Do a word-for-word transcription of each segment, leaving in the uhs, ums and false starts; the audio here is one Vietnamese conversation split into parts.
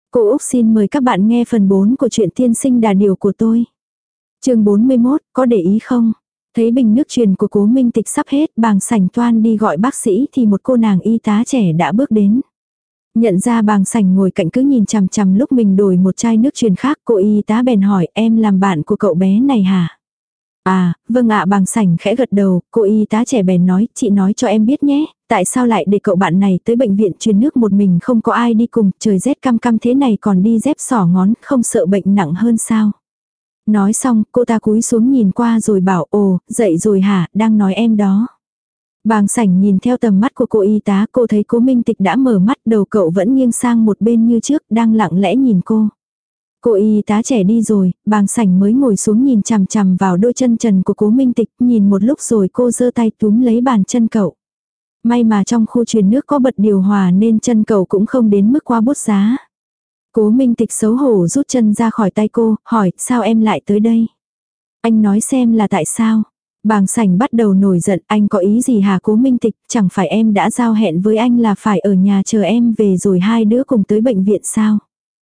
Cô Úc xin mời các bạn nghe phần bốn của truyện Tiên sinh đà điểu của tôi. Chương bốn mươi mốt, có để ý không? Thấy bình nước truyền của Cố Minh Tịch sắp hết, Bàng Sảnh toan đi gọi bác sĩ thì một cô nàng y tá trẻ đã bước đến. Nhận ra Bàng Sảnh ngồi cạnh cứ nhìn chằm chằm lúc mình đổi một chai nước truyền khác, cô y tá bèn hỏi, em làm bạn của cậu bé này hả? À, vâng ạ. Bàng Sảnh khẽ gật đầu, cô y tá trẻ bèn nói, chị nói cho em biết nhé, tại sao lại để cậu bạn này tới bệnh viện truyền nước một mình, không có ai đi cùng, trời rét căm căm thế này còn đi dép xỏ ngón, không sợ bệnh nặng hơn sao? Nói xong, cô ta cúi xuống nhìn qua rồi bảo, ồ, dậy rồi hả, đang nói em đó. Bàng Sảnh nhìn theo tầm mắt của cô y tá, cô thấy Cố Minh Tịch đã mở mắt, đầu cậu vẫn nghiêng sang một bên như trước, đang lặng lẽ nhìn cô. Cô y tá trẻ đi rồi, Bàng Sảnh mới ngồi xuống nhìn chằm chằm vào đôi chân trần của Cố Minh Tịch, nhìn một lúc rồi cô giơ tay túm lấy bàn chân cậu. May mà trong khu truyền nước có bật điều hòa nên chân cậu cũng không đến mức quá bút giá. Cố Minh Tịch xấu hổ rút chân ra khỏi tay cô, hỏi, sao em lại tới đây? Anh nói xem là tại sao? Bàng Sảnh bắt đầu nổi giận, anh có ý gì hả Cố Minh Tịch, chẳng phải em đã giao hẹn với anh là phải ở nhà chờ em về rồi hai đứa cùng tới bệnh viện sao?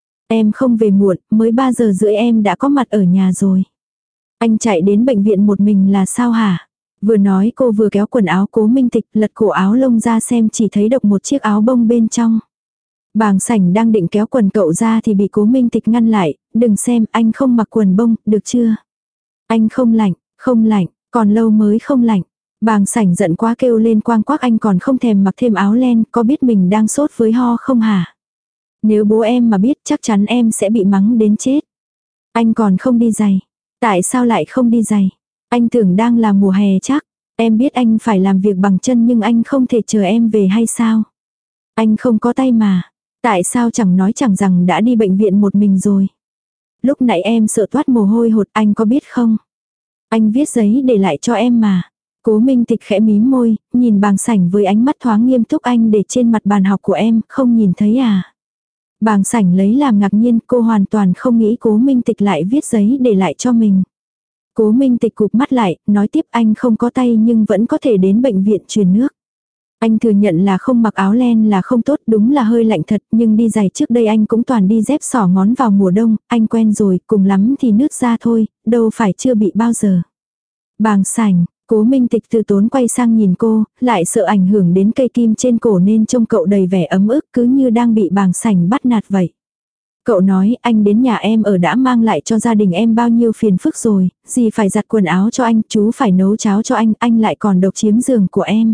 Em không về muộn, mới ba giờ rưỡi em đã có mặt ở nhà rồi. Anh chạy đến bệnh viện một mình là sao hả? Vừa nói cô vừa kéo quần áo Cố Minh Tịch, lật cổ áo lông ra xem, chỉ thấy độc một chiếc áo bông bên trong. Bàng Sảnh đang định kéo quần cậu ra thì bị Cố Minh Tịch ngăn lại, đừng xem, anh không mặc quần bông, được chưa? Anh không lạnh, không lạnh, còn lâu mới không lạnh. Bàng Sảnh giận quá kêu lên quang quác, anh còn không thèm mặc thêm áo len, có biết mình đang sốt với ho không hả? Nếu bố em mà biết chắc chắn em sẽ bị mắng đến chết. Anh còn không đi giày. Tại sao lại không đi giày? Anh tưởng đang là mùa hè chắc. Em biết anh phải làm việc bằng chân nhưng anh không thể chờ em về hay sao? Anh không có tay mà. Tại sao chẳng nói chẳng rằng đã đi bệnh viện một mình rồi? Lúc nãy em sợ toát mồ hôi hột, anh có biết không? Anh viết giấy để lại cho em mà. Cố Minh Tịch khẽ mím môi, nhìn Bàng Sảnh với ánh mắt thoáng nghiêm túc, anh để trên mặt bàn học của em, không nhìn thấy à? Bàng Sảnh lấy làm ngạc nhiên, cô hoàn toàn không nghĩ Cố Minh Tịch lại viết giấy để lại cho mình. Cố Minh Tịch cụp mắt lại, nói tiếp, anh không có tay nhưng vẫn có thể đến bệnh viện truyền nước. Anh thừa nhận là không mặc áo len là không tốt, đúng là hơi lạnh thật, nhưng đi giày trước đây anh cũng toàn đi dép xỏ ngón vào mùa đông, anh quen rồi, cùng lắm thì nứt ra thôi, đâu phải chưa bị bao giờ. Bàng Sảnh, Cố Minh Tịch từ tốn quay sang nhìn cô, lại sợ ảnh hưởng đến cây kim trên cổ nên trông cậu đầy vẻ ấm ức, cứ như đang bị Bàng Sảnh bắt nạt vậy. Cậu nói, anh đến nhà em ở đã mang lại cho gia đình em bao nhiêu phiền phức rồi, gì phải giặt quần áo cho anh, chú phải nấu cháo cho anh, anh lại còn độc chiếm giường của em.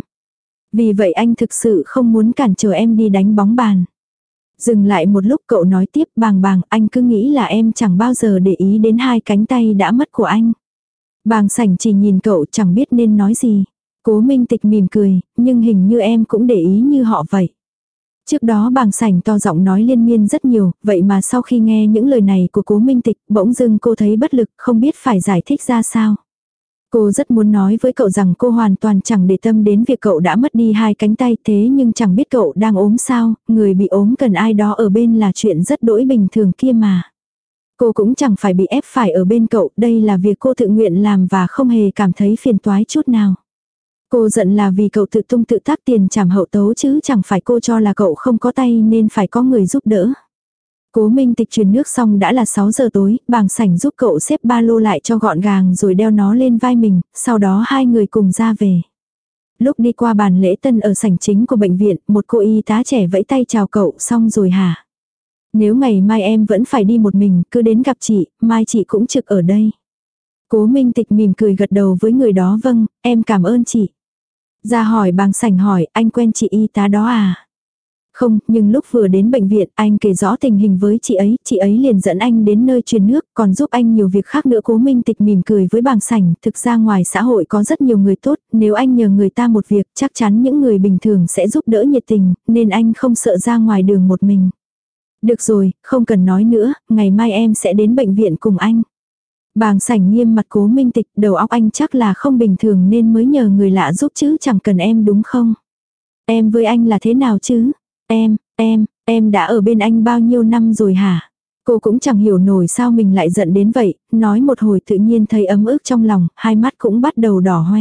Vì vậy anh thực sự không muốn cản trở em đi đánh bóng bàn. Dừng lại một lúc cậu nói tiếp, Bàng Bàng, anh cứ nghĩ là em chẳng bao giờ để ý đến hai cánh tay đã mất của anh. Bàng Sảnh chỉ nhìn cậu chẳng biết nên nói gì. Cố Minh Tịch mỉm cười, nhưng hình như em cũng để ý như họ vậy. Trước đó Bàng Sảnh to giọng nói liên miên rất nhiều, vậy mà sau khi nghe những lời này của Cố Minh Tịch, bỗng dưng cô thấy bất lực, không biết phải giải thích ra sao. Cô rất muốn nói với cậu rằng cô hoàn toàn chẳng để tâm đến việc cậu đã mất đi hai cánh tay, thế nhưng chẳng biết cậu đang ốm sao, người bị ốm cần ai đó ở bên là chuyện rất đỗi bình thường kia mà. Cô cũng chẳng phải bị ép phải ở bên cậu, đây là việc cô tự nguyện làm và không hề cảm thấy phiền toái chút nào. Cô giận là vì cậu tự tung tự tác tiền trảm hậu tấu chứ chẳng phải cô cho là cậu không có tay nên phải có người giúp đỡ. Cố Minh Tịch truyền nước xong đã là sáu giờ tối, Bàng Sảnh giúp cậu xếp ba lô lại cho gọn gàng rồi đeo nó lên vai mình, sau đó hai người cùng ra về. Lúc đi qua bàn lễ tân ở sảnh chính của bệnh viện, một cô y tá trẻ vẫy tay chào cậu, xong rồi hả? Nếu ngày mai em vẫn phải đi một mình, cứ đến gặp chị, mai chị cũng trực ở đây. Cố Minh Tịch mỉm cười gật đầu với người đó, vâng, em cảm ơn chị. Ra hỏi Bàng Sảnh hỏi, anh quen chị y tá đó à? Không, nhưng lúc vừa đến bệnh viện, anh kể rõ tình hình với chị ấy, chị ấy liền dẫn anh đến nơi truyền nước, còn giúp anh nhiều việc khác nữa. Cố Minh Tịch mỉm cười với Bàng Sảnh, thực ra ngoài xã hội có rất nhiều người tốt, nếu anh nhờ người ta một việc, chắc chắn những người bình thường sẽ giúp đỡ nhiệt tình, nên anh không sợ ra ngoài đường một mình. Được rồi, không cần nói nữa, ngày mai em sẽ đến bệnh viện cùng anh. Bàng Sảnh nghiêm mặt Cố Minh Tịch, đầu óc anh chắc là không bình thường nên mới nhờ người lạ giúp chứ chẳng cần em đúng không? Em với anh là thế nào chứ? Em, em, em đã ở bên anh bao nhiêu năm rồi hả? Cô cũng chẳng hiểu nổi sao mình lại giận đến vậy, nói một hồi tự nhiên thấy ấm ức trong lòng, hai mắt cũng bắt đầu đỏ hoe.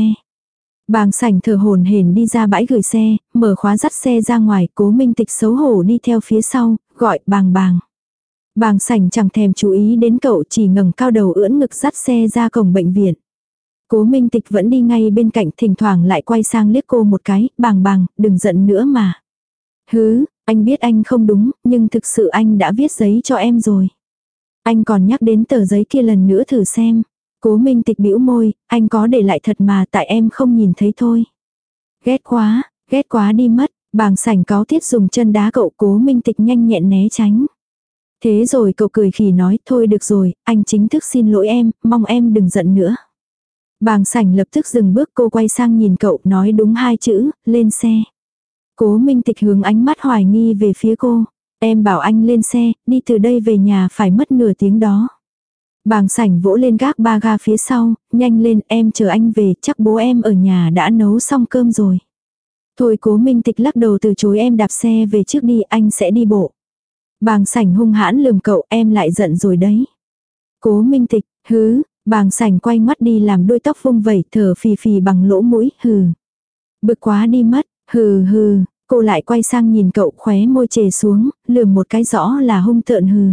Bàng Sảnh thở hổn hển đi ra bãi gửi xe, mở khóa dắt xe ra ngoài, Cố Minh Tịch xấu hổ đi theo phía sau, gọi Bàng Bàng. Bàng sảnh chẳng thèm chú ý đến cậu, chỉ ngẩng cao đầu ưỡn ngực dắt xe ra cổng bệnh viện. Cố Minh Tịch vẫn đi ngay bên cạnh, thỉnh thoảng lại quay sang liếc cô một cái, bàng bàng, đừng giận nữa mà. Hứ, anh biết anh không đúng, nhưng thực sự anh đã viết giấy cho em rồi. Anh còn nhắc đến tờ giấy kia lần nữa thử xem. Cố Minh Tịch bĩu môi, anh có để lại thật mà, tại em không nhìn thấy thôi. Ghét quá, ghét quá đi mất. Bàng sảnh cáu tiết dùng chân đá cậu. Cố Minh Tịch nhanh nhẹn né tránh. Thế rồi cậu cười khì nói, thôi được rồi, anh chính thức xin lỗi em, mong em đừng giận nữa. Bàng sảnh lập tức dừng bước, cô quay sang nhìn cậu, nói đúng hai chữ, lên xe. Cố Minh Tịch hướng ánh mắt hoài nghi về phía cô. Em bảo anh lên xe, đi từ đây về nhà phải mất nửa tiếng đó. Bàng sảnh vỗ lên gác ba ga phía sau, nhanh lên, em chờ anh về, chắc bố em ở nhà đã nấu xong cơm rồi. Thôi Cố Minh Tịch lắc đầu từ chối, em đạp xe về trước đi, anh sẽ đi bộ. Bàng sảnh hung hãn lườm cậu, em lại giận rồi đấy. Cố Minh Tịch, hứ, bàng sảnh quay ngoắt đi làm đuôi tóc vung vẩy, thở phì phì bằng lỗ mũi, hừ. Bực quá đi mất, hừ hừ, cô lại quay sang nhìn cậu, khóe môi chề xuống, lườm một cái rõ là hung tợn hừ.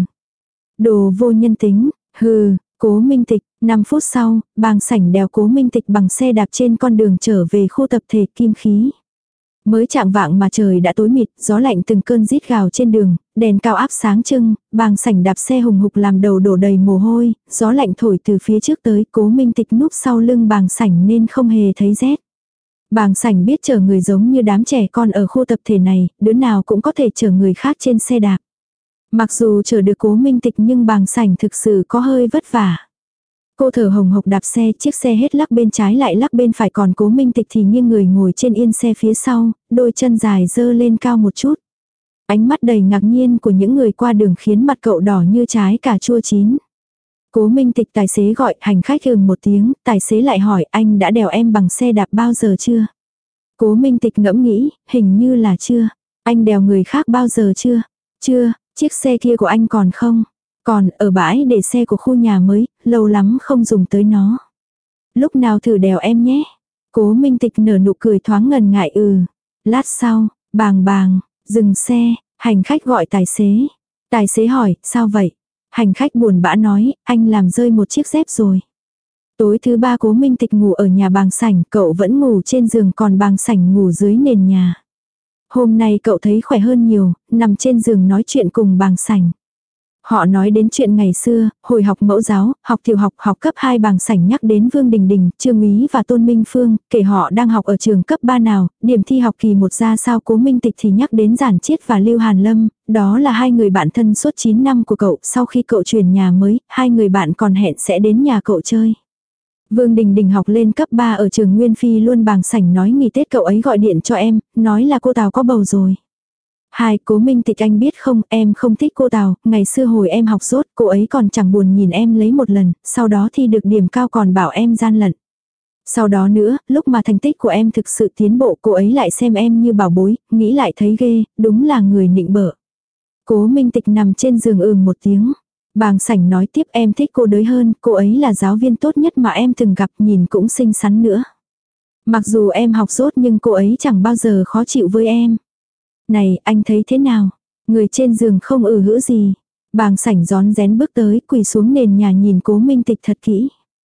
Đồ vô nhân tính, hừ, Cố Minh Tịch. năm phút sau, bàng sảnh đèo Cố Minh Tịch bằng xe đạp trên con đường trở về khu tập thể Kim Khí. Mới chạng vạng mà trời đã tối mịt, gió lạnh từng cơn rít gào trên đường, đèn cao áp sáng trưng, bàng sảnh đạp xe hùng hục làm đầu đổ đầy mồ hôi, gió lạnh thổi từ phía trước tới. Cố Minh Tịch núp sau lưng bàng sảnh nên không hề thấy rét. Bàng sảnh biết chở người giống như đám trẻ con ở khu tập thể này, đứa nào cũng có thể chở người khác trên xe đạp. Mặc dù chở được Cố Minh Tịch nhưng bàng sảnh thực sự có hơi vất vả. Cô thở hồng hộc đạp xe, chiếc xe hết lắc bên trái lại lắc bên phải, còn Cố Minh Tịch thì nghiêng người ngồi trên yên xe phía sau, đôi chân dài dơ lên cao một chút. Ánh mắt đầy ngạc nhiên của những người qua đường khiến mặt cậu đỏ như trái cà chua chín. Cố Minh Tịch tài xế gọi, hành khách ừm một tiếng, tài xế lại hỏi, anh đã đèo em bằng xe đạp bao giờ chưa? Cố Minh Tịch ngẫm nghĩ, hình như là chưa. Anh đèo người khác bao giờ chưa? Chưa, chiếc xe kia của anh còn không? Còn, ở bãi để xe của khu nhà mới, lâu lắm không dùng tới nó. Lúc nào thử đèo em nhé. Cố Minh Tịch nở nụ cười thoáng ngần ngại, ừ. Lát sau, bàng bàng, dừng xe, hành khách gọi tài xế. Tài xế hỏi, sao vậy? Hành khách buồn bã nói, anh làm rơi một chiếc dép rồi. Tối thứ ba Cố Minh Tịch ngủ ở nhà bàng sảnh, cậu vẫn ngủ trên giường, còn bàng sảnh ngủ dưới nền nhà. Hôm nay cậu thấy khỏe hơn nhiều, nằm trên giường nói chuyện cùng bàng sảnh. Họ nói đến chuyện ngày xưa, hồi học mẫu giáo, học tiểu học, học cấp hai, bàng sảnh nhắc đến Vương Đình Đình, Trương Úy và Tôn Minh Phương, kể họ đang học ở trường cấp ba nào, điểm thi học kỳ một ra sao. Cố Minh Tịch thì nhắc đến Giản Chiết và Lưu Hàn Lâm, đó là hai người bạn thân suốt chín năm của cậu, sau khi cậu chuyển nhà mới, hai người bạn còn hẹn sẽ đến nhà cậu chơi. Vương Đình Đình học lên cấp ba ở trường Nguyên Phi luôn, bàng sảnh nói nghỉ Tết cậu ấy gọi điện cho em, nói là cô Tào có bầu rồi. Hai, Cố Minh Tịch anh biết không, em không thích cô Tào, ngày xưa hồi em học dốt, cô ấy còn chẳng buồn nhìn em lấy một lần, sau đó thi được điểm cao còn bảo em gian lận. Sau đó nữa, lúc mà thành tích của em thực sự tiến bộ, cô ấy lại xem em như bảo bối, nghĩ lại thấy ghê, đúng là người nịnh bợ. Cố Minh Tịch nằm trên giường ừm một tiếng. Bàng sảnh nói tiếp, em thích cô đới hơn, cô ấy là giáo viên tốt nhất mà em từng gặp, nhìn cũng xinh xắn nữa. Mặc dù em học dốt nhưng cô ấy chẳng bao giờ khó chịu với em. Này, anh thấy thế nào? Người trên giường không ừ hữ gì. Bàng sảnh rón rén bước tới, quỳ xuống nền nhà nhìn Cố Minh Tịch thật kỹ.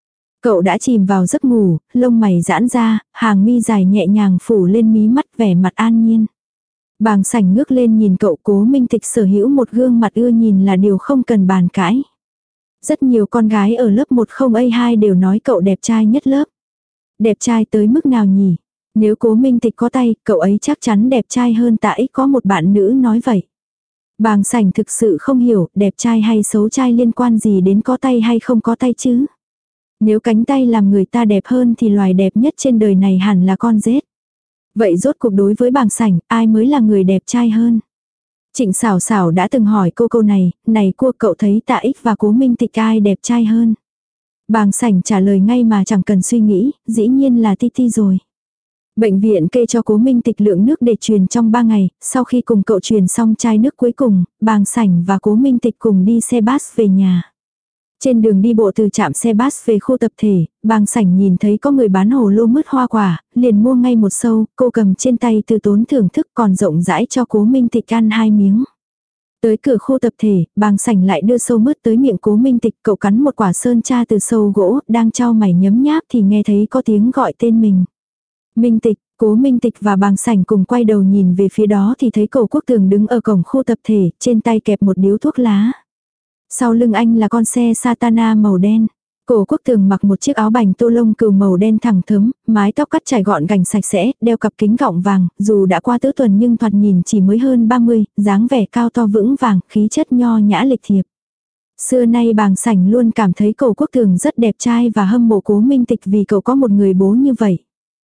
Cậu đã chìm vào giấc ngủ, lông mày giãn ra, hàng mi dài nhẹ nhàng phủ lên mí mắt, vẻ mặt an nhiên. Bàng sảnh ngước lên nhìn cậu. Cố Minh Tịch sở hữu một gương mặt ưa nhìn là điều không cần bàn cãi. Rất nhiều con gái ở lớp một không A hai đều nói cậu đẹp trai nhất lớp. Đẹp trai tới mức nào nhỉ? Nếu Cố Minh Tịch có tay, cậu ấy chắc chắn đẹp trai hơn Tạ Ích, có một bạn nữ nói vậy. Bàng sảnh thực sự không hiểu, đẹp trai hay xấu trai liên quan gì đến có tay hay không có tay chứ? Nếu cánh tay làm người ta đẹp hơn thì loài đẹp nhất trên đời này hẳn là con rết. Vậy rốt cuộc đối với bàng sảnh, ai mới là người đẹp trai hơn? Trịnh Xảo Xảo đã từng hỏi cô câu này, này cua, cậu thấy Tạ Ích và Cố Minh Tịch ai đẹp trai hơn? Bàng sảnh trả lời ngay mà chẳng cần suy nghĩ, dĩ nhiên là Titi rồi. Bệnh viện kê cho Cố Minh Tịch lượng nước để truyền trong ba ngày, sau khi cùng cậu truyền xong chai nước cuối cùng, bàng sảnh và Cố Minh Tịch cùng đi xe bus về nhà. Trên đường đi bộ từ trạm xe bus về khu tập thể, bàng sảnh nhìn thấy có người bán hồ lô mứt hoa quả, liền mua ngay một sâu, cô cầm trên tay từ tốn thưởng thức, còn rộng rãi cho Cố Minh Tịch ăn hai miếng. Tới cửa khu tập thể, bàng sảnh lại đưa sâu mứt tới miệng Cố Minh Tịch, cậu cắn một quả sơn tra từ sâu gỗ, đang chau mày nhấm nháp thì nghe thấy có tiếng gọi tên mình. Minh Tịch, Cố Minh Tịch và bàng sảnh cùng quay đầu nhìn về phía đó thì thấy Cổ Quốc Tường đứng ở cổng khu tập thể, trên tay kẹp một điếu thuốc lá. Sau lưng anh là con xe Satana màu đen. Cổ Quốc Tường mặc một chiếc áo bành tô lông cừu màu đen thẳng thớm, mái tóc cắt trải gọn gành sạch sẽ, đeo cặp kính gọng vàng, dù đã qua tứ tuần nhưng thoạt nhìn chỉ mới hơn ba mươi, dáng vẻ cao to vững vàng, khí chất nho nhã lịch thiệp. Xưa nay bàng sảnh luôn cảm thấy Cổ Quốc Tường rất đẹp trai và hâm mộ Cố Minh Tịch vì cậu có một người bố như vậy.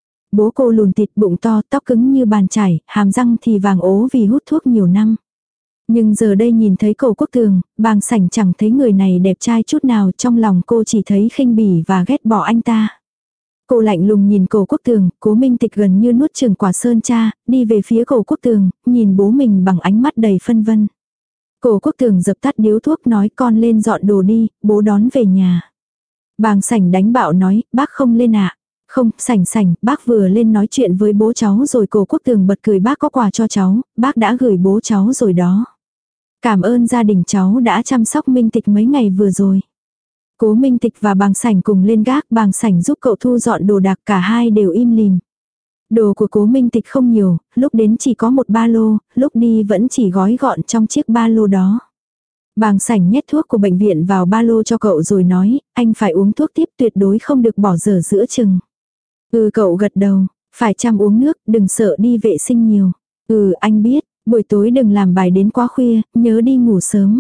Bố cô lùn thịt, bụng to, tóc cứng như bàn chải, hàm răng thì vàng ố vì hút thuốc nhiều năm. Nhưng giờ đây nhìn thấy Cổ Quốc Tường, bàng sảnh chẳng thấy người này đẹp trai chút nào, trong lòng cô chỉ thấy khinh bỉ và ghét bỏ anh ta. Cô lạnh lùng nhìn Cổ Quốc Tường, Cố Minh Tịch gần như nuốt chửng quả sơn cha, đi về phía Cổ Quốc Tường, nhìn bố mình bằng ánh mắt đầy phân vân. Cổ Quốc Tường dập tắt điếu thuốc nói con lên dọn đồ đi, bố đón về nhà. Bàng sảnh đánh bạo nói, bác không lên ạ. Không, sảnh sảnh, bác vừa lên nói chuyện với bố cháu rồi. Cổ Quốc Tường bật cười, bác có quà cho cháu, bác đã gửi bố cháu rồi đó. Cảm ơn gia đình cháu đã chăm sóc Minh Tịch mấy ngày vừa rồi. Cố Minh Tịch và bàng sảnh cùng lên gác, bàng sảnh giúp cậu thu dọn đồ đạc, cả hai đều im lìm. Đồ của Cố Minh Tịch không nhiều, lúc đến chỉ có một ba lô, lúc đi vẫn chỉ gói gọn trong chiếc ba lô đó. Bàng sảnh nhét thuốc của bệnh viện vào ba lô cho cậu rồi nói, anh phải uống thuốc tiếp, tuyệt đối không được bỏ dở giữa chừng. Ừ, cậu gật đầu, phải chăm uống nước, đừng sợ đi vệ sinh nhiều. Ừ, anh biết, buổi tối đừng làm bài đến quá khuya, nhớ đi ngủ sớm.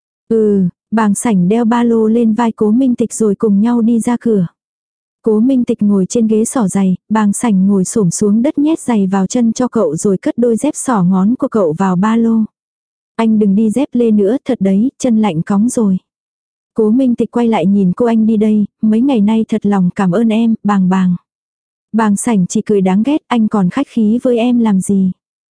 Ừ, bàng sảnh đeo ba lô lên vai Cố Minh Tịch rồi cùng nhau đi ra cửa. Cố Minh Tịch ngồi trên ghế xỏ giày, bàng sảnh ngồi xổm xuống đất nhét giày vào chân cho cậu rồi cất đôi dép xỏ ngón của cậu vào ba lô. Anh đừng đi dép lê nữa, thật đấy, chân lạnh cóng rồi. Cố Minh Tịch quay lại nhìn cô, anh đi đây, mấy ngày nay thật lòng cảm ơn em, bàng bàng. Bàng sảnh chỉ cười đáng ghét, anh còn khách khí với em làm gì.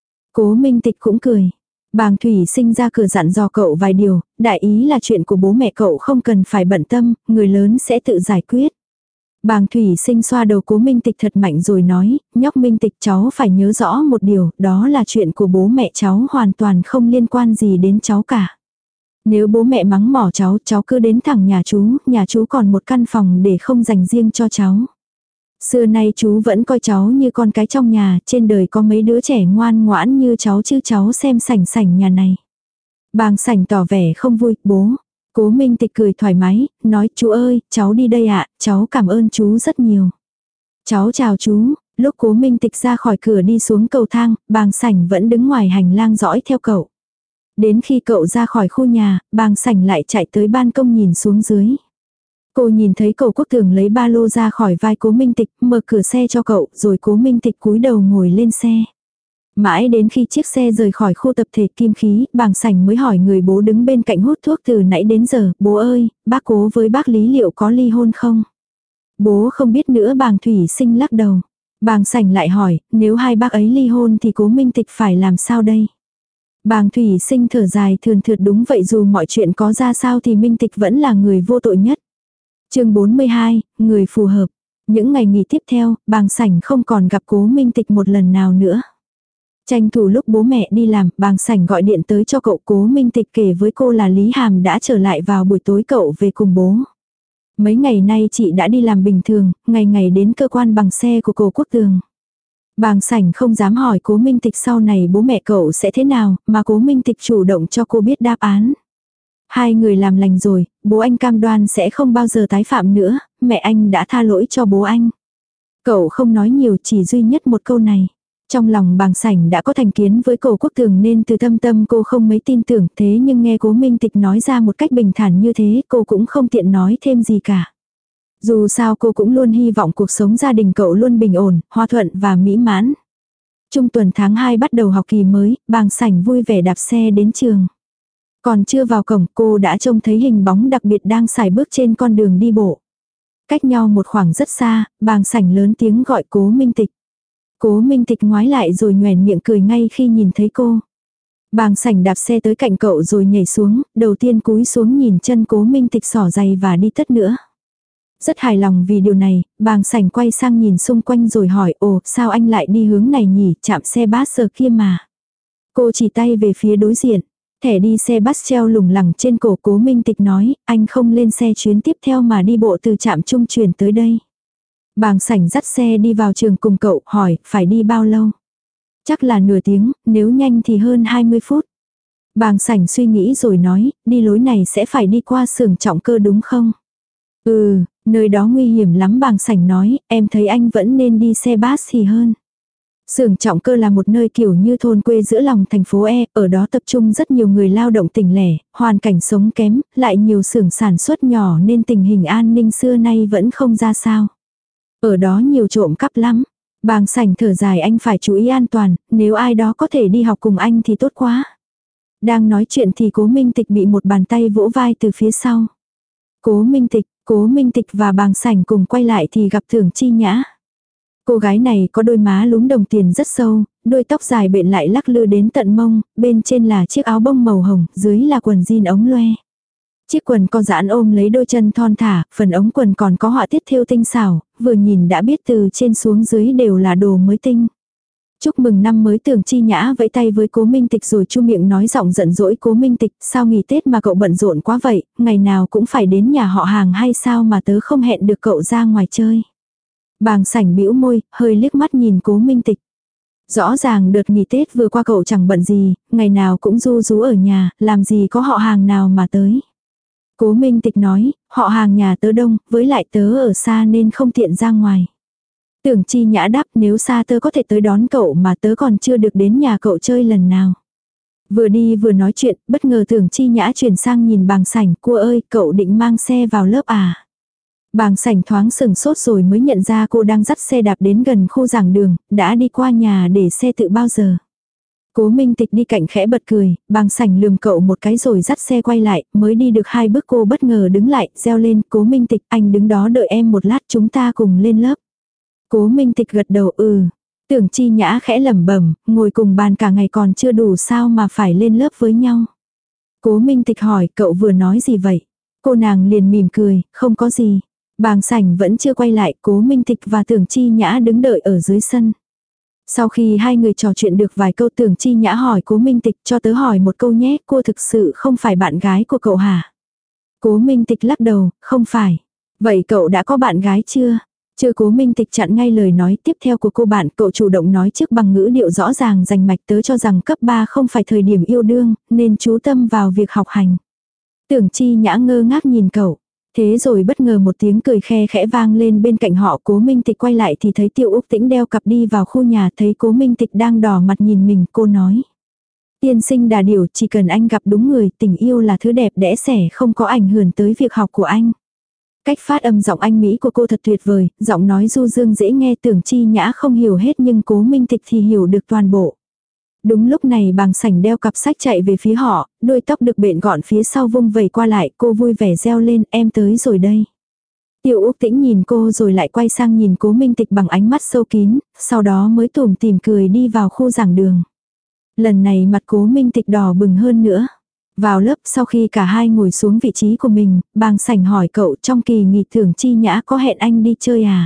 Cố Minh Tịch cũng cười. Bàng Thủy Sinh ra cửa dặn dò cậu vài điều, đại ý là chuyện của bố mẹ cậu không cần phải bận tâm, người lớn sẽ tự giải quyết. Bàng Thủy Sinh xoa đầu Cố Minh Tịch thật mạnh rồi nói, nhóc Minh Tịch, cháu phải nhớ rõ một điều, đó là chuyện của bố mẹ cháu hoàn toàn không liên quan gì đến cháu cả. Nếu bố mẹ mắng mỏ cháu, cháu cứ đến thẳng nhà chú, nhà chú còn một căn phòng để không dành riêng cho cháu. Xưa nay chú vẫn coi cháu như con cái trong nhà, trên đời có mấy đứa trẻ ngoan ngoãn như cháu chứ, cháu xem sảnh sảnh nhà này. Bàng sảnh tỏ vẻ không vui, bố. Cố Minh Tịch cười thoải mái, nói, chú ơi, cháu đi đây ạ, cháu cảm ơn chú rất nhiều. Cháu chào chú. Lúc Cố Minh Tịch ra khỏi cửa đi xuống cầu thang, bàng sảnh vẫn đứng ngoài hành lang dõi theo cậu. Đến khi cậu ra khỏi khu nhà, bàng sảnh lại chạy tới ban công nhìn xuống dưới. Cô nhìn thấy Cổ Quốc Tường lấy ba lô ra khỏi vai Cố Minh Tịch, mở cửa xe cho cậu, rồi Cố Minh Tịch cúi đầu ngồi lên xe. Mãi đến khi chiếc xe rời khỏi khu tập thể Kim Khí, bàng sảnh mới hỏi người bố đứng bên cạnh hút thuốc từ nãy đến giờ, bố ơi, bác Cố với bác Lý liệu có ly hôn không? Bố không biết nữa, bàng Thủy Sinh lắc đầu. Bàng sảnh lại hỏi, nếu hai bác ấy ly hôn thì Cố Minh Tịch phải làm sao đây? Bàng Thủy Sinh thở dài thườn thượt, đúng vậy, dù mọi chuyện có ra sao thì Minh Tịch vẫn là người vô tội nhất. Chương bốn mươi hai, người phù hợp. Những ngày nghỉ tiếp theo, bàng sảnh không còn gặp Cố Minh Tịch một lần nào nữa. Tranh thủ lúc bố mẹ đi làm, bàng sảnh gọi điện tới cho cậu. Cố Minh Tịch kể với cô là Lý Hàm đã trở lại vào buổi tối cậu về cùng bố. Mấy ngày nay chị đã đi làm bình thường, ngày ngày đến cơ quan bằng xe của Cổ Quốc Tường. Bàng sảnh không dám hỏi Cố Minh Tịch sau này bố mẹ cậu sẽ thế nào, mà Cố Minh Tịch chủ động cho cô biết đáp án. Hai người làm lành rồi, bố anh cam đoan sẽ không bao giờ tái phạm nữa, mẹ anh đã tha lỗi cho bố anh. Cậu không nói nhiều, chỉ duy nhất một câu này. Trong lòng bàng sảnh đã có thành kiến với Cổ Quốc Tường nên từ thâm tâm cô không mấy tin tưởng, thế nhưng nghe Cố Minh Tịch nói ra một cách bình thản như thế, cô cũng không tiện nói thêm gì cả. Dù sao cô cũng luôn hy vọng cuộc sống gia đình cậu luôn bình ổn, hòa thuận và mỹ mãn. Trung tuần tháng hai bắt đầu học kỳ mới, bàng sảnh vui vẻ đạp xe đến trường. Còn chưa vào cổng, cô đã trông thấy hình bóng đặc biệt đang sải bước trên con đường đi bộ. Cách nhau một khoảng rất xa, bàng sảnh lớn tiếng gọi Cố Minh Tịch. Cố Minh Tịch ngoái lại rồi nhoẻn miệng cười ngay khi nhìn thấy cô. Bàng sảnh đạp xe tới cạnh cậu rồi nhảy xuống, đầu tiên cúi xuống nhìn chân Cố Minh Tịch xỏ giày và đi tất nữa. Rất hài lòng vì điều này, bàng sảnh quay sang nhìn xung quanh rồi hỏi, ồ, sao anh lại đi hướng này nhỉ, chạm xe bát giờ kia mà. Cô chỉ tay về phía đối diện. Thẻ đi xe bus treo lủng lẳng trên cổ. Cố Minh Tịch nói, anh không lên xe chuyến tiếp theo mà đi bộ từ trạm trung chuyển tới đây. Bàng Sảnh dắt xe đi vào trường cùng cậu, hỏi, phải đi bao lâu? Chắc là nửa tiếng, nếu nhanh thì hơn hai mươi phút. Bàng Sảnh suy nghĩ rồi nói, đi lối này sẽ phải đi qua xưởng trọng cơ đúng không? Ừ, nơi đó nguy hiểm lắm. Bàng Sảnh nói, em thấy anh vẫn nên đi xe bus thì hơn. Xưởng trọng cơ là một nơi kiểu như thôn quê giữa lòng thành phố E, ở đó tập trung rất nhiều người lao động tỉnh lẻ, hoàn cảnh sống kém, lại nhiều xưởng sản xuất nhỏ nên tình hình an ninh xưa nay vẫn không ra sao. Ở đó nhiều trộm cắp lắm. Bàng Sảnh thở dài, anh phải chú ý an toàn, nếu ai đó có thể đi học cùng anh thì tốt quá. Đang nói chuyện thì Cố Minh Tịch bị một bàn tay vỗ vai từ phía sau. Cố Minh Tịch, Cố Minh Tịch và Bàng Sảnh cùng quay lại thì gặp Tưởng Chi Nhã. Cô gái này có đôi má lúm đồng tiền rất sâu, đôi tóc dài bện lại lắc lư đến tận mông, bên trên là chiếc áo bông màu hồng, dưới là quần jean ống loe. Chiếc quần co giãn ôm lấy đôi chân thon thả, phần ống quần còn có họa tiết thêu tinh xảo, vừa nhìn đã biết từ trên xuống dưới đều là đồ mới tinh. Chúc mừng năm mới. Tưởng Chi Nhã vẫy tay với Cố Minh Tịch rồi chu miệng nói giọng giận dỗi, Cố Minh Tịch, sao nghỉ Tết mà cậu bận rộn quá vậy, ngày nào cũng phải đến nhà họ Hàng hay sao mà tớ không hẹn được cậu ra ngoài chơi. Bàng Sảnh bĩu môi, hơi liếc mắt nhìn Cố Minh Tịch. Rõ ràng đợt nghỉ Tết vừa qua cậu chẳng bận gì, ngày nào cũng ru rú ở nhà, làm gì có họ Hàng nào mà tới. Cố Minh Tịch nói, họ Hàng nhà tớ đông, với lại tớ ở xa nên không tiện ra ngoài. Tưởng Chi Nhã đáp, nếu xa tớ có thể tới đón cậu mà tớ còn chưa được đến nhà cậu chơi lần nào. Vừa đi vừa nói chuyện, bất ngờ Tưởng Chi Nhã chuyển sang nhìn Bàng Sảnh, cô ơi, cậu định mang xe vào lớp à? Bàng Sảnh thoáng sừng sốt rồi mới nhận ra cô đang dắt xe đạp đến gần khu giảng đường, đã đi qua nhà để xe tự bao giờ. Cố Minh Tịch đi cạnh khẽ bật cười, Bàng Sảnh lườm cậu một cái rồi dắt xe quay lại, mới đi được hai bước cô bất ngờ đứng lại, reo lên, Cố Minh Tịch, anh đứng đó đợi em một lát, chúng ta cùng lên lớp. Cố Minh Tịch gật đầu, ừ. Tưởng Chi Nhã khẽ lẩm bẩm, ngồi cùng bàn cả ngày còn chưa đủ sao mà phải lên lớp với nhau. Cố Minh Tịch hỏi, cậu vừa nói gì vậy? Cô nàng liền mỉm cười, không có gì. Bàng Sảnh vẫn chưa quay lại, Cố Minh Tịch và Tưởng Chi Nhã đứng đợi ở dưới sân. Sau khi hai người trò chuyện được vài câu, Tưởng Chi Nhã hỏi Cố Minh Tịch, cho tớ hỏi một câu nhé, cô thực sự không phải bạn gái của cậu hả? Cố Minh Tịch lắc đầu, không phải. Vậy cậu đã có bạn gái chưa? Chưa. Cố Minh Tịch chặn ngay lời nói tiếp theo của cô bạn, cậu chủ động nói trước bằng ngữ điệu rõ ràng rành mạch, tớ cho rằng cấp ba không phải thời điểm yêu đương, nên chú tâm vào việc học hành. Tưởng Chi Nhã ngơ ngác nhìn cậu. Thế rồi bất ngờ một tiếng cười khe khẽ vang lên bên cạnh họ. Cố Minh Tịch quay lại thì thấy Tiêu Úc Tĩnh đeo cặp đi vào khu nhà, thấy Cố Minh Tịch đang đỏ mặt nhìn mình, cô nói. Tiên sinh Đà Điểu, chỉ cần anh gặp đúng người, tình yêu là thứ đẹp đẽ sẻ không có ảnh hưởng tới việc học của anh. Cách phát âm giọng Anh Mỹ của cô thật tuyệt vời, giọng nói du dương dễ nghe. Tưởng Chi Nhã không hiểu hết nhưng Cố Minh Tịch thì hiểu được toàn bộ. Đúng lúc này Bàng Sảnh đeo cặp sách chạy về phía họ, đuôi tóc được bện gọn phía sau vung vẩy qua lại, cô vui vẻ reo lên, em tới rồi đây. Tiêu Úc Tĩnh nhìn cô rồi lại quay sang nhìn Cố Minh Tịch bằng ánh mắt sâu kín, sau đó mới tủm tỉm cười đi vào khu giảng đường. Lần này mặt Cố Minh Tịch đỏ bừng hơn nữa. Vào lớp, sau khi cả hai ngồi xuống vị trí của mình, Bàng Sảnh hỏi cậu, trong kỳ nghỉ Tưởng Chi Nhã có hẹn anh đi chơi à?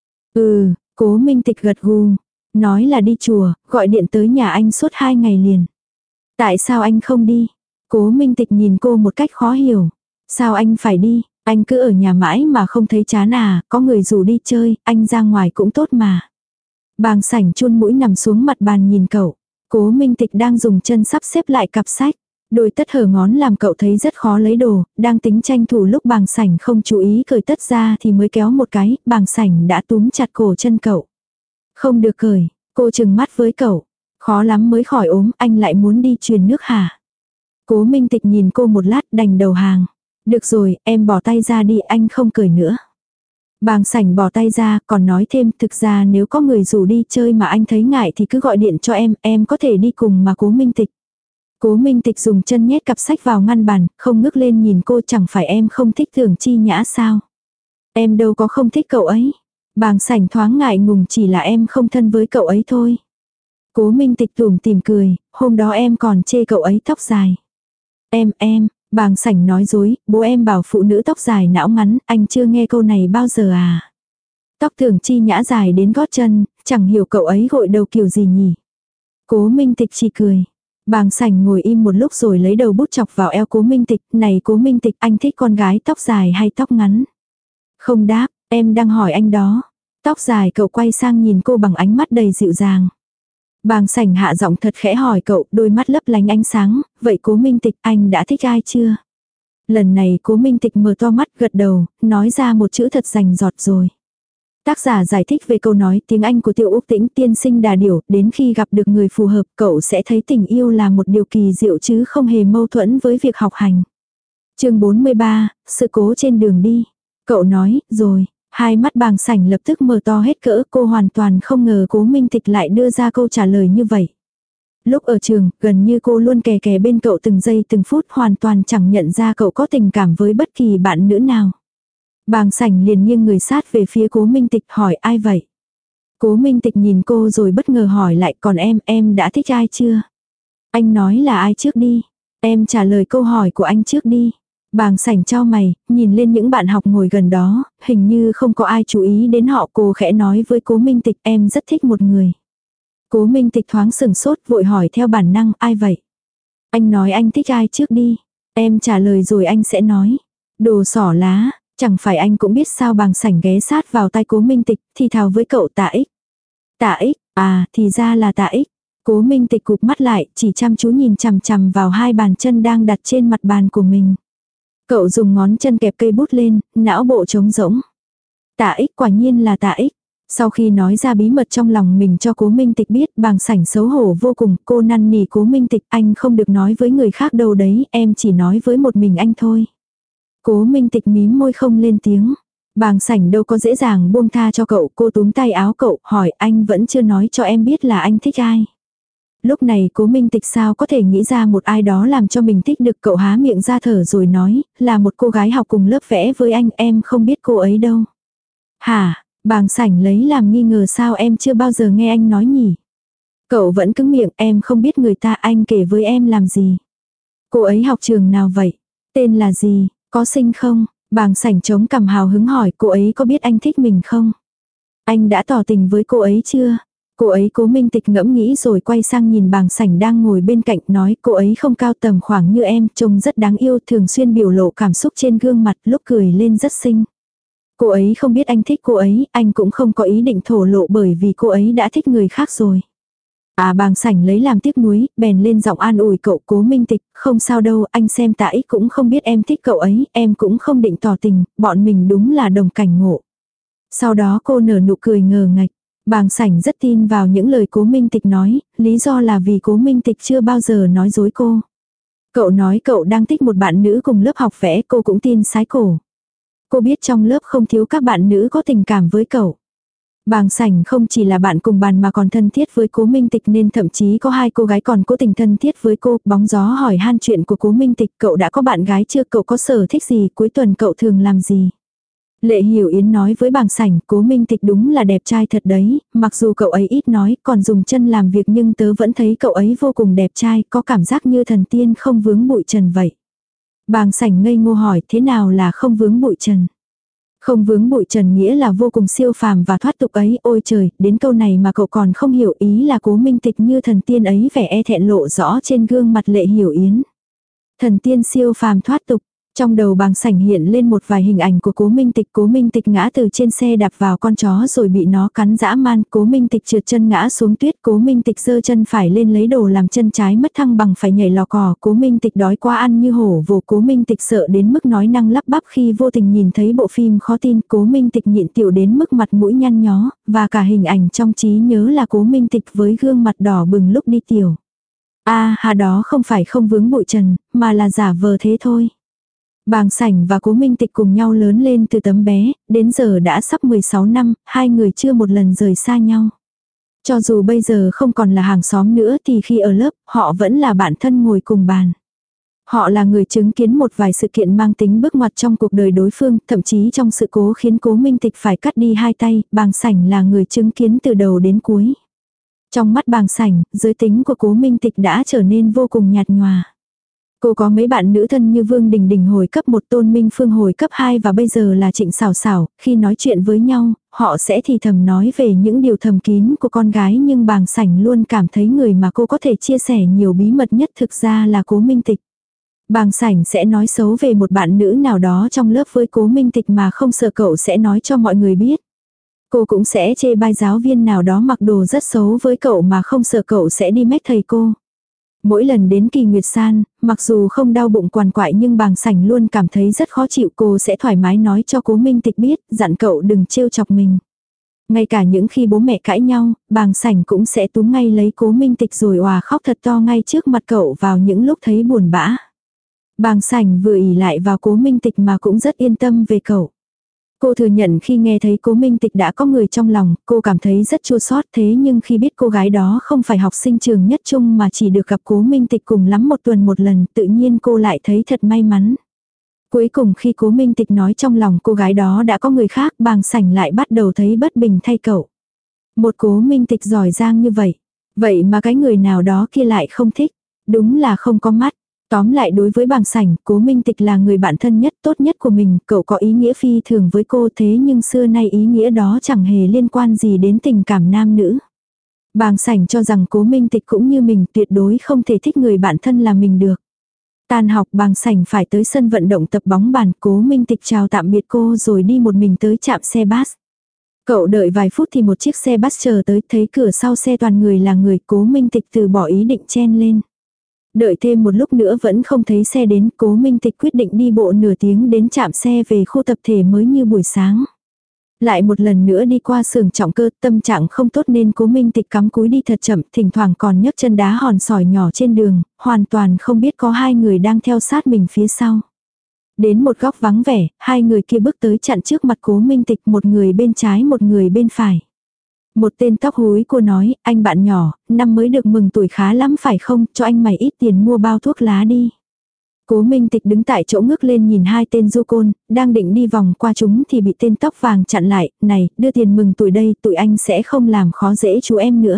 Ừ, Cố Minh Tịch gật gù. Nói là đi chùa, gọi điện tới nhà anh suốt hai ngày liền. Tại sao anh không đi? Cố Minh Tịch nhìn cô một cách khó hiểu. Sao anh phải đi? Anh cứ ở nhà mãi mà không thấy chán à, có người rủ đi chơi, anh ra ngoài cũng tốt mà. Bàng Sảnh chun mũi nằm xuống mặt bàn nhìn cậu. Cố Minh Tịch đang dùng chân sắp xếp lại cặp sách. Đôi tất hở ngón làm cậu thấy rất khó lấy đồ, đang tính tranh thủ lúc Bàng Sảnh không chú ý cởi tất ra thì mới kéo một cái, Bàng Sảnh đã túm chặt cổ chân cậu. Không được cởi, cô trừng mắt với cậu. Khó lắm mới khỏi ốm, anh lại muốn đi truyền nước hả? Cố Minh Tịch nhìn cô một lát đành đầu hàng. Được rồi, em bỏ tay ra đi, anh không cởi nữa. Bàng Sảnh bỏ tay ra, còn nói thêm, thực ra nếu có người rủ đi chơi mà anh thấy ngại thì cứ gọi điện cho em, em có thể đi cùng mà. Cố Minh Tịch. Cố Minh Tịch dùng chân nhét cặp sách vào ngăn bàn, không ngước lên nhìn cô, chẳng phải em không thích Tưởng Chi Nhã sao? Em đâu có không thích cậu ấy. Bàng Sảnh thoáng ngại ngùng, chỉ là em không thân với cậu ấy thôi. Cố Minh Tịch tủm tỉm cười, hôm đó em còn chê cậu ấy tóc dài. Em, em, Bàng Sảnh nói dối, bố em bảo phụ nữ tóc dài não ngắn, anh chưa nghe câu này bao giờ à? Tóc Tưởng Chi Nhã dài đến gót chân, chẳng hiểu cậu ấy gội đầu kiểu gì nhỉ? Cố Minh Tịch chỉ cười. Bàng Sảnh ngồi im một lúc rồi lấy đầu bút chọc vào eo Cố Minh Tịch, này Cố Minh Tịch, anh thích con gái tóc dài hay tóc ngắn? Không đáp, em đang hỏi anh đó. Tóc dài, cậu quay sang nhìn cô bằng ánh mắt đầy dịu dàng. Bàng Sảnh hạ giọng thật khẽ hỏi cậu, đôi mắt lấp lánh ánh sáng, vậy Cố Minh Tịch, anh đã thích ai chưa? Lần này Cố Minh Tịch mở to mắt gật đầu, nói ra một chữ thật rành rọt rồi. Tác giả giải thích về câu nói tiếng Anh của Tiêu Úc Tĩnh, tiên sinh đà điểu, đến khi gặp được người phù hợp cậu sẽ thấy tình yêu là một điều kỳ diệu chứ không hề mâu thuẫn với việc học hành. Chương bốn mươi ba, sự cố trên đường đi. Cậu nói, rồi, hai mắt Bàng Sảnh lập tức mở to hết cỡ, cô hoàn toàn không ngờ Cố Minh Tịch lại đưa ra câu trả lời như vậy. Lúc ở trường, gần như cô luôn kè kè bên cậu từng giây từng phút, hoàn toàn chẳng nhận ra cậu có tình cảm với bất kỳ bạn nữ nào. Bàng Sảnh liền nghiêng người sát về phía Cố Minh Tịch, hỏi ai vậy? Cố Minh Tịch nhìn cô rồi bất ngờ hỏi lại, còn em, em đã thích ai chưa? Anh nói là ai trước đi? Em trả lời câu hỏi của anh trước đi. Bàng Sảnh chau mày, nhìn lên những bạn học ngồi gần đó, hình như không có ai chú ý đến họ. Cô khẽ nói với Cố Minh Tịch, em rất thích một người. Cố Minh Tịch thoáng sừng sốt, vội hỏi theo bản năng, ai vậy? Anh nói anh thích ai trước đi. Em trả lời rồi anh sẽ nói. Đồ xỏ lá, chẳng phải anh cũng biết sao? Bàng Sảnh ghé sát vào tai Cố Minh Tịch, thì thào với cậu, Tạ Ích. Tạ Ích, à, thì ra là Tạ Ích. Cố Minh Tịch cụp mắt lại, chỉ chăm chú nhìn chằm chằm vào hai bàn chân đang đặt trên mặt bàn của mình. Cậu dùng ngón chân kẹp cây bút lên, não bộ trống rỗng. Tạ Ích, quả nhiên là Tạ Ích. Sau khi nói ra bí mật trong lòng mình cho Cố Minh Tịch biết, Bàng Sảnh xấu hổ vô cùng, cô năn nỉ Cố Minh Tịch, anh không được nói với người khác đâu đấy, em chỉ nói với một mình anh thôi. Cố Minh Tịch mím môi không lên tiếng. Bàng Sảnh đâu có dễ dàng buông tha cho cậu, cô túm tay áo cậu, hỏi, anh vẫn chưa nói cho em biết là anh thích ai. Lúc này Cố Minh Tịch sao có thể nghĩ ra một ai đó làm cho mình thích được, cậu há miệng ra thở rồi nói, là một cô gái học cùng lớp vẽ với anh, em không biết cô ấy đâu. Hả? Bàng Sảnh lấy làm nghi ngờ, sao em chưa bao giờ nghe anh nói nhỉ? Cậu vẫn cứng miệng, em không biết người ta, anh kể với em làm gì? Cô ấy học trường nào vậy? Tên là gì? Có xinh không? Bàng Sảnh chống cằm hào hứng hỏi, cô ấy có biết anh thích mình không? Anh đã tỏ tình với cô ấy chưa? Cô ấy Cố Minh Tịch ngẫm nghĩ rồi quay sang nhìn Bàng Sảnh đang ngồi bên cạnh, nói, cô ấy không cao tầm khoảng như em, trông rất đáng yêu, thường xuyên biểu lộ cảm xúc trên gương mặt, lúc cười lên rất xinh. Cô ấy không biết anh thích cô ấy, anh cũng không có ý định thổ lộ bởi vì cô ấy đã thích người khác rồi. À, Bàng Sảnh lấy làm tiếc nuối, bèn lên giọng an ủi cậu, Cố Minh Tịch, không sao đâu, anh xem Tạ Ích cũng không biết em thích cậu ấy, em cũng không định tỏ tình, bọn mình đúng là đồng cảnh ngộ. Sau đó cô nở nụ cười ngờ ngạch. Bàng Sảnh rất tin vào những lời Cố Minh Tịch nói, lý do là vì Cố Minh Tịch chưa bao giờ nói dối cô. Cậu nói cậu đang thích một bạn nữ cùng lớp học vẽ, cô cũng tin sái cổ. Cô biết trong lớp không thiếu các bạn nữ có tình cảm với cậu. Bàng Sảnh không chỉ là bạn cùng bàn mà còn thân thiết với Cố Minh Tịch, nên thậm chí có hai cô gái còn cố tình thân thiết với cô. Bóng gió hỏi han chuyện của Cố Minh Tịch, cậu đã có bạn gái chưa, cậu có sở thích gì, cuối tuần cậu thường làm gì. Lệ Hiểu Yến nói với Bàng Sảnh, Cố Minh Tịch đúng là đẹp trai thật đấy, mặc dù cậu ấy ít nói, còn dùng chân làm việc, nhưng tớ vẫn thấy cậu ấy vô cùng đẹp trai, có cảm giác như thần tiên không vướng bụi trần vậy. Bàng Sảnh ngây ngô hỏi, thế nào là không vướng bụi trần? Không vướng bụi trần nghĩa là vô cùng siêu phàm và thoát tục ấy, ôi trời, đến câu này mà cậu còn không hiểu, ý là Cố Minh Tịch như thần tiên ấy, vẻ e thẹn lộ rõ trên gương mặt Lệ Hiểu Yến. Thần tiên siêu phàm thoát tục. Trong đầu Bàng Sảnh hiện lên một vài hình ảnh của Cố Minh Tịch. Cố Minh Tịch ngã từ trên xe đạp vào con chó rồi bị nó cắn dã man. Cố Minh Tịch trượt chân ngã xuống tuyết. Cố Minh Tịch giơ chân phải lên lấy đồ làm chân trái mất thăng bằng phải nhảy lò cò. Cố Minh Tịch đói quá ăn như hổ vồ. Cố Minh Tịch sợ đến mức nói năng lắp bắp khi vô tình nhìn thấy bộ phim khó tin. Cố Minh Tịch nhịn tiểu đến mức mặt mũi nhăn nhó. Và cả hình ảnh trong trí nhớ là Cố Minh Tịch với gương mặt đỏ bừng lúc đi tiểu. À, hà đó không phải không vướng bụi trần, mà là giả vờ thế thôi. Bàng Sảnh và Cố Minh Tịch cùng nhau lớn lên từ tấm bé, đến giờ đã sắp mười sáu năm, hai người chưa một lần rời xa nhau. Cho dù bây giờ không còn là hàng xóm nữa thì khi ở lớp, họ vẫn là bạn thân ngồi cùng bàn. Họ là người chứng kiến một vài sự kiện mang tính bước ngoặt trong cuộc đời đối phương, thậm chí trong sự cố khiến Cố Minh Tịch phải cắt đi hai tay, Bàng Sảnh là người chứng kiến từ đầu đến cuối. Trong mắt Bàng Sảnh, giới tính của Cố Minh Tịch đã trở nên vô cùng nhạt nhòa. Cô có mấy bạn nữ thân như Vương Đình Đình hồi cấp một, Tôn Minh Phương hồi cấp hai và bây giờ là Trịnh Sảo Sảo, khi nói chuyện với nhau, họ sẽ thì thầm nói về những điều thầm kín của con gái nhưng Bàng Sảnh luôn cảm thấy người mà cô có thể chia sẻ nhiều bí mật nhất thực ra là Cố Minh Tịch. Bàng Sảnh sẽ nói xấu về một bạn nữ nào đó trong lớp với Cố Minh Tịch mà không sợ cậu sẽ nói cho mọi người biết. Cô cũng sẽ chê bai giáo viên nào đó mặc đồ rất xấu với cậu mà không sợ cậu sẽ đi mách thầy cô. Mỗi lần đến kỳ nguyệt san, mặc dù không đau bụng quằn quại nhưng Bàng Sảnh luôn cảm thấy rất khó chịu, cô sẽ thoải mái nói cho Cố Minh Tịch biết, dặn cậu đừng trêu chọc mình. Ngay cả những khi bố mẹ cãi nhau, Bàng Sảnh cũng sẽ túm ngay lấy Cố Minh Tịch rồi òa khóc thật to ngay trước mặt cậu vào những lúc thấy buồn bã. Bàng Sảnh vừa ỷ lại vào Cố Minh Tịch mà cũng rất yên tâm về cậu. Cô thừa nhận khi nghe thấy Cố Minh Tịch đã có người trong lòng, cô cảm thấy rất chua xót, thế nhưng khi biết cô gái đó không phải học sinh trường nhất trung mà chỉ được gặp Cố Minh Tịch cùng lắm một tuần một lần, tự nhiên cô lại thấy thật may mắn. Cuối cùng khi Cố Minh Tịch nói trong lòng cô gái đó đã có người khác, Bàng Sảnh lại bắt đầu thấy bất bình thay cậu. Một Cố Minh Tịch giỏi giang như vậy, vậy mà cái người nào đó kia lại không thích, đúng là không có mắt. Tóm lại đối với Bàng Sảnh, Cố Minh Tịch là người bạn thân nhất tốt nhất của mình, cậu có ý nghĩa phi thường với cô thế nhưng xưa nay ý nghĩa đó chẳng hề liên quan gì đến tình cảm nam nữ. Bàng Sảnh cho rằng Cố Minh Tịch cũng như mình tuyệt đối không thể thích người bạn thân là mình được. Tan học Bàng Sảnh phải tới sân vận động tập bóng bàn, Cố Minh Tịch chào tạm biệt cô rồi đi một mình tới trạm xe bus. Cậu đợi vài phút thì một chiếc xe bus chờ tới, thấy cửa sau xe toàn người là người, Cố Minh Tịch từ bỏ ý định chen lên. Đợi thêm một lúc nữa vẫn không thấy xe đến, Cố Minh Tịch quyết định đi bộ nửa tiếng đến trạm xe về khu tập thể mới như buổi sáng. Lại một lần nữa đi qua xưởng trọng cơ, tâm trạng không tốt nên Cố Minh Tịch cắm cúi đi thật chậm, thỉnh thoảng còn nhấc chân đá hòn sỏi nhỏ trên đường, hoàn toàn không biết có hai người đang theo sát mình phía sau. Đến một góc vắng vẻ, hai người kia bước tới chặn trước mặt Cố Minh Tịch, một người bên trái một người bên phải. Một tên tóc húi cô nói, anh bạn nhỏ, năm mới được mừng tuổi khá lắm phải không, cho anh mày ít tiền mua bao thuốc lá đi. Cố Minh Tịch đứng tại chỗ ngước lên nhìn hai tên du côn, đang định đi vòng qua chúng thì bị tên tóc vàng chặn lại, này, đưa tiền mừng tuổi đây, tụi anh sẽ không làm khó dễ chú em nữa.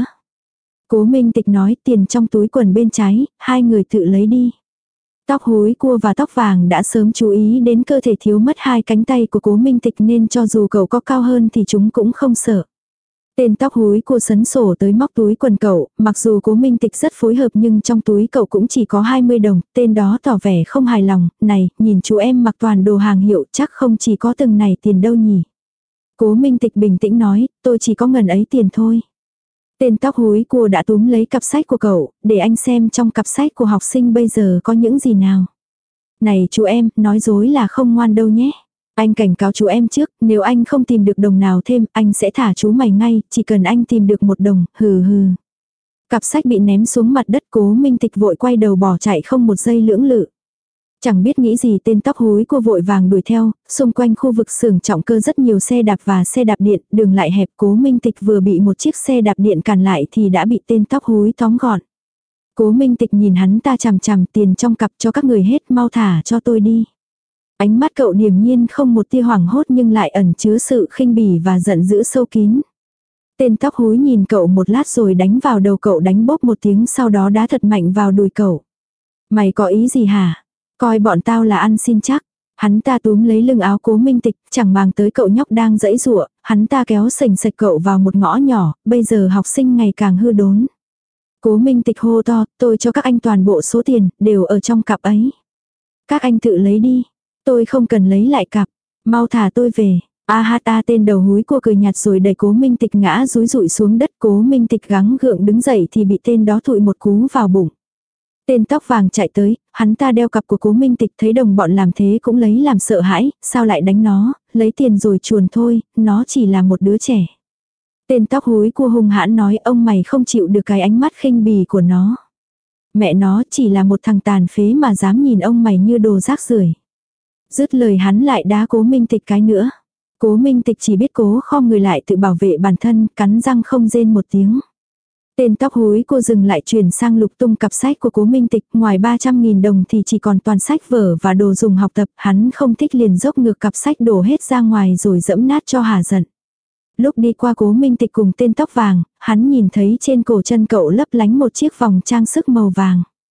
Cố Minh Tịch nói, tiền trong túi quần bên trái, hai người tự lấy đi. Tóc húi cua và tóc vàng đã sớm chú ý đến cơ thể thiếu mất hai cánh tay của Cố Minh Tịch nên cho dù cậu có cao hơn thì chúng cũng không sợ. Tên tóc húi cô sấn sổ tới móc túi quần cậu, mặc dù Cố Minh Tịch rất phối hợp nhưng trong túi cậu cũng chỉ có hai mươi đồng, tên đó tỏ vẻ không hài lòng, này, nhìn chú em mặc toàn đồ hàng hiệu chắc không chỉ có từng này tiền đâu nhỉ. Cố Minh Tịch bình tĩnh nói, tôi chỉ có ngần ấy tiền thôi. Tên tóc húi cô đã túm lấy cặp sách của cậu, để anh xem trong cặp sách của học sinh bây giờ có những gì nào. Này chú em, nói dối là không ngoan đâu nhé. Anh cảnh cáo chú em trước, nếu anh không tìm được đồng nào thêm, anh sẽ thả chú mày ngay, chỉ cần anh tìm được một đồng, hừ hừ. Cặp sách bị ném xuống mặt đất, Cố Minh Tịch vội quay đầu bỏ chạy không một giây lưỡng lự. Chẳng biết nghĩ gì tên tóc húi cô vội vàng đuổi theo, xung quanh khu vực xưởng trọng cơ rất nhiều xe đạp và xe đạp điện, đường lại hẹp. Cố Minh Tịch vừa bị một chiếc xe đạp điện cản lại thì đã bị tên tóc húi tóm gọn. Cố Minh Tịch nhìn hắn ta chằm chằm, tiền trong cặp cho các người hết, mau thả cho tôi đi. Ánh mắt cậu điềm nhiên không một tia hoảng hốt nhưng lại ẩn chứa sự khinh bỉ và giận dữ sâu kín. Tên tóc húi nhìn cậu một lát rồi đánh vào đầu cậu, đánh bốp một tiếng, sau đó đá thật mạnh vào đùi cậu. Mày có ý gì hả? Coi bọn tao là ăn xin chắc. Hắn ta túm lấy lưng áo Cố Minh Tịch, chẳng màng tới cậu nhóc đang giãy giụa, hắn ta kéo sành sạch cậu vào một ngõ nhỏ, bây giờ học sinh ngày càng hư đốn. Cố Minh Tịch hô to, tôi cho các anh toàn bộ số tiền, đều ở trong cặp ấy. Các anh tự lấy đi. Tôi không cần lấy lại cặp, mau thả tôi về. A ha ta, tên đầu húi cô cười nhạt rồi đẩy Cố Minh Tịch ngã rúi rụi xuống đất. Cố Minh Tịch gắng gượng đứng dậy thì bị tên đó thụi một cú vào bụng. Tên tóc vàng chạy tới, hắn ta đeo cặp của Cố Minh Tịch, thấy đồng bọn làm thế cũng lấy làm sợ hãi, sao lại đánh nó, lấy tiền rồi chuồn thôi, nó chỉ là một đứa trẻ. Tên tóc húi cô hung hãn nói, ông mày không chịu được cái ánh mắt khinh bỉ của nó. Mẹ nó chỉ là một thằng tàn phế mà dám nhìn ông mày như đồ rác rưởi. Dứt lời hắn lại đá Cố Minh Tịch cái nữa. Cố Minh Tịch chỉ biết cố khom người lại tự bảo vệ bản thân, cắn răng không rên một tiếng. Tên tóc húi cô dừng lại chuyển sang lục tung cặp sách của Cố Minh Tịch, ngoài ba trăm nghìn đồng thì chỉ còn toàn sách vở và đồ dùng học tập, hắn không thích liền dốc ngược cặp sách đổ hết ra ngoài rồi dẫm nát cho hà giận. Lúc đi qua Cố Minh Tịch cùng tên tóc vàng, hắn nhìn thấy trên cổ chân cậu lấp lánh một chiếc vòng trang sức màu vàng.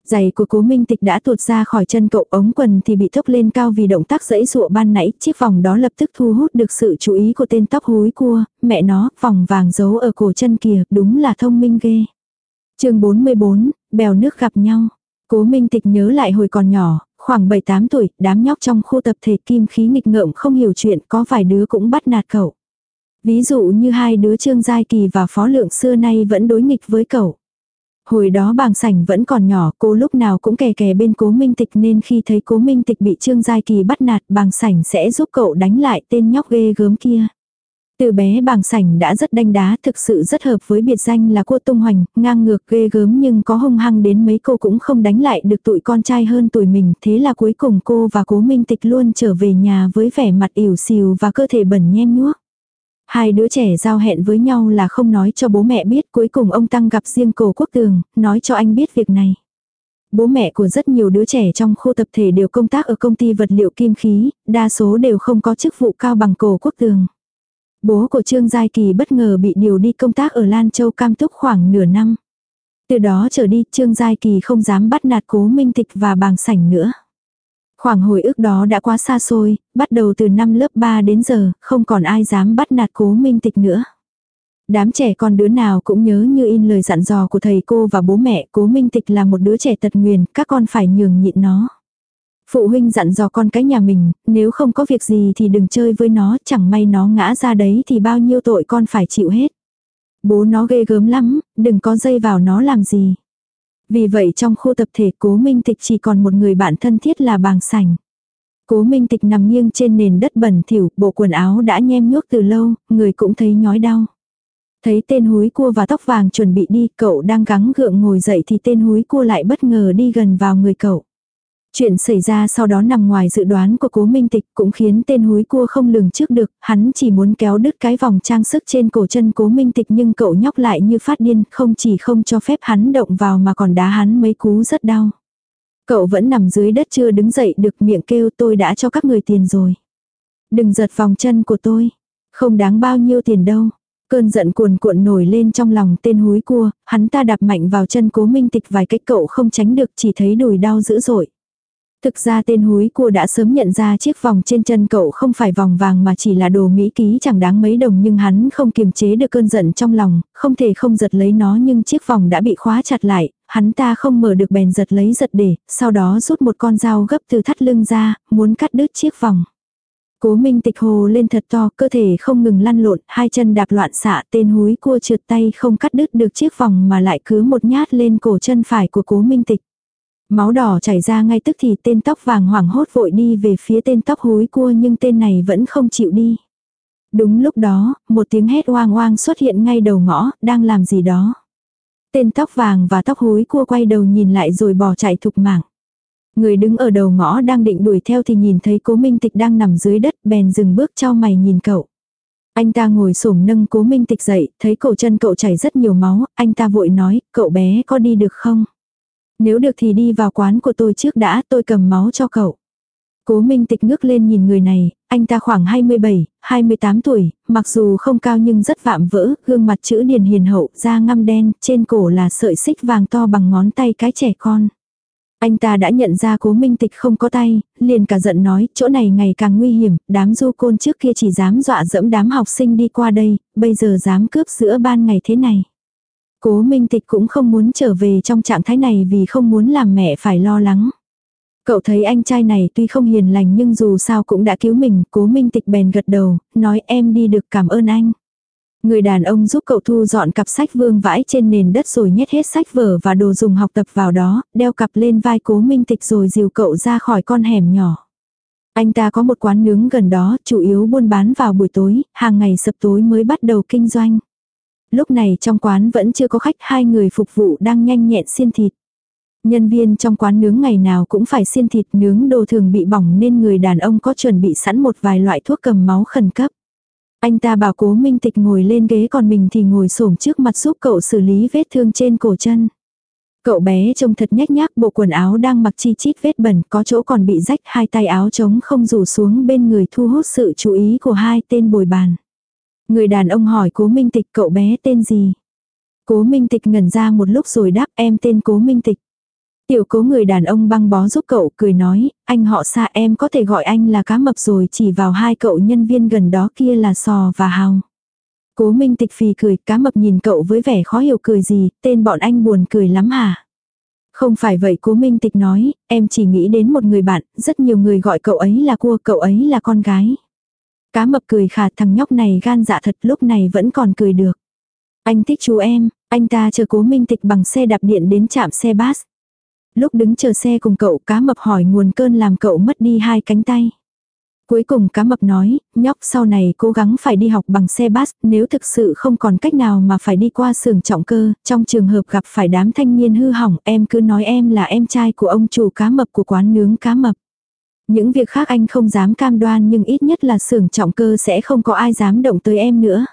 Giày của Cố Minh Tịch đã tuột ra khỏi chân cậu, ống quần thì bị thốc lên cao vì động tác giãy giụa ban nãy, chiếc vòng đó lập tức thu hút được sự chú ý của tên tóc húi cua, mẹ nó, vòng vàng giấu ở cổ chân kìa, đúng là thông minh ghê. Chương bốn mươi bốn, bèo nước gặp nhau. Cố Minh Tịch nhớ lại hồi còn nhỏ, khoảng bảy tám tuổi, đám nhóc trong khu tập thể kim khí nghịch ngợm không hiểu chuyện, có vài đứa cũng bắt nạt cậu. Ví dụ như hai đứa Trương Giai Kỳ và Phó Lượng xưa nay vẫn đối nghịch với cậu. Hồi đó Bàng Sảnh vẫn còn nhỏ, cô lúc nào cũng kè kè bên Cố Minh Tịch nên khi thấy Cố Minh Tịch bị Trương Giai Kỳ bắt nạt, Bàng Sảnh sẽ giúp cậu đánh lại tên nhóc ghê gớm kia. Từ bé Bàng Sảnh đã rất đanh đá, thực sự rất hợp với biệt danh là cua tung hoành, ngang ngược ghê gớm nhưng có hung hăng đến mấy cô cũng không đánh lại được tụi con trai hơn tuổi mình. Thế là cuối cùng cô và Cố Minh Tịch luôn trở về nhà với vẻ mặt ỉu xìu và cơ thể bẩn nhem nhuốc. Hai đứa trẻ giao hẹn với nhau là không nói cho bố mẹ biết, cuối cùng ông Tăng gặp riêng Cổ Quốc Tường, nói cho anh biết việc này. Bố mẹ của rất nhiều đứa trẻ trong khu tập thể đều công tác ở công ty vật liệu kim khí, đa số đều không có chức vụ cao bằng Cổ Quốc Tường. Bố của Trương Giai Kỳ bất ngờ bị điều đi công tác ở Lan Châu Cam Túc khoảng nửa năm. Từ đó trở đi Trương Giai Kỳ không dám bắt nạt Cố Minh Tịch và Bàng Sảnh nữa. Khoảng hồi ức đó đã quá xa xôi, bắt đầu từ năm lớp ba đến giờ, không còn ai dám bắt nạt Cố Minh Tịch nữa. Đám trẻ con đứa nào cũng nhớ như in lời dặn dò của thầy cô và bố mẹ, Cố Minh Tịch là một đứa trẻ tật nguyền, các con phải nhường nhịn nó. Phụ huynh dặn dò con cái nhà mình, nếu không có việc gì thì đừng chơi với nó, chẳng may nó ngã ra đấy thì bao nhiêu tội con phải chịu hết. Bố nó ghê gớm lắm, đừng có dây vào nó làm gì. Vì vậy trong khu tập thể Cố Minh Tịch chỉ còn một người bạn thân thiết là Bàng Sảnh. Cố Minh Tịch nằm nghiêng trên nền đất bẩn thỉu, bộ quần áo đã nhem nhuốc từ lâu, người cũng thấy nhói đau. Thấy tên húi cua và tóc vàng chuẩn bị đi, cậu đang gắng gượng ngồi dậy thì tên húi cua lại bất ngờ đi gần vào người cậu. Chuyện xảy ra sau đó nằm ngoài dự đoán của Cố Minh Tịch cũng khiến tên húi cua không lường trước được, hắn chỉ muốn kéo đứt cái vòng trang sức trên cổ chân Cố Minh Tịch nhưng cậu nhóc lại như phát điên, không chỉ không cho phép hắn động vào mà còn đá hắn mấy cú rất đau. Cậu vẫn nằm dưới đất chưa đứng dậy được, miệng kêu tôi đã cho các người tiền rồi. Đừng giật vòng chân của tôi, không đáng bao nhiêu tiền đâu. Cơn giận cuồn cuộn nổi lên trong lòng tên húi cua, hắn ta đạp mạnh vào chân Cố Minh Tịch vài cái, cậu không tránh được, chỉ thấy đùi đau dữ dội. Thực ra tên húi cua đã sớm nhận ra chiếc vòng trên chân cậu không phải vòng vàng mà chỉ là đồ mỹ ký chẳng đáng mấy đồng, nhưng hắn không kiềm chế được cơn giận trong lòng, không thể không giật lấy nó nhưng chiếc vòng đã bị khóa chặt lại, hắn ta không mở được bèn giật lấy giật để, sau đó rút một con dao gấp từ thắt lưng ra, muốn cắt đứt chiếc vòng. Cố Minh Tịch hồ lên thật to, cơ thể không ngừng lăn lộn, hai chân đạp loạn xạ, tên húi cua trượt tay không cắt đứt được chiếc vòng mà lại cứ một nhát lên cổ chân phải của Cố Minh Tịch. Máu đỏ chảy ra ngay tức thì tên tóc vàng hoảng hốt vội đi về phía tên tóc húi cua nhưng tên này vẫn không chịu đi. Đúng lúc đó, một tiếng hét oang oang xuất hiện ngay đầu ngõ, đang làm gì đó. Tên tóc vàng và tóc húi cua quay đầu nhìn lại rồi bỏ chạy thục mạng. Người đứng ở đầu ngõ đang định đuổi theo thì nhìn thấy Cố Minh Tịch đang nằm dưới đất, bèn dừng bước chau mày nhìn cậu. Anh ta ngồi xổm nâng Cố Minh Tịch dậy, thấy cổ chân cậu chảy rất nhiều máu, anh ta vội nói, cậu bé có đi được không? Nếu được thì đi vào quán của tôi trước đã, tôi cầm máu cho cậu. Cố Minh Tịch ngước lên nhìn người này, anh ta khoảng hai mươi bảy, hai mươi tám tuổi, mặc dù không cao nhưng rất vạm vỡ, gương mặt chữ điển hiền hậu, da ngăm đen, trên cổ là sợi xích vàng to bằng ngón tay cái trẻ con. Anh ta đã nhận ra Cố Minh Tịch không có tay, liền cả giận nói, chỗ này ngày càng nguy hiểm, đám du côn trước kia chỉ dám dọa dẫm đám học sinh đi qua đây, bây giờ dám cướp giữa ban ngày thế này. Cố Minh Tịch cũng không muốn trở về trong trạng thái này vì không muốn làm mẹ phải lo lắng. Cậu thấy anh trai này tuy không hiền lành nhưng dù sao cũng đã cứu mình, Cố Minh Tịch bèn gật đầu, nói em đi được, cảm ơn anh. Người đàn ông giúp cậu thu dọn cặp sách vương vãi trên nền đất rồi nhét hết sách vở và đồ dùng học tập vào đó, đeo cặp lên vai Cố Minh Tịch rồi dìu cậu ra khỏi con hẻm nhỏ. Anh ta có một quán nướng gần đó, chủ yếu buôn bán vào buổi tối, hàng ngày sập tối mới bắt đầu kinh doanh. Lúc này trong quán vẫn chưa có khách, hai người phục vụ đang nhanh nhẹn xiên thịt. Nhân viên trong quán nướng ngày nào cũng phải xiên thịt, nướng đồ thường bị bỏng nên người đàn ông có chuẩn bị sẵn một vài loại thuốc cầm máu khẩn cấp. Anh ta bảo Cố Minh Tịch ngồi lên ghế còn mình thì ngồi xổm trước mặt giúp cậu xử lý vết thương trên cổ chân. Cậu bé trông thật nhếch nhác, bộ quần áo đang mặc chi chít vết bẩn, có chỗ còn bị rách, hai tay áo trống không rủ xuống bên người thu hút sự chú ý của hai tên bồi bàn. Người đàn ông hỏi Cố Minh Tịch, cậu bé tên gì? Cố Minh Tịch ngẩn ra một lúc rồi đáp, em tên Cố Minh Tịch. Tiểu Cố người đàn ông băng bó giúp cậu cười nói, anh họ xa em có thể gọi anh là Cá Mập rồi, chỉ vào hai cậu nhân viên gần đó kia là Sò và Hào. Cố Minh Tịch phì cười, Cá Mập nhìn cậu với vẻ khó hiểu cười gì, tên bọn anh buồn cười lắm hả? Không phải vậy, Cố Minh Tịch nói, em chỉ nghĩ đến một người bạn, rất nhiều người gọi cậu ấy là cua, cậu ấy là con gái. Cá Mập cười khà, thằng nhóc này gan dạ thật, lúc này vẫn còn cười được. Anh thích chú em, anh ta chờ Cố Minh Tịch bằng xe đạp điện đến trạm xe bus. Lúc đứng chờ xe cùng cậu, Cá Mập hỏi nguồn cơn làm cậu mất đi hai cánh tay. Cuối cùng Cá Mập nói, nhóc sau này cố gắng phải đi học bằng xe bus, nếu thực sự không còn cách nào mà phải đi qua xưởng trọng cơ, trong trường hợp gặp phải đám thanh niên hư hỏng, em cứ nói em là em trai của ông chủ Cá Mập của quán nướng Cá Mập. Những việc khác anh không dám cam đoan, nhưng ít nhất là xưởng trọng cơ sẽ không có ai dám động tới em nữa.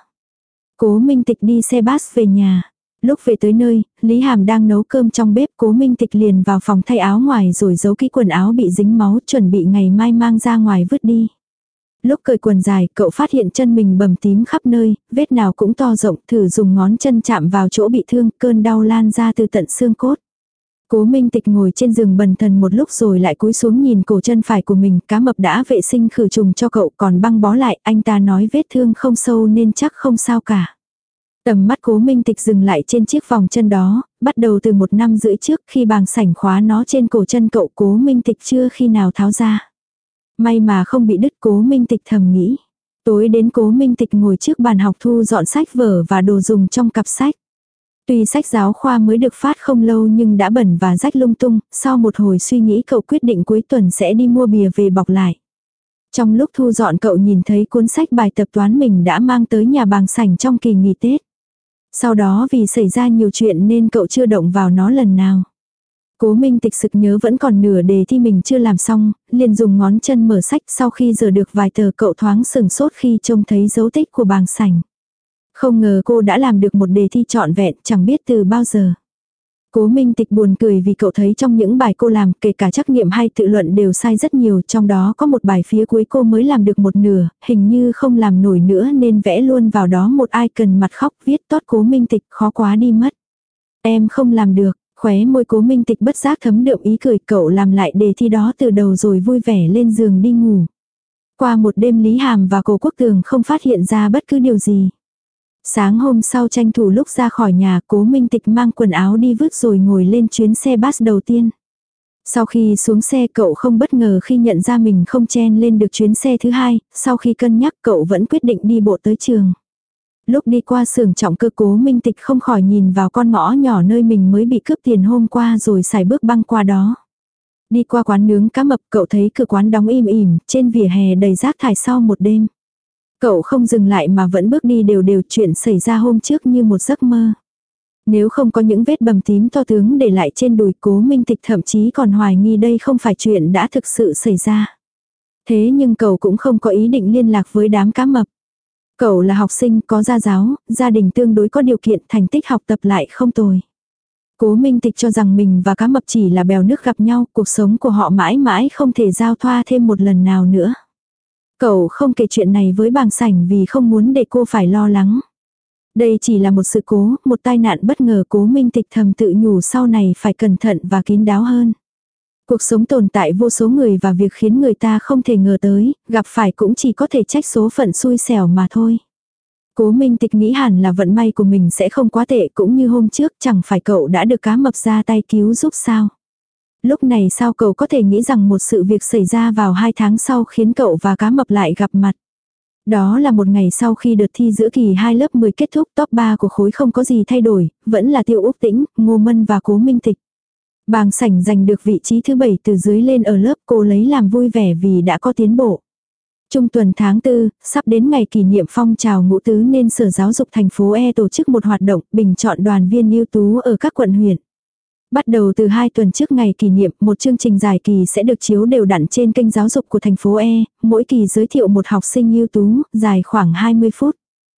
Cố Minh Tịch đi xe bus về nhà. Lúc về tới nơi, Lý Hàm đang nấu cơm trong bếp, Cố Minh Tịch liền vào phòng thay áo ngoài rồi giấu kỹ quần áo bị dính máu, chuẩn bị ngày mai mang ra ngoài vứt đi. Lúc cởi quần dài, cậu phát hiện chân mình bầm tím khắp nơi, vết nào cũng to rộng, thử dùng ngón chân chạm vào chỗ bị thương, cơn đau lan ra từ tận xương cốt. Cố Minh Tịch ngồi trên giường bần thần một lúc rồi lại cúi xuống nhìn cổ chân phải của mình, Cá Mập đã vệ sinh khử trùng cho cậu còn băng bó lại, anh ta nói vết thương không sâu nên chắc không sao cả. Tầm mắt Cố Minh Tịch dừng lại trên chiếc vòng chân đó, bắt đầu từ một năm rưỡi trước khi bàng sảnh khóa nó trên cổ chân cậu, Cố Minh Tịch chưa khi nào tháo ra. May mà không bị đứt, Cố Minh Tịch thầm nghĩ. Tối đến Cố Minh Tịch ngồi trước bàn học thu dọn sách vở và đồ dùng trong cặp sách. Tuy sách giáo khoa mới được phát không lâu nhưng đã bẩn và rách lung tung, sau một hồi suy nghĩ cậu quyết định cuối tuần sẽ đi mua bìa về bọc lại. Trong lúc thu dọn cậu nhìn thấy cuốn sách bài tập toán mình đã mang tới nhà bàng sảnh trong kỳ nghỉ Tết. Sau đó vì xảy ra nhiều chuyện nên cậu chưa động vào nó lần nào. Cố Minh Tịch sực nhớ vẫn còn nửa đề thi mình chưa làm xong, liền dùng ngón chân mở sách, sau khi dở được vài tờ cậu thoáng sừng sốt khi trông thấy dấu tích của bàng sảnh. Không ngờ cô đã làm được một đề thi trọn vẹn, chẳng biết từ bao giờ. Cố Minh Tịch buồn cười vì cậu thấy trong những bài cô làm, kể cả trắc nghiệm hay tự luận đều sai rất nhiều, trong đó có một bài phía cuối cô mới làm được một nửa, hình như không làm nổi nữa nên vẽ luôn vào đó một icon mặt khóc viết tốt Cố Minh Tịch, khó quá đi mất. Em không làm được, khóe môi Cố Minh Tịch bất giác thấm đượm ý cười, cậu làm lại đề thi đó từ đầu rồi vui vẻ lên giường đi ngủ. Qua một đêm Lý Hàm và Cố Quốc Tường không phát hiện ra bất cứ điều gì. Sáng hôm sau tranh thủ lúc ra khỏi nhà, Cố Minh Tịch mang quần áo đi vứt rồi ngồi lên chuyến xe bus đầu tiên. Sau khi xuống xe cậu không bất ngờ khi nhận ra mình không chen lên được chuyến xe thứ hai, sau khi cân nhắc cậu vẫn quyết định đi bộ tới trường. Lúc đi qua xưởng trọng cơ, Cố Minh Tịch không khỏi nhìn vào con ngõ nhỏ nơi mình mới bị cướp tiền hôm qua rồi sải bước băng qua đó. Đi qua quán nướng Cá Mập, cậu thấy cửa quán đóng im ỉm, trên vỉa hè đầy rác thải sau một đêm. Cậu không dừng lại mà vẫn bước đi đều đều, chuyện xảy ra hôm trước như một giấc mơ. Nếu không có những vết bầm tím to tướng để lại trên đùi, Cố Minh Tịch thậm chí còn hoài nghi đây không phải chuyện đã thực sự xảy ra. Thế nhưng cậu cũng không có ý định liên lạc với đám Cá Mập. Cậu là học sinh có gia giáo, gia đình tương đối có điều kiện, thành tích học tập lại không tồi. Cố Minh Tịch cho rằng mình và Cá Mập chỉ là bèo nước gặp nhau, cuộc sống của họ mãi mãi không thể giao thoa thêm một lần nào nữa. Cậu không kể chuyện này với bàng sảnh vì không muốn để cô phải lo lắng. Đây chỉ là một sự cố, một tai nạn bất ngờ. Cố Minh Tịch thầm tự nhủ sau này phải cẩn thận và kín đáo hơn. Cuộc sống tồn tại vô số người và việc khiến người ta không thể ngờ tới, gặp phải cũng chỉ có thể trách số phận xui xẻo mà thôi. Cố Minh Tịch nghĩ hẳn là vận may của mình sẽ không quá tệ, cũng như hôm trước chẳng phải cậu đã được Cá Mập ra tay cứu giúp sao. Lúc này sao cậu có thể nghĩ rằng một sự việc xảy ra vào hai tháng sau khiến cậu và Cá Mập lại gặp mặt. Đó là một ngày sau khi đợt thi giữa kỳ hai lớp mười kết thúc, top ba của khối không có gì thay đổi, vẫn là Tiêu Úc Tĩnh, Ngô Mân và Cố Minh Tịch. Bàng sảnh giành được vị trí thứ bảy từ dưới lên ở lớp, cô lấy làm vui vẻ vì đã có tiến bộ. Trung tuần tháng tư, sắp đến ngày kỷ niệm phong trào ngũ tứ nên Sở Giáo dục thành phố E tổ chức một hoạt động bình chọn đoàn viên ưu tú ở các quận huyện. Bắt đầu từ hai tuần trước ngày kỷ niệm, một chương trình dài kỳ sẽ được chiếu đều đặn trên kênh giáo dục của thành phố E, mỗi kỳ giới thiệu một học sinh ưu tú, dài khoảng hai mươi phút.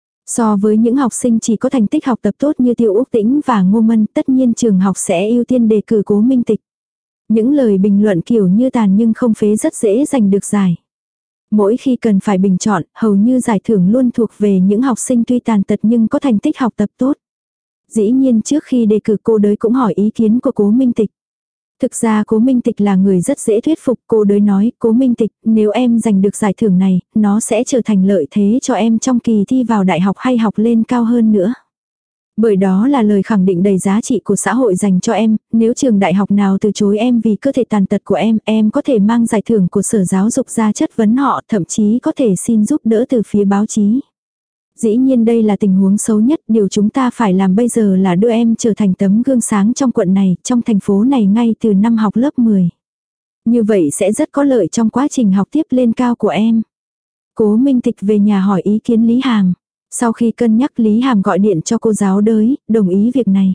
So với những học sinh chỉ có thành tích học tập tốt như Tiêu Úc Tĩnh và Ngô Mân, tất nhiên trường học sẽ ưu tiên đề cử Cố Minh Tịch. Những lời bình luận kiểu như tàn nhưng không phế rất dễ giành được giải. Mỗi khi cần phải bình chọn, hầu như giải thưởng luôn thuộc về những học sinh tuy tàn tật nhưng có thành tích học tập tốt. Dĩ nhiên trước khi đề cử cô đới cũng hỏi ý kiến của Cố Minh Tịch. Thực ra Cố Minh Tịch là người rất dễ thuyết phục, cô đới nói, Cố Minh Tịch, nếu em giành được giải thưởng này, nó sẽ trở thành lợi thế cho em trong kỳ thi vào đại học hay học lên cao hơn nữa. Bởi đó là lời khẳng định đầy giá trị của xã hội dành cho em, nếu trường đại học nào từ chối em vì cơ thể tàn tật của em, em có thể mang giải thưởng của Sở Giáo dục ra chất vấn họ, thậm chí có thể xin giúp đỡ từ phía báo chí. Dĩ nhiên đây là tình huống xấu nhất, điều chúng ta phải làm bây giờ là đưa em trở thành tấm gương sáng trong quận này, trong thành phố này ngay từ năm học lớp mười. Như vậy sẽ rất có lợi trong quá trình học tiếp lên cao của em. Cố Minh Tịch về nhà hỏi ý kiến Lý Hàm. Sau khi cân nhắc Lý Hàm gọi điện cho cô giáo đới, đồng ý việc này.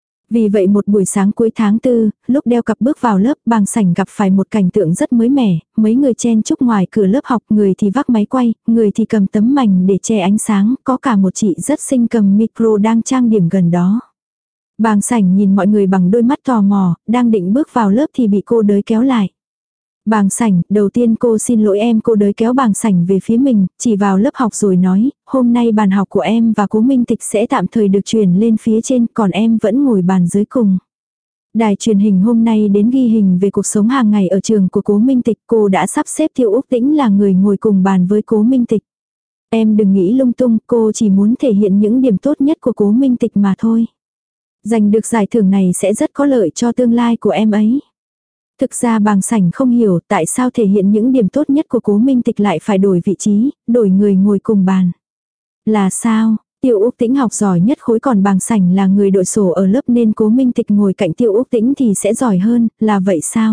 Vì vậy một buổi sáng cuối tháng tư, lúc đeo cặp bước vào lớp, Bàng Sảnh gặp phải một cảnh tượng rất mới mẻ, mấy người chen chúc ngoài cửa lớp học, người thì vác máy quay, người thì cầm tấm mảnh để che ánh sáng, có cả một chị rất xinh cầm micro đang trang điểm gần đó. Bàng Sảnh nhìn mọi người bằng đôi mắt tò mò, đang định bước vào lớp thì bị cô đới kéo lại. Bàng Sảnh, đầu tiên cô xin lỗi em, cô đới kéo Bàng Sảnh về phía mình, chỉ vào lớp học rồi nói, hôm nay bàn học của em và Cố Minh Tịch sẽ tạm thời được chuyển lên phía trên, còn em vẫn ngồi bàn dưới cùng. Đài truyền hình hôm nay đến ghi hình về cuộc sống hàng ngày ở trường của Cố Minh Tịch, cô đã sắp xếp Tiêu Úc Tĩnh là người ngồi cùng bàn với Cố Minh Tịch. Em đừng nghĩ lung tung, cô chỉ muốn thể hiện những điểm tốt nhất của Cố Minh Tịch mà thôi. Giành được giải thưởng này sẽ rất có lợi cho tương lai của em ấy. Thực ra Bàng Sảnh không hiểu tại sao thể hiện những điểm tốt nhất của Cố Minh Tịch lại phải đổi vị trí, đổi người ngồi cùng bàn. Là sao? Tiêu Úc Tĩnh học giỏi nhất khối còn Bàng Sảnh là người đội sổ ở lớp nên Cố Minh Tịch ngồi cạnh Tiêu Úc Tĩnh thì sẽ giỏi hơn, là vậy sao?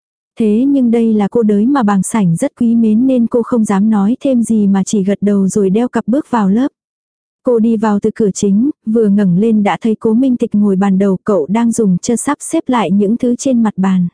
Thế nhưng đây là cô đới mà Bàng Sảnh rất quý mến nên cô không dám nói thêm gì mà chỉ gật đầu rồi đeo cặp bước vào lớp. Cô đi vào từ cửa chính, vừa ngẩng lên đã thấy Cố Minh Tịch ngồi bàn đầu, cậu đang dùng chân sắp xếp lại những thứ trên mặt bàn.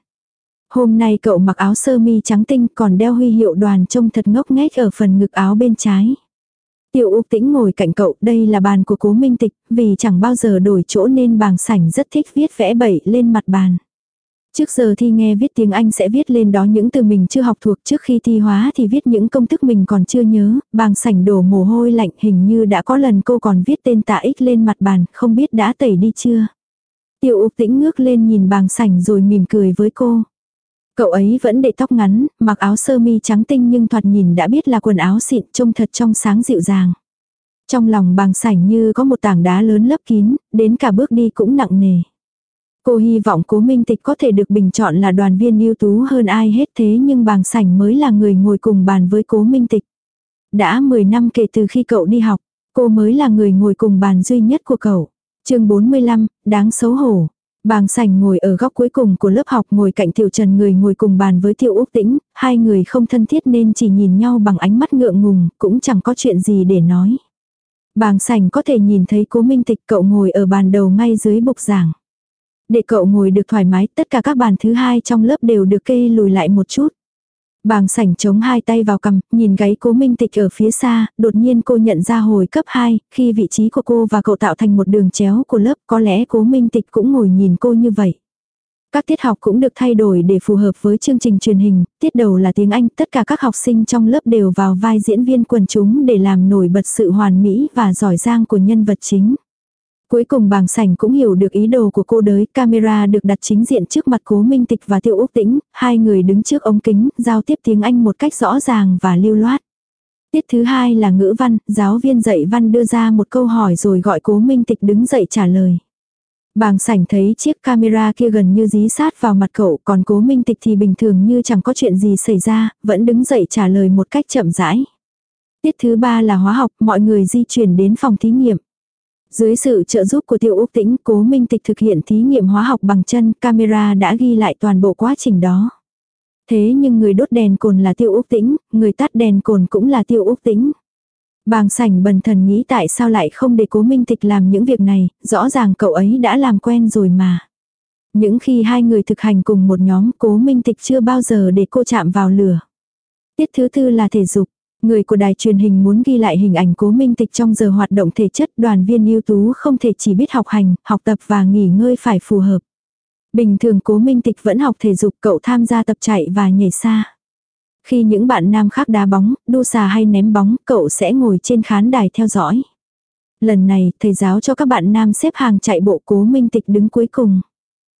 Hôm nay cậu mặc áo sơ mi trắng tinh còn đeo huy hiệu đoàn trông thật ngốc nghếch ở phần ngực áo bên trái. Tiêu Úc Tĩnh ngồi cạnh cậu, đây là bàn của Cố Minh Tịch, vì chẳng bao giờ đổi chỗ nên Bàng Sảnh rất thích viết vẽ bậy lên mặt bàn. Trước giờ thi nghe viết tiếng Anh sẽ viết lên đó những từ mình chưa học thuộc, trước khi thi hóa thì viết những công thức mình còn chưa nhớ, Bàng Sảnh đổ mồ hôi lạnh, hình như đã có lần cô còn viết tên tạ ích lên mặt bàn, không biết đã tẩy đi chưa. Tiêu Úc Tĩnh ngước lên nhìn Bàng Sảnh rồi mỉm cười với cô. Cậu ấy vẫn để tóc ngắn, mặc áo sơ mi trắng tinh nhưng thoạt nhìn đã biết là quần áo xịn, trông thật trong sáng dịu dàng. Trong lòng Bàng Sảnh như có một tảng đá lớn lấp kín, đến cả bước đi cũng nặng nề. Cô hy vọng Cố Minh Tịch có thể được bình chọn là đoàn viên ưu tú hơn ai hết, thế nhưng Bàng Sảnh mới là người ngồi cùng bàn với Cố Minh Tịch. Đã mười năm kể từ khi cậu đi học, cô mới là người ngồi cùng bàn duy nhất của cậu. Chương bốn mươi lăm, đáng xấu hổ. Bàng Sảnh ngồi ở góc cuối cùng của lớp học, ngồi cạnh Tiểu Trần, người ngồi cùng bàn với Tiêu Úc Tĩnh, hai người không thân thiết nên chỉ nhìn nhau bằng ánh mắt ngượng ngùng, cũng chẳng có chuyện gì để nói. Bàng Sảnh có thể nhìn thấy Cố Minh Tịch, cậu ngồi ở bàn đầu ngay dưới bục giảng. Để cậu ngồi được thoải mái, tất cả các bàn thứ hai trong lớp đều được kê lùi lại một chút. Bàng Sảnh chống hai tay vào cằm, nhìn gáy Cố Minh Tịch ở phía xa, đột nhiên cô nhận ra hồi cấp hai, khi vị trí của cô và cậu tạo thành một đường chéo của lớp, có lẽ Cố Minh Tịch cũng ngồi nhìn cô như vậy. Các tiết học cũng được thay đổi để phù hợp với chương trình truyền hình, tiết đầu là tiếng Anh, tất cả các học sinh trong lớp đều vào vai diễn viên quần chúng để làm nổi bật sự hoàn mỹ và giỏi giang của nhân vật chính. Cuối cùng Bàng Sảnh cũng hiểu được ý đồ của cô đới, camera được đặt chính diện trước mặt Cố Minh Tịch và Tiêu Úc Tĩnh, hai người đứng trước ống kính, giao tiếp tiếng Anh một cách rõ ràng và lưu loát. Tiết thứ hai là ngữ văn, giáo viên dạy văn đưa ra một câu hỏi rồi gọi Cố Minh Tịch đứng dậy trả lời. Bàng Sảnh thấy chiếc camera kia gần như dí sát vào mặt cậu, còn Cố Minh Tịch thì bình thường như chẳng có chuyện gì xảy ra, vẫn đứng dậy trả lời một cách chậm rãi. Tiết thứ ba là hóa học, mọi người di chuyển đến phòng thí nghiệm. Dưới sự trợ giúp của Tiêu Úc Tĩnh, Cố Minh Tịch thực hiện thí nghiệm hóa học bằng chân, camera đã ghi lại toàn bộ quá trình đó. Thế nhưng người đốt đèn cồn là Tiêu Úc Tĩnh, người tắt đèn cồn cũng là Tiêu Úc Tĩnh. Bàng Sảnh bần thần nghĩ tại sao lại không để Cố Minh Tịch làm những việc này, rõ ràng cậu ấy đã làm quen rồi mà. Những khi hai người thực hành cùng một nhóm, Cố Minh Tịch chưa bao giờ để cô chạm vào lửa. Tiết thứ tư là thể dục. Người của đài truyền hình muốn ghi lại hình ảnh Cố Minh Tịch trong giờ hoạt động thể chất, đoàn viên ưu tú không thể chỉ biết học hành, học tập và nghỉ ngơi phải phù hợp. Bình thường Cố Minh Tịch vẫn học thể dục, cậu tham gia tập chạy và nhảy xa. Khi những bạn nam khác đá bóng, đu xà hay ném bóng, cậu sẽ ngồi trên khán đài theo dõi. Lần này, thầy giáo cho các bạn nam xếp hàng chạy bộ, Cố Minh Tịch đứng cuối cùng.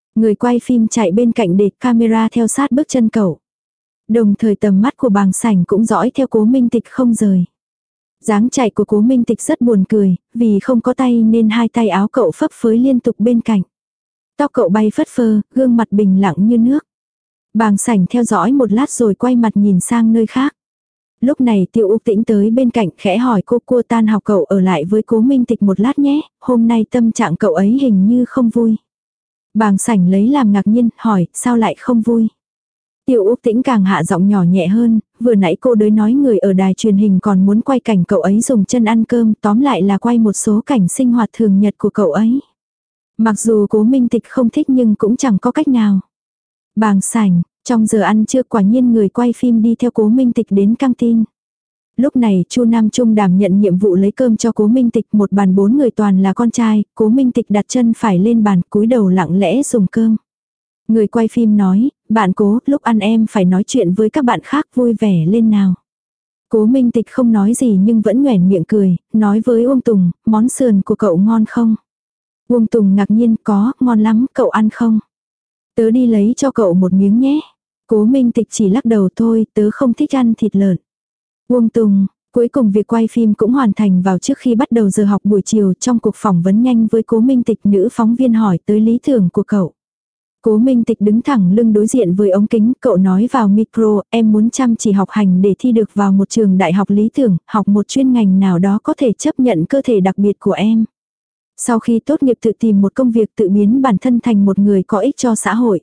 Người quay phim chạy bên cạnh để camera theo sát bước chân cậu. Đồng thời tầm mắt của Bàng Sảnh cũng dõi theo Cố Minh Tịch không rời. Dáng chạy của Cố Minh Tịch rất buồn cười, vì không có tay nên hai tay áo cậu phấp phới liên tục bên cạnh. Tóc cậu bay phất phơ, gương mặt bình lặng như nước. Bàng Sảnh theo dõi một lát rồi quay mặt nhìn sang nơi khác. Lúc này Tiêu Úc Tĩnh tới bên cạnh khẽ hỏi cô cô tan học cậu ở lại với Cố Minh Tịch một lát nhé, hôm nay tâm trạng cậu ấy hình như không vui. Bàng Sảnh lấy làm ngạc nhiên, hỏi sao lại không vui. Tiêu Úc Tĩnh càng hạ giọng nhỏ nhẹ hơn, vừa nãy cô đới nói người ở đài truyền hình còn muốn quay cảnh cậu ấy dùng chân ăn cơm, tóm lại là quay một số cảnh sinh hoạt thường nhật của cậu ấy. Mặc dù Cố Minh Tịch không thích nhưng cũng chẳng có cách nào. Bàng Sảnh, trong giờ ăn trưa quả nhiên người quay phim đi theo Cố Minh Tịch đến căng tin. Lúc này Chu Nam Trung đảm nhận nhiệm vụ lấy cơm cho Cố Minh Tịch, một bàn bốn người toàn là con trai, Cố Minh Tịch đặt chân phải lên bàn cúi đầu lặng lẽ dùng cơm. Người quay phim nói, bạn Cố, lúc ăn em phải nói chuyện với các bạn khác vui vẻ lên nào. Cố Minh Tịch không nói gì nhưng vẫn nhoẻn miệng cười, nói với Uông Tùng, món sườn của cậu ngon không? Uông Tùng ngạc nhiên, có, ngon lắm, cậu ăn không? Tớ đi lấy cho cậu một miếng nhé. Cố Minh Tịch chỉ lắc đầu thôi, tớ không thích ăn thịt lợn. Uông Tùng, cuối cùng việc quay phim cũng hoàn thành vào trước khi bắt đầu giờ học buổi chiều. Trong cuộc phỏng vấn nhanh với Cố Minh Tịch, nữ phóng viên hỏi tới lý tưởng của cậu. Cố Minh Tịch đứng thẳng lưng đối diện với ống kính, cậu nói vào micro, em muốn chăm chỉ học hành để thi được vào một trường đại học lý tưởng, học một chuyên ngành nào đó có thể chấp nhận cơ thể đặc biệt của em. Sau khi tốt nghiệp tự tìm một công việc tự biến bản thân thành một người có ích cho xã hội.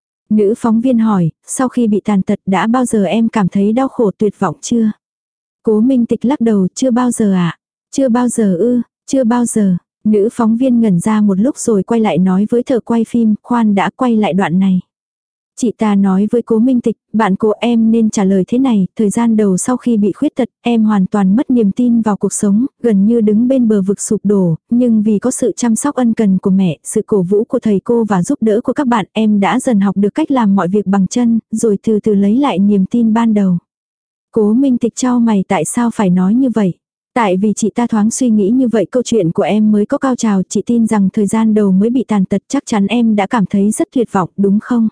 Nữ phóng viên hỏi, sau khi bị tàn tật đã bao giờ em cảm thấy đau khổ tuyệt vọng chưa? Cố Minh Tịch lắc đầu, chưa bao giờ ạ. À? Chưa bao giờ ư, chưa bao giờ. Nữ phóng viên ngẩn ra một lúc rồi quay lại nói với thợ quay phim, khoan đã quay lại đoạn này. Chị ta nói với Cố Minh Tịch, bạn cô em nên trả lời thế này, thời gian đầu sau khi bị khuyết tật, em hoàn toàn mất niềm tin vào cuộc sống, gần như đứng bên bờ vực sụp đổ, nhưng vì có sự chăm sóc ân cần của mẹ, sự cổ vũ của thầy cô và giúp đỡ của các bạn, em đã dần học được cách làm mọi việc bằng chân, rồi từ từ lấy lại niềm tin ban đầu. Cố Minh Tịch chau mày, tại sao phải nói như vậy? Tại vì chị ta thoáng suy nghĩ như vậy câu chuyện của em mới có cao trào, chị tin rằng thời gian đầu mới bị tàn tật chắc chắn em đã cảm thấy rất tuyệt vọng, đúng không?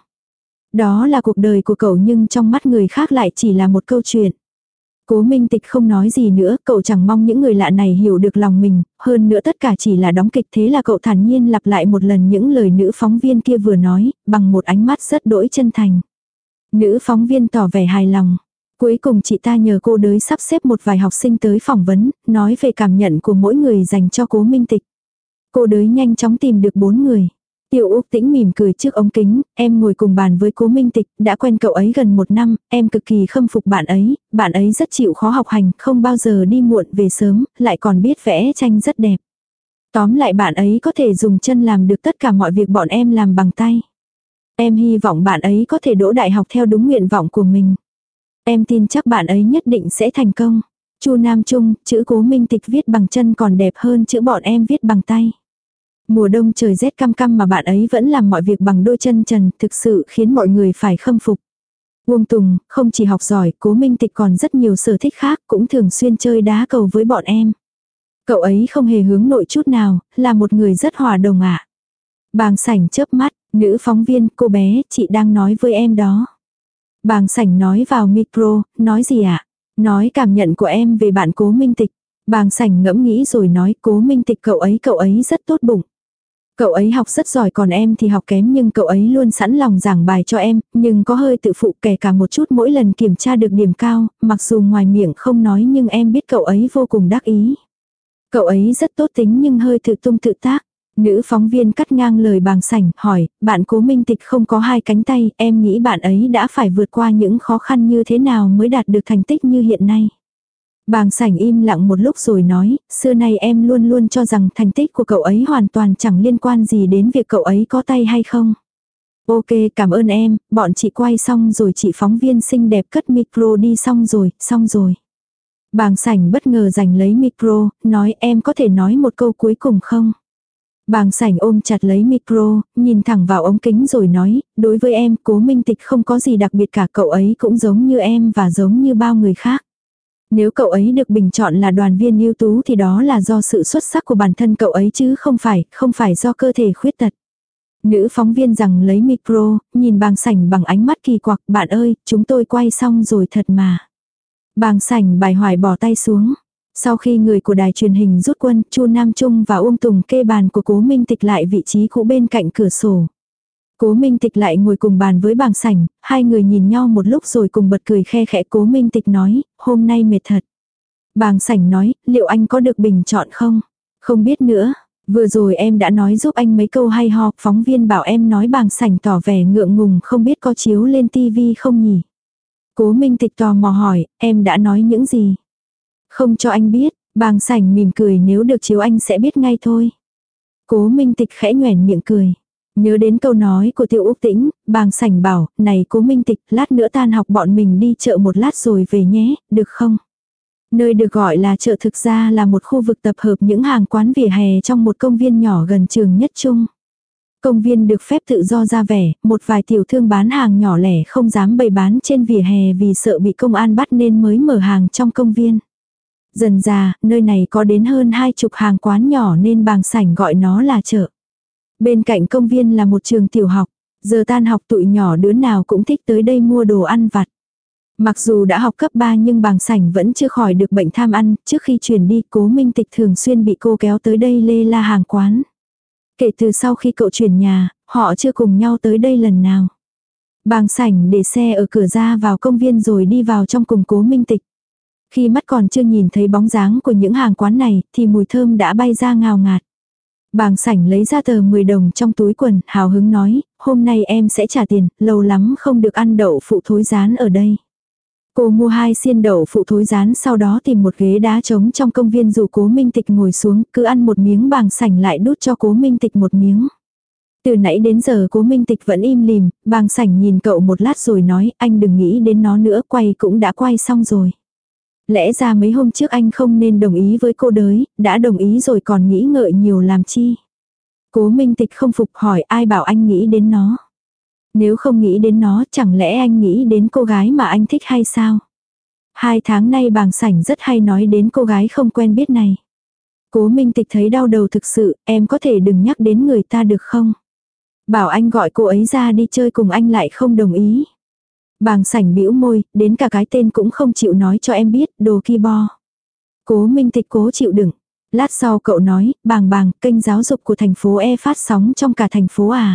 Đó là cuộc đời của cậu nhưng trong mắt người khác lại chỉ là một câu chuyện. Cố Minh Tịch không nói gì nữa, cậu chẳng mong những người lạ này hiểu được lòng mình, hơn nữa tất cả chỉ là đóng kịch, thế là cậu thản nhiên lặp lại một lần những lời nữ phóng viên kia vừa nói, bằng một ánh mắt rất đỗi chân thành. Nữ phóng viên tỏ vẻ hài lòng. Cuối cùng chị ta nhờ cô đới sắp xếp một vài học sinh tới phỏng vấn, nói về cảm nhận của mỗi người dành cho Cố Minh Tịch. Cô đới nhanh chóng tìm được bốn người. Tiêu Úc Tĩnh mỉm cười trước ống kính, em ngồi cùng bàn với Cố Minh Tịch, đã quen cậu ấy gần một năm, em cực kỳ khâm phục bạn ấy, bạn ấy rất chịu khó học hành, không bao giờ đi muộn về sớm, lại còn biết vẽ tranh rất đẹp. Tóm lại bạn ấy có thể dùng chân làm được tất cả mọi việc bọn em làm bằng tay. Em hy vọng bạn ấy có thể đỗ đại học theo đúng nguyện vọng của mình. Em tin chắc bạn ấy nhất định sẽ thành công. Chu Nam Trung, chữ Cố Minh Tịch viết bằng chân còn đẹp hơn chữ bọn em viết bằng tay. Mùa đông trời rét căm căm mà bạn ấy vẫn làm mọi việc bằng đôi chân trần, thực sự khiến mọi người phải khâm phục. Uông Tùng, không chỉ học giỏi, Cố Minh Tịch còn rất nhiều sở thích khác, cũng thường xuyên chơi đá cầu với bọn em. Cậu ấy không hề hướng nội chút nào, là một người rất hòa đồng ạ. À. Bàng Sảnh chớp mắt, nữ phóng viên, cô bé, chị đang nói với em đó. Bàng Sảnh nói vào micro, nói gì ạ? À? Nói cảm nhận của em về bạn Cố Minh Tịch. Bàng Sảnh ngẫm nghĩ rồi nói, Cố Minh Tịch cậu ấy cậu ấy rất tốt bụng. Cậu ấy học rất giỏi còn em thì học kém nhưng cậu ấy luôn sẵn lòng giảng bài cho em, nhưng có hơi tự phụ kể cả một chút mỗi lần kiểm tra được điểm cao, mặc dù ngoài miệng không nói nhưng em biết cậu ấy vô cùng đắc ý. Cậu ấy rất tốt tính nhưng hơi tự tung tự tác. Nữ phóng viên cắt ngang lời Bàng Sảnh, hỏi, bạn Cố Minh Tịch không có hai cánh tay, em nghĩ bạn ấy đã phải vượt qua những khó khăn như thế nào mới đạt được thành tích như hiện nay. Bàng Sảnh im lặng một lúc rồi nói, xưa nay em luôn luôn cho rằng thành tích của cậu ấy hoàn toàn chẳng liên quan gì đến việc cậu ấy có tay hay không. Ok, cảm ơn em, bọn chị quay xong rồi, chị phóng viên xinh đẹp cất micro đi, xong rồi, xong rồi. Bàng Sảnh bất ngờ giành lấy micro, nói em có thể nói một câu cuối cùng không? Bàng Sảnh ôm chặt lấy micro, nhìn thẳng vào ống kính rồi nói, đối với em, Cố Minh Tịch không có gì đặc biệt cả, cậu ấy cũng giống như em và giống như bao người khác. Nếu cậu ấy được bình chọn là đoàn viên ưu tú thì đó là do sự xuất sắc của bản thân cậu ấy chứ không phải, không phải do cơ thể khuyết tật. Nữ phóng viên rằng lấy micro, nhìn Bàng Sảnh bằng ánh mắt kỳ quặc, bạn ơi, chúng tôi quay xong rồi thật mà. Bàng Sảnh bài hoài bỏ tay xuống. Sau khi người của đài truyền hình rút quân, Chu Nam Trung và Uông Tùng kê bàn của Cố Minh Tịch lại vị trí cũ bên cạnh cửa sổ. Cố Minh Tịch lại ngồi cùng bàn với Bàng Sảnh, hai người nhìn nhau một lúc rồi cùng bật cười khe khẽ. Cố Minh Tịch nói, hôm nay mệt thật. Bàng Sảnh nói, liệu anh có được bình chọn không? Không biết nữa, vừa rồi em đã nói giúp anh mấy câu hay ho, phóng viên bảo em nói. Bàng Sảnh tỏ vẻ ngượng ngùng, không biết có chiếu lên tivi không nhỉ? Cố Minh Tịch tò mò hỏi, em đã nói những gì? Không cho anh biết, Bàng Sảnh mỉm cười, nếu được chiếu anh sẽ biết ngay thôi. Cố Minh Tịch khẽ nhoẻn miệng cười. Nhớ đến câu nói của Tiêu Úc Tĩnh, Bàng Sảnh bảo, này Cố Minh Tịch, lát nữa tan học bọn mình đi chợ một lát rồi về nhé, được không? Nơi được gọi là chợ thực ra là một khu vực tập hợp những hàng quán vỉa hè trong một công viên nhỏ gần trường Nhất Trung. Công viên được phép tự do ra vẻ, một vài tiểu thương bán hàng nhỏ lẻ không dám bày bán trên vỉa hè vì sợ bị công an bắt nên mới mở hàng trong công viên. Dần dà, nơi này có đến hơn hai chục hàng quán nhỏ nên Bàng Sảnh gọi nó là chợ. Bên cạnh công viên là một trường tiểu học. Giờ tan học tụi nhỏ đứa nào cũng thích tới đây mua đồ ăn vặt. Mặc dù đã học cấp ba nhưng Bàng Sảnh vẫn chưa khỏi được bệnh tham ăn. Trước khi chuyển đi, Cố Minh Tịch thường xuyên bị cô kéo tới đây lê la hàng quán. Kể từ sau khi cậu chuyển nhà, họ chưa cùng nhau tới đây lần nào. Bàng Sảnh để xe ở cửa ra vào công viên rồi đi vào trong cùng Cố Minh Tịch. Khi mắt còn chưa nhìn thấy bóng dáng của những hàng quán này thì mùi thơm đã bay ra ngào ngạt. Bàng Sảnh lấy ra tờ mười đồng trong túi quần, hào hứng nói, hôm nay em sẽ trả tiền, lâu lắm không được ăn đậu phụ thối rán ở đây. Cô mua hai xiên đậu phụ thối rán, sau đó tìm một ghế đá trống trong công viên rủ Cố Minh Tịch ngồi xuống, cứ ăn một miếng. Bàng Sảnh lại đút cho Cố Minh Tịch một miếng. Từ nãy đến giờ Cố Minh Tịch vẫn im lìm, Bàng Sảnh nhìn cậu một lát rồi nói, anh đừng nghĩ đến nó nữa, quay cũng đã quay xong rồi. Lẽ ra mấy hôm trước anh không nên đồng ý với cô đấy, đã đồng ý rồi còn nghĩ ngợi nhiều làm chi. Cố Minh Tịch không phục, hỏi, ai bảo anh nghĩ đến nó. Nếu không nghĩ đến nó, chẳng lẽ anh nghĩ đến cô gái mà anh thích hay sao? Hai tháng nay Bàng Sảnh rất hay nói đến cô gái không quen biết này. Cố Minh Tịch thấy đau đầu thực sự, em có thể đừng nhắc đến người ta được không? Bảo anh gọi cô ấy ra đi chơi cùng anh lại không đồng ý. Bàng Sảnh bĩu môi, đến cả cái tên cũng không chịu nói cho em biết, đồ ki bo. Cố Minh Tịch cố chịu đựng. Lát sau cậu nói, Bàng Bàng, kênh giáo dục của thành phố E phát sóng trong cả thành phố à?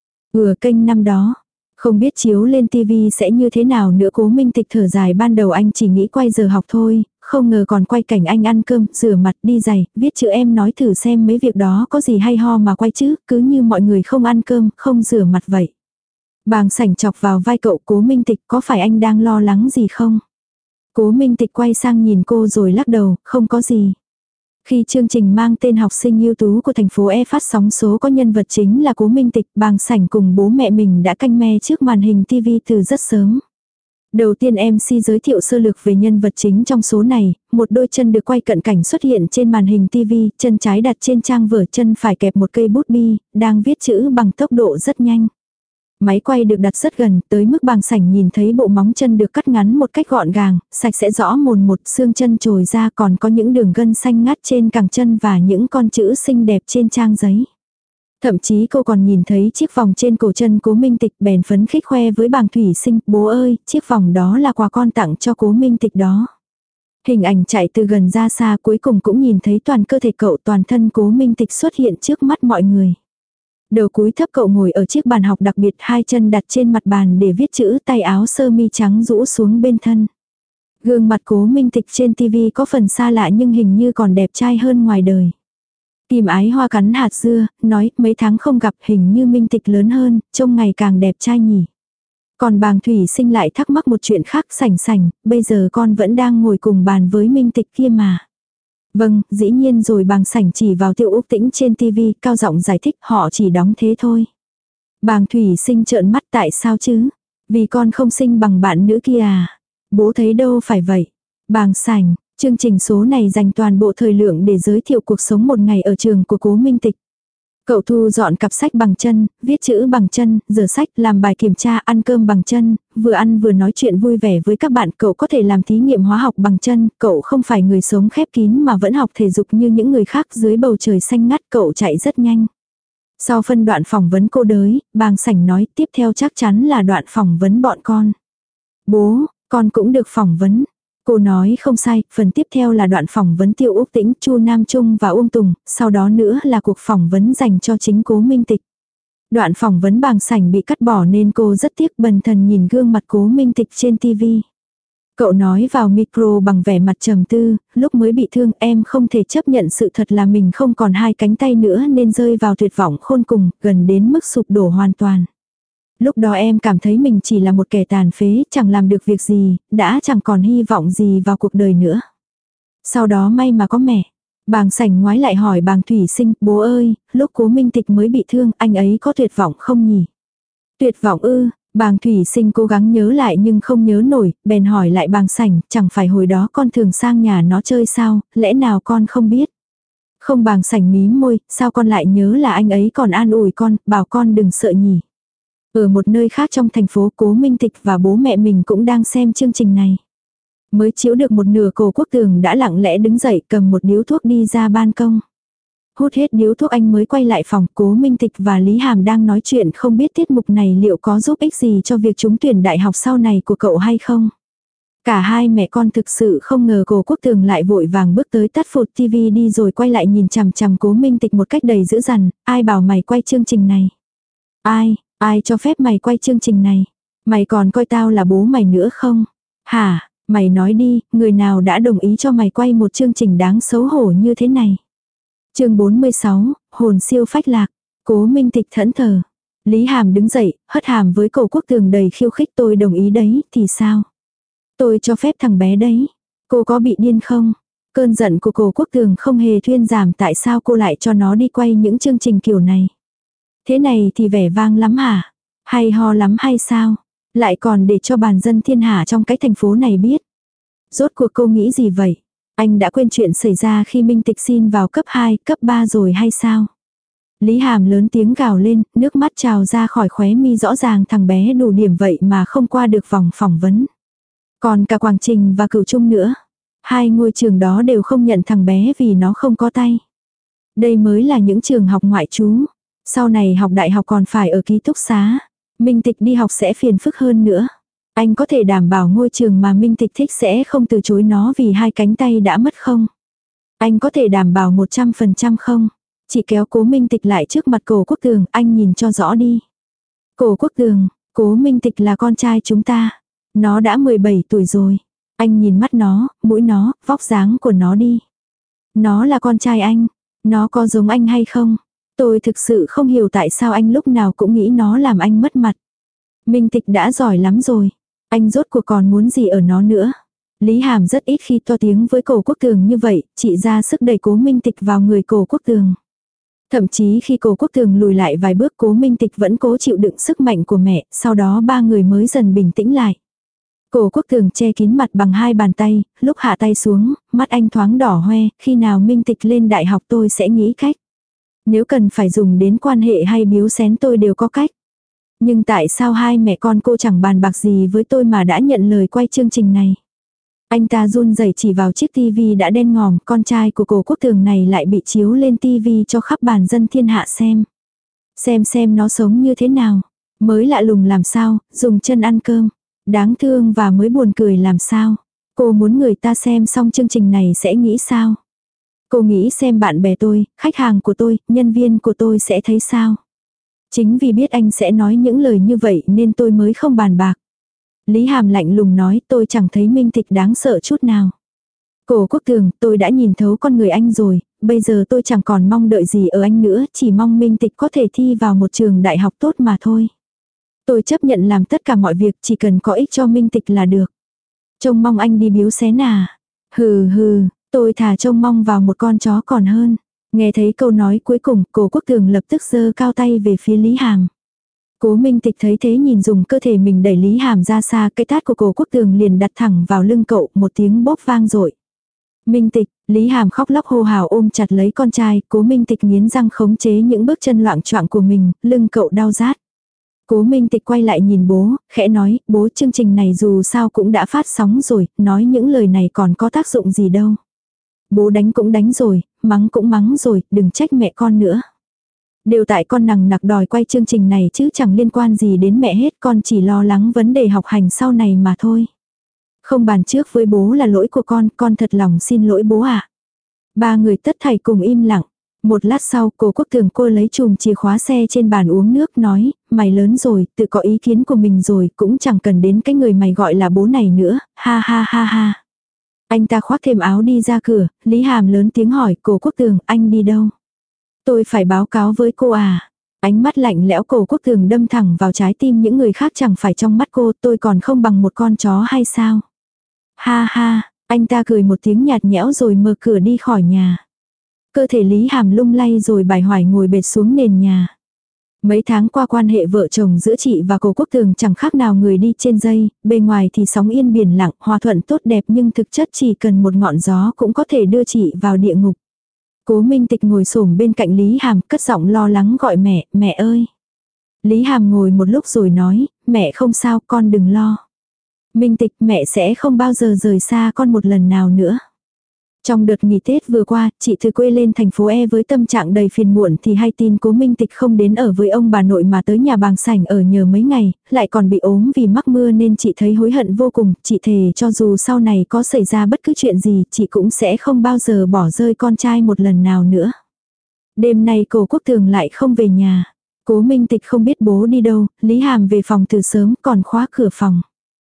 Ừ, kênh năm đó. Không biết chiếu lên tivi sẽ như thế nào nữa. Cố Minh Tịch thở dài, ban đầu anh chỉ nghĩ quay giờ học thôi, không ngờ còn quay cảnh anh ăn cơm, rửa mặt, đi giày, viết chữ. Em nói thử xem mấy việc đó có gì hay ho mà quay chứ, cứ như mọi người không ăn cơm, không rửa mặt vậy. Bàng Sảnh chọc vào vai cậu. Cố Minh Tịch, có phải anh đang lo lắng gì không? Cố Minh Tịch quay sang nhìn cô rồi lắc đầu, không có gì. Khi chương trình mang tên học sinh ưu tú của thành phố E phát sóng số có nhân vật chính là Cố Minh Tịch, Bàng Sảnh cùng bố mẹ mình đã canh me trước màn hình tivi từ rất sớm. Đầu tiên em xê giới thiệu sơ lược về nhân vật chính trong số này, một đôi chân được quay cận cảnh xuất hiện trên màn hình tivi, chân trái đặt trên trang vở, chân phải kẹp một cây bút bi, đang viết chữ bằng tốc độ rất nhanh. Máy quay được đặt rất gần, tới mức Bàng Sảnh nhìn thấy bộ móng chân được cắt ngắn một cách gọn gàng, sạch sẽ rõ mồn một, xương chân trồi ra, còn có những đường gân xanh ngắt trên cẳng chân và những con chữ xinh đẹp trên trang giấy. Thậm chí cô còn nhìn thấy chiếc vòng trên cổ chân Cố Minh Tịch, bèn phấn khích khoe với Bàng Thủy Sinh, bố ơi, chiếc vòng đó là quà con tặng cho Cố Minh Tịch đó. Hình ảnh chạy từ gần ra xa, cuối cùng cũng nhìn thấy toàn cơ thể cậu, toàn thân Cố Minh Tịch xuất hiện trước mắt mọi người. Đầu cúi thấp cậu ngồi ở chiếc bàn học đặc biệt, hai chân đặt trên mặt bàn để viết chữ, tay áo sơ mi trắng rũ xuống bên thân. Gương mặt Cố Minh Tịch trên tivi có phần xa lạ nhưng hình như còn đẹp trai hơn ngoài đời. Kim Ái Hoa cắn hạt dưa, nói, mấy tháng không gặp hình như Minh Tịch lớn hơn, trông ngày càng đẹp trai nhỉ. Còn Bàng Thủy Sinh lại thắc mắc một chuyện khác, Sảnh Sảnh, bây giờ con vẫn đang ngồi cùng bàn với Minh Tịch kia mà. Vâng, dĩ nhiên rồi. Bàng Sảnh chỉ vào Tiêu Úc Tĩnh trên tivi, cao giọng giải thích, họ chỉ đóng thế thôi. Bàng Thủy Sinh trợn mắt, tại sao chứ? Vì con không sinh bằng bạn nữ kia à? Bố thấy đâu phải vậy. Bàng Sảnh, chương trình số này dành toàn bộ thời lượng để giới thiệu cuộc sống một ngày ở trường của Cố Minh Tịch. Cậu thu dọn cặp sách bằng chân, viết chữ bằng chân, rửa sách, làm bài kiểm tra, ăn cơm bằng chân, vừa ăn vừa nói chuyện vui vẻ với các bạn. Cậu có thể làm thí nghiệm hóa học bằng chân, cậu không phải người sống khép kín mà vẫn học thể dục như những người khác. Dưới bầu trời xanh ngắt cậu chạy rất nhanh. Sau phân đoạn phỏng vấn cô đới, bàng sảnh nói tiếp theo chắc chắn là đoạn phỏng vấn bọn con. Bố, con cũng được phỏng vấn. Cô nói không sai, phần tiếp theo là đoạn phỏng vấn Tiêu Úc Tĩnh, Chu Nam Trung và Uông Tùng, sau đó nữa là cuộc phỏng vấn dành cho chính Cố Minh Tịch. Đoạn phỏng vấn bàng sảnh bị cắt bỏ nên cô rất tiếc bần thần nhìn gương mặt Cố Minh Tịch trên tivi. Cậu nói vào micro bằng vẻ mặt trầm tư, lúc mới bị thương em không thể chấp nhận sự thật là mình không còn hai cánh tay nữa nên rơi vào tuyệt vọng khôn cùng, gần đến mức sụp đổ hoàn toàn. Lúc đó em cảm thấy mình chỉ là một kẻ tàn phế, chẳng làm được việc gì, đã chẳng còn hy vọng gì vào cuộc đời nữa. Sau đó may mà có mẹ. Bàng sảnh ngoái lại hỏi bàng Thủy Sinh, bố ơi, lúc Cố Minh Tịch mới bị thương, anh ấy có tuyệt vọng không nhỉ? Tuyệt vọng ư? Bàng Thủy Sinh cố gắng nhớ lại nhưng không nhớ nổi, bèn hỏi lại bàng sảnh, chẳng phải hồi đó con thường sang nhà nó chơi sao, lẽ nào con không biết? Không, bàng sảnh mím môi, sao con lại nhớ là anh ấy còn an ủi con, bảo con đừng sợ nhỉ? Ở một nơi khác trong thành phố, Cố Minh Tịch và bố mẹ mình cũng đang xem chương trình này. Mới chiếu được một nửa, Cố Quốc Tường đã lặng lẽ đứng dậy cầm một điếu thuốc đi ra ban công. Hút hết điếu thuốc anh mới quay lại phòng. Cố Minh Tịch và Lý Hàm đang nói chuyện, không biết tiết mục này liệu có giúp ích gì cho việc trúng tuyển đại học sau này của cậu hay không. Cả hai mẹ con thực sự không ngờ Cố Quốc Tường lại vội vàng bước tới tắt phụt tivi đi rồi quay lại nhìn chằm chằm Cố Minh Tịch một cách đầy dữ dằn. Ai bảo mày quay chương trình này? Ai, ai cho phép mày quay chương trình này? Mày còn coi tao là bố mày nữa không? Hả, mày nói đi, người nào đã đồng ý cho mày quay một chương trình đáng xấu hổ như thế này? Chương bốn mươi sáu, hồn siêu phách lạc. Cố Minh Tịch thẫn thờ. Lý Hàm đứng dậy, hất hàm với Cố Quốc Tường đầy khiêu khích, tôi đồng ý đấy, thì sao? Tôi cho phép thằng bé đấy. Cô có bị điên không? Cơn giận của Cố Quốc Tường không hề thuyên giảm, tại sao cô lại cho nó đi quay những chương trình kiểu này? Thế này thì vẻ vang lắm hả? Hay ho lắm hay sao? Lại còn để cho bàn dân thiên hạ trong cái thành phố này biết. Rốt cuộc cô nghĩ gì vậy? Anh đã quên chuyện xảy ra khi Minh Tịch xin vào cấp hai, cấp ba rồi hay sao? Lý Hàm lớn tiếng gào lên, nước mắt trào ra khỏi khóe mi, rõ ràng thằng bé đủ điểm vậy mà không qua được vòng phỏng vấn. Còn cả Quảng Trình và Cửu Trung nữa. Hai ngôi trường đó đều không nhận thằng bé vì nó không có tay. Đây mới là những trường học ngoại trú. Sau này học đại học còn phải ở ký túc xá. Minh Tịch đi học sẽ phiền phức hơn nữa. Anh có thể đảm bảo ngôi trường mà Minh Tịch thích sẽ không từ chối nó vì hai cánh tay đã mất không? Anh có thể đảm bảo một trăm phần trăm không? Chỉ kéo Cố Minh Tịch lại trước mặt Cố Quốc Tường, anh nhìn cho rõ đi. Cố Quốc Tường, Cố Minh Tịch là con trai chúng ta. Nó đã mười bảy tuổi rồi. Anh nhìn mắt nó, mũi nó, vóc dáng của nó đi. Nó là con trai anh. Nó có giống anh hay không? Tôi thực sự không hiểu tại sao anh lúc nào cũng nghĩ nó làm anh mất mặt. Minh Tịch đã giỏi lắm rồi. Anh rốt cuộc còn muốn gì ở nó nữa. Lý Hàm rất ít khi to tiếng với Cố Quốc Tường như vậy, chỉ ra sức đẩy Cố Minh Tịch vào người Cố Quốc Tường. Thậm chí khi Cố Quốc Tường lùi lại vài bước, Cố Minh Tịch vẫn cố chịu đựng sức mạnh của mẹ, sau đó ba người mới dần bình tĩnh lại. Cố Quốc Tường che kín mặt bằng hai bàn tay, lúc hạ tay xuống, mắt anh thoáng đỏ hoe, khi nào Minh Tịch lên đại học tôi sẽ nghĩ cách. Nếu cần phải dùng đến quan hệ hay biếu xén tôi đều có cách. Nhưng tại sao hai mẹ con cô chẳng bàn bạc gì với tôi mà đã nhận lời quay chương trình này? Anh ta run rẩy chỉ vào chiếc tivi đã đen ngòm, con trai của Cố Quốc Tường này lại bị chiếu lên tivi cho khắp bàn dân thiên hạ xem. Xem xem nó sống như thế nào. Mới lạ lùng làm sao, dùng chân ăn cơm. Đáng thương và mới buồn cười làm sao. Cô muốn người ta xem xong chương trình này sẽ nghĩ sao? Cô nghĩ xem bạn bè tôi, khách hàng của tôi, nhân viên của tôi sẽ thấy sao? Chính vì biết anh sẽ nói những lời như vậy nên tôi mới không bàn bạc. Lý Hàm lạnh lùng nói, tôi chẳng thấy Minh Tịch đáng sợ chút nào. Cố Quốc Tường, tôi đã nhìn thấu con người anh rồi, bây giờ tôi chẳng còn mong đợi gì ở anh nữa, chỉ mong Minh Tịch có thể thi vào một trường đại học tốt mà thôi. Tôi chấp nhận làm tất cả mọi việc, chỉ cần có ích cho Minh Tịch là được. Trông mong anh đi biếu xén à? Hừ hừ, tôi thà trông mong vào một con chó còn hơn. Nghe thấy câu nói cuối cùng, Cố Quốc Tường lập tức giơ cao tay về phía Lý Hàm. Cố Minh Tịch thấy thế nhìn dùng cơ thể mình đẩy Lý Hàm ra xa, cái tát của Cố Quốc Tường liền đặt thẳng vào lưng cậu, một tiếng bóp vang dội. Minh Tịch, Lý Hàm khóc lóc hô hào ôm chặt lấy con trai, Cố Minh Tịch nghiến răng khống chế những bước chân loạng choạng của mình, lưng cậu đau rát. Cố Minh Tịch quay lại nhìn bố, khẽ nói, bố chương trình này dù sao cũng đã phát sóng rồi, nói những lời này còn có tác dụng gì đâu. Bố đánh cũng đánh rồi, mắng cũng mắng rồi, đừng trách mẹ con nữa. Đều tại con nằng nặc đòi quay chương trình này chứ chẳng liên quan gì đến mẹ hết, con chỉ lo lắng vấn đề học hành sau này mà thôi. Không bàn trước với bố là lỗi của con, con thật lòng xin lỗi bố ạ. Ba người tất thảy cùng im lặng. Một lát sau, cô Quốc Tường cô lấy chùm chìa khóa xe trên bàn uống nước nói, mày lớn rồi, tự có ý kiến của mình rồi, cũng chẳng cần đến cái người mày gọi là bố này nữa, ha ha ha ha. Anh ta khoác thêm áo đi ra cửa, Lý Hàm lớn tiếng hỏi, cô Quốc Tường, anh đi đâu? Tôi phải báo cáo với cô à. Ánh mắt lạnh lẽo cổ Quốc Tường đâm thẳng vào trái tim những người khác, chẳng phải trong mắt cô tôi còn không bằng một con chó hay sao? Ha ha, anh ta cười một tiếng nhạt nhẽo rồi mở cửa đi khỏi nhà. Cơ thể Lý Hàm lung lay rồi bài hoài ngồi bệt xuống nền nhà. Mấy tháng qua quan hệ vợ chồng giữa chị và cô Quốc Tường chẳng khác nào người đi trên dây, bề ngoài thì sóng yên biển lặng, hòa thuận tốt đẹp nhưng thực chất chỉ cần một ngọn gió cũng có thể đưa chị vào địa ngục. Cố Minh Tịch ngồi xổm bên cạnh Lý Hàm, cất giọng lo lắng gọi mẹ, mẹ ơi. Lý Hàm ngồi một lúc rồi nói, mẹ không sao, con đừng lo. Minh Tịch, mẹ sẽ không bao giờ rời xa con một lần nào nữa. Trong đợt nghỉ Tết vừa qua, chị từ quê lên thành phố E với tâm trạng đầy phiền muộn thì hay tin Cố Minh Tịch không đến ở với ông bà nội mà tới nhà Bàng Sảnh ở nhờ mấy ngày, lại còn bị ốm vì mắc mưa nên chị thấy hối hận vô cùng. Chị thề cho dù sau này có xảy ra bất cứ chuyện gì, chị cũng sẽ không bao giờ bỏ rơi con trai một lần nào nữa. Đêm nay cô Quốc Tường lại không về nhà. Cố Minh Tịch không biết bố đi đâu, Lý Hàm về phòng từ sớm còn khóa cửa phòng.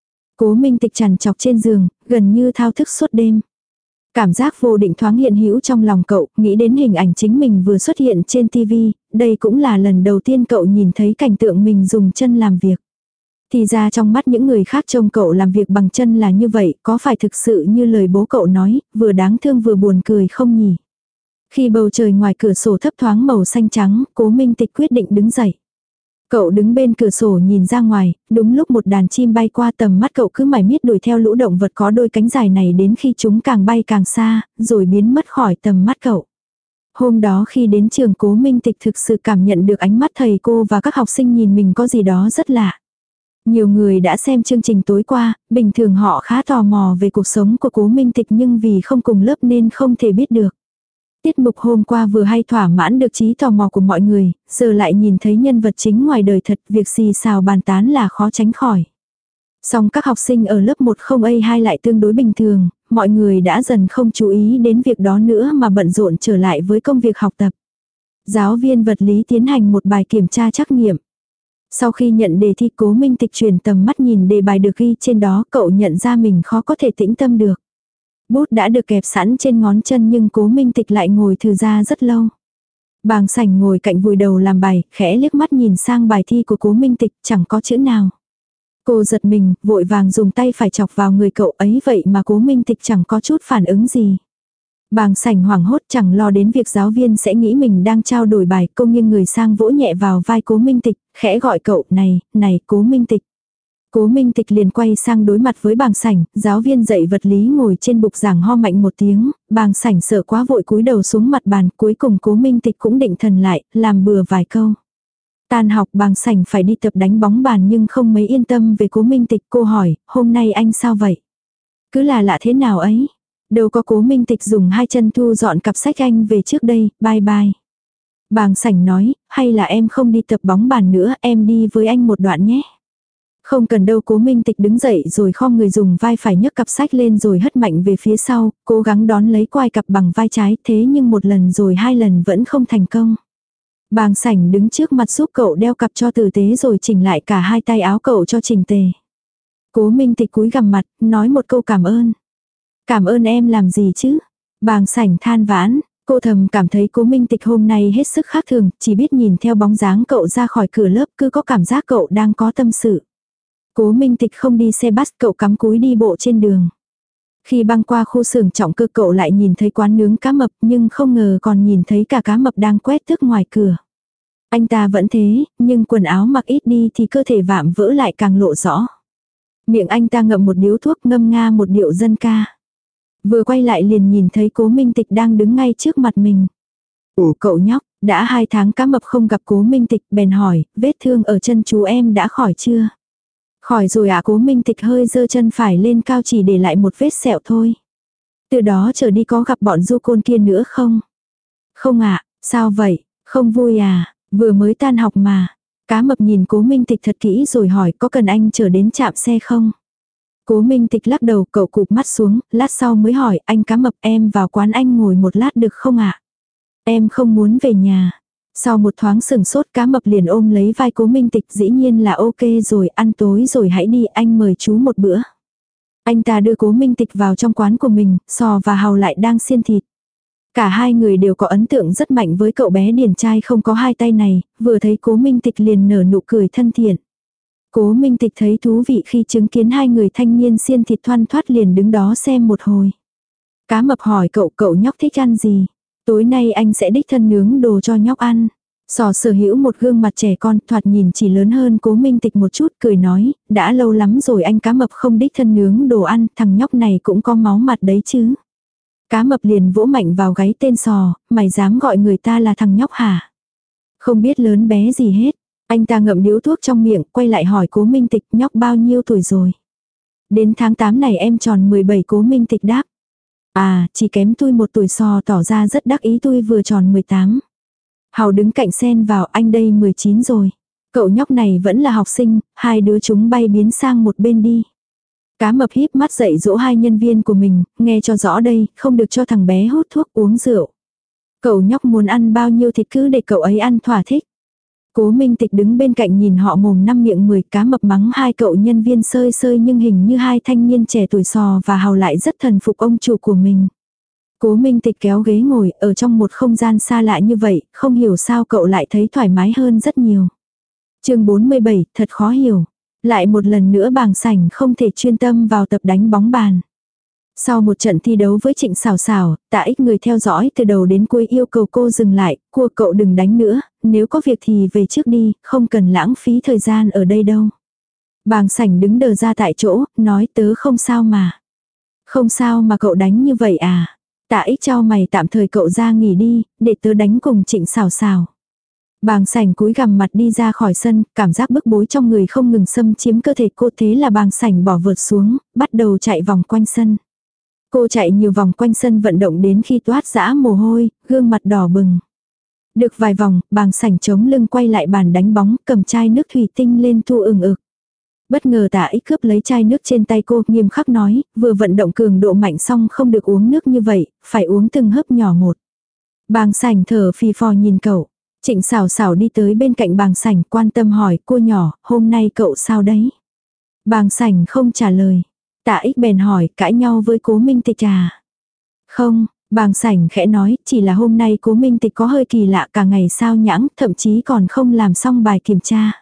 Cố Minh Tịch trằn trọc trên giường, gần như thao thức suốt đêm. Cảm giác vô định thoáng hiện hữu trong lòng cậu, nghĩ đến hình ảnh chính mình vừa xuất hiện trên tivi, đây cũng là lần đầu tiên cậu nhìn thấy cảnh tượng mình dùng chân làm việc. Thì ra trong mắt những người khác trông cậu làm việc bằng chân là như vậy, có phải thực sự như lời bố cậu nói, vừa đáng thương vừa buồn cười không nhỉ? Khi bầu trời ngoài cửa sổ thấp thoáng màu xanh trắng, Cố Minh Tịch quyết định đứng dậy. Cậu đứng bên cửa sổ nhìn ra ngoài, đúng lúc một đàn chim bay qua, tầm mắt cậu cứ mải miết đuổi theo lũ động vật có đôi cánh dài này đến khi chúng càng bay càng xa, rồi biến mất khỏi tầm mắt cậu. Hôm đó khi đến trường, Cố Minh Tịch thực sự cảm nhận được ánh mắt thầy cô và các học sinh nhìn mình có gì đó rất lạ. Nhiều người đã xem chương trình tối qua, bình thường họ khá tò mò về cuộc sống của Cố Minh Tịch nhưng vì không cùng lớp nên không thể biết được. Tiết mục hôm qua vừa hay thỏa mãn được trí tò mò của mọi người, giờ lại nhìn thấy nhân vật chính ngoài đời thật, việc xì xào bàn tán là khó tránh khỏi. Song các học sinh ở lớp một không A hai lại tương đối bình thường, mọi người đã dần không chú ý đến việc đó nữa mà bận rộn trở lại với công việc học tập. Giáo viên vật lý tiến hành một bài kiểm tra trắc nghiệm. Sau khi nhận đề thi, Cố Minh Tịch chuyển tầm mắt nhìn đề bài được ghi trên đó, cậu nhận ra mình khó có thể tĩnh tâm được. Bút đã được kẹp sẵn trên ngón chân nhưng Cố Minh Tịch lại ngồi thư ra rất lâu. Bàng Sảnh ngồi cạnh vùi đầu làm bài, khẽ liếc mắt nhìn sang bài thi của Cố Minh Tịch, chẳng có chữ nào. Cô giật mình, vội vàng dùng tay phải chọc vào người cậu ấy, vậy mà Cố Minh Tịch chẳng có chút phản ứng gì. Bàng Sảnh hoảng hốt, chẳng lo đến việc giáo viên sẽ nghĩ mình đang trao đổi bài, cô nghiêng người sang vỗ nhẹ vào vai Cố Minh Tịch, khẽ gọi cậu, này, này Cố Minh Tịch. Cố Minh Tịch liền quay sang đối mặt với Bàng Sảnh, giáo viên dạy vật lý ngồi trên bục giảng ho mạnh một tiếng, Bàng Sảnh sợ quá vội cúi đầu xuống mặt bàn, cuối cùng Cố Minh Tịch cũng định thần lại, làm bừa vài câu. Tan học Bàng Sảnh phải đi tập đánh bóng bàn nhưng không mấy yên tâm về Cố Minh Tịch, cô hỏi, hôm nay anh sao vậy? Cứ là lạ thế nào ấy? Đâu có. Cố Minh Tịch dùng hai chân thu dọn cặp sách anh về trước đây, bye bye. Bàng Sảnh nói, hay là em không đi tập bóng bàn nữa, em đi với anh một đoạn nhé. Không cần đâu. Cố Minh Tịch đứng dậy rồi khom người dùng vai phải nhấc cặp sách lên rồi hất mạnh về phía sau, cố gắng đón lấy quai cặp bằng vai trái, thế nhưng một lần rồi hai lần vẫn không thành công. Bàng Sảnh đứng trước mặt giúp cậu đeo cặp cho tử tế rồi chỉnh lại cả hai tay áo cậu cho chỉnh tề. Cố Minh Tịch cúi gằm mặt, nói một câu cảm ơn. Cảm ơn em làm gì chứ? Bàng Sảnh than vãn. Cô thầm cảm thấy Cố Minh Tịch hôm nay hết sức khác thường, chỉ biết nhìn theo bóng dáng cậu ra khỏi cửa lớp cứ có cảm giác cậu đang có tâm sự. Cố Minh Tịch không đi xe bus, cậu cắm cúi đi bộ trên đường. Khi băng qua khu xưởng trọng cơ cậu lại nhìn thấy quán nướng cá mập nhưng không ngờ còn nhìn thấy cả cá mập đang quét tước ngoài cửa. Anh ta vẫn thế, nhưng quần áo mặc ít đi thì cơ thể vạm vỡ lại càng lộ rõ. Miệng anh ta ngậm một điếu thuốc ngâm nga một điệu dân ca. Vừa quay lại liền nhìn thấy Cố Minh Tịch đang đứng ngay trước mặt mình. Ủa cậu nhóc, đã hai tháng cá mập không gặp Cố Minh Tịch, bèn hỏi, vết thương ở chân chú em đã khỏi chưa? Khỏi rồi ạ. Cố Minh Tịch hơi giơ chân phải lên cao, chỉ để lại một vết sẹo thôi. Từ đó trở đi có gặp bọn du côn kia nữa không? Không ạ. Sao vậy? Không vui à? Vừa mới tan học mà. Cá mập nhìn Cố Minh Tịch thật kỹ rồi hỏi có cần anh chở đến trạm xe không? Cố Minh Tịch lắc đầu, cậu cụp mắt xuống, lát sau mới hỏi anh Cá mập em vào quán anh ngồi một lát được không ạ? Em không muốn về nhà. Sau một thoáng sừng sốt Cá mập liền ôm lấy vai Cố Minh Tịch, dĩ nhiên là ok rồi, ăn tối rồi hãy đi, anh mời chú một bữa. Anh ta đưa Cố Minh Tịch vào trong quán của mình, Sò và Hào lại đang xiên thịt. Cả hai người đều có ấn tượng rất mạnh với cậu bé điển trai không có hai tay này, vừa thấy Cố Minh Tịch liền nở nụ cười thân thiện. Cố Minh Tịch thấy thú vị khi chứng kiến hai người thanh niên xiên thịt thoăn thoắt liền đứng đó xem một hồi. Cá mập hỏi cậu, cậu nhóc thích ăn gì? Tối nay anh sẽ đích thân nướng đồ cho nhóc ăn. Sò sở hữu một gương mặt trẻ con, thoạt nhìn chỉ lớn hơn Cố Minh Tịch một chút, cười nói, đã lâu lắm rồi anh Cá mập không đích thân nướng đồ ăn, thằng nhóc này cũng có máu mặt đấy chứ. Cá mập liền vỗ mạnh vào gáy tên Sò, mày dám gọi người ta là thằng nhóc hả? Không biết lớn bé gì hết. Anh ta ngậm điếu thuốc trong miệng, quay lại hỏi Cố Minh Tịch, nhóc bao nhiêu tuổi rồi? Đến tháng tám này em tròn mười bảy, Cố Minh Tịch đáp. À, chỉ kém tôi một tuổi. Sò tỏ ra rất đắc ý, tôi vừa tròn mười tám. Hào đứng cạnh xen vào, anh đây mười chín rồi. Cậu nhóc này vẫn là học sinh, hai đứa chúng bay biến sang một bên đi. Cá mập híp mắt dạy dỗ hai nhân viên của mình, nghe cho rõ đây, không được cho thằng bé hút thuốc uống rượu. Cậu nhóc muốn ăn bao nhiêu thịt cứ để cậu ấy ăn thỏa thích. Cố Minh Tịch đứng bên cạnh nhìn họ mồm năm miệng mười. Cá mập mắng hai cậu nhân viên sơi sơi nhưng hình như hai thanh niên trẻ tuổi Sò và Hào lại rất thần phục ông chủ của mình. Cố Minh Tịch kéo ghế ngồi ở trong một không gian xa lạ như vậy, không hiểu sao cậu lại thấy thoải mái hơn rất nhiều. Chương bốn mươi bảy, thật khó hiểu. Lại một lần nữa Bàng Sảnh không thể chuyên tâm vào tập đánh bóng bàn. Sau một trận thi đấu với Trịnh Sảo Sảo, Tạ Ích người theo dõi từ đầu đến cuối yêu cầu cô dừng lại, cua cậu đừng đánh nữa, nếu có việc thì về trước đi, không cần lãng phí thời gian ở đây đâu. Bàng Sảnh đứng đờ ra tại chỗ, nói tớ không sao mà. Không sao mà cậu đánh như vậy à? Tạ Ích chau mày, tạm thời cậu ra nghỉ đi, để tớ đánh cùng Trịnh Sảo Sảo. Bàng Sảnh cúi gằm mặt đi ra khỏi sân, cảm giác bức bối trong người không ngừng xâm chiếm cơ thể cô, thế là Bàng Sảnh bỏ vợt xuống, bắt đầu chạy vòng quanh sân. Cô chạy nhiều vòng quanh sân vận động đến khi toát rã mồ hôi, gương mặt đỏ bừng. Được vài vòng, Bàng Sảnh chống lưng quay lại bàn đánh bóng, cầm chai nước thủy tinh lên thu ừng ực. Bất ngờ Tạ Ích cướp lấy chai nước trên tay cô, nghiêm khắc nói, vừa vận động cường độ mạnh xong không được uống nước như vậy, phải uống từng hớp nhỏ một. Bàng Sảnh thở phì phò nhìn cậu. Trịnh Sảo Sảo đi tới bên cạnh Bàng Sảnh, quan tâm hỏi, cô nhỏ, hôm nay cậu sao đấy? Bàng Sảnh không trả lời. Tạ Ích bèn hỏi, cãi nhau với Cố Minh Tịch à? Không, Bàng Sảnh khẽ nói, chỉ là hôm nay Cố Minh Tịch có hơi kỳ lạ, cả ngày sao nhãng, thậm chí còn không làm xong bài kiểm tra.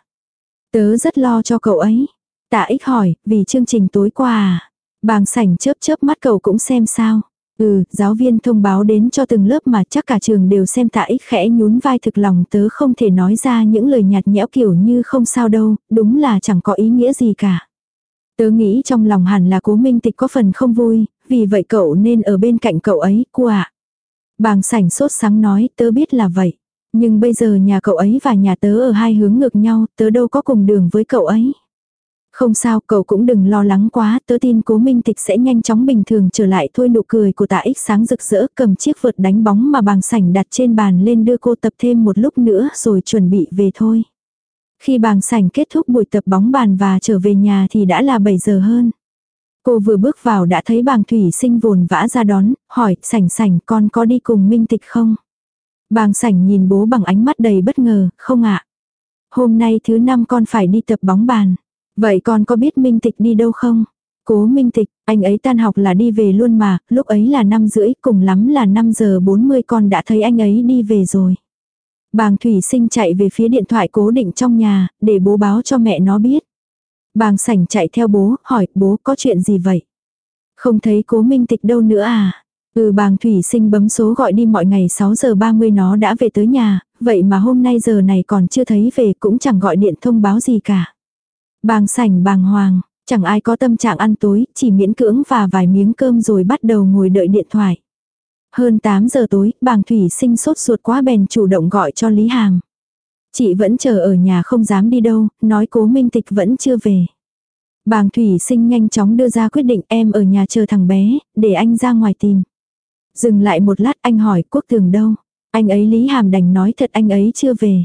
Tớ rất lo cho cậu ấy. Tạ Ích hỏi, vì chương trình tối qua à? Bàng Sảnh chớp chớp mắt, cậu cũng xem sao? Ừ, giáo viên thông báo đến cho từng lớp mà chắc cả trường đều xem. Tạ Ích khẽ nhún vai, thực lòng tớ không thể nói ra những lời nhạt nhẽo kiểu như không sao đâu, đúng là chẳng có ý nghĩa gì cả. Tớ nghĩ trong lòng hẳn là Cố Minh Tịch có phần không vui, vì vậy cậu nên ở bên cạnh cậu ấy, cô ạ. Bàng Sảnh sốt sắng nói, tớ biết là vậy. Nhưng bây giờ nhà cậu ấy và nhà tớ ở hai hướng ngược nhau, tớ đâu có cùng đường với cậu ấy. Không sao, cậu cũng đừng lo lắng quá, tớ tin Cố Minh Tịch sẽ nhanh chóng bình thường trở lại thôi. Nụ cười của Tạ Ích sáng rực rỡ, cầm chiếc vợt đánh bóng mà Bàng Sảnh đặt trên bàn lên đưa cô tập thêm một lúc nữa rồi chuẩn bị về thôi. Khi Bàng Sảnh kết thúc buổi tập bóng bàn và trở về nhà thì đã là bảy giờ hơn. Cô vừa bước vào đã thấy Bàng Thủy Sinh vồn vã ra đón, hỏi, Sảnh Sảnh con có đi cùng Minh Tịch không? Bàng Sảnh nhìn bố bằng ánh mắt đầy bất ngờ, không ạ. Hôm nay thứ năm con phải đi tập bóng bàn. Vậy con có biết Minh Tịch đi đâu không? Cố Minh Tịch, anh ấy tan học là đi về luôn mà, lúc ấy là năm rưỡi, cùng lắm là năm giờ bốn mươi con đã thấy anh ấy đi về rồi. Bàng Thủy Sinh chạy về phía điện thoại cố định trong nhà, để bố báo cho mẹ nó biết. Bàng Sảnh chạy theo bố, hỏi, bố có chuyện gì vậy? Không thấy Cố Minh Tịch đâu nữa à? Ừ, Bàng Thủy Sinh bấm số gọi đi, mọi ngày sáu giờ ba mươi nó đã về tới nhà, vậy mà hôm nay giờ này còn chưa thấy về, cũng chẳng gọi điện thông báo gì cả. Bàng Sảnh bàng hoàng, chẳng ai có tâm trạng ăn tối, chỉ miễn cưỡng và vài miếng cơm rồi bắt đầu ngồi đợi điện thoại. Hơn tám giờ tối, Bàng Thủy Sinh sốt ruột quá bèn chủ động gọi cho Lý Hàm. Chị vẫn chờ ở nhà không dám đi đâu, nói Cố Minh Tịch vẫn chưa về. Bàng Thủy Sinh nhanh chóng đưa ra quyết định, em ở nhà chờ thằng bé, để anh ra ngoài tìm. Dừng lại một lát anh hỏi Quốc Tường đâu? Anh ấy Lý Hàm đành nói thật anh ấy chưa về.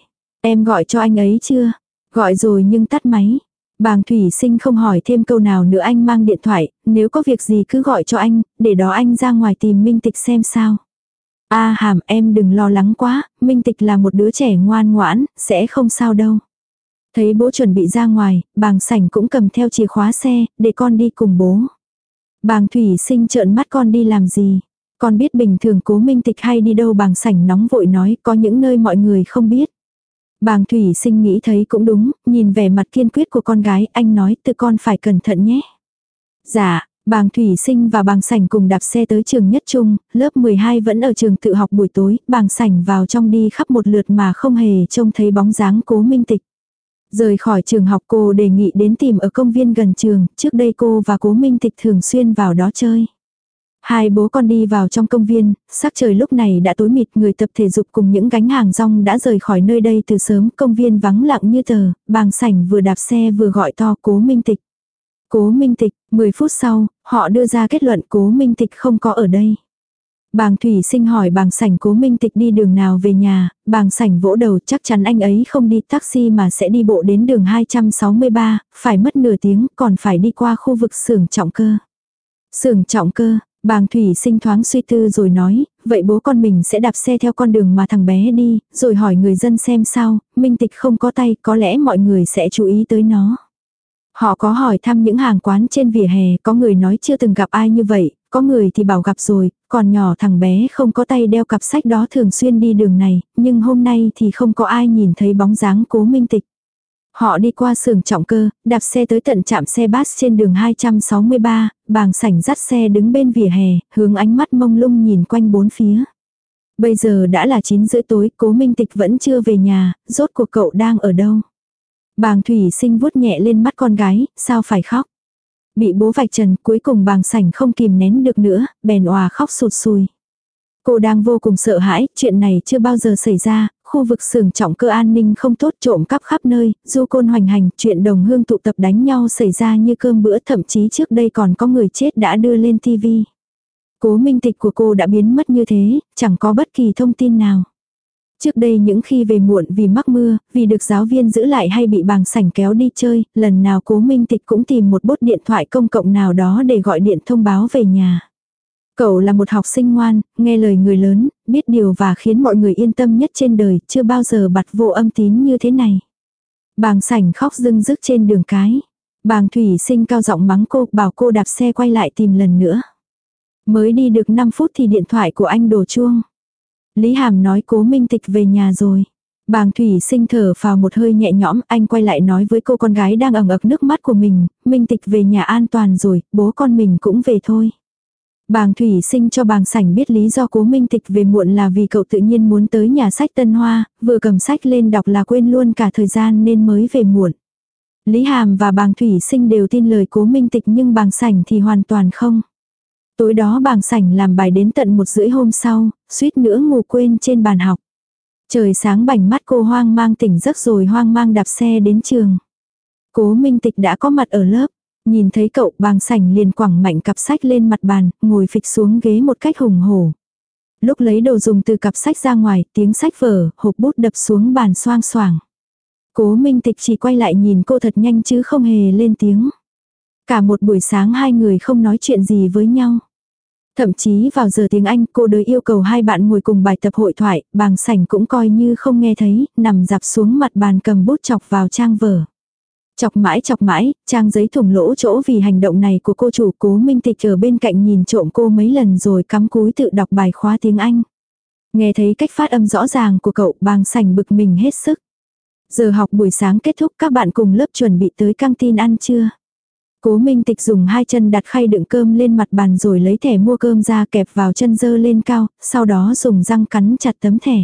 Em gọi cho anh ấy chưa? Gọi rồi nhưng tắt máy. Bàng Thủy Sinh không hỏi thêm câu nào nữa, anh mang điện thoại, nếu có việc gì cứ gọi cho anh, để đó anh ra ngoài tìm Minh Tịch xem sao. A Hàm, em đừng lo lắng quá, Minh Tịch là một đứa trẻ ngoan ngoãn, sẽ không sao đâu. Thấy bố chuẩn bị ra ngoài, Bàng Sảnh cũng cầm theo chìa khóa xe, để con đi cùng bố. Bàng Thủy Sinh trợn mắt, con đi làm gì? Con biết bình thường Cố Minh Tịch hay đi đâu? Bàng Sảnh nóng vội nói, có những nơi mọi người không biết. Bàng Thủy Sinh nghĩ thấy cũng đúng, nhìn vẻ mặt kiên quyết của con gái, anh nói tự con phải cẩn thận nhé. Dạ, Bàng Thủy Sinh và Bàng Sảnh cùng đạp xe tới trường Nhất Trung, lớp mười hai vẫn ở trường tự học buổi tối, Bàng Sảnh vào trong đi khắp một lượt mà không hề trông thấy bóng dáng Cố Minh Tịch. Rời khỏi trường học, cô đề nghị đến tìm ở công viên gần trường, trước đây cô và Cố Minh Tịch thường xuyên vào đó chơi. Hai bố con đi vào trong công viên, sắc trời lúc này đã tối mịt, người tập thể dục cùng những gánh hàng rong đã rời khỏi nơi đây từ sớm, công viên vắng lặng như tờ. Bàng Sảnh vừa đạp xe vừa gọi to, Cố Minh Tịch. Cố Minh Tịch, mười phút sau, họ đưa ra kết luận Cố Minh Tịch không có ở đây. Bàng Thủy Sinh hỏi Bàng Sảnh Cố Minh Tịch đi đường nào về nhà, Bàng Sảnh vỗ đầu, chắc chắn anh ấy không đi taxi mà sẽ đi bộ đến đường hai trăm sáu mươi ba, phải mất nửa tiếng, còn phải đi qua khu vực xưởng trọng cơ. Xưởng trọng cơ, Bàng Thủy Sinh thoáng suy tư rồi nói, vậy bố con mình sẽ đạp xe theo con đường mà thằng bé đi, rồi hỏi người dân xem sao, Minh Tịch không có tay, có lẽ mọi người sẽ chú ý tới nó. Họ có hỏi thăm những hàng quán trên vỉa hè, có người nói chưa từng gặp ai như vậy, có người thì bảo gặp rồi, còn nhỏ thằng bé không có tay đeo cặp sách đó thường xuyên đi đường này, nhưng hôm nay thì không có ai nhìn thấy bóng dáng Cố Minh Tịch. Họ đi qua xưởng trọng cơ, đạp xe tới tận trạm xe bus trên đường hai trăm sáu mươi ba, Bàng Sảnh dắt xe đứng bên vỉa hè, hướng ánh mắt mông lung nhìn quanh bốn phía. Bây giờ đã là chín rưỡi tối, Cố Minh Tịch vẫn chưa về nhà, rốt cuộc cậu đang ở đâu? Bàng Thủy Sinh vuốt nhẹ lên mắt con gái, sao phải khóc? Bị bố vạch trần, cuối cùng Bàng Sảnh không kìm nén được nữa, bèn òa khóc sụt sùi. Cô đang vô cùng sợ hãi, chuyện này chưa bao giờ xảy ra, khu vực xưởng trọng cơ an ninh không tốt, trộm cắp khắp nơi, du côn hoành hành, chuyện đồng hương tụ tập đánh nhau xảy ra như cơm bữa, thậm chí trước đây còn có người chết đã đưa lên tivi. Cố Minh Tịch của cô đã biến mất như thế, chẳng có bất kỳ thông tin nào. Trước đây những khi về muộn vì mắc mưa, vì được giáo viên giữ lại hay bị Bàng Sảnh kéo đi chơi, lần nào Cố Minh Tịch cũng tìm một bốt điện thoại công cộng nào đó để gọi điện thông báo về nhà. Cậu là một học sinh ngoan, nghe lời người lớn, biết điều và khiến mọi người yên tâm nhất trên đời, chưa bao giờ bặt vô âm tín như thế này. Bàng Sảnh khóc rưng rức trên đường cái. Bàng Thủy Sinh cao giọng mắng cô, bảo cô đạp xe quay lại tìm lần nữa. Mới đi được năm phút thì điện thoại của anh đổ chuông. Lý Hàm nói Cố Minh Tịch về nhà rồi. Bàng Thủy Sinh thở phào một hơi nhẹ nhõm, anh quay lại nói với cô con gái đang ẩn ực nước mắt của mình, Minh Tịch về nhà an toàn rồi, bố con mình cũng về thôi. Bàng Thủy Sinh cho Bàng Sảnh biết lý do Cố Minh Tịch về muộn là vì cậu tự nhiên muốn tới nhà sách Tân Hoa, vừa cầm sách lên đọc là quên luôn cả thời gian nên mới về muộn. Lý Hàm và Bàng Thủy Sinh đều tin lời Cố Minh Tịch nhưng Bàng Sảnh thì hoàn toàn không. Tối đó Bàng Sảnh làm bài đến tận một rưỡi hôm sau, suýt nữa ngủ quên trên bàn học. Trời sáng bảnh mắt cô hoang mang tỉnh giấc rồi hoang mang đạp xe đến trường. Cố Minh Tịch đã có mặt ở lớp. Nhìn thấy cậu, Bàng Sảnh liền quẳng mạnh cặp sách lên mặt bàn, ngồi phịch xuống ghế một cách hùng hổ. Lúc lấy đồ dùng từ cặp sách ra ngoài, tiếng sách vở, hộp bút đập xuống bàn xoang xoảng. Cố Minh Tịch chỉ quay lại nhìn cô thật nhanh chứ không hề lên tiếng. Cả một buổi sáng hai người không nói chuyện gì với nhau. Thậm chí vào giờ tiếng Anh, cô đới yêu cầu hai bạn ngồi cùng bài tập hội thoại, Bàng Sảnh cũng coi như không nghe thấy, nằm dạp xuống mặt bàn cầm bút chọc vào trang vở. Chọc mãi chọc mãi, trang giấy thủng lỗ chỗ vì hành động này của cô chủ. Cố Minh Tịch ở bên cạnh nhìn trộm cô mấy lần rồi cắm cúi tự đọc bài khóa tiếng Anh. Nghe thấy cách phát âm rõ ràng của cậu, Bàng Sảnh bực mình hết sức. Giờ học buổi sáng kết thúc, các bạn cùng lớp chuẩn bị tới căng tin ăn trưa. Cố Minh Tịch dùng hai chân đặt khay đựng cơm lên mặt bàn rồi lấy thẻ mua cơm ra kẹp vào chân dơ lên cao, sau đó dùng răng cắn chặt tấm thẻ.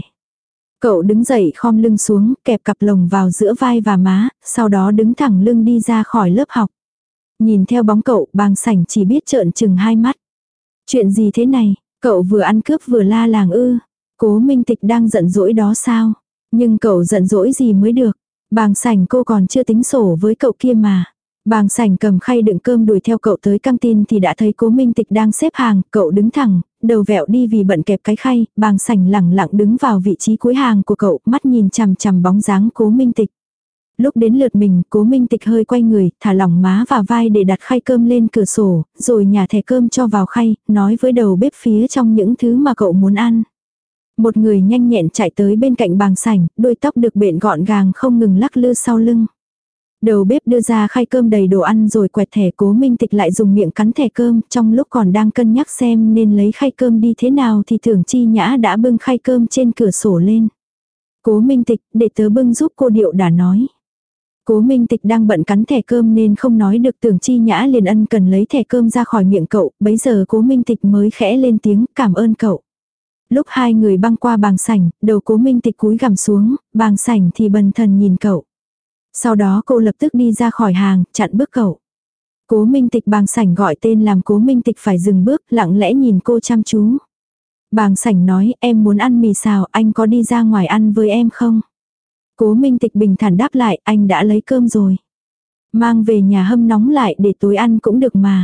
Cậu đứng dậy khom lưng xuống, kẹp cặp lồng vào giữa vai và má, sau đó đứng thẳng lưng đi ra khỏi lớp học. Nhìn theo bóng cậu, Bàng Sảnh chỉ biết trợn trừng hai mắt. Chuyện gì thế này, cậu vừa ăn cướp vừa la làng ư? Cố Minh Tịch đang giận dỗi đó sao? Nhưng cậu giận dỗi gì mới được? Bàng Sảnh cô còn chưa tính sổ với cậu kia mà. Bàng Sảnh cầm khay đựng cơm đuổi theo cậu tới căng tin thì đã thấy Cố Minh Tịch đang xếp hàng, cậu đứng thẳng, đầu vẹo đi vì bận kẹp cái khay, Bàng Sảnh lẳng lặng đứng vào vị trí cuối hàng của cậu, mắt nhìn chằm chằm bóng dáng Cố Minh Tịch. Lúc đến lượt mình, Cố Minh Tịch hơi quay người, thả lỏng má và vai để đặt khay cơm lên cửa sổ, rồi nhả thẻ cơm cho vào khay, nói với đầu bếp phía trong những thứ mà cậu muốn ăn. Một người nhanh nhẹn chạy tới bên cạnh Bàng Sảnh, đuôi tóc được bện gọn gàng không ngừng lắc lư sau lưng. Đầu bếp đưa ra khay cơm đầy đồ ăn rồi quẹt thẻ, Cố Minh Tịch lại dùng miệng cắn thẻ cơm, trong lúc còn đang cân nhắc xem nên lấy khay cơm đi thế nào thì Tưởng Chi Nhã đã bưng khay cơm trên cửa sổ lên. Cố Minh Tịch, để tớ bưng giúp cô, điệu đã nói. Cố Minh Tịch đang bận cắn thẻ cơm nên không nói được, Tưởng Chi Nhã liền ân cần lấy thẻ cơm ra khỏi miệng cậu, bấy giờ Cố Minh Tịch mới khẽ lên tiếng cảm ơn cậu. Lúc hai người băng qua Bàng Sảnh, đầu Cố Minh Tịch cúi gằm xuống, Bàng Sảnh thì bần thần nhìn cậu. Sau đó cô lập tức đi ra khỏi hàng, chặn bước cậu. Cố Minh Tịch Bàng Sảnh gọi tên làm Cố Minh Tịch phải dừng bước, lặng lẽ nhìn cô chăm chú. Bàng Sảnh nói, em muốn ăn mì xào, anh có đi ra ngoài ăn với em không? Cố Minh Tịch bình thản đáp lại, anh đã lấy cơm rồi. Mang về nhà hâm nóng lại để tối ăn cũng được mà.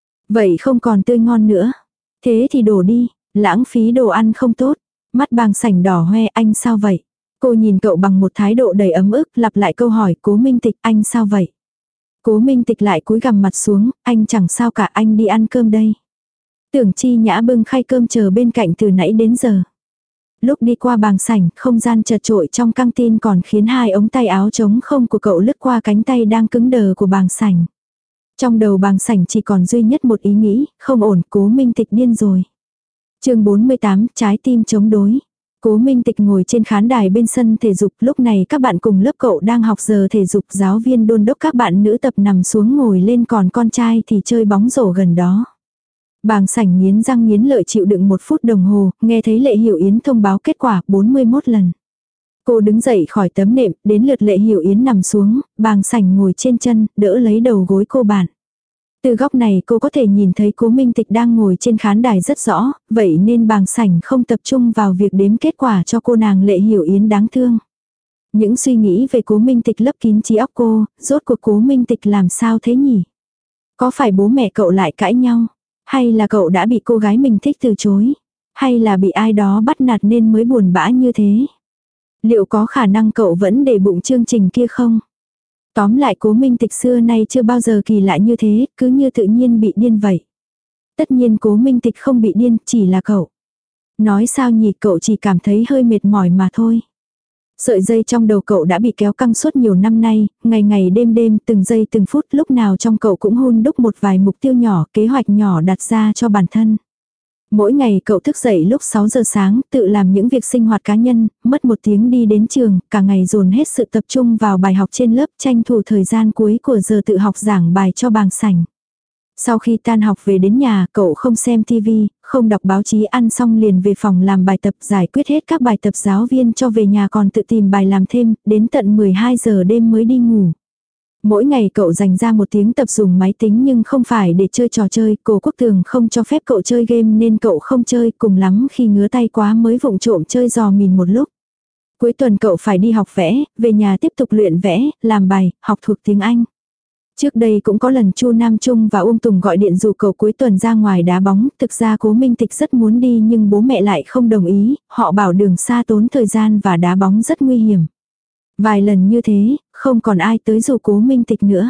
Vậy không còn tươi ngon nữa. Thế thì đổ đi, lãng phí đồ ăn không tốt. Mắt Bàng Sảnh đỏ hoe, anh sao vậy? Cô nhìn cậu bằng một thái độ đầy ấm ức, lặp lại câu hỏi, Cố Minh Tịch, anh sao vậy? Cố Minh Tịch lại cúi gằm mặt xuống, anh chẳng sao cả, anh đi ăn cơm đây. Tưởng Chi Nhã bưng khay cơm chờ bên cạnh từ nãy đến giờ. Lúc đi qua Bàng Sảnh, không gian chật trội trong căng tin còn khiến hai ống tay áo trống không của cậu lướt qua cánh tay đang cứng đờ của Bàng Sảnh. Trong đầu Bàng Sảnh chỉ còn duy nhất một ý nghĩ, không ổn, Cố Minh Tịch điên rồi. Chương bốn mươi tám, trái tim chống đối. Cố Minh Tịch ngồi trên khán đài bên sân thể dục, lúc này các bạn cùng lớp cậu đang học giờ thể dục, giáo viên đôn đốc các bạn nữ tập nằm xuống ngồi lên, còn con trai thì chơi bóng rổ gần đó. Bàng Sảnh nghiến răng nghiến lợi chịu đựng một phút đồng hồ, nghe thấy Lệ Hiểu Yến thông báo kết quả bốn mươi mốt lần. Cô đứng dậy khỏi tấm nệm, đến lượt Lệ Hiểu Yến nằm xuống, Bàng Sảnh ngồi trên chân, đỡ lấy đầu gối cô bạn. Từ góc này cô có thể nhìn thấy Cố Minh Tịch đang ngồi trên khán đài rất rõ, vậy nên Bàng Sảnh không tập trung vào việc đếm kết quả cho cô nàng Lệ Hiểu Yến đáng thương. Những suy nghĩ về Cố Minh Tịch lấp kín trí óc cô, rốt cuộc Cố Minh Tịch làm sao thế nhỉ? Có phải bố mẹ cậu lại cãi nhau? Hay là cậu đã bị cô gái mình thích từ chối? Hay là bị ai đó bắt nạt nên mới buồn bã như thế? Liệu có khả năng cậu vẫn để bụng chương trình kia không? Tóm lại Cố Minh Tịch xưa nay chưa bao giờ kỳ lạ như thế, cứ như tự nhiên bị điên vậy. Tất nhiên Cố Minh Tịch không bị điên, chỉ là cậu. Nói sao nhỉ, cậu chỉ cảm thấy hơi mệt mỏi mà thôi. Sợi dây trong đầu cậu đã bị kéo căng suốt nhiều năm nay, ngày ngày đêm đêm, từng giây từng phút, lúc nào trong cậu cũng hun đúc một vài mục tiêu nhỏ, kế hoạch nhỏ đặt ra cho bản thân. Mỗi ngày cậu thức dậy lúc sáu giờ sáng, tự làm những việc sinh hoạt cá nhân, mất một tiếng đi đến trường, cả ngày dồn hết sự tập trung vào bài học trên lớp, tranh thủ thời gian cuối của giờ tự học giảng bài cho Bàng Sảnh. Sau khi tan học về đến nhà, cậu không xem tivi, không đọc báo chí, ăn xong liền về phòng làm bài tập, giải quyết hết các bài tập giáo viên cho về nhà, còn tự tìm bài làm thêm, đến tận mười hai giờ đêm mới đi ngủ. Mỗi ngày cậu dành ra một tiếng tập dùng máy tính, nhưng không phải để chơi trò chơi, Cố Quốc Tường không cho phép cậu chơi game nên cậu không chơi, cùng lắm khi ngứa tay quá mới vụng trộm chơi dò mìn một lúc. Cuối tuần cậu phải đi học vẽ, về nhà tiếp tục luyện vẽ, làm bài, học thuộc tiếng Anh. Trước đây cũng có lần Chu Nam Trung và Uông Tùng gọi điện rủ cậu cuối tuần ra ngoài đá bóng, thực ra Cố Minh Tịch rất muốn đi nhưng bố mẹ lại không đồng ý, họ bảo đường xa tốn thời gian và đá bóng rất nguy hiểm. Vài lần như thế, không còn ai tới rủ Cố Minh Tịch nữa.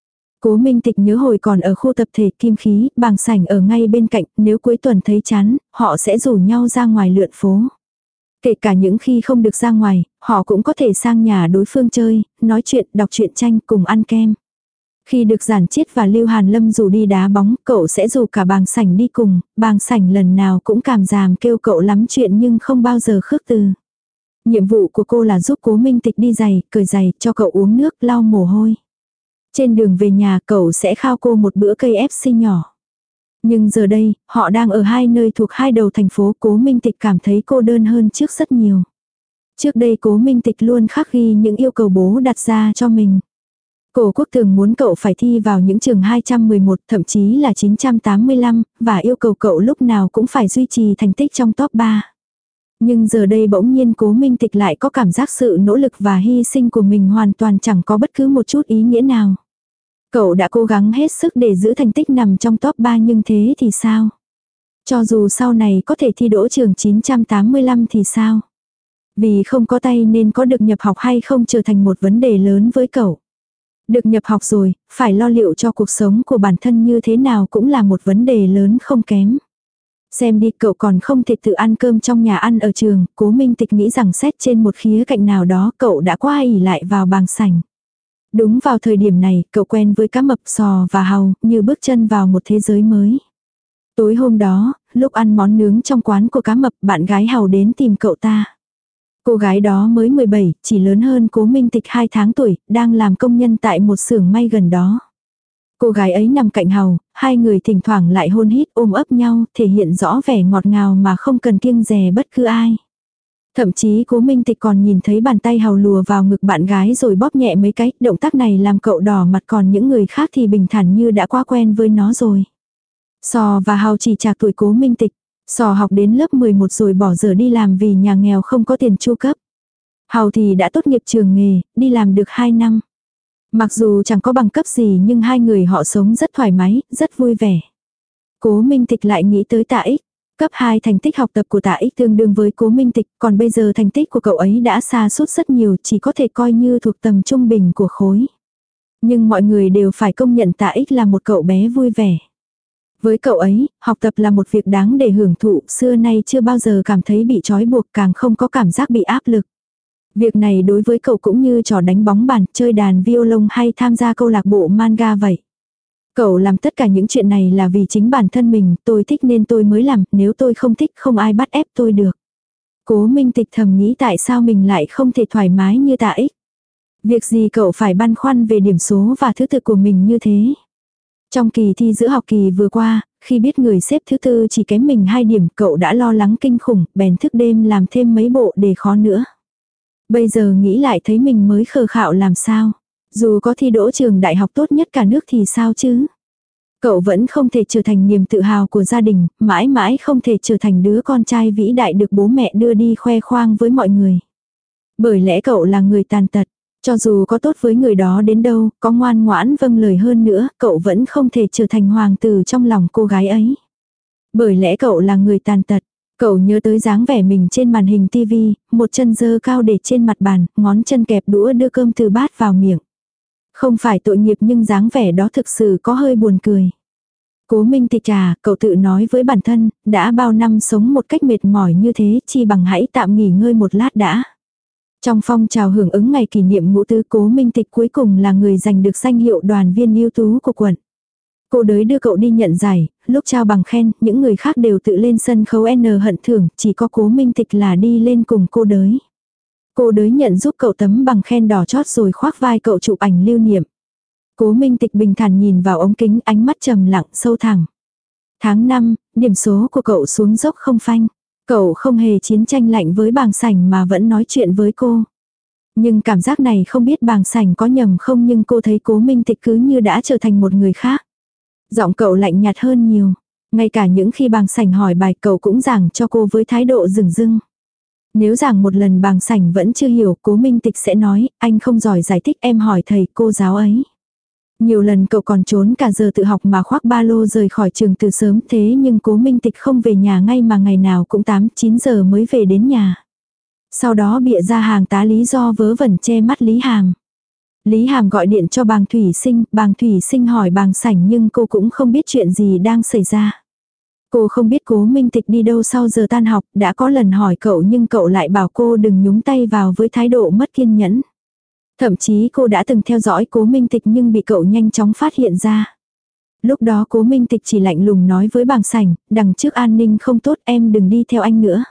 Cố Minh Tịch nhớ hồi còn ở khu tập thể Kim Khí, Bàng Sảnh ở ngay bên cạnh, nếu cuối tuần thấy chán, họ sẽ rủ nhau ra ngoài lượn phố. Kể cả những khi không được ra ngoài, họ cũng có thể sang nhà đối phương chơi, nói chuyện, đọc truyện tranh, cùng ăn kem. Khi được Giản Chiết và Lưu Hàn Lâm rủ đi đá bóng, cậu sẽ rủ cả Bàng Sảnh đi cùng, Bàng Sảnh lần nào cũng cảm giảm kêu cậu lắm chuyện nhưng không bao giờ khước từ. Nhiệm vụ của cô là giúp Cố Minh Tịch đi giày, cởi giày, cho cậu uống nước, lau mồ hôi. Trên đường về nhà cậu sẽ khao cô một bữa cây ép xê nhỏ. Nhưng giờ đây, họ đang ở hai nơi thuộc hai đầu thành phố, Cố Minh Tịch cảm thấy cô đơn hơn trước rất nhiều. Trước đây Cố Minh Tịch luôn khắc ghi những yêu cầu bố đặt ra cho mình. Cố Quốc Tường muốn cậu phải thi vào những trường hai trăm mười một, thậm chí là chín trăm tám mươi lăm, và yêu cầu cậu lúc nào cũng phải duy trì thành tích trong top ba. Nhưng giờ đây bỗng nhiên Cố Minh Tịch lại có cảm giác sự nỗ lực và hy sinh của mình hoàn toàn chẳng có bất cứ một chút ý nghĩa nào. Cậu đã cố gắng hết sức để giữ thành tích nằm trong top ba nhưng thế thì sao? Cho dù sau này có thể thi đỗ trường chín trăm tám mươi lăm thì sao? Vì không có tay nên có được nhập học hay không trở thành một vấn đề lớn với cậu. Được nhập học rồi, phải lo liệu cho cuộc sống của bản thân như thế nào cũng là một vấn đề lớn không kém. Xem đi, cậu còn không thể tự ăn cơm trong nhà ăn ở trường, Cố Minh Tịch nghĩ rằng xét trên một khía cạnh nào đó cậu đã quá ỷ lại vào bàng sảnh. Đúng vào thời điểm này, cậu quen với cá mập, sò và hàu, như bước chân vào một thế giới mới. Tối hôm đó, lúc ăn món nướng trong quán của cá mập, bạn gái hàu đến tìm cậu ta. Cô gái đó mới mười bảy, chỉ lớn hơn Cố Minh Tịch hai tháng tuổi, đang làm công nhân tại một xưởng may gần đó. Cô gái ấy nằm cạnh hàu, hai người thỉnh thoảng lại hôn hít ôm ấp nhau, thể hiện rõ vẻ ngọt ngào mà không cần kiêng dè bất cứ ai. Thậm chí Cố Minh Tịch còn nhìn thấy bàn tay hàu lùa vào ngực bạn gái rồi bóp nhẹ mấy cái, động tác này làm cậu đỏ mặt, còn những người khác thì bình thản như đã quá quen với nó rồi. Sò và hàu chỉ trạc tuổi Cố Minh Tịch. Sò học đến lớp mười một rồi bỏ giờ đi làm vì nhà nghèo không có tiền chu cấp. Hàu thì đã tốt nghiệp trường nghề, đi làm được hai năm. Mặc dù chẳng có bằng cấp gì nhưng hai người họ sống rất thoải mái, rất vui vẻ. Cố Minh Tịch lại nghĩ tới Tạ Ích. Cấp hai thành tích học tập của Tạ Ích tương đương với Cố Minh Tịch, còn bây giờ thành tích của cậu ấy đã sa sút rất nhiều, chỉ có thể coi như thuộc tầm trung bình của khối. Nhưng mọi người đều phải công nhận Tạ Ích là một cậu bé vui vẻ. Với cậu ấy, học tập là một việc đáng để hưởng thụ, xưa nay chưa bao giờ cảm thấy bị trói buộc, càng không có cảm giác bị áp lực. Việc này đối với cậu cũng như trò đánh bóng bàn, chơi đàn violon hay tham gia câu lạc bộ manga vậy. Cậu làm tất cả những chuyện này là vì chính bản thân mình, tôi thích nên tôi mới làm, nếu tôi không thích không ai bắt ép tôi được. Cố Minh Tịch thầm nghĩ tại sao mình lại không thể thoải mái như Tạ Ích. Việc gì cậu phải băn khoăn về điểm số và thứ tự của mình như thế. Trong kỳ thi giữa học kỳ vừa qua, khi biết người xếp thứ tư chỉ kém mình hai điểm, cậu đã lo lắng kinh khủng, bèn thức đêm làm thêm mấy bộ đề khó nữa. Bây giờ nghĩ lại thấy mình mới khờ khạo làm sao. Dù có thi đỗ trường đại học tốt nhất cả nước thì sao chứ. Cậu vẫn không thể trở thành niềm tự hào của gia đình, mãi mãi không thể trở thành đứa con trai vĩ đại được bố mẹ đưa đi khoe khoang với mọi người. Bởi lẽ cậu là người tàn tật. Cho dù có tốt với người đó đến đâu, có ngoan ngoãn vâng lời hơn nữa, cậu vẫn không thể trở thành hoàng tử trong lòng cô gái ấy. Bởi lẽ cậu là người tàn tật. Cậu nhớ tới dáng vẻ mình trên màn hình tivi, một chân giơ cao để trên mặt bàn, ngón chân kẹp đũa đưa cơm từ bát vào miệng. Không phải tội nghiệp nhưng dáng vẻ đó thực sự có hơi buồn cười. Cố Minh Tịch à, cậu tự nói với bản thân, đã bao năm sống một cách mệt mỏi như thế, chi bằng hãy tạm nghỉ ngơi một lát đã. Trong phong trào hưởng ứng ngày kỷ niệm ngũ tứ, Cố Minh Tịch cuối cùng là người giành được danh hiệu đoàn viên ưu tú của quận. Cô đới đưa cậu đi nhận giải, lúc trao bằng khen, những người khác đều tự lên sân khấu N hận thưởng, chỉ có Cố Minh Tịch là đi lên cùng cô đới. Cô đới nhận giúp cậu tấm bằng khen đỏ chót rồi khoác vai cậu chụp ảnh lưu niệm. Cố Minh Tịch bình thản nhìn vào ống kính, ánh mắt trầm lặng sâu thẳm. Tháng năm, điểm số của cậu xuống dốc không phanh. Cậu không hề chiến tranh lạnh với bàng sảnh mà vẫn nói chuyện với cô. Nhưng cảm giác này không biết bàng sảnh có nhầm không, nhưng cô thấy Cố Minh Tịch cứ như đã trở thành một người khác. Giọng cậu lạnh nhạt hơn nhiều. Ngay cả những khi bàng sảnh hỏi bài cậu cũng giảng cho cô với thái độ dửng dưng. Nếu giảng một lần bàng sảnh vẫn chưa hiểu, Cố Minh Tịch sẽ nói, anh không giỏi giải thích, em hỏi thầy cô giáo ấy. Nhiều lần cậu còn trốn cả giờ tự học mà khoác ba lô rời khỏi trường từ sớm, thế nhưng Cố Minh Tịch không về nhà ngay mà ngày nào cũng tám chín giờ mới về đến nhà. Sau đó bịa ra hàng tá lý do vớ vẩn che mắt Lý Hàm. Lý Hàm gọi điện cho bàng Thủy Sinh, bàng Thủy Sinh hỏi bàng sảnh nhưng cô cũng không biết chuyện gì đang xảy ra. Cô không biết Cố Minh Tịch đi đâu sau giờ tan học, đã có lần hỏi cậu nhưng cậu lại bảo cô đừng nhúng tay vào với thái độ mất kiên nhẫn. Thậm chí cô đã từng theo dõi Cố Minh Tịch nhưng bị cậu nhanh chóng phát hiện ra. Lúc đó Cố Minh Tịch chỉ lạnh lùng nói với bàng sảnh, đằng trước an ninh không tốt, em đừng đi theo anh nữa.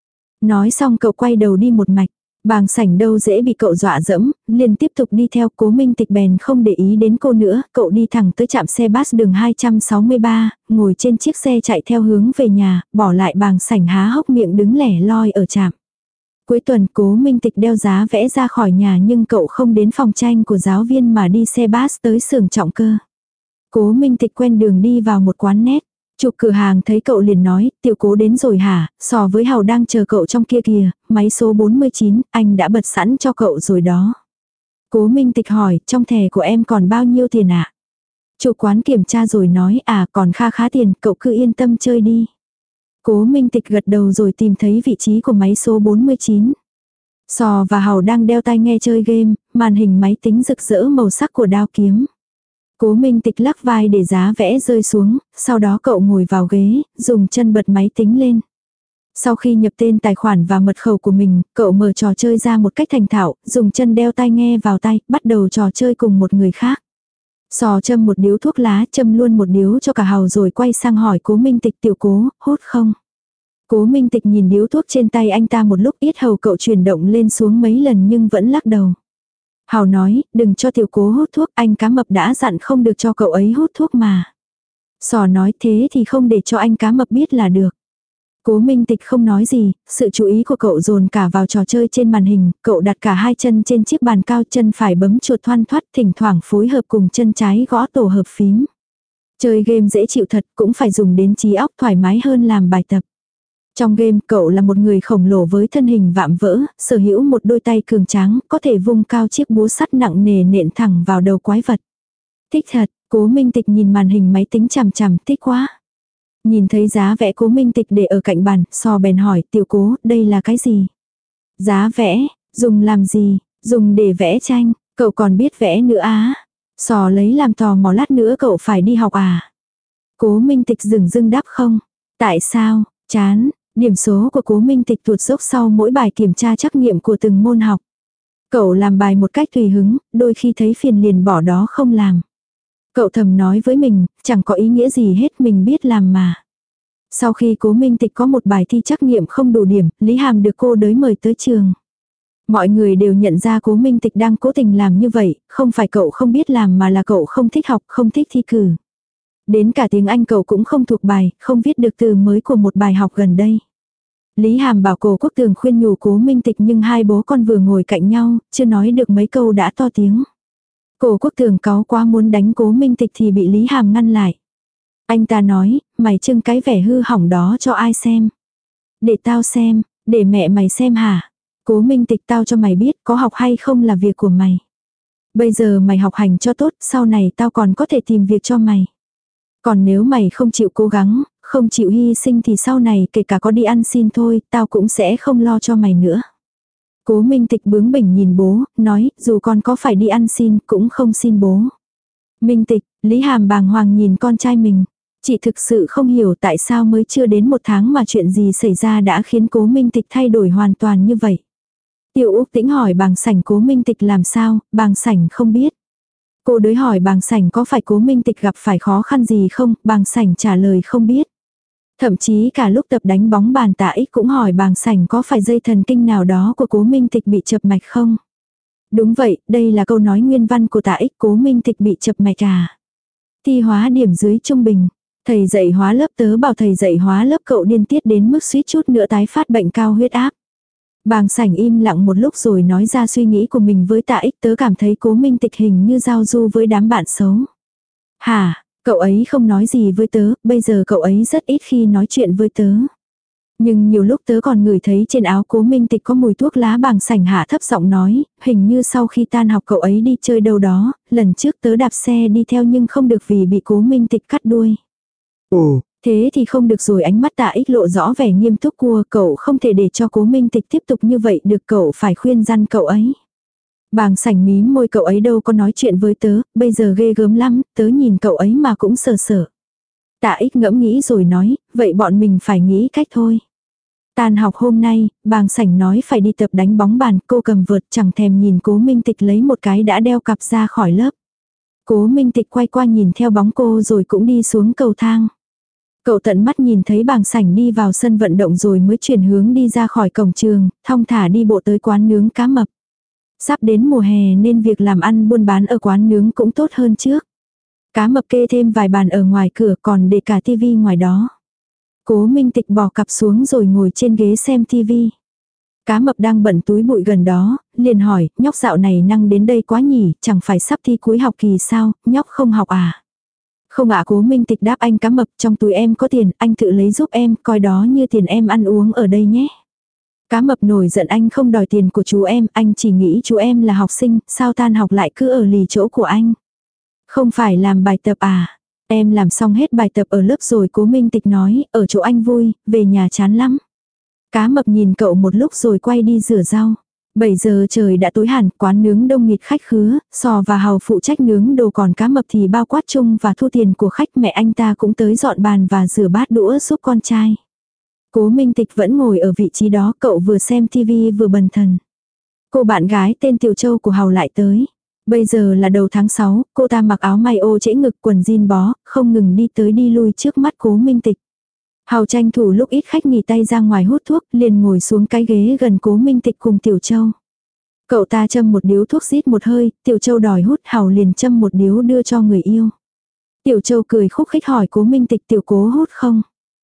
Nói xong cậu quay đầu đi một mạch. Bàng sảnh đâu dễ bị cậu dọa dẫm, liền tiếp tục đi theo. Cố Minh Tịch bèn không để ý đến cô nữa, cậu đi thẳng tới trạm xe bus đường hai trăm sáu mươi ba, ngồi trên chiếc xe chạy theo hướng về nhà, bỏ lại bàng sảnh há hốc miệng đứng lẻ loi ở trạm. Cuối tuần Cố Minh Tịch đeo giá vẽ ra khỏi nhà nhưng cậu không đến phòng tranh của giáo viên mà đi xe bus tới xưởng trọng cơ. Cố Minh Tịch quen đường đi vào một quán net. Chủ cửa hàng thấy cậu liền nói, tiểu Cố đến rồi hả, so với Hào đang chờ cậu trong kia kìa, máy số bốn mươi chín, anh đã bật sẵn cho cậu rồi đó. Cố Minh Tịch hỏi, trong thẻ của em còn bao nhiêu tiền ạ? Chủ quán kiểm tra rồi nói, à còn kha khá tiền, cậu cứ yên tâm chơi đi. Cố Minh Tịch gật đầu rồi tìm thấy vị trí của máy số bốn mươi chín. Sò và Hầu đang đeo tai nghe chơi game, màn hình máy tính rực rỡ màu sắc của đao kiếm. Cố Minh Tịch lắc vai để giá vẽ rơi xuống, sau đó cậu ngồi vào ghế, dùng chân bật máy tính lên. Sau khi nhập tên tài khoản và mật khẩu của mình, cậu mở trò chơi ra một cách thành thạo, dùng chân đeo tai nghe vào tay, bắt đầu trò chơi cùng một người khác. Sò châm một điếu thuốc lá, châm luôn một điếu cho cả Hầu rồi quay sang hỏi Cố Minh Tịch, tiểu Cố, hút không? Cố Minh Tịch nhìn điếu thuốc trên tay anh ta một lúc, yết hầu cậu chuyển động lên xuống mấy lần nhưng vẫn lắc đầu. Hầu nói, đừng cho tiểu Cố hút thuốc, anh cá mập đã dặn không được cho cậu ấy hút thuốc mà. Sò nói, thế thì không để cho anh cá mập biết là được. Cố Minh Tịch không nói gì, sự chú ý của cậu dồn cả vào trò chơi trên màn hình, cậu đặt cả hai chân trên chiếc bàn cao, chân phải bấm chuột thoăn thoắt, thỉnh thoảng phối hợp cùng chân trái gõ tổ hợp phím. Chơi game dễ chịu thật, cũng phải dùng đến trí óc thoải mái hơn làm bài tập. Trong game, cậu là một người khổng lồ với thân hình vạm vỡ, sở hữu một đôi tay cường tráng, có thể vung cao chiếc búa sắt nặng nề nện thẳng vào đầu quái vật. Thích thật, Cố Minh Tịch nhìn màn hình máy tính chằm chằm, thích quá. Nhìn thấy giá vẽ Cố Minh Tịch để ở cạnh bàn, Sò bèn hỏi, tiểu Cố, đây là cái gì? Giá vẽ, dùng làm gì? Dùng để vẽ tranh, cậu còn biết vẽ nữa á? Sò lấy làm tò mò, lát nữa cậu phải đi học à? Cố Minh Tịch dửng dưng đáp không. Tại sao? Chán. Điểm số của Cố Minh Tịch tuột dốc sau mỗi bài kiểm tra trắc nghiệm của từng môn học. Cậu làm bài một cách tùy hứng, đôi khi thấy phiền liền bỏ đó không làm. Cậu thầm nói với mình, chẳng có ý nghĩa gì hết, mình biết làm mà. Sau khi Cố Minh Tịch có một bài thi trắc nghiệm không đủ điểm, Lý Hàm được cô đới mời tới trường. Mọi người đều nhận ra Cố Minh Tịch đang cố tình làm như vậy, không phải cậu không biết làm mà là cậu không thích học, không thích thi cử. Đến cả tiếng Anh cậu cũng không thuộc bài, không viết được từ mới của một bài học gần đây. Lý Hàm bảo Cố Quốc Tường khuyên nhủ Cố Minh Tịch nhưng hai bố con vừa ngồi cạnh nhau, chưa nói được mấy câu đã to tiếng. Cố Quốc Tường cáu quá muốn đánh Cố Minh Tịch thì bị Lý Hàm ngăn lại. Anh ta nói, mày trưng cái vẻ hư hỏng đó cho ai xem? Để tao xem, để mẹ mày xem hả? Cố Minh Tịch, tao cho mày biết có học hay không là việc của mày. Bây giờ mày học hành cho tốt, sau này tao còn có thể tìm việc cho mày. Còn nếu mày không chịu cố gắng, không chịu hy sinh thì sau này kể cả có đi ăn xin thôi, tao cũng sẽ không lo cho mày nữa. Cố Minh Tịch bướng bỉnh nhìn bố, nói, dù con có phải đi ăn xin cũng không xin bố. Minh Tịch, Lý Hàm bàng hoàng nhìn con trai mình. Chị thực sự không hiểu tại sao mới chưa đến một tháng mà chuyện gì xảy ra đã khiến Cố Minh Tịch thay đổi hoàn toàn như vậy. Tiểu Úc Tĩnh hỏi Bàng Sảnh Cố Minh Tịch làm sao, Bàng Sảnh không biết. Cô đới hỏi Bàng Sảnh có phải Cố Minh Tịch gặp phải khó khăn gì không, Bàng Sảnh trả lời không biết. Thậm chí cả lúc tập đánh bóng bàn Tạ Ích cũng hỏi Bàng Sảnh có phải dây thần kinh nào đó của Cố Minh Tịch bị chập mạch không. Đúng vậy, đây là câu nói nguyên văn của Tạ Ích, Cố Minh Tịch bị chập mạch à. Thi hóa điểm dưới trung bình. Thầy dạy hóa lớp tớ bảo thầy dạy hóa lớp cậu điên tiết đến mức suýt chút nữa tái phát bệnh cao huyết áp. Bàng Sảnh im lặng một lúc rồi nói ra suy nghĩ của mình với Tạ Ích, tớ cảm thấy Cố Minh Tịch hình như giao du với đám bạn xấu. Hả, cậu ấy không nói gì với tớ, bây giờ cậu ấy rất ít khi nói chuyện với tớ. Nhưng nhiều lúc tớ còn ngửi thấy trên áo Cố Minh Tịch có mùi thuốc lá. Bàng Sảnh hạ thấp giọng nói, hình như sau khi tan học cậu ấy đi chơi đâu đó, lần trước tớ đạp xe đi theo nhưng không được vì bị Cố Minh Tịch cắt đuôi. Ồ, thế thì không được rồi, ánh mắt Tạ Ích lộ rõ vẻ nghiêm túc cua, cậu không thể để cho Cố Minh Tịch tiếp tục như vậy được, cậu phải khuyên răn cậu ấy. Bàng Sảnh mím môi, cậu ấy đâu có nói chuyện với tớ, bây giờ ghê gớm lắm, tớ nhìn cậu ấy mà cũng sợ sợ. Tạ Ích ngẫm nghĩ rồi nói, vậy bọn mình phải nghĩ cách thôi. Tan học hôm nay, Bàng Sảnh nói phải đi tập đánh bóng bàn, cô cầm vợt chẳng thèm nhìn Cố Minh Tịch lấy một cái đã đeo cặp ra khỏi lớp. Cố Minh Tịch quay qua nhìn theo bóng cô rồi cũng đi xuống cầu thang. Cậu tận mắt nhìn thấy Bàng Sảnh đi vào sân vận động rồi mới chuyển hướng đi ra khỏi cổng trường, thong thả đi bộ tới quán nướng cá mập. Sắp đến mùa hè nên việc làm ăn buôn bán ở quán nướng cũng tốt hơn trước. Cá mập kê thêm vài bàn ở ngoài cửa, còn để cả tivi ngoài đó. Cố Minh Tịch bỏ cặp xuống rồi ngồi trên ghế xem tivi. Cá mập đang bận túi bụi gần đó, liền hỏi, nhóc dạo này năng đến đây quá nhỉ, chẳng phải sắp thi cuối học kỳ sao, nhóc không học à? Không ạ, Cố Minh Tịch đáp, anh cá mập, trong túi em có tiền, anh tự lấy giúp em, coi đó như tiền em ăn uống ở đây nhé. Cá mập nổi giận, anh không đòi tiền của chú em, anh chỉ nghĩ chú em là học sinh, sao tan học lại cứ ở lì chỗ của anh? Không phải làm bài tập à? Em làm xong hết bài tập ở lớp rồi, Cố Minh Tịch nói, ở chỗ anh vui, về nhà chán lắm. Cá mập nhìn cậu một lúc rồi quay đi rửa rau. bảy giờ trời đã tối hẳn, quán nướng đông nghịt khách khứa, Sò và Hầu phụ trách nướng đồ, còn cá mập thì bao quát chung và thu tiền của khách. Mẹ anh ta cũng tới dọn bàn và rửa bát đũa giúp con trai. Cố Minh Tịch vẫn ngồi ở vị trí đó, cậu vừa xem tivi vừa bần thần. Cô bạn gái tên Tiểu Châu của Hầu lại tới. Bây giờ là đầu tháng sáu, cô ta mặc áo may ô trễ ngực, quần jean bó, không ngừng đi tới đi lui trước mắt Cố Minh Tịch. Hầu tranh thủ lúc ít khách nghỉ tay ra ngoài hút thuốc, liền ngồi xuống cái ghế gần Cố Minh Tịch cùng Tiểu Châu. Cậu ta châm một điếu thuốc rít một hơi, Tiểu Châu đòi hút, Hầu liền châm một điếu đưa cho người yêu. Tiểu Châu cười khúc khích hỏi Cố Minh Tịch, Tiểu Cố hút không?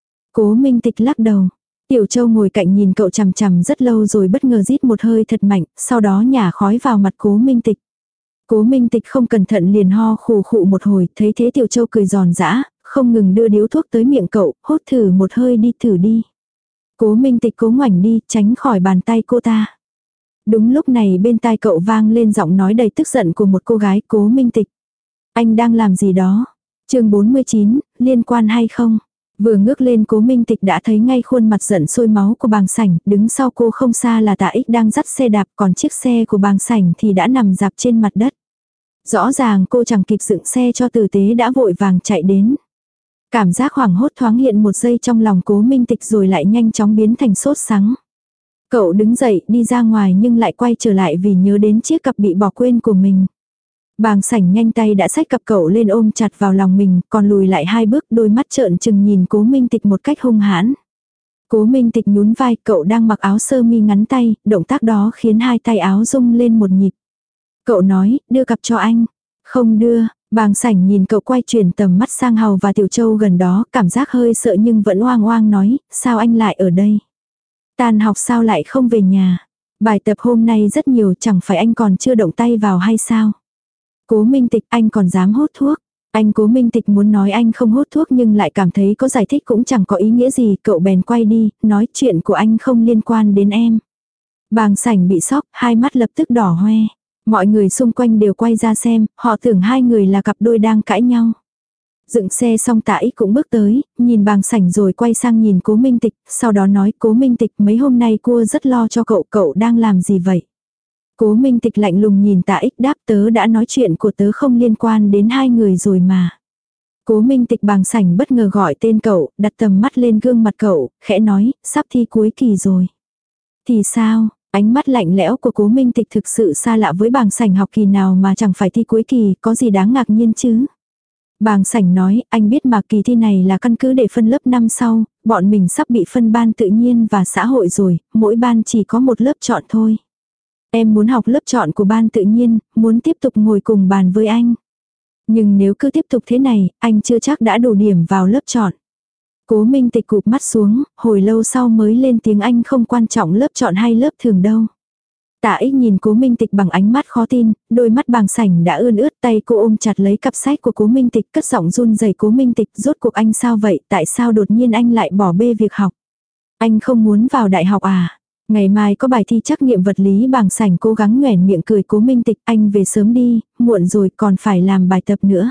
Cố Minh Tịch lắc đầu. Tiểu Châu ngồi cạnh nhìn cậu chằm chằm rất lâu rồi bất ngờ rít một hơi thật mạnh, sau đó nhả khói vào mặt Cố Minh Tịch. Cố Minh Tịch không cẩn thận liền ho khù khụ một hồi, thấy thế Tiểu Châu cười giòn giã, không ngừng đưa điếu thuốc tới miệng cậu, hốt thử một hơi đi, thử đi. Cố Minh Tịch cố ngoảnh đi, tránh khỏi bàn tay cô ta. Đúng lúc này bên tai cậu vang lên giọng nói đầy tức giận của một cô gái. Cố Minh Tịch, anh đang làm gì đó? Chương bốn mươi chín, liên quan hay không? Vừa ngước lên Cố Minh Tịch đã thấy ngay khuôn mặt giận sôi máu của Bàng Sảnh, đứng sau cô không xa là Tạ Ích đang dắt xe đạp, còn chiếc xe của Bàng Sảnh thì đã nằm dạp trên mặt đất. Rõ ràng cô chẳng kịp dựng xe cho tử tế đã vội vàng chạy đến. Cảm giác hoảng hốt thoáng hiện một giây trong lòng Cố Minh Tịch rồi lại nhanh chóng biến thành sốt sắng. Cậu đứng dậy đi ra ngoài nhưng lại quay trở lại vì nhớ đến chiếc cặp bị bỏ quên của mình. Bàng Sảnh nhanh tay đã xách cặp cậu lên ôm chặt vào lòng mình, còn lùi lại hai bước, đôi mắt trợn trừng nhìn Cố Minh Tịch một cách hung hãn. Cố Minh Tịch nhún vai, cậu đang mặc áo sơ mi ngắn tay, động tác đó khiến hai tay áo rung lên một nhịp. Cậu nói, đưa cặp cho anh. Không đưa. Bàng Sảnh nhìn cậu quay chuyển tầm mắt sang Hầu và Tiểu Châu gần đó, cảm giác hơi sợ nhưng vẫn oang oang nói, sao anh lại ở đây? Tan học sao lại không về nhà? Bài tập hôm nay rất nhiều, chẳng phải anh còn chưa động tay vào hay sao? Cố Minh Tịch, anh còn dám hút thuốc? Anh Cố Minh Tịch muốn nói anh không hút thuốc nhưng lại cảm thấy có giải thích cũng chẳng có ý nghĩa gì, cậu bèn quay đi, nói chuyện của anh không liên quan đến em. Bàng Sảnh bị sốc, hai mắt lập tức đỏ hoe. Mọi người xung quanh đều quay ra xem, họ tưởng hai người là cặp đôi đang cãi nhau. Dựng xe xong Tạ Ích cũng bước tới, nhìn Bàng Sảnh rồi quay sang nhìn Cố Minh Tịch, sau đó nói, Cố Minh Tịch, mấy hôm nay cua rất lo cho cậu, cậu đang làm gì vậy? Cố Minh Tịch lạnh lùng nhìn Tạ Ích đáp, tớ đã nói chuyện của tớ không liên quan đến hai người rồi mà. Cố Minh Tịch. Bàng Sảnh bất ngờ gọi tên cậu, đặt tầm mắt lên gương mặt cậu, khẽ nói, sắp thi cuối kỳ rồi. Thì sao? Ánh mắt lạnh lẽo của Cố Minh Tịch thực sự xa lạ với Bàng Sảnh, học kỳ nào mà chẳng phải thi cuối kỳ, có gì đáng ngạc nhiên chứ? Bàng Sảnh nói, anh biết mà, kỳ thi này là căn cứ để phân lớp năm sau, bọn mình sắp bị phân ban tự nhiên và xã hội rồi, mỗi ban chỉ có một lớp chọn thôi. Em muốn học lớp chọn của ban tự nhiên, muốn tiếp tục ngồi cùng bàn với anh. Nhưng nếu cứ tiếp tục thế này, anh chưa chắc đã đủ điểm vào lớp chọn. Cố Minh Tịch cụp mắt xuống, hồi lâu sau mới lên tiếng, anh không quan trọng lớp chọn hay lớp thường đâu. Tạ Ích nhìn Cố Minh Tịch bằng ánh mắt khó tin, đôi mắt Bàng Sảnh đã ươn ướt, tay cô ôm chặt lấy cặp sách của Cố Minh Tịch, cất giọng run rẩy. Cố Minh Tịch, rốt cuộc anh sao vậy, tại sao đột nhiên anh lại bỏ bê việc học? Anh không muốn vào đại học à? Ngày mai có bài thi trắc nghiệm vật lý. Bàng Sảnh cố gắng nhoẻn miệng cười. Cố Minh Tịch, anh về sớm đi, muộn rồi còn phải làm bài tập nữa.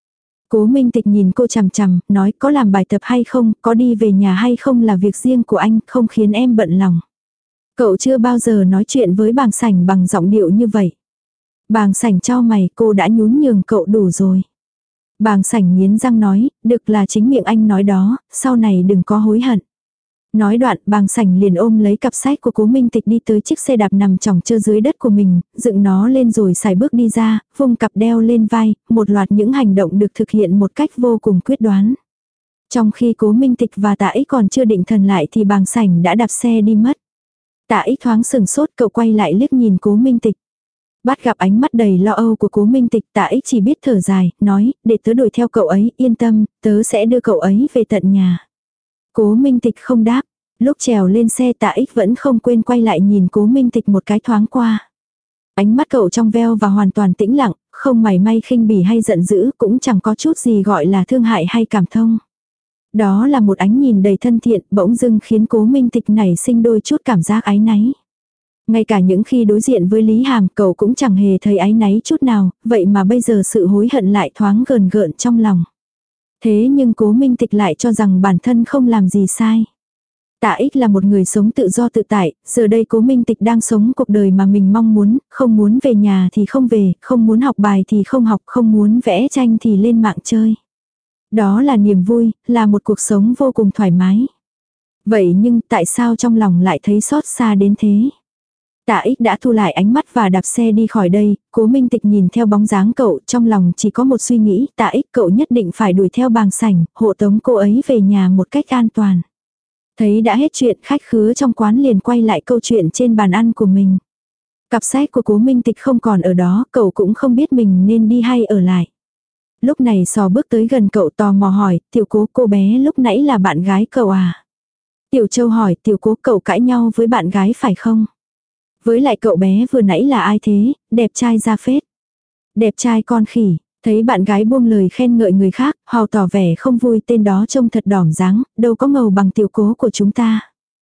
Cố Minh Tịch nhìn cô chằm chằm, nói, có làm bài tập hay không, có đi về nhà hay không là việc riêng của anh, không khiến em bận lòng. Cậu chưa bao giờ nói chuyện với Bàng Sảnh bằng giọng điệu như vậy. Bàng Sảnh chau mày, cô đã nhún nhường cậu đủ rồi. Bàng Sảnh nghiến răng nói, được là chính miệng anh nói đó, sau này đừng có hối hận. Nói đoạn, Bàng Sảnh liền ôm lấy cặp sách của Cố Minh Tịch đi tới chiếc xe đạp nằm chỏng chơ dưới đất của mình, dựng nó lên rồi xài bước đi ra, vung cặp đeo lên vai, một loạt những hành động được thực hiện một cách vô cùng quyết đoán. Trong khi Cố Minh Tịch và Tạ Ích còn chưa định thần lại thì Bàng Sảnh đã đạp xe đi mất. Tạ Ích thoáng sừng sốt, cậu quay lại liếc nhìn Cố Minh Tịch. Bắt gặp ánh mắt đầy lo âu của Cố Minh Tịch, Tạ Ích chỉ biết thở dài, nói, để tớ đuổi theo cậu ấy, yên tâm, tớ sẽ đưa cậu ấy về tận nhà. Cố Minh Tịch không đáp. Lúc trèo lên xe, Tạ Ích vẫn không quên quay lại nhìn Cố Minh Tịch một cái thoáng qua. Ánh mắt cậu trong veo và hoàn toàn tĩnh lặng, không mảy may khinh bỉ hay giận dữ, cũng chẳng có chút gì gọi là thương hại hay cảm thông. Đó là một ánh nhìn đầy thân thiện, bỗng dưng khiến Cố Minh Tịch nảy sinh đôi chút cảm giác áy náy. Ngay cả những khi đối diện với Lý Hàm, cậu cũng chẳng hề thấy áy náy chút nào, vậy mà bây giờ sự hối hận lại thoáng gờn gợn trong lòng. Thế nhưng Cố Minh Tịch lại cho rằng bản thân không làm gì sai. Tạ Ích là một người sống tự do tự tại, giờ đây Cố Minh Tịch đang sống cuộc đời mà mình mong muốn, không muốn về nhà thì không về, không muốn học bài thì không học, không muốn vẽ tranh thì lên mạng chơi. Đó là niềm vui, là một cuộc sống vô cùng thoải mái. Vậy nhưng tại sao trong lòng lại thấy xót xa đến thế? Tạ Ích đã thu lại ánh mắt và đạp xe đi khỏi đây, Cố Minh Tịch nhìn theo bóng dáng cậu, trong lòng chỉ có một suy nghĩ, Tạ Ích cậu nhất định phải đuổi theo Bàng Sảnh, hộ tống cô ấy về nhà một cách an toàn. Thấy đã hết chuyện, khách khứa trong quán liền quay lại câu chuyện trên bàn ăn của mình. Cặp sách của Cố Minh Tịch không còn ở đó, cậu cũng không biết mình nên đi hay ở lại. Lúc này Sò bước tới gần cậu tò mò hỏi, Tiểu Cố, cô bé lúc nãy là bạn gái cậu à? Tiểu Châu hỏi, Tiểu Cố, cậu cãi nhau với bạn gái phải không? Với lại cậu bé vừa nãy là ai thế, đẹp trai ra phết. Đẹp trai con khỉ, thấy bạn gái buông lời khen ngợi người khác, Hào tỏ vẻ không vui, tên đó trông thật đỏm dáng, đâu có ngầu bằng Tiểu Cố của chúng ta.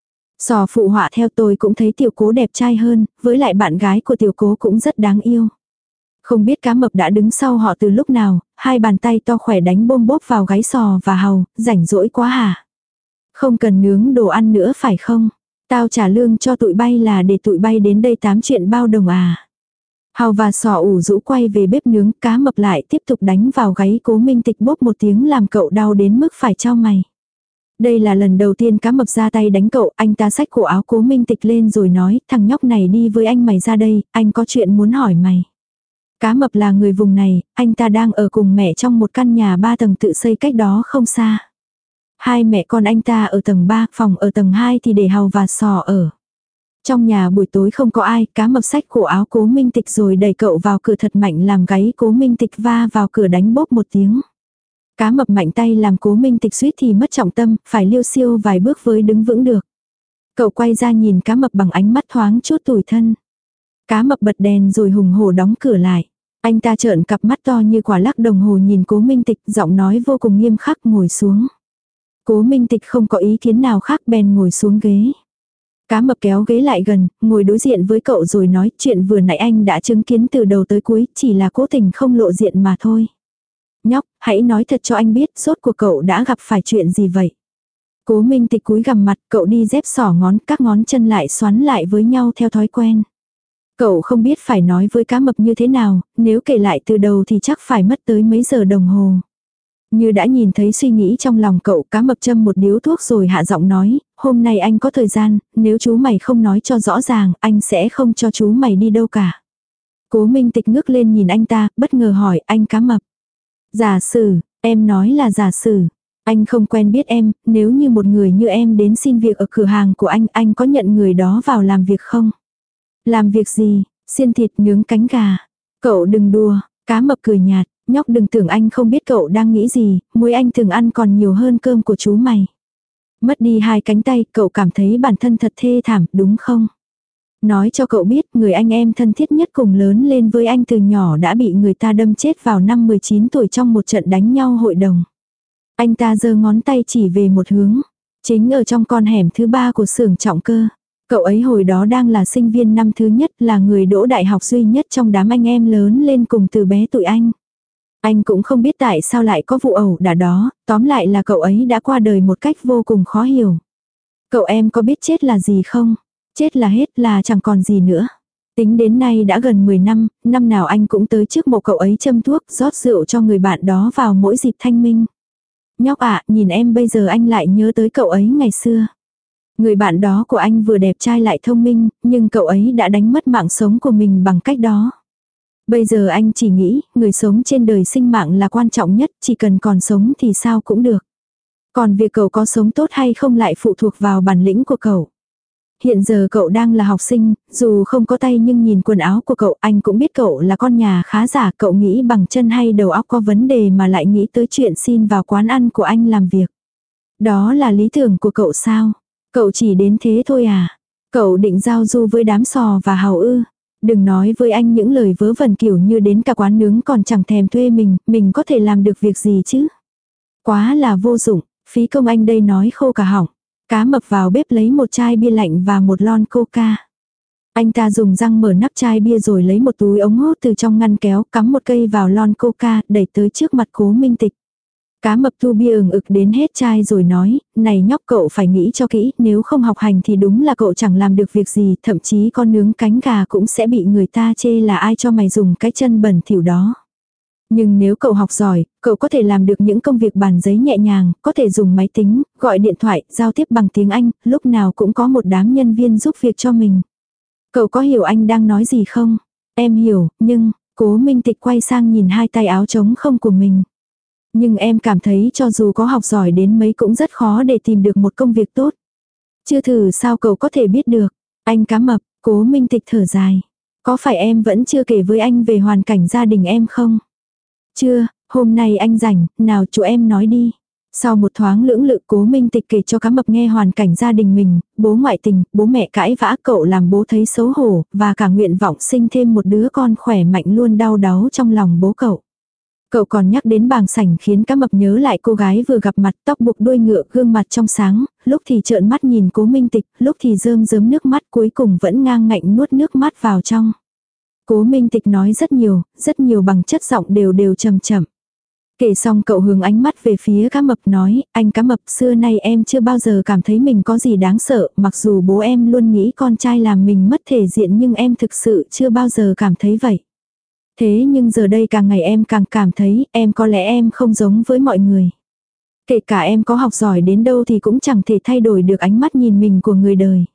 Sò phụ họa theo, tôi cũng thấy Tiểu Cố đẹp trai hơn, với lại bạn gái của Tiểu Cố cũng rất đáng yêu. Không biết Cá Mập đã đứng sau họ từ lúc nào, hai bàn tay to khỏe đánh bôm bốp vào gáy Sò và Hào, rảnh rỗi quá hả? Không cần nướng đồ ăn nữa phải không? Tao trả lương cho tụi bay là để tụi bay đến đây tám chuyện bao đồng à? Hào và Sò ủ rũ quay về bếp nướng, Cá Mập lại tiếp tục đánh vào gáy Cố Minh Tịch bốp một tiếng làm cậu đau đến mức phải chau mày. Đây là lần đầu tiên Cá Mập ra tay đánh cậu, anh ta xách cổ áo Cố Minh Tịch lên rồi nói, thằng nhóc này đi với anh mày ra đây, anh có chuyện muốn hỏi mày. Cá Mập là người vùng này, anh ta đang ở cùng mẹ trong một căn nhà ba tầng tự xây cách đó không xa. Hai mẹ con anh ta ở tầng ba, phòng ở tầng hai thì để Hào và Sò ở. Trong nhà buổi tối không có ai, Cá Mập xách cổ áo Cố Minh Tịch rồi đẩy cậu vào cửa thật mạnh làm gáy Cố Minh Tịch va vào cửa đánh bốp một tiếng. Cá Mập mạnh tay làm Cố Minh Tịch suýt thì mất trọng tâm, phải liêu xiêu vài bước với đứng vững được. Cậu quay ra nhìn Cá Mập bằng ánh mắt thoáng chút tủi thân. Cá Mập bật đèn rồi hùng hổ đóng cửa lại. Anh ta trợn cặp mắt to như quả lắc đồng hồ nhìn Cố Minh Tịch, giọng nói vô cùng nghiêm khắc, ngồi xuống. Cố Minh Tịch không có ý kiến nào khác bèn ngồi xuống ghế. Cá Mập kéo ghế lại gần, ngồi đối diện với cậu rồi nói, chuyện vừa nãy anh đã chứng kiến từ đầu tới cuối, chỉ là cố tình không lộ diện mà thôi. Nhóc, hãy nói thật cho anh biết, rốt cuộc cậu đã gặp phải chuyện gì vậy? Cố Minh Tịch cúi gằm mặt, cậu đi dép xỏ ngón, các ngón chân lại xoắn lại với nhau theo thói quen. Cậu không biết phải nói với Cá Mập như thế nào, nếu kể lại từ đầu thì chắc phải mất tới mấy giờ đồng hồ. Như đã nhìn thấy suy nghĩ trong lòng cậu, Cá Mập châm một điếu thuốc rồi hạ giọng nói, hôm nay anh có thời gian, nếu chú mày không nói cho rõ ràng, anh sẽ không cho chú mày đi đâu cả. Cố Minh Tịch ngước lên nhìn anh ta, bất ngờ hỏi, anh Cá Mập. Giả sử, em nói là giả sử. Anh không quen biết em, nếu như một người như em đến xin việc ở cửa hàng của anh, anh có nhận người đó vào làm việc không? Làm việc gì? Xiên thịt, nướng cánh gà. Cậu đừng đùa, Cá Mập cười nhạt, nhóc đừng tưởng anh không biết cậu đang nghĩ gì, muối anh thường ăn còn nhiều hơn cơm của chú mày. Mất đi hai cánh tay, cậu cảm thấy bản thân thật thê thảm, đúng không? Nói cho cậu biết, người anh em thân thiết nhất cùng lớn lên với anh từ nhỏ đã bị người ta đâm chết vào năm mười chín tuổi trong một trận đánh nhau hội đồng. Anh ta giơ ngón tay chỉ về một hướng, chính ở trong con hẻm thứ ba của xưởng Trọng Cơ. Cậu ấy hồi đó đang là sinh viên năm thứ nhất, là người đỗ đại học duy nhất trong đám anh em lớn lên cùng từ bé tụi anh. Anh cũng không biết tại sao lại có vụ ẩu đả đó, tóm lại là cậu ấy đã qua đời một cách vô cùng khó hiểu. Cậu em có biết chết là gì không? Chết là hết, là chẳng còn gì nữa. Tính đến nay đã gần mười năm, năm nào anh cũng tới trước mộ cậu ấy châm thuốc, rót rượu cho người bạn đó vào mỗi dịp thanh minh. Nhóc ạ, nhìn em bây giờ anh lại nhớ tới cậu ấy ngày xưa. Người bạn đó của anh vừa đẹp trai lại thông minh, nhưng cậu ấy đã đánh mất mạng sống của mình bằng cách đó. Bây giờ anh chỉ nghĩ, người sống trên đời sinh mạng là quan trọng nhất, chỉ cần còn sống thì sao cũng được. Còn việc cậu có sống tốt hay không lại phụ thuộc vào bản lĩnh của cậu. Hiện giờ cậu đang là học sinh, dù không có tay nhưng nhìn quần áo của cậu anh cũng biết cậu là con nhà khá giả. Cậu nghĩ bằng chân hay đầu óc có vấn đề mà lại nghĩ tới chuyện xin vào quán ăn của anh làm việc. Đó là lý tưởng của cậu sao? Cậu chỉ đến thế thôi à? Cậu định giao du với đám Sò và Hào ư? Đừng nói với anh những lời vớ vẩn kiểu như đến cả quán nướng còn chẳng thèm thuê mình, mình có thể làm được việc gì chứ? Quá là vô dụng, phí công anh đây nói khô cả họng. Cá Mập vào bếp lấy một chai bia lạnh và một lon coca. Anh ta dùng răng mở nắp chai bia rồi lấy một túi ống hút từ trong ngăn kéo, cắm một cây vào lon coca, đẩy tới trước mặt Cố Minh Tịch. Cá mập tu bia ừng ực đến hết chai rồi nói, này nhóc cậu phải nghĩ cho kỹ, nếu không học hành thì đúng là cậu chẳng làm được việc gì, thậm chí con nướng cánh gà cũng sẽ bị người ta chê là ai cho mày dùng cái chân bẩn thỉu đó. Nhưng nếu cậu học giỏi, cậu có thể làm được những công việc bàn giấy nhẹ nhàng, có thể dùng máy tính, gọi điện thoại, giao tiếp bằng tiếng Anh, lúc nào cũng có một đám nhân viên giúp việc cho mình. Cậu có hiểu anh đang nói gì không? Em hiểu, nhưng, Cố Minh Tịch quay sang nhìn hai tay áo trống không của mình. Nhưng em cảm thấy cho dù có học giỏi đến mấy cũng rất khó để tìm được một công việc tốt. Chưa thử sao cậu có thể biết được. Anh cá mập, Cố Minh Tịch thở dài. Có phải em vẫn chưa kể với anh về hoàn cảnh gia đình em không? Chưa, hôm nay anh rảnh, nào chú em nói đi. Sau một thoáng lưỡng lự Cố Minh Tịch kể cho cá mập nghe hoàn cảnh gia đình mình, bố ngoại tình, bố mẹ cãi vã cậu làm bố thấy xấu hổ, và cả nguyện vọng sinh thêm một đứa con khỏe mạnh luôn đau đáu trong lòng bố cậu. Cậu còn nhắc đến bàng sảnh khiến cá mập nhớ lại cô gái vừa gặp mặt tóc buộc đuôi ngựa gương mặt trong sáng, lúc thì trợn mắt nhìn Cố Minh Tịch, lúc thì rơm rớm nước mắt cuối cùng vẫn ngang ngạnh nuốt nước mắt vào trong. Cố Minh Tịch nói rất nhiều, rất nhiều bằng chất giọng đều đều trầm chậm. Kể xong cậu hướng ánh mắt về phía cá mập nói, anh cá mập xưa nay em chưa bao giờ cảm thấy mình có gì đáng sợ, mặc dù bố em luôn nghĩ con trai làm mình mất thể diện nhưng em thực sự chưa bao giờ cảm thấy vậy. Thế nhưng giờ đây càng ngày em càng cảm thấy em có lẽ em không giống với mọi người. Kể cả em có học giỏi đến đâu thì cũng chẳng thể thay đổi được ánh mắt nhìn mình của người đời.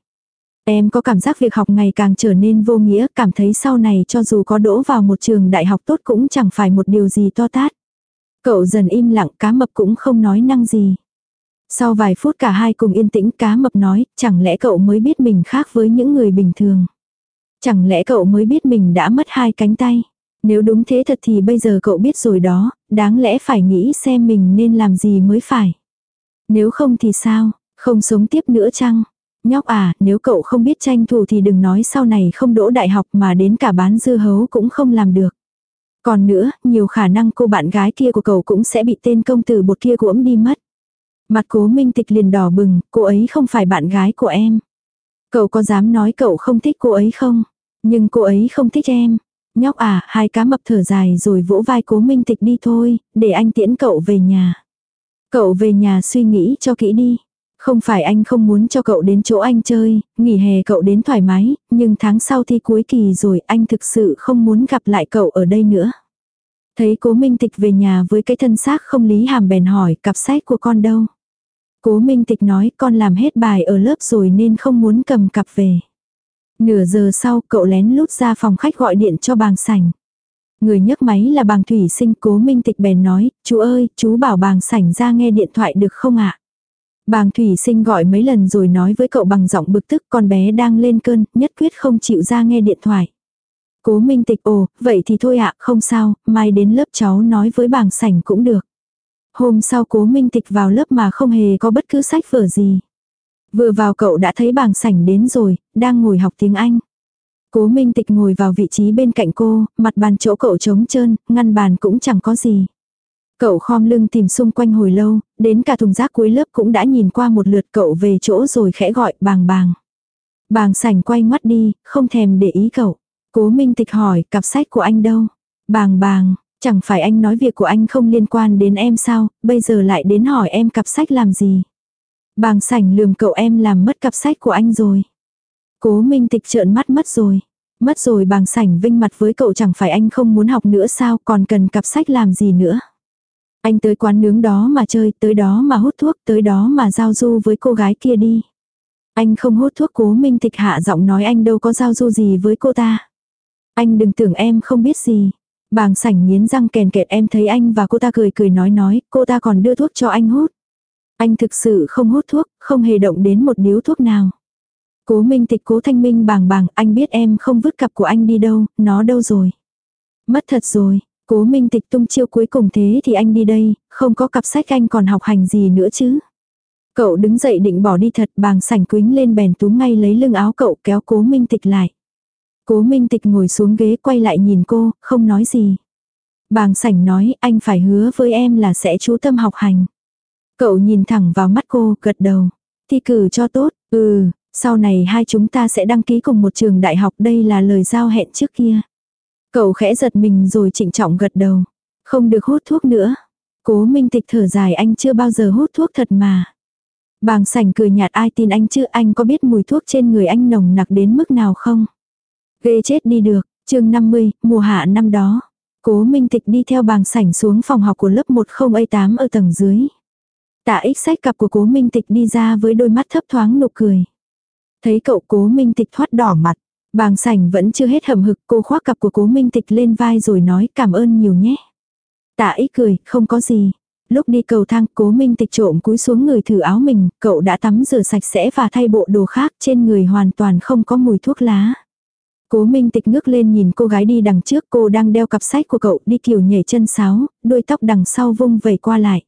Em có cảm giác việc học ngày càng trở nên vô nghĩa, cảm thấy sau này cho dù có đỗ vào một trường đại học tốt cũng chẳng phải một điều gì to tát. Cậu dần im lặng, cá mập cũng không nói năng gì. Sau vài phút cả hai cùng yên tĩnh, cá mập nói, chẳng lẽ cậu mới biết mình khác với những người bình thường. Chẳng lẽ cậu mới biết mình đã mất hai cánh tay. Nếu đúng thế thật thì bây giờ cậu biết rồi đó, đáng lẽ phải nghĩ xem mình nên làm gì mới phải. Nếu không thì sao, không sống tiếp nữa chăng? Nhóc à, nếu cậu không biết tranh thủ thì đừng nói sau này không đỗ đại học mà đến cả bán dưa hấu cũng không làm được. Còn nữa, nhiều khả năng cô bạn gái kia của cậu cũng sẽ bị tên công tử bột kia cuỗm đi mất. Mặt Cố Minh Tịch liền đỏ bừng, cô ấy không phải bạn gái của em. Cậu có dám nói cậu không thích cô ấy không? Nhưng cô ấy không thích em. Nhóc à, hai cá mập thở dài rồi vỗ vai Cố Minh Tịch đi thôi, để anh tiễn cậu về nhà. Cậu về nhà suy nghĩ cho kỹ đi. Không phải anh không muốn cho cậu đến chỗ anh chơi, nghỉ hè cậu đến thoải mái, nhưng tháng sau thi cuối kỳ rồi anh thực sự không muốn gặp lại cậu ở đây nữa. Thấy Cố Minh Tịch về nhà với cái thân xác không lý hàm bèn hỏi cặp sách của con đâu. Cố Minh Tịch nói con làm hết bài ở lớp rồi nên không muốn cầm cặp về. Nửa giờ sau cậu lén lút ra phòng khách gọi điện cho bàng sảnh. Người nhấc máy là bàng Thủy Sinh. Cố Minh Tịch bèn nói, chú ơi, chú bảo bàng sảnh ra nghe điện thoại được không ạ? Bàng Thủy Sinh gọi mấy lần rồi nói với cậu bằng giọng bực tức con bé đang lên cơn, nhất quyết không chịu ra nghe điện thoại. Cố Minh Tịch ồ, vậy thì thôi ạ, không sao, mai đến lớp cháu nói với bàng sảnh cũng được. Hôm sau Cố Minh Tịch vào lớp mà không hề có bất cứ sách vở gì. Vừa vào cậu đã thấy bàng sảnh đến rồi, đang ngồi học tiếng Anh. Cố Minh Tịch ngồi vào vị trí bên cạnh cô, mặt bàn chỗ cậu trống trơn, ngăn bàn cũng chẳng có gì. Cậu khom lưng tìm xung quanh hồi lâu, đến cả thùng rác cuối lớp cũng đã nhìn qua một lượt. Cậu về chỗ rồi khẽ gọi bàng bàng. Bàng sảnh quay ngoắt đi, không thèm để ý cậu. Cố Minh Tịch hỏi, cặp sách của anh đâu? Bàng bàng, chẳng phải anh nói việc của anh không liên quan đến em sao, bây giờ lại đến hỏi em cặp sách làm gì? Bàng sảnh lườm cậu, em làm mất cặp sách của anh rồi. Cố Minh Tịch trợn mắt, mất rồi. Mất rồi? Bàng sảnh vinh mặt với cậu, chẳng phải anh không muốn học nữa sao, còn cần cặp sách làm gì nữa? Anh tới quán nướng đó mà chơi, tới đó mà hút thuốc, tới đó mà giao du với cô gái kia đi. Anh không hút thuốc. Cố Minh Tịch hạ giọng nói, anh đâu có giao du gì với cô ta. Anh đừng tưởng em không biết gì. Bàng sảnh nghiến răng kèn kẹt, em thấy anh và cô ta cười cười nói nói, cô ta còn đưa thuốc cho anh hút. Anh thực sự không hút thuốc, không hề động đến một điếu thuốc nào. Cố Minh Tịch cố thanh minh bàng bàng, anh biết em không vứt cặp của anh đi đâu, nó đâu rồi? Mất thật rồi. Cố Minh Tịch tung chiêu cuối cùng, thế thì anh đi đây, không có cặp sách anh còn học hành gì nữa chứ? Cậu đứng dậy định bỏ đi thật, bàng sảnh quính lên bèn túm ngay lấy lưng áo cậu kéo Cố Minh Tịch lại. Cố Minh Tịch ngồi xuống ghế quay lại nhìn cô, không nói gì. Bàng sảnh nói, anh phải hứa với em là sẽ chú tâm học hành. Cậu nhìn thẳng vào mắt cô, gật đầu. Thi cử cho tốt, ừ, sau này hai chúng ta sẽ đăng ký cùng một trường đại học, đây là lời giao hẹn trước kia. Cậu khẽ giật mình rồi trịnh trọng gật đầu. Không được hút thuốc nữa. Cố Minh Tịch thở dài, anh chưa bao giờ hút thuốc thật mà. Bàng Sảnh cười nhạt, ai tin anh chứ, anh có biết mùi thuốc trên người anh nồng nặc đến mức nào không? Ghê chết đi được. Chương năm mươi, mùa hạ năm đó. Cố Minh Tịch đi theo Bàng Sảnh xuống phòng học của lớp một không A tám ở tầng dưới. Tạ Ích xách cặp của Cố Minh Tịch đi ra với đôi mắt thấp thoáng nụ cười. Thấy cậu, Cố Minh Tịch thoát đỏ mặt. Bàng Sảnh vẫn chưa hết hậm hực, cô khoác cặp của Cố Minh Tịch lên vai rồi nói cảm ơn nhiều nhé. Tạ Ích cười, không có gì. Lúc đi cầu thang, Cố Minh Tịch trộm cúi xuống người thử áo mình, cậu đã tắm rửa sạch sẽ và thay bộ đồ khác, trên người hoàn toàn không có mùi thuốc lá. Cố Minh Tịch ngước lên nhìn cô gái đi đằng trước, cô đang đeo cặp sách của cậu, đi kiểu nhảy chân sáo, đuôi tóc đằng sau vung vẩy qua lại.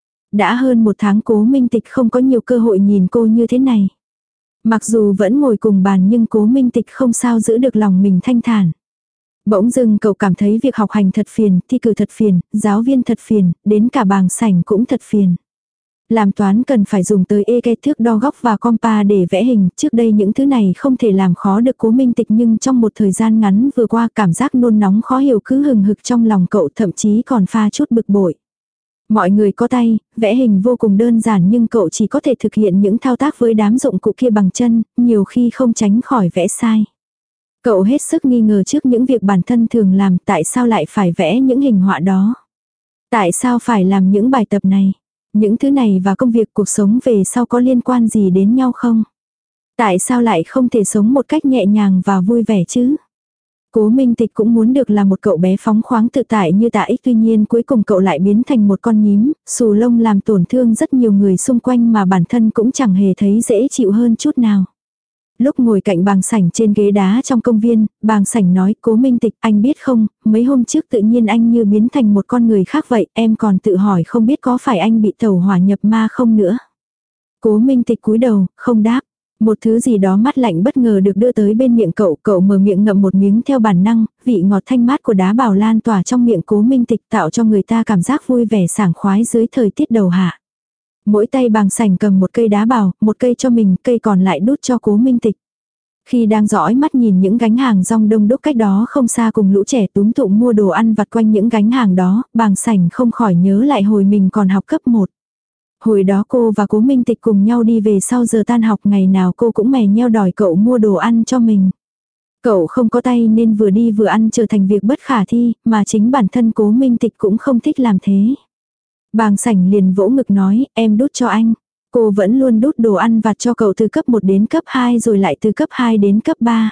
Đã hơn một tháng Cố Minh Tịch không có nhiều cơ hội nhìn cô như thế này. Mặc dù vẫn ngồi cùng bàn nhưng Cố Minh Tịch không sao giữ được lòng mình thanh thản. Bỗng dưng cậu cảm thấy việc học hành thật phiền, thi cử thật phiền, giáo viên thật phiền, đến cả Bàng Sảnh cũng thật phiền. Làm toán cần phải dùng tới ê-ke, thước đo góc và compa để vẽ hình, trước đây những thứ này không thể làm khó được Cố Minh Tịch, nhưng trong một thời gian ngắn vừa qua cảm giác nôn nóng khó hiểu cứ hừng hực trong lòng cậu, thậm chí còn pha chút bực bội. Mọi người có tay, vẽ hình vô cùng đơn giản nhưng cậu chỉ có thể thực hiện những thao tác với đám dụng cụ kia bằng chân, nhiều khi không tránh khỏi vẽ sai. Cậu hết sức nghi ngờ trước những việc bản thân thường làm, tại sao lại phải vẽ những hình họa đó? Tại sao phải làm những bài tập này? Những thứ này và công việc cuộc sống về sau có liên quan gì đến nhau không? Tại sao lại không thể sống một cách nhẹ nhàng và vui vẻ chứ? Cố Minh Tịch cũng muốn được là một cậu bé phóng khoáng tự tại như Tạ Ích, tuy nhiên cuối cùng cậu lại biến thành một con nhím, xù lông làm tổn thương rất nhiều người xung quanh mà bản thân cũng chẳng hề thấy dễ chịu hơn chút nào. Lúc ngồi cạnh Bàng Sảnh trên ghế đá trong công viên, Bàng Sảnh nói, Cố Minh Tịch, anh biết không, mấy hôm trước tự nhiên anh như biến thành một con người khác vậy, em còn tự hỏi không biết có phải anh bị tẩu hỏa nhập ma không nữa. Cố Minh Tịch cúi đầu, không đáp. Một thứ gì đó mát lạnh bất ngờ được đưa tới bên miệng cậu, cậu mở miệng ngậm một miếng theo bản năng, vị ngọt thanh mát của đá bào lan tỏa trong miệng Cố Minh Tịch, tạo cho người ta cảm giác vui vẻ sảng khoái dưới thời tiết đầu hạ. Mỗi tay Bàng Sảnh cầm một cây đá bào, một cây cho mình, cây còn lại đút cho Cố Minh Tịch. Khi đang dõi mắt nhìn những gánh hàng rong đông đúc cách đó không xa cùng lũ trẻ túm tụm mua đồ ăn vặt quanh những gánh hàng đó, Bàng Sảnh không khỏi nhớ lại hồi mình còn học cấp một. Hồi đó cô và Cố Minh Tịch cùng nhau đi về sau giờ tan học, ngày nào cô cũng mè nheo đòi cậu mua đồ ăn cho mình. Cậu không có tay nên vừa đi vừa ăn trở thành việc bất khả thi, mà chính bản thân Cố Minh Tịch cũng không thích làm thế. Bàng Sảnh liền vỗ ngực nói, em đút cho anh. Cô vẫn luôn đút đồ ăn vặt cho cậu từ cấp một đến cấp hai rồi lại từ cấp hai đến cấp ba.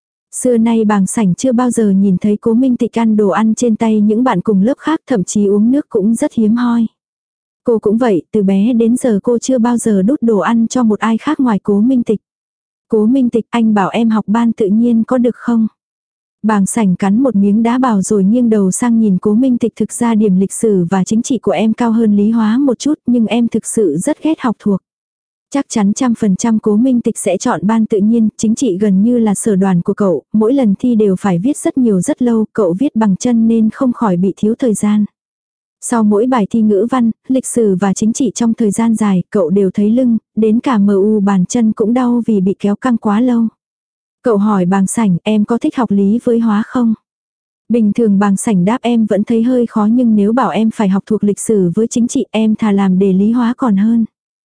Xưa nay Bàng Sảnh chưa bao giờ nhìn thấy Cố Minh Tịch ăn đồ ăn trên tay những bạn cùng lớp khác, thậm chí uống nước cũng rất hiếm hoi. Cô cũng vậy, từ bé đến giờ cô chưa bao giờ đút đồ ăn cho một ai khác ngoài Cố Minh Tịch. Cố Minh Tịch, anh bảo em học ban tự nhiên có được không? Bàng Sảnh cắn một miếng đá bào rồi nghiêng đầu sang nhìn Cố Minh Tịch, thực ra điểm lịch sử và chính trị của em cao hơn lý hóa một chút, nhưng em thực sự rất ghét học thuộc. Chắc chắn trăm phần trăm Cố Minh Tịch sẽ chọn ban tự nhiên, chính trị gần như là sở đoàn của cậu, mỗi lần thi đều phải viết rất nhiều rất lâu, cậu viết bằng chân nên không khỏi bị thiếu thời gian. Sau mỗi bài thi ngữ văn, lịch sử và chính trị trong thời gian dài, cậu đều thấy lưng, đến cả em u bàn chân cũng đau vì bị kéo căng quá lâu. Cậu hỏi Bàng Sảnh, em có thích học lý với hóa không? Bình thường Bàng Sảnh đáp, em vẫn thấy hơi khó, nhưng nếu bảo em phải học thuộc lịch sử với chính trị, em thà làm đề lý hóa còn hơn.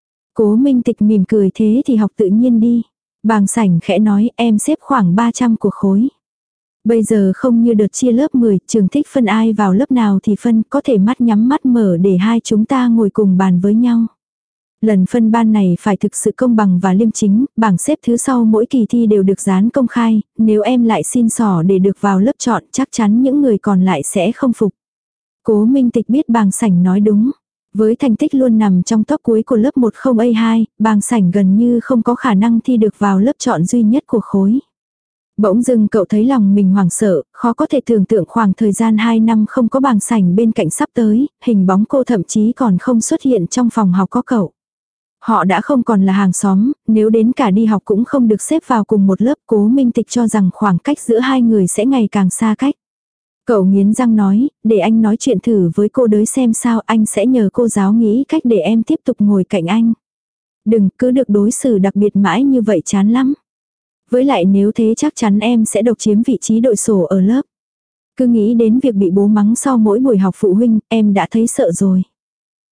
Cố Minh Tịch mỉm cười, thế thì học tự nhiên đi. Bàng Sảnh khẽ nói, em xếp khoảng ba trăm của khối. Bây giờ không như đợt chia lớp mười, trường thích phân ai vào lớp nào thì phân, có thể mắt nhắm mắt mở để hai chúng ta ngồi cùng bàn với nhau. Lần phân ban này phải thực sự công bằng và liêm chính, bảng xếp thứ sau mỗi kỳ thi đều được dán công khai, nếu em lại xin xỏ để được vào lớp chọn chắc chắn những người còn lại sẽ không phục. Cố Minh Tịch biết Bàng Sảnh nói đúng. Với thành tích luôn nằm trong top cuối của lớp một không A hai, Bàng Sảnh gần như không có khả năng thi được vào lớp chọn duy nhất của khối. Bỗng dưng cậu thấy lòng mình hoảng sợ, khó có thể tưởng tượng khoảng thời gian hai năm không có Bàng Sảnh bên cạnh sắp tới, hình bóng cô thậm chí còn không xuất hiện trong phòng học có cậu. Họ đã không còn là hàng xóm, nếu đến cả đi học cũng không được xếp vào cùng một lớp. Cố Minh Tịch cho rằng khoảng cách giữa hai người sẽ ngày càng xa cách. Cậu nghiến răng nói, để anh nói chuyện thử với cô đới xem sao, anh sẽ nhờ cô giáo nghĩ cách để em tiếp tục ngồi cạnh anh. Đừng cứ được đối xử đặc biệt mãi như vậy chán lắm. Với lại nếu thế chắc chắn em sẽ độc chiếm vị trí đội sổ ở lớp. Cứ nghĩ đến việc bị bố mắng sau mỗi buổi học phụ huynh, em đã thấy sợ rồi.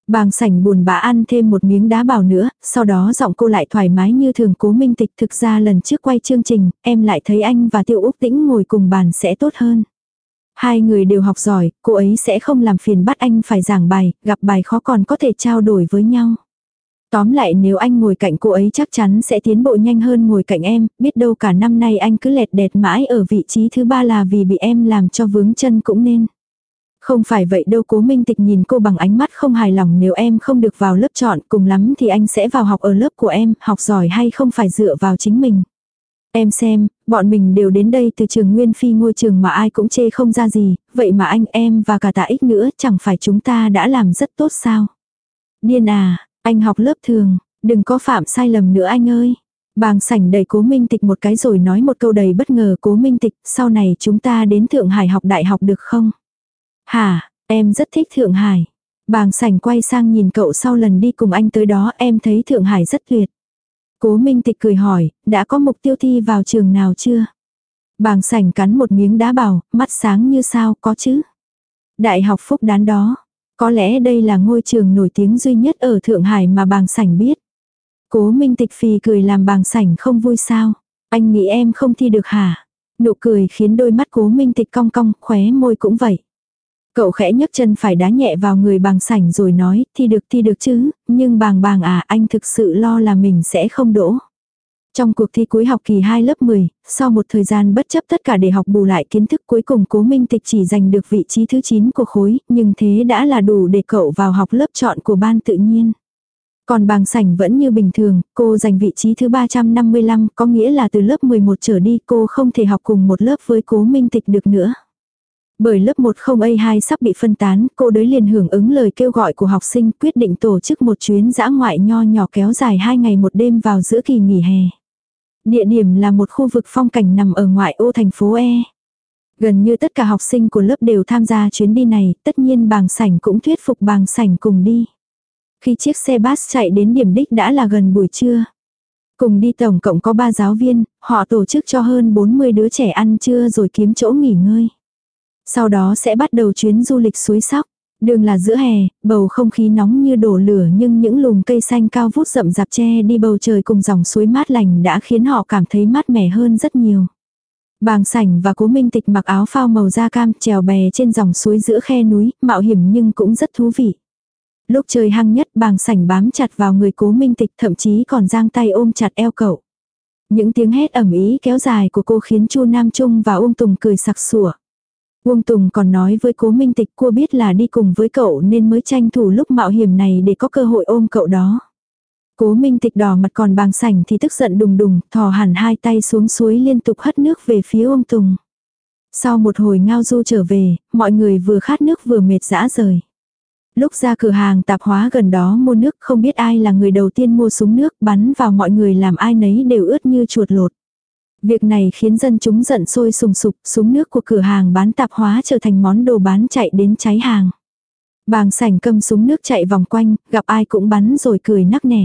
Bàng sảnh buồn bã ăn thêm một miếng đá bào nữa, sau đó giọng cô lại thoải mái như thường. Cố Minh Tịch, thực ra lần trước quay chương trình, em lại thấy anh và Tiêu Úc Tĩnh ngồi cùng bàn sẽ tốt hơn. Hai người đều học giỏi, cô ấy sẽ không làm phiền bắt anh phải giảng bài, gặp bài khó còn có thể trao đổi với nhau. Tóm lại nếu anh ngồi cạnh cô ấy chắc chắn sẽ tiến bộ nhanh hơn ngồi cạnh em, biết đâu cả năm nay anh cứ lẹt đẹt mãi ở vị trí thứ ba là vì bị em làm cho vướng chân cũng nên. Không phải vậy đâu. Cố Minh Tịch nhìn cô bằng ánh mắt không hài lòng, nếu em không được vào lớp chọn cùng lắm thì anh sẽ vào học ở lớp của em, học giỏi hay không phải dựa vào chính mình. Em xem, bọn mình đều đến đây từ trường Nguyên Phi, ngôi trường mà ai cũng chê không ra gì, vậy mà anh em và cả Tạ Ích nữa chẳng phải chúng ta đã làm rất tốt sao. Điên à, anh học lớp thường, đừng có phạm sai lầm nữa anh ơi. Bàng sảnh đẩy Cố Minh Tịch một cái rồi nói một câu đầy bất ngờ. Cố Minh Tịch, sau này chúng ta đến Thượng Hải học đại học được không? Hả, em rất thích Thượng Hải. Bàng sảnh quay sang nhìn cậu, sau lần đi cùng anh tới đó em thấy Thượng Hải rất tuyệt. Cố Minh Tịch cười hỏi, đã có mục tiêu thi vào trường nào chưa? Bàng sảnh cắn một miếng đá bào, mắt sáng như sao, có chứ. Đại học Phúc Đán đó. Có lẽ đây là ngôi trường nổi tiếng duy nhất ở Thượng Hải mà bàng sảnh biết. Cố Minh Tịch phì cười làm bàng sảnh không vui sao. Anh nghĩ em không thi được hả? Nụ cười khiến đôi mắt Cố Minh Tịch cong cong, khóe môi cũng vậy. Cậu khẽ nhấc chân phải đá nhẹ vào người bàng sảnh rồi nói, thi được thi được chứ, nhưng bàng bàng à, anh thực sự lo là mình sẽ không đỗ. Trong cuộc thi cuối học kỳ hai lớp mười, sau một thời gian bất chấp tất cả để học bù lại kiến thức, cuối cùng Cố Minh Tịch chỉ giành được vị trí thứ chín của khối, nhưng thế đã là đủ để cậu vào học lớp chọn của ban tự nhiên. Còn bàng sảnh vẫn như bình thường, cô giành vị trí thứ ba trăm năm mươi lăm, có nghĩa là từ lớp mười một trở đi cô không thể học cùng một lớp với Cố Minh Tịch được nữa. Bởi lớp một không A hai sắp bị phân tán, cô đới liền hưởng ứng lời kêu gọi của học sinh, quyết định tổ chức một chuyến dã ngoại nho nhỏ kéo dài hai ngày một đêm vào giữa kỳ nghỉ hè. Địa điểm là một khu vực phong cảnh nằm ở ngoại ô thành phố E. Gần như tất cả học sinh của lớp đều tham gia chuyến đi này, tất nhiên bàng sảnh cũng thuyết phục bàng sảnh cùng đi. Khi chiếc xe bus chạy đến điểm đích đã là gần buổi trưa. Cùng đi tổng cộng có ba giáo viên, họ tổ chức cho hơn bốn mươi đứa trẻ ăn trưa rồi kiếm chỗ nghỉ ngơi. Sau đó sẽ bắt đầu chuyến du lịch suối Sóc. Đường là giữa hè, bầu không khí nóng như đổ lửa, nhưng những lùm cây xanh cao vút rậm rạp che đi bầu trời cùng dòng suối mát lành đã khiến họ cảm thấy mát mẻ hơn rất nhiều. Bàng sảnh và Cố Minh Tịch mặc áo phao màu da cam, chèo bè trên dòng suối giữa khe núi, mạo hiểm nhưng cũng rất thú vị. Lúc trời hăng nhất, bàng sảnh bám chặt vào người Cố Minh Tịch, thậm chí còn giang tay ôm chặt eo cậu. Những tiếng hét ầm ĩ kéo dài của cô khiến Chu Nam Trung và Uông Tùng cười sặc sủa. Uông Tùng còn nói với Cố Minh Tịch cô biết là đi cùng với cậu nên mới tranh thủ lúc mạo hiểm này để có cơ hội ôm cậu đó. Cố Minh Tịch đỏ mặt, còn bàng sảnh thì tức giận đùng đùng, thò hẳn hai tay xuống suối liên tục hất nước về phía Uông Tùng. Sau một hồi ngao du trở về, mọi người vừa khát nước vừa mệt rã rời. Lúc ra cửa hàng tạp hóa gần đó mua nước, không biết ai là người đầu tiên mua súng nước bắn vào mọi người làm ai nấy đều ướt như chuột lột. Việc này khiến dân chúng giận sôi sùng sục, súng nước của cửa hàng bán tạp hóa trở thành món đồ bán chạy đến cháy hàng. Bàng sảnh cầm súng nước chạy vòng quanh, gặp ai cũng bắn rồi cười nắc nẻ.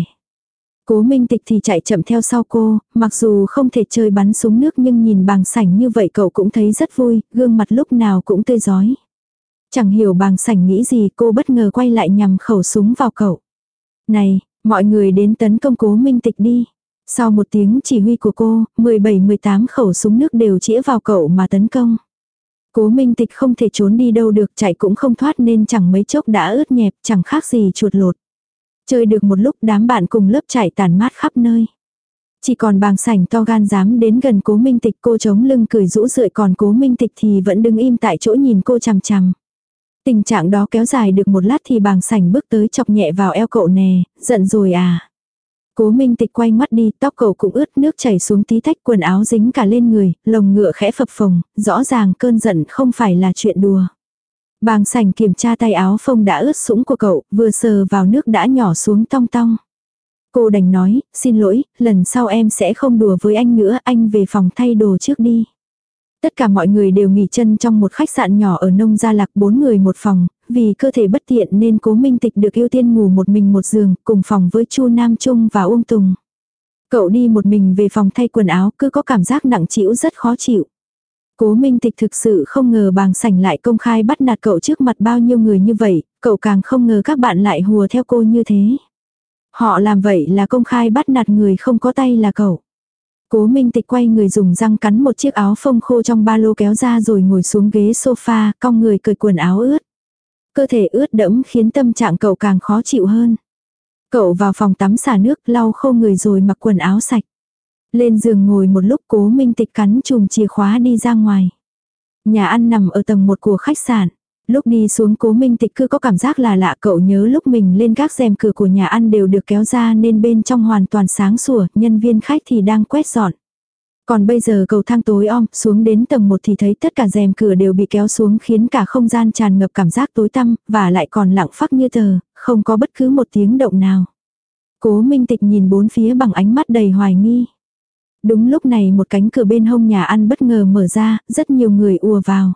Cố Minh Tịch thì chạy chậm theo sau cô, mặc dù không thể chơi bắn súng nước nhưng nhìn bàng sảnh như vậy cậu cũng thấy rất vui, gương mặt lúc nào cũng tươi rói. Chẳng hiểu bàng sảnh nghĩ gì, cô bất ngờ quay lại nhằm khẩu súng vào cậu. Này, mọi người đến tấn công Cố Minh Tịch đi. Sau một tiếng chỉ huy của cô, mười bảy mười tám khẩu súng nước đều chĩa vào cậu mà tấn công. Cố Minh Tịch không thể trốn đi đâu được, chạy cũng không thoát nên chẳng mấy chốc đã ướt nhẹp, chẳng khác gì chuột lột. Chơi được một lúc đám bạn cùng lớp chạy tản mát khắp nơi. Chỉ còn bàng sảnh to gan dám đến gần Cố Minh Tịch, cô chống lưng cười rũ rượi, còn Cố Minh Tịch thì vẫn đứng im tại chỗ nhìn cô chằm chằm. Tình trạng đó kéo dài được một lát thì bàng sảnh bước tới chọc nhẹ vào eo cậu. Nè, giận rồi à? Cố Minh Tịch quay mắt đi, tóc cậu cũng ướt nước chảy xuống tí tách, quần áo dính cả lên người, lồng ngựa khẽ phập phồng, rõ ràng cơn giận không phải là chuyện đùa. Bàng sảnh kiểm tra tay áo phông đã ướt sũng của cậu, vừa sờ vào nước đã nhỏ xuống tong tong. Cô đành nói, xin lỗi, lần sau em sẽ không đùa với anh nữa, anh về phòng thay đồ trước đi. Tất cả mọi người đều nghỉ chân trong một khách sạn nhỏ ở Nông Gia Lạc, bốn người một phòng, vì cơ thể bất tiện nên Cố Minh Tịch được ưu tiên ngủ một mình một giường, cùng phòng với Chu Nam Trung và Uông Tùng. Cậu đi một mình về phòng thay quần áo, cứ có cảm giác nặng trĩu rất khó chịu. Cố Minh Tịch thực sự không ngờ bàng sảnh lại công khai bắt nạt cậu trước mặt bao nhiêu người như vậy, cậu càng không ngờ các bạn lại hùa theo cô như thế. Họ làm vậy là công khai bắt nạt người không có tay là cậu. Cố Minh Tịch quay người dùng răng cắn một chiếc áo phông khô trong ba lô kéo ra rồi ngồi xuống ghế sofa, cong người cởi quần áo ướt. Cơ thể ướt đẫm khiến tâm trạng cậu càng khó chịu hơn. Cậu vào phòng tắm xả nước lau khô người rồi mặc quần áo sạch. Lên giường ngồi một lúc Cố Minh Tịch cắn chùm chìa khóa đi ra ngoài. Nhà ăn nằm ở tầng một của khách sạn. Lúc đi xuống Cố Minh Tịch cứ có cảm giác là lạ, cậu nhớ lúc mình lên các rèm cửa của nhà ăn đều được kéo ra nên bên trong hoàn toàn sáng sủa, nhân viên khách thì đang quét dọn. Còn bây giờ cầu thang tối om, xuống đến tầng một thì thấy tất cả rèm cửa đều bị kéo xuống khiến cả không gian tràn ngập cảm giác tối tăm, và lại còn lặng phắc như tờ, không có bất cứ một tiếng động nào. Cố Minh Tịch nhìn bốn phía bằng ánh mắt đầy hoài nghi. Đúng lúc này một cánh cửa bên hông nhà ăn bất ngờ mở ra, rất nhiều người ùa vào.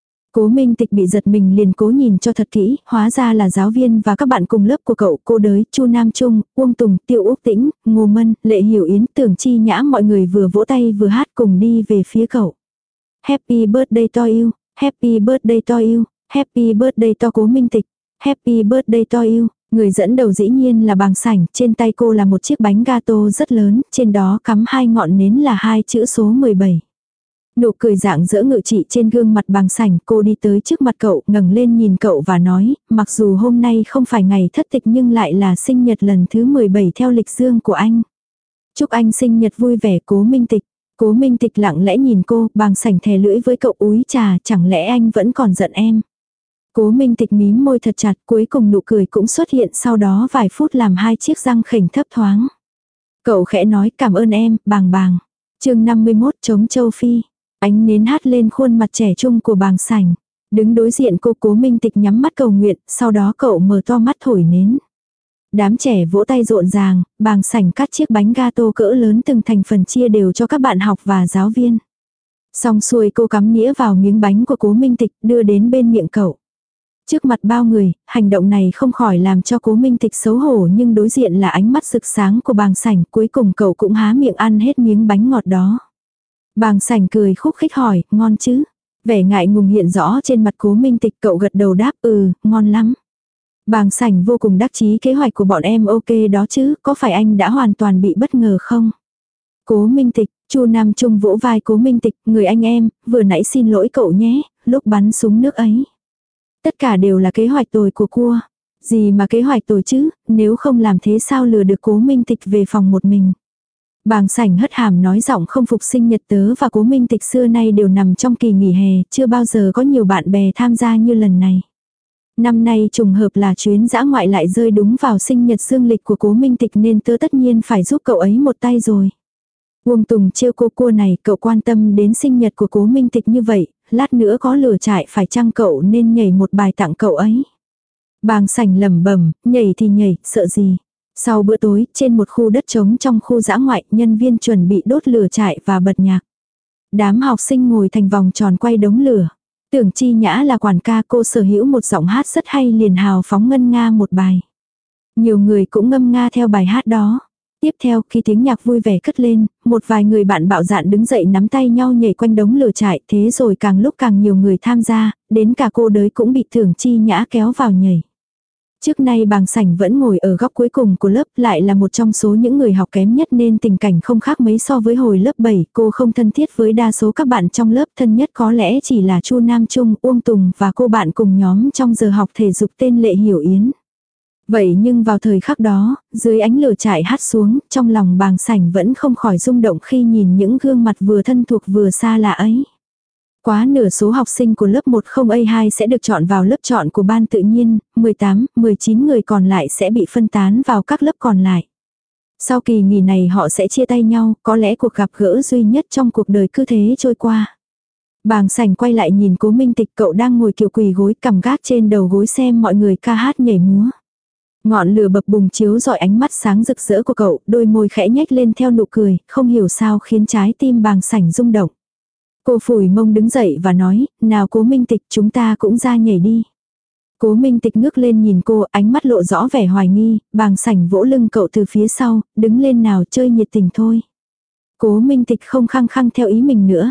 Cố Minh Tịch bị giật mình liền cố nhìn cho thật kỹ, hóa ra là giáo viên và các bạn cùng lớp của cậu, cô Đới, Chu Nam Trung, Uông Tùng, Tiêu Úc Tĩnh, Ngô Mân, Lệ Hiểu Yến, Tưởng Chi Nhã, mọi người vừa vỗ tay vừa hát cùng đi về phía cậu. Happy birthday to you, happy birthday to you, happy birthday to Cố Minh Tịch, happy birthday to you. Người dẫn đầu dĩ nhiên là Bàng Sảnh, trên tay cô là một chiếc bánh gato rất lớn, trên đó cắm hai ngọn nến là hai chữ số mười bảy. Nụ cười rạng rỡ ngự trị trên gương mặt Bàng Sảnh, cô đi tới trước mặt cậu, ngẩng lên nhìn cậu và nói, mặc dù hôm nay không phải ngày thất tịch nhưng lại là sinh nhật lần thứ mười bảy theo lịch dương của anh. Chúc anh sinh nhật vui vẻ Cố Minh Tịch. Cố Minh Tịch lặng lẽ nhìn cô, Bàng Sảnh thè lưỡi với cậu úi trà, chẳng lẽ anh vẫn còn giận em. Cố Minh Tịch mím môi thật chặt, cuối cùng nụ cười cũng xuất hiện, sau đó vài phút làm hai chiếc răng khểnh thấp thoáng. Cậu khẽ nói cảm ơn em, Bàng Bàng. Chương năm mươi mốt Trống Châu Phi. Ánh nến hát lên khuôn mặt trẻ trung của Bàng Sảnh. Đứng đối diện cô Cố Minh Tịch nhắm mắt cầu nguyện, sau đó cậu mở to mắt thổi nến. Đám trẻ vỗ tay rộn ràng, Bàng Sảnh cắt chiếc bánh gato cỡ lớn từng thành phần chia đều cho các bạn học và giáo viên. Xong xuôi cô cắm nĩa vào miếng bánh của Cố Minh Tịch đưa đến bên miệng cậu. Trước mặt bao người, hành động này không khỏi làm cho Cố Minh Tịch xấu hổ, nhưng đối diện là ánh mắt rực sáng của Bàng Sảnh, cuối cùng cậu cũng há miệng ăn hết miếng bánh ngọt đó. Bàng Sảnh cười khúc khích hỏi, ngon chứ? Vẻ ngại ngùng hiện rõ trên mặt Cố Minh Tịch, cậu gật đầu đáp ừ, ngon lắm. Bàng Sảnh vô cùng đắc chí, kế hoạch của bọn em ok đó chứ, có phải anh đã hoàn toàn bị bất ngờ không? Cố Minh Tịch, Chu Nam Trung vỗ vai Cố Minh Tịch, người anh em, vừa nãy xin lỗi cậu nhé, lúc bắn súng nước ấy. Tất cả đều là kế hoạch tồi của cua. Gì mà kế hoạch tồi chứ, nếu không làm thế sao lừa được Cố Minh Tịch về phòng một mình. Bàng Sảnh hất hàm nói giọng không phục, sinh nhật tớ và Cố Minh Tịch xưa nay đều nằm trong kỳ nghỉ hè, chưa bao giờ có nhiều bạn bè tham gia như lần này. Năm nay trùng hợp là chuyến dã ngoại lại rơi đúng vào sinh nhật dương lịch của Cố Minh Tịch nên tớ tất nhiên phải giúp cậu ấy một tay rồi. Uông Tùng trêu cô cua này, cậu quan tâm đến sinh nhật của Cố Minh Tịch như vậy, lát nữa có lửa trại phải chăng cậu nên nhảy một bài tặng cậu ấy. Bàng Sảnh lẩm bẩm, nhảy thì nhảy, sợ gì. Sau bữa tối, trên một khu đất trống trong khu dã ngoại, nhân viên chuẩn bị đốt lửa trại và bật nhạc. Đám học sinh ngồi thành vòng tròn quay đống lửa. Tưởng Chi Nhã là quản ca, cô sở hữu một giọng hát rất hay, liền hào phóng ngân nga một bài. Nhiều người cũng ngâm nga theo bài hát đó. Tiếp theo, khi tiếng nhạc vui vẻ cất lên, một vài người bạn bạo dạn đứng dậy nắm tay nhau nhảy quanh đống lửa trại, thế rồi càng lúc càng nhiều người tham gia, đến cả cô Đới cũng bị Tưởng Chi Nhã kéo vào nhảy. Trước nay Bàng Sảnh vẫn ngồi ở góc cuối cùng của lớp, lại là một trong số những người học kém nhất nên tình cảnh không khác mấy so với hồi lớp bảy, cô không thân thiết với đa số các bạn trong lớp, thân nhất có lẽ chỉ là Chu Nam Trung, Uông Tùng và cô bạn cùng nhóm trong giờ học thể dục tên Lệ Hiểu Yến. Vậy nhưng vào thời khắc đó, dưới ánh lửa trại hát xuống, trong lòng Bàng Sảnh vẫn không khỏi rung động khi nhìn những gương mặt vừa thân thuộc vừa xa lạ ấy. Quá nửa số học sinh của lớp một không A hai sẽ được chọn vào lớp chọn của ban tự nhiên, mười tám, mười chín người còn lại sẽ bị phân tán vào các lớp còn lại. Sau kỳ nghỉ này họ sẽ chia tay nhau, có lẽ cuộc gặp gỡ duy nhất trong cuộc đời cứ thế trôi qua. Bàng Sảnh quay lại nhìn Cố Minh Tịch, cậu đang ngồi kiểu quỳ gối cằm gác trên đầu gối xem mọi người ca hát nhảy múa. Ngọn lửa bập bùng chiếu rọi ánh mắt sáng rực rỡ của cậu, đôi môi khẽ nhếch lên theo nụ cười, không hiểu sao khiến trái tim Bàng Sảnh rung động. Cô phủi mông đứng dậy và nói, nào Cố Minh Tịch, chúng ta cũng ra nhảy đi. Cố Minh Tịch ngước lên nhìn cô, ánh mắt lộ rõ vẻ hoài nghi, Bàng Sảnh vỗ lưng cậu từ phía sau, đứng lên nào, chơi nhiệt tình thôi. Cố Minh Tịch không khăng khăng theo ý mình nữa.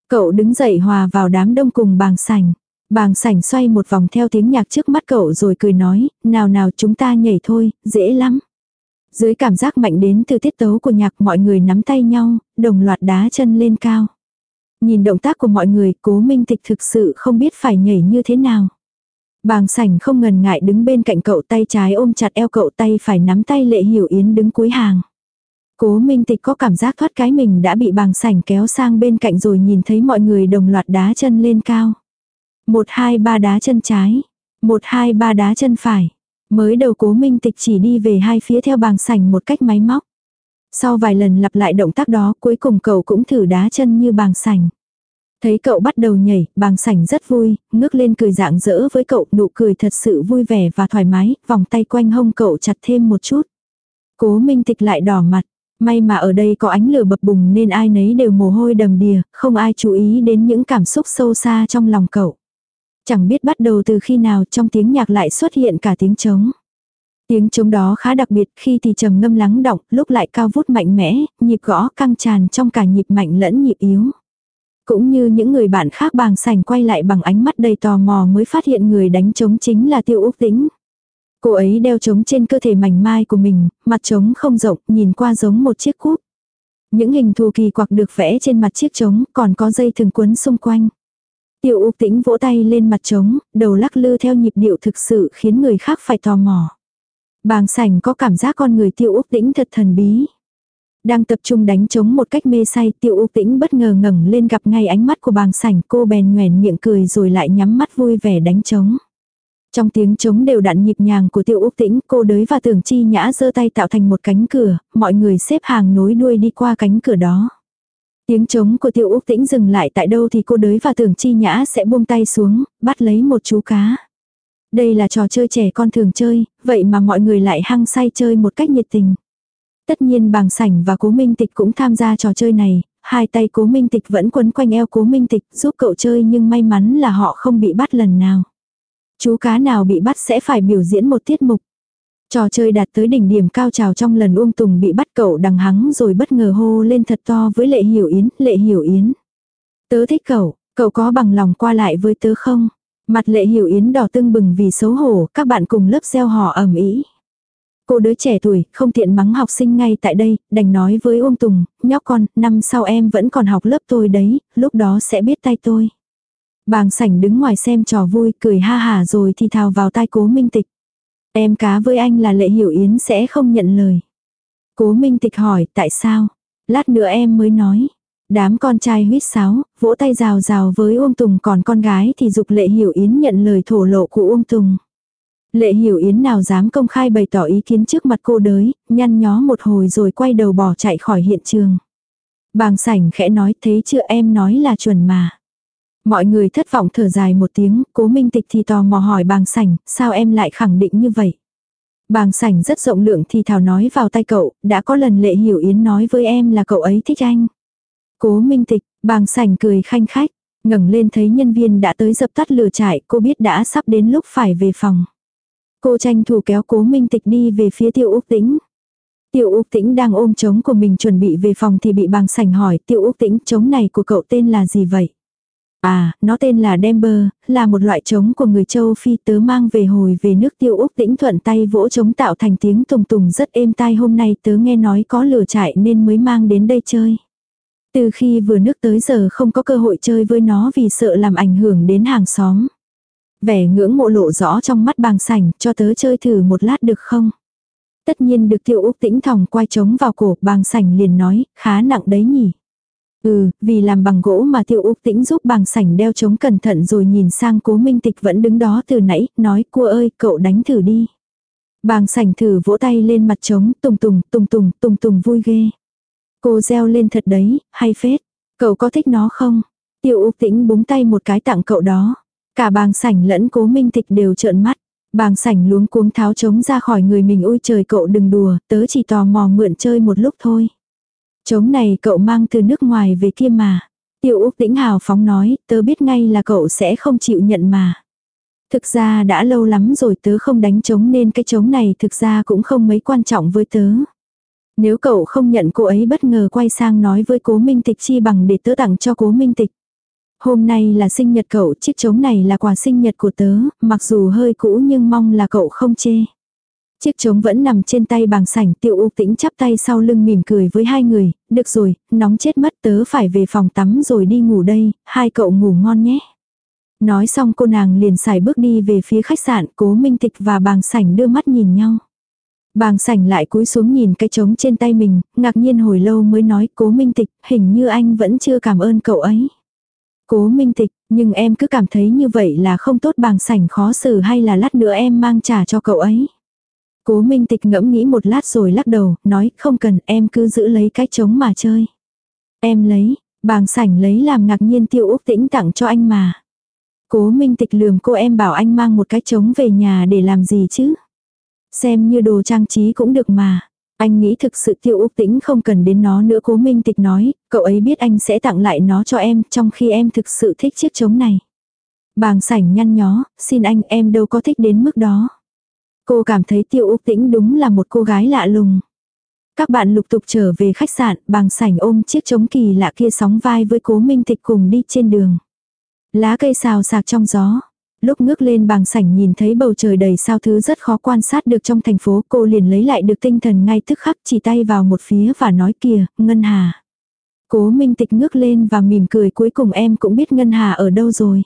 Cậu đứng dậy hòa vào đám đông cùng Bàng Sảnh. Bàng Sảnh xoay một vòng theo tiếng nhạc trước mắt cậu rồi cười nói, nào nào chúng ta nhảy thôi, dễ lắm. Dưới cảm giác mạnh đến từ tiết tấu của nhạc mọi người nắm tay nhau, đồng loạt đá chân lên cao. Nhìn động tác của mọi người, Cố Minh Tịch thực sự không biết phải nhảy như thế nào. Bàng Sảnh không ngần ngại đứng bên cạnh cậu, tay trái ôm chặt eo cậu, tay phải nắm tay Lệ Hiểu Yến đứng cuối hàng. Cố Minh Tịch có cảm giác thoát cái mình đã bị Bàng Sảnh kéo sang bên cạnh rồi nhìn thấy mọi người đồng loạt đá chân lên cao. Một hai ba đá chân trái, một hai ba đá chân phải. Mới đầu Cố Minh Tịch chỉ đi về hai phía theo Bàng Sảnh một cách máy móc. Sau vài lần lặp lại động tác đó, cuối cùng cậu cũng thử đá chân như Bàng Sảnh. Thấy cậu bắt đầu nhảy, Bàng Sảnh rất vui, ngước lên cười rạng rỡ với cậu, nụ cười thật sự vui vẻ và thoải mái, vòng tay quanh hông cậu chặt thêm một chút. Cố Minh Tịch lại đỏ mặt, may mà ở đây có ánh lửa bập bùng nên ai nấy đều mồ hôi đầm đìa, không ai chú ý đến những cảm xúc sâu xa trong lòng cậu. Chẳng biết bắt đầu từ khi nào trong tiếng nhạc lại xuất hiện cả tiếng trống. Tiếng trống đó khá đặc biệt, khi thì trầm ngâm lắng đọng, lúc lại cao vút mạnh mẽ, nhịp gõ căng tràn trong cả nhịp mạnh lẫn nhịp yếu. Cũng như những người bạn khác, Bàng Sảnh quay lại bằng ánh mắt đầy tò mò mới phát hiện người đánh trống chính là Tiêu Úc Tĩnh. Cô ấy đeo trống trên cơ thể mảnh mai của mình, mặt trống không rộng, nhìn qua giống một chiếc cúp. Những hình thù kỳ quặc được vẽ trên mặt chiếc trống, còn có dây thừng quấn xung quanh. Tiêu Úc Tĩnh vỗ tay lên mặt trống, đầu lắc lư theo nhịp điệu thực sự khiến người khác phải tò mò. Bàng Sảnh có cảm giác con người Tiêu Úc Tĩnh thật thần bí. Đang tập trung đánh trống một cách mê say, Tiêu Úc Tĩnh bất ngờ ngẩng lên gặp ngay ánh mắt của Bàng Sảnh, cô bèn nhoẻn miệng cười rồi lại nhắm mắt vui vẻ đánh trống. Trong tiếng trống đều đặn nhịp nhàng của Tiêu Úc Tĩnh, cô Đới và Tưởng Chi Nhã giơ tay tạo thành một cánh cửa, mọi người xếp hàng nối đuôi đi qua cánh cửa đó. Tiếng trống của Tiêu Úc Tĩnh dừng lại tại đâu thì cô Đới và Tưởng Chi Nhã sẽ buông tay xuống, bắt lấy một chú cá. Đây là trò chơi trẻ con thường chơi, vậy mà mọi người lại hăng say chơi một cách nhiệt tình. Tất nhiên Bàng Sảnh và Cố Minh Tịch cũng tham gia trò chơi này, hai tay Cố Minh Tịch vẫn quấn quanh eo Cố Minh Tịch giúp cậu chơi, nhưng may mắn là họ không bị bắt lần nào. Chú cá nào bị bắt sẽ phải biểu diễn một tiết mục. Trò chơi đạt tới đỉnh điểm cao trào trong lần Uông Tùng bị bắt, cậu đằng hắng rồi bất ngờ hô lên thật to với Lệ Hiểu Yến, Lệ Hiểu Yến. Tớ thích cậu, cậu có bằng lòng qua lại với tớ không? Mặt Lệ Hiểu Yến đỏ tưng bừng vì xấu hổ, các bạn cùng lớp reo hò ầm ĩ. Cô đứa trẻ tuổi, không tiện mắng học sinh ngay tại đây, đành nói với Uông Tùng, nhóc con, năm sau em vẫn còn học lớp tôi đấy, lúc đó sẽ biết tay tôi. Bàng Sảnh đứng ngoài xem trò vui, cười ha hả rồi thì thào vào tai Cố Minh Tịch. Em cá với anh là Lệ Hiểu Yến sẽ không nhận lời. Cố Minh Tịch hỏi, tại sao? Lát nữa em mới nói. Đám con trai huýt sáo, vỗ tay rào rào với Uông Tùng, còn con gái thì giục Lệ Hiểu Yến nhận lời thổ lộ của Uông Tùng. Lệ Hiểu Yến nào dám công khai bày tỏ ý kiến trước mặt cô Đới, nhăn nhó một hồi rồi quay đầu bỏ chạy khỏi hiện trường. Bàng Sảnh khẽ nói, thấy chưa, em nói là chuẩn mà. Mọi người thất vọng thở dài một tiếng, Cố Minh Tịch thì tò mò hỏi Bàng Sảnh, sao em lại khẳng định như vậy? Bàng Sảnh rất rộng lượng thì thào nói vào tay cậu, đã có lần Lệ Hiểu Yến nói với em là cậu ấy thích anh. Cố Minh Tịch, Bàng Sảnh cười khanh khách, ngẩng lên thấy nhân viên đã tới dập tắt lửa trại, cô biết đã sắp đến lúc phải về phòng. Cô tranh thủ kéo Cố Minh Tịch đi về phía Tiêu Úc Tĩnh. Tiêu Úc Tĩnh đang ôm trống của mình chuẩn bị về phòng thì bị Bàng Sảnh hỏi, Tiêu Úc Tĩnh, trống này của cậu tên là gì vậy? À, nó tên là Dember, là một loại trống của người châu Phi, tớ mang về hồi về nước. Tiêu Úc Tĩnh thuận tay vỗ trống tạo thành tiếng tùng tùng rất êm tai, hôm nay tớ nghe nói có lửa trại nên mới mang đến đây chơi. Từ khi vừa nước tới giờ không có cơ hội chơi với nó vì sợ làm ảnh hưởng đến hàng xóm. Vẻ ngưỡng mộ lộ rõ trong mắt Bàng Sảnh, cho tớ chơi thử một lát được không? Tất nhiên được. Tiêu Úc Tĩnh thòng quay trống vào cổ, Bàng Sảnh liền nói, khá nặng đấy nhỉ. Ừ, vì làm bằng gỗ mà Tiêu Úc Tĩnh giúp Bàng Sảnh đeo trống cẩn thận rồi nhìn sang Cố Minh Tịch vẫn đứng đó từ nãy, nói, cua ơi, cậu đánh thử đi. Bàng Sảnh thử vỗ tay lên mặt trống, tùng tùng, tùng tùng, tùng tùng vui ghê. Cô reo lên thật đấy, hay phết. Cậu có thích nó không? Tiêu Úc Tĩnh búng tay một cái tặng cậu đó. Cả Bàng Sảnh lẫn Cố Minh Tịch đều trợn mắt. Bàng Sảnh luống cuống tháo trống ra khỏi người mình, ôi trời cậu đừng đùa, tớ chỉ tò mò mượn chơi một lúc thôi. Trống này cậu mang từ nước ngoài về kia mà. Tiêu Úc Tĩnh hào phóng nói, tớ biết ngay là cậu sẽ không chịu nhận mà. Thực ra đã lâu lắm rồi tớ không đánh trống nên cái trống này thực ra cũng không mấy quan trọng với tớ. Nếu cậu không nhận, cô ấy bất ngờ quay sang nói với Cố Minh Tịch, chi bằng để tớ tặng cho Cố Minh Tịch. Hôm nay là sinh nhật cậu, chiếc trống này là quà sinh nhật của tớ, mặc dù hơi cũ nhưng mong là cậu không chê. Chiếc trống vẫn nằm trên tay Bàng Sảnh, Tiêu Úc Tĩnh chắp tay sau lưng mỉm cười với hai người, được rồi, nóng chết mất, tớ phải về phòng tắm rồi đi ngủ đây, hai cậu ngủ ngon nhé. Nói xong cô nàng liền xài bước đi về phía khách sạn, Cố Minh Tịch và Bàng Sảnh đưa mắt nhìn nhau. Bàng Sảnh lại cúi xuống nhìn cái trống trên tay mình, ngạc nhiên hồi lâu mới nói, Cố Minh Tịch, hình như anh vẫn chưa cảm ơn cậu ấy. Cố Minh Tịch, nhưng em cứ cảm thấy như vậy là không tốt. Bàng Sảnh khó xử, hay là lát nữa em mang trả cho cậu ấy. Cố Minh Tịch ngẫm nghĩ một lát rồi lắc đầu, nói không cần, em cứ giữ lấy cái trống mà chơi. Em lấy, Bàng Sảnh lấy làm ngạc nhiên, Tiêu Úc Tĩnh tặng cho anh mà. Cố Minh Tịch lườm cô, em bảo anh mang một cái trống về nhà để làm gì chứ? Xem như đồ trang trí cũng được mà. Anh nghĩ thực sự Tiêu Úc Tĩnh không cần đến nó nữa. Cố Minh Tịch nói, cậu ấy biết anh sẽ tặng lại nó cho em, trong khi em thực sự thích chiếc trống này. Bàng Sảnh nhăn nhó, xin anh, em đâu có thích đến mức đó. Cô cảm thấy Tiêu Úc Tĩnh đúng là một cô gái lạ lùng. Các bạn lục tục trở về khách sạn, Bàng Sảnh ôm chiếc trống kỳ lạ kia sóng vai với Cố Minh Tịch cùng đi trên đường. Lá cây xào xạc trong gió. Lúc ngước lên Bàng Sảnh nhìn thấy bầu trời đầy sao thứ rất khó quan sát được trong thành phố, cô liền lấy lại được tinh thần ngay tức khắc, chỉ tay vào một phía và nói kìa, Ngân Hà. Cố Minh Tịch ngước lên và mỉm cười, cuối cùng em cũng biết Ngân Hà ở đâu rồi.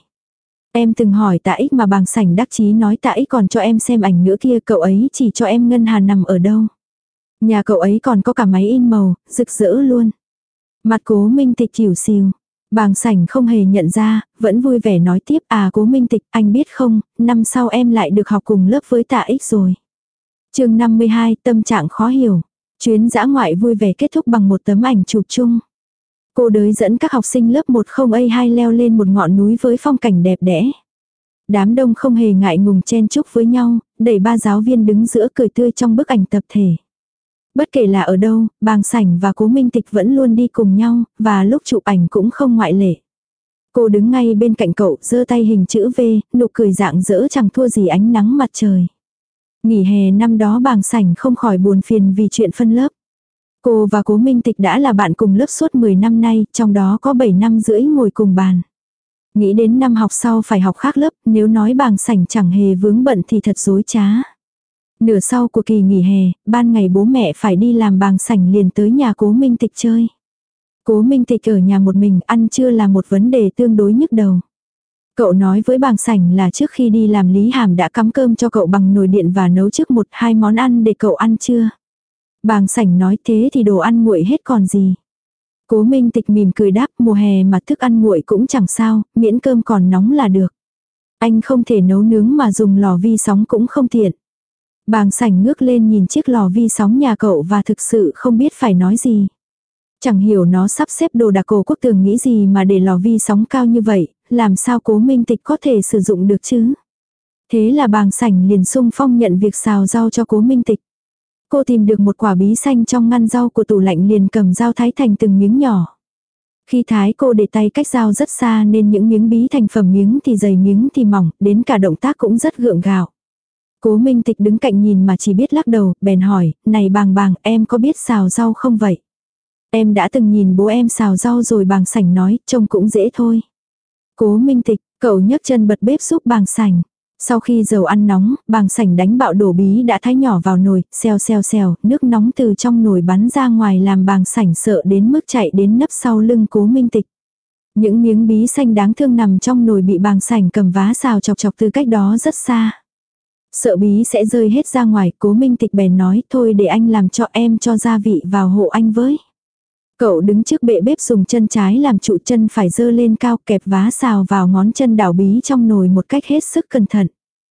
Em từng hỏi Tạ Ích mà. Bàng Sảnh đắc chí nói, Tạ Ích còn cho em xem ảnh nữa kia, cậu ấy chỉ cho em Ngân Hà nằm ở đâu. Nhà cậu ấy còn có cả máy in màu, rực rỡ luôn. Mặt Cố Minh Tịch chỉu xìu. Bàng Sảnh không hề nhận ra, vẫn vui vẻ nói tiếp, à Cố Minh Tịch, anh biết không, năm sau em lại được học cùng lớp với Tạ Ích rồi. Chương năm mươi hai, tâm trạng khó hiểu. Chuyến dã ngoại vui vẻ kết thúc bằng một tấm ảnh chụp chung. Cô đới dẫn các học sinh lớp một không A hai leo lên một ngọn núi với phong cảnh đẹp đẽ. Đám đông không hề ngại ngùng chen chúc với nhau, đẩy ba giáo viên đứng giữa cười tươi trong bức ảnh tập thể. Bất kể là ở đâu, Bàng Sảnh và Cố Minh Tịch vẫn luôn đi cùng nhau, và lúc chụp ảnh cũng không ngoại lệ. Cô đứng ngay bên cạnh cậu, giơ tay hình chữ V, nụ cười rạng rỡ chẳng thua gì ánh nắng mặt trời. Nghỉ hè năm đó Bàng Sảnh không khỏi buồn phiền vì chuyện phân lớp. Cô và Cố Minh Tịch đã là bạn cùng lớp suốt mười năm nay, trong đó có bảy năm rưỡi ngồi cùng bàn. Nghĩ đến năm học sau phải học khác lớp, nếu nói Bàng Sảnh chẳng hề vướng bận thì thật dối trá. Nửa sau của kỳ nghỉ hè, ban ngày bố mẹ phải đi làm, Bàng Sảnh liền tới nhà Cố Minh Tịch chơi. Cố Minh Tịch ở nhà một mình, ăn trưa là một vấn đề tương đối nhức đầu. Cậu nói với Bàng Sảnh là trước khi đi làm Lý Hàm đã cắm cơm cho cậu bằng nồi điện và nấu trước một hai món ăn để cậu ăn trưa. Bàng Sảnh nói, thế thì đồ ăn nguội hết còn gì. Cố Minh Tịch mỉm cười đáp, mùa hè mà thức ăn nguội cũng chẳng sao, miễn cơm còn nóng là được. Anh không thể nấu nướng mà dùng lò vi sóng cũng không tiện. Bàng Sảnh ngước lên nhìn chiếc lò vi sóng nhà cậu và thực sự không biết phải nói gì. Chẳng hiểu nó sắp xếp đồ đạc Cố Quốc Tường nghĩ gì mà để lò vi sóng cao như vậy, làm sao Cố Minh Tịch có thể sử dụng được chứ. Thế là Bàng Sảnh liền xung phong nhận việc xào rau cho Cố Minh Tịch. Cô tìm được một quả bí xanh trong ngăn rau của tủ lạnh, liền cầm dao thái thành từng miếng nhỏ. Khi thái cô để tay cách dao rất xa nên những miếng bí thành phẩm miếng thì dày miếng thì mỏng, đến cả động tác cũng rất gượng gạo. Cố Minh Tịch đứng cạnh nhìn mà chỉ biết lắc đầu, bèn hỏi, này Bàng Bàng, em có biết xào rau không vậy? Em đã từng nhìn bố em xào rau rồi. Bàng Sảnh nói, trông cũng dễ thôi. Cố Minh Tịch, cậu nhấc chân bật bếp giúp Bàng Sảnh. Sau khi dầu ăn nóng, Bàng Sảnh đánh bạo đổ bí đã thái nhỏ vào nồi, xèo xèo xèo, nước nóng từ trong nồi bắn ra ngoài làm Bàng Sảnh sợ đến mức chạy đến nấp sau lưng Cố Minh Tịch. Những miếng bí xanh đáng thương nằm trong nồi bị Bàng Sảnh cầm vá xào chọc chọc từ cách đó rất xa. Sợ bí sẽ rơi hết ra ngoài, Cố Minh Tịch bèn nói, thôi để anh làm cho, em cho gia vị vào hộ anh với. Cậu đứng trước bệ bếp dùng chân trái làm trụ, chân phải giơ lên cao, kẹp vá xào vào ngón chân đảo bí trong nồi một cách hết sức cẩn thận.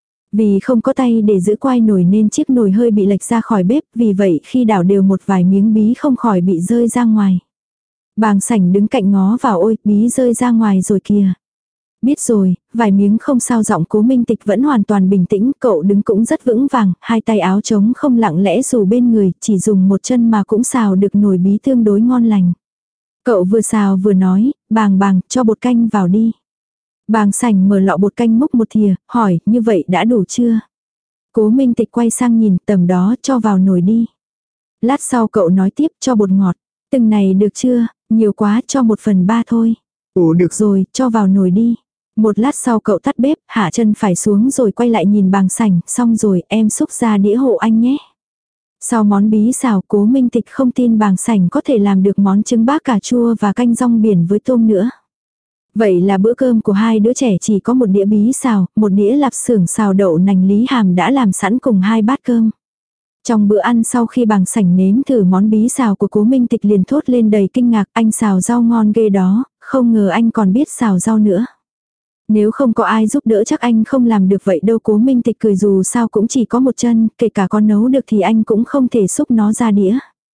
Vì không có tay để giữ quai nồi nên chiếc nồi hơi bị lệch ra khỏi bếp, vì vậy khi đảo đều một vài miếng bí không khỏi bị rơi ra ngoài. Bàng Sảnh đứng cạnh ngó vào, ôi, bí rơi ra ngoài rồi kìa. Biết rồi, vài miếng không sao. Giọng Cố Minh Tịch vẫn hoàn toàn bình tĩnh, cậu đứng cũng rất vững vàng, hai tay áo trống không lặng lẽ dù bên người, chỉ dùng một chân mà cũng xào được nồi bí tương đối ngon lành. Cậu vừa xào vừa nói, Bàng Bàng, cho bột canh vào đi. Bàng Sảnh mở lọ bột canh múc một thìa, hỏi, như vậy đã đủ chưa? Cố Minh Tịch quay sang nhìn, tầm đó, cho vào nồi đi. Lát sau cậu nói tiếp, cho bột ngọt. Từng này được chưa, nhiều quá, cho một phần ba thôi. Ủ được rồi, cho vào nồi đi. Một lát sau cậu tắt bếp, hạ chân phải xuống rồi quay lại nhìn bàng sảnh, xong rồi em xúc ra đĩa hộ anh nhé. Sau món bí xào, Cố Minh Tịch không tin bàng sảnh có thể làm được món trứng bác cà chua và canh rong biển với tôm nữa. Vậy là bữa cơm của hai đứa trẻ chỉ có một đĩa bí xào, một đĩa lạp xưởng xào đậu nành Lý Hàm đã làm sẵn cùng hai bát cơm. Trong bữa ăn sau khi bàng sảnh nếm thử món bí xào của Cố Minh Tịch liền thốt lên đầy kinh ngạc, anh xào rau ngon ghê đó, không ngờ anh còn biết xào rau nữa. Nếu không có ai giúp đỡ chắc anh không làm được vậy đâu. Cố Minh Tịch cười, dù sao cũng chỉ có một chân, kể cả có nấu được thì anh cũng không thể xúc nó ra đĩa.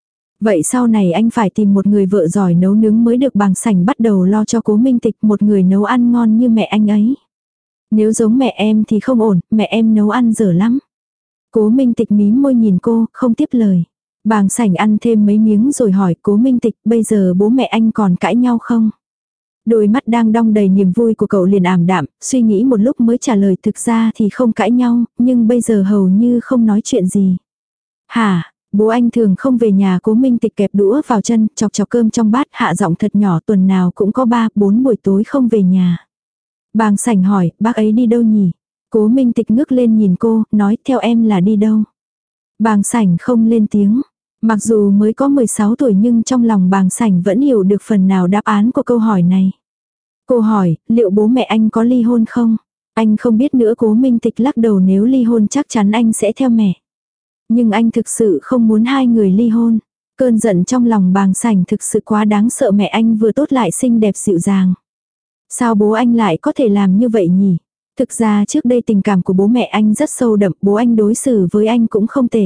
Vậy sau này anh phải tìm một người vợ giỏi nấu nướng mới được. Bàng sảnh bắt đầu lo cho Cố Minh Tịch, một người nấu ăn ngon như mẹ anh ấy. Nếu giống mẹ em thì không ổn, mẹ em nấu ăn dở lắm. Cố Minh Tịch mím môi nhìn cô, không tiếp lời. Bàng sảnh ăn thêm mấy miếng rồi hỏi Cố Minh Tịch, bây giờ bố mẹ anh còn cãi nhau không? Đôi mắt đang đong đầy niềm vui của cậu liền ảm đạm, suy nghĩ một lúc mới trả lời, thực ra thì không cãi nhau, nhưng bây giờ hầu như không nói chuyện gì. Hả, bố anh thường không về nhà? Cố Minh Tịch kẹp đũa vào chân, chọc chọc cơm trong bát, hạ giọng thật nhỏ, tuần nào cũng có ba, bốn buổi tối không về nhà. Bàng sảnh hỏi, bác ấy đi đâu nhỉ? Cố Minh Tịch ngước lên nhìn cô, nói, theo em là đi đâu? Bàng sảnh không lên tiếng. Mặc dù mới có mười sáu tuổi nhưng trong lòng bàng sảnh vẫn hiểu được phần nào đáp án của câu hỏi này. Cô hỏi, liệu bố mẹ anh có ly hôn không? Anh không biết nữa. Cố Minh Tịch lắc đầu, nếu ly hôn chắc chắn anh sẽ theo mẹ. Nhưng anh thực sự không muốn hai người ly hôn. Cơn giận trong lòng bàng sảnh thực sự quá đáng sợ, mẹ anh vừa tốt lại xinh đẹp dịu dàng. Sao bố anh lại có thể làm như vậy nhỉ? Thực ra trước đây tình cảm của bố mẹ anh rất sâu đậm, bố anh đối xử với anh cũng không tệ.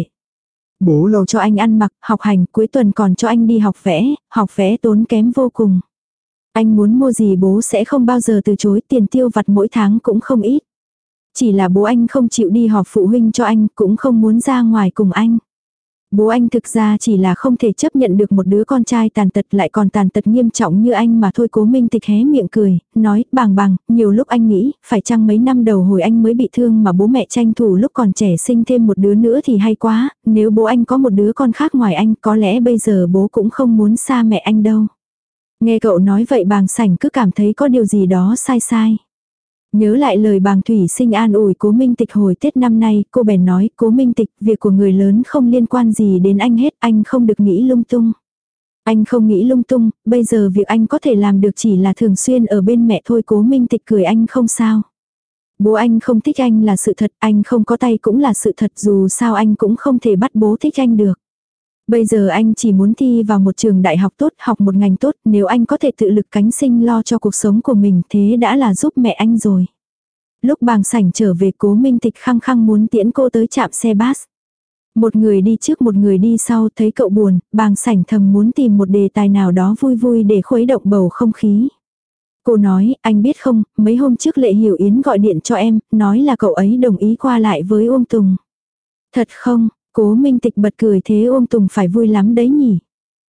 Bố lâu cho anh ăn mặc, học hành, cuối tuần còn cho anh đi học vẽ, học vẽ tốn kém vô cùng. Anh muốn mua gì bố sẽ không bao giờ từ chối, tiền tiêu vặt mỗi tháng cũng không ít. Chỉ là bố anh không chịu đi họp phụ huynh cho anh, cũng không muốn ra ngoài cùng anh. Bố anh thực ra chỉ là không thể chấp nhận được một đứa con trai tàn tật, lại còn tàn tật nghiêm trọng như anh mà thôi. Cố Minh Tịch hé miệng cười, nói, bàng bàng, nhiều lúc anh nghĩ, phải chăng mấy năm đầu hồi anh mới bị thương mà bố mẹ tranh thủ lúc còn trẻ sinh thêm một đứa nữa thì hay quá, nếu bố anh có một đứa con khác ngoài anh, có lẽ bây giờ bố cũng không muốn xa mẹ anh đâu. Nghe cậu nói vậy bàng sảnh cứ cảm thấy có điều gì đó sai sai. Nhớ lại lời bàng thủy sinh an ủi Cố Minh Tịch hồi Tết năm nay, cô bèn nói, Cố Minh Tịch, việc của người lớn không liên quan gì đến anh hết, anh không được nghĩ lung tung. Anh không nghĩ lung tung, bây giờ việc anh có thể làm được chỉ là thường xuyên ở bên mẹ thôi. Cố Minh Tịch cười, anh không sao. Bố anh không thích anh là sự thật, anh không có tay cũng là sự thật, dù sao anh cũng không thể bắt bố thích anh được. Bây giờ anh chỉ muốn thi vào một trường đại học tốt, học một ngành tốt, nếu anh có thể tự lực cánh sinh lo cho cuộc sống của mình thế đã là giúp mẹ anh rồi. Lúc bàng sảnh trở về, Cố Minh Tịch khăng khăng muốn tiễn cô tới trạm xe bus. Một người đi trước một người đi sau, thấy cậu buồn, bàng sảnh thầm muốn tìm một đề tài nào đó vui vui để khuấy động bầu không khí. Cô nói, anh biết không, mấy hôm trước Lệ Hiểu Yến gọi điện cho em, nói là cậu ấy đồng ý qua lại với Uông Tùng. Thật không? Cố Minh Tịch bật cười, thế Uông Tùng phải vui lắm đấy nhỉ?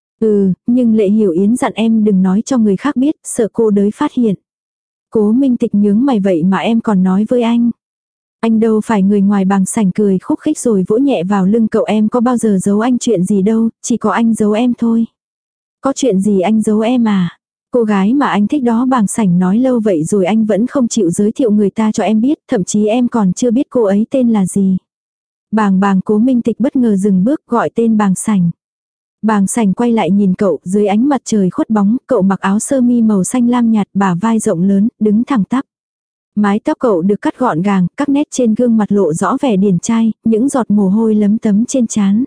Ừ, nhưng Lệ Hiểu Yến dặn em đừng nói cho người khác biết, sợ cô đới phát hiện. Cố Minh Tịch nhướng mày, vậy mà em còn nói với anh. Anh đâu phải người ngoài. Bàng sảnh cười khúc khích rồi vỗ nhẹ vào lưng cậu, em có bao giờ giấu anh chuyện gì đâu, chỉ có anh giấu em thôi. Có chuyện gì anh giấu em à? Cô gái mà anh thích đó. Bàng sảnh nói, lâu vậy rồi anh vẫn không chịu giới thiệu người ta cho em biết, thậm chí em còn chưa biết cô ấy tên là gì. Bàng bàng. Cố Minh Tịch bất ngờ dừng bước, gọi tên bàng sảnh. Bàng sảnh quay lại nhìn cậu, dưới ánh mặt trời khuất bóng, cậu mặc áo sơ mi màu xanh lam nhạt, bả vai rộng lớn, đứng thẳng tắp. Mái tóc cậu được cắt gọn gàng, các nét trên gương mặt lộ rõ vẻ điển trai, những giọt mồ hôi lấm tấm trên trán.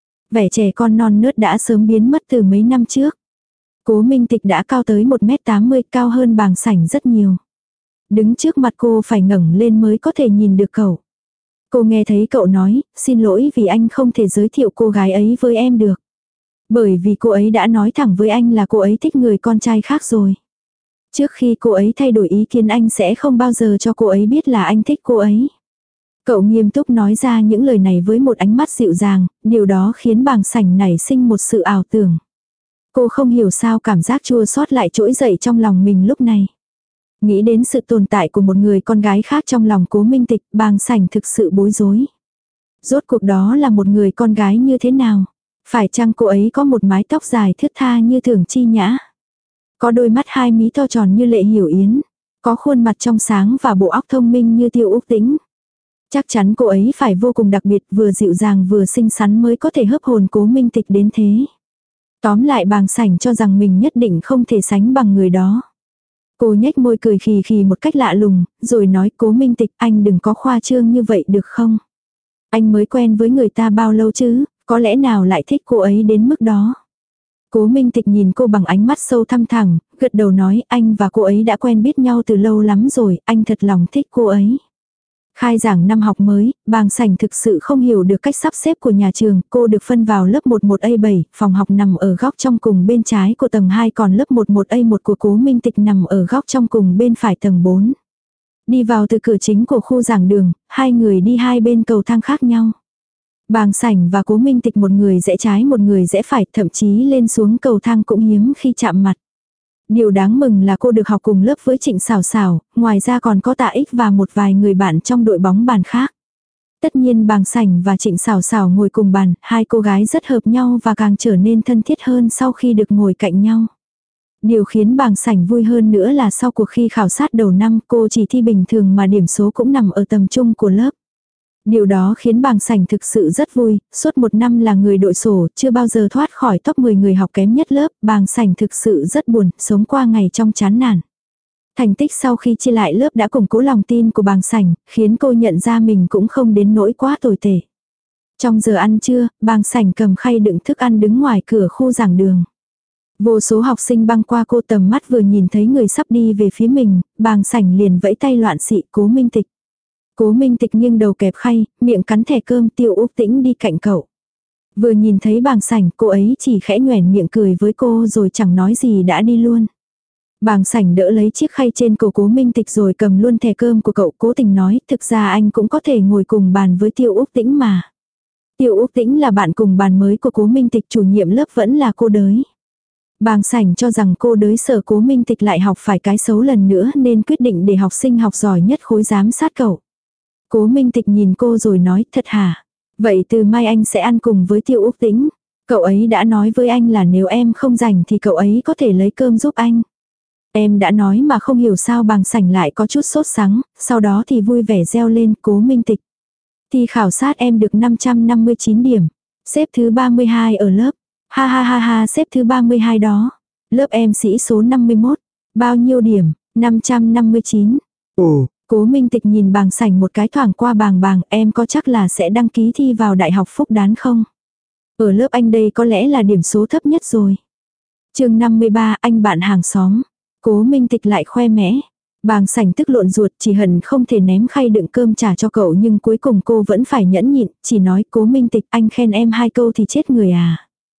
Vẻ trẻ con non nớt đã sớm biến mất từ mấy năm trước. Cố Minh Tịch đã cao tới một mét tám mươi, cao hơn bàng sảnh rất nhiều. Đứng trước mặt cô phải ngẩng lên mới có thể nhìn được cậu. Cô nghe thấy cậu nói, xin lỗi vì anh không thể giới thiệu cô gái ấy với em được. Bởi vì cô ấy đã nói thẳng với anh là cô ấy thích người con trai khác rồi. Trước khi cô ấy thay đổi ý kiến anh sẽ không bao giờ cho cô ấy biết là anh thích cô ấy. Cậu nghiêm túc nói ra những lời này với một ánh mắt dịu dàng, điều đó khiến bàng sảnh nảy sinh một sự ảo tưởng. Cô không hiểu sao cảm giác chua xót lại trỗi dậy trong lòng mình lúc này. Nghĩ đến sự tồn tại của một người con gái khác trong lòng Cố Minh Tịch, bàng sảnh thực sự bối rối. Rốt cuộc đó là một người con gái như thế nào? Phải chăng cô ấy có một mái tóc dài thướt tha như Thường Chi Nhã? Có đôi mắt hai mí to tròn như Lệ Hiểu Yến. Có khuôn mặt trong sáng và bộ óc thông minh như Tiêu Úc Tĩnh. Chắc chắn cô ấy phải vô cùng đặc biệt, vừa dịu dàng vừa xinh xắn mới có thể hấp hồn Cố Minh Tịch đến thế. Tóm lại Bàng Sảnh cho rằng mình nhất định không thể sánh bằng người đó. Cô nhếch môi cười khì khì một cách lạ lùng, rồi nói Cố Minh Tịch, anh đừng có khoa trương như vậy được không? Anh mới quen với người ta bao lâu chứ, có lẽ nào lại thích cô ấy đến mức đó? Cố Minh Tịch nhìn cô bằng ánh mắt sâu thăm thẳm, gật đầu nói anh và cô ấy đã quen biết nhau từ lâu lắm rồi, anh thật lòng thích cô ấy. Khai giảng năm học mới, Bàng Sảnh thực sự không hiểu được cách sắp xếp của nhà trường, cô được phân vào lớp một một A bảy, phòng học nằm ở góc trong cùng bên trái của tầng hai, còn lớp một một A một của Cố Minh Tịch nằm ở góc trong cùng bên phải tầng bốn. Đi vào từ cửa chính của khu giảng đường, hai người đi hai bên cầu thang khác nhau. Bàng Sảnh và Cố Minh Tịch một người rẽ trái một người rẽ phải, thậm chí lên xuống cầu thang cũng hiếm khi chạm mặt. Điều đáng mừng là cô được học cùng lớp với Trịnh Sảo Sảo, ngoài ra còn có Tạ Ích và một vài người bạn trong đội bóng bàn khác. Tất nhiên Bàng Sảnh và Trịnh Sảo Sảo ngồi cùng bàn, hai cô gái rất hợp nhau và càng trở nên thân thiết hơn sau khi được ngồi cạnh nhau. Điều khiến Bàng Sảnh vui hơn nữa là sau cuộc thi khảo sát đầu năm cô chỉ thi bình thường mà điểm số cũng nằm ở tầm trung của lớp. Điều đó khiến Bàng Sảnh thực sự rất vui, suốt một năm là người đội sổ, chưa bao giờ thoát khỏi top mười người học kém nhất lớp, Bàng Sảnh thực sự rất buồn, sống qua ngày trong chán nản. Thành tích sau khi chia lại lớp đã củng cố lòng tin của Bàng Sảnh, khiến cô nhận ra mình cũng không đến nỗi quá tồi tệ. Trong giờ ăn trưa, Bàng Sảnh cầm khay đựng thức ăn đứng ngoài cửa khu giảng đường. Vô số học sinh băng qua cô, tầm mắt vừa nhìn thấy người sắp đi về phía mình, Bàng Sảnh liền vẫy tay loạn xị Cố Minh Tịch. Cố Minh Tịch nghiêng đầu kẹp khay, miệng cắn thẻ cơm. Tiêu Úc Tĩnh đi cạnh cậu. Vừa nhìn thấy Bàng Sảnh, cô ấy chỉ khẽ nhoẻn miệng cười với cô rồi chẳng nói gì đã đi luôn. Bàng Sảnh đỡ lấy chiếc khay trên cổ Cố Minh Tịch rồi cầm luôn thẻ cơm của cậu, cố tình nói, thực ra anh cũng có thể ngồi cùng bàn với Tiêu Úc Tĩnh mà. Tiêu Úc Tĩnh là bạn cùng bàn mới của Cố Minh Tịch, chủ nhiệm lớp vẫn là cô đới. Bàng Sảnh cho rằng cô đới sợ Cố Minh Tịch lại học phải cái xấu lần nữa nên quyết định để học sinh học giỏi nhất khối giám sát cậu. Cố Minh Tịch nhìn cô rồi nói, thật hả? Vậy từ mai anh sẽ ăn cùng với Tiêu Úc Tĩnh. Cậu ấy đã nói với anh là nếu em không rảnh thì cậu ấy có thể lấy cơm giúp anh. Em đã nói mà không hiểu sao Bàng Sảnh lại có chút sốt sắng, sau đó thì vui vẻ reo lên. Cố Minh Tịch. Thi khảo sát em được năm trăm năm mươi chín điểm. Xếp thứ ba mươi hai ở lớp. Ha ha ha ha, xếp thứ ba mươi hai đó. Lớp em sĩ số năm mươi mốt. Bao nhiêu điểm? năm trăm năm mươi chín. Ồ. Cố Minh Tịch nhìn Bàng Sảnh một cái thoảng qua. Bàng Bàng, em có chắc là sẽ đăng ký thi vào Đại học Phúc Đán không? Ở lớp anh đây có lẽ là điểm số thấp nhất rồi. Chương năm mươi ba, anh bạn hàng xóm. Cố Minh Tịch lại khoe mẽ. Bàng Sảnh tức lộn ruột, chỉ hận không thể ném khay đựng cơm trả cho cậu, nhưng cuối cùng cô vẫn phải nhẫn nhịn, chỉ nói Cố Minh Tịch, anh khen em hai câu thì chết người à.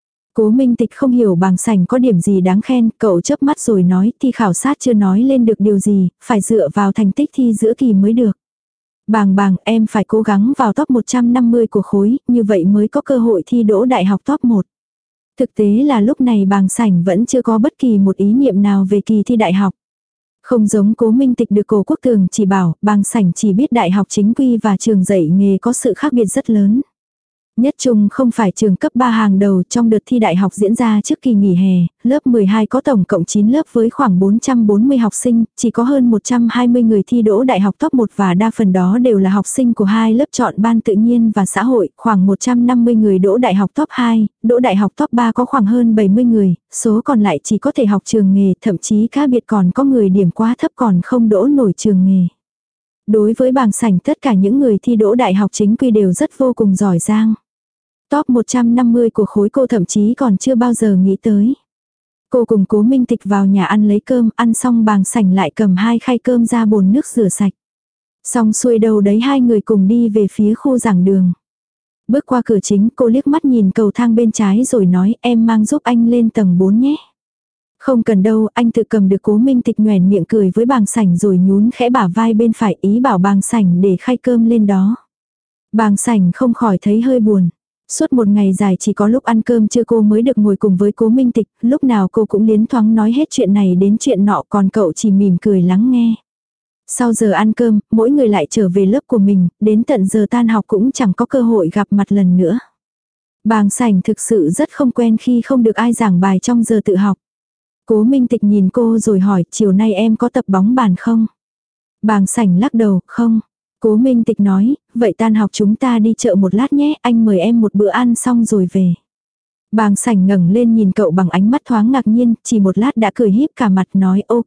Cố Minh Tịch không hiểu Bàng Sảnh có điểm gì đáng khen, cậu chớp mắt rồi nói, thi khảo sát chưa nói lên được điều gì, phải dựa vào thành tích thi giữa kỳ mới được. Bàng Bàng, em phải cố gắng vào top một trăm năm mươi của khối, như vậy mới có cơ hội thi đỗ đại học top một. Thực tế là lúc này Bàng Sảnh vẫn chưa có bất kỳ một ý niệm nào về kỳ thi đại học. Không giống Cố Minh Tịch được Cố Quốc Tường chỉ bảo, Bàng Sảnh chỉ biết đại học chính quy và trường dạy nghề có sự khác biệt rất lớn. Nhất Trung không phải trường cấp ba hàng đầu. Trong đợt thi đại học diễn ra trước kỳ nghỉ hè, lớp mười hai có tổng cộng chín lớp với khoảng bốn trăm bốn mươi học sinh, chỉ có hơn một trăm hai mươi người thi đỗ đại học top một và đa phần đó đều là học sinh của hai lớp chọn ban tự nhiên và xã hội, khoảng một trăm năm mươi người đỗ đại học top hai, đỗ đại học top ba có khoảng hơn bảy mươi người, số còn lại chỉ có thể học trường nghề, thậm chí khác biệt còn có người điểm quá thấp còn không đỗ nổi trường nghề. Đối với Bàng Sảnh, tất cả những người thi đỗ đại học chính quy đều rất vô cùng giỏi giang. Top một trăm năm mươi của khối cô thậm chí còn chưa bao giờ nghĩ tới. Cô cùng Cố Minh Tịch vào nhà ăn lấy cơm, ăn xong Bàng Sảnh lại cầm hai khay cơm ra bồn nước rửa sạch. Xong xuôi đầu đấy hai người cùng đi về phía khu giảng đường. Bước qua cửa chính, cô liếc mắt nhìn cầu thang bên trái rồi nói, em mang giúp anh lên tầng bốn nhé. Không cần đâu, anh tự cầm được. Cố Minh Tịch nhoẻn miệng cười với Bàng Sảnh rồi nhún khẽ bả vai bên phải, ý bảo Bàng Sảnh để khay cơm lên đó. Bàng Sảnh không khỏi thấy hơi buồn. Suốt một ngày dài chỉ có lúc ăn cơm trưa cô mới được ngồi cùng với Cố Minh Tịch, lúc nào cô cũng liến thoáng nói hết chuyện này đến chuyện nọ, còn cậu chỉ mỉm cười lắng nghe. Sau giờ ăn cơm, mỗi người lại trở về lớp của mình, đến tận giờ tan học cũng chẳng có cơ hội gặp mặt lần nữa. Bàng Sảnh thực sự rất không quen khi không được ai giảng bài trong giờ tự học. Cố Minh Tịch nhìn cô rồi hỏi, chiều nay em có tập bóng bàn không? Bàng Sảnh lắc đầu, không. Cố Minh Tịch nói, vậy tan học chúng ta đi chợ một lát nhé, anh mời em một bữa ăn xong rồi về. Bàng Sảnh ngẩng lên nhìn cậu bằng ánh mắt thoáng ngạc nhiên, chỉ một lát đã cười híp cả mặt nói ok.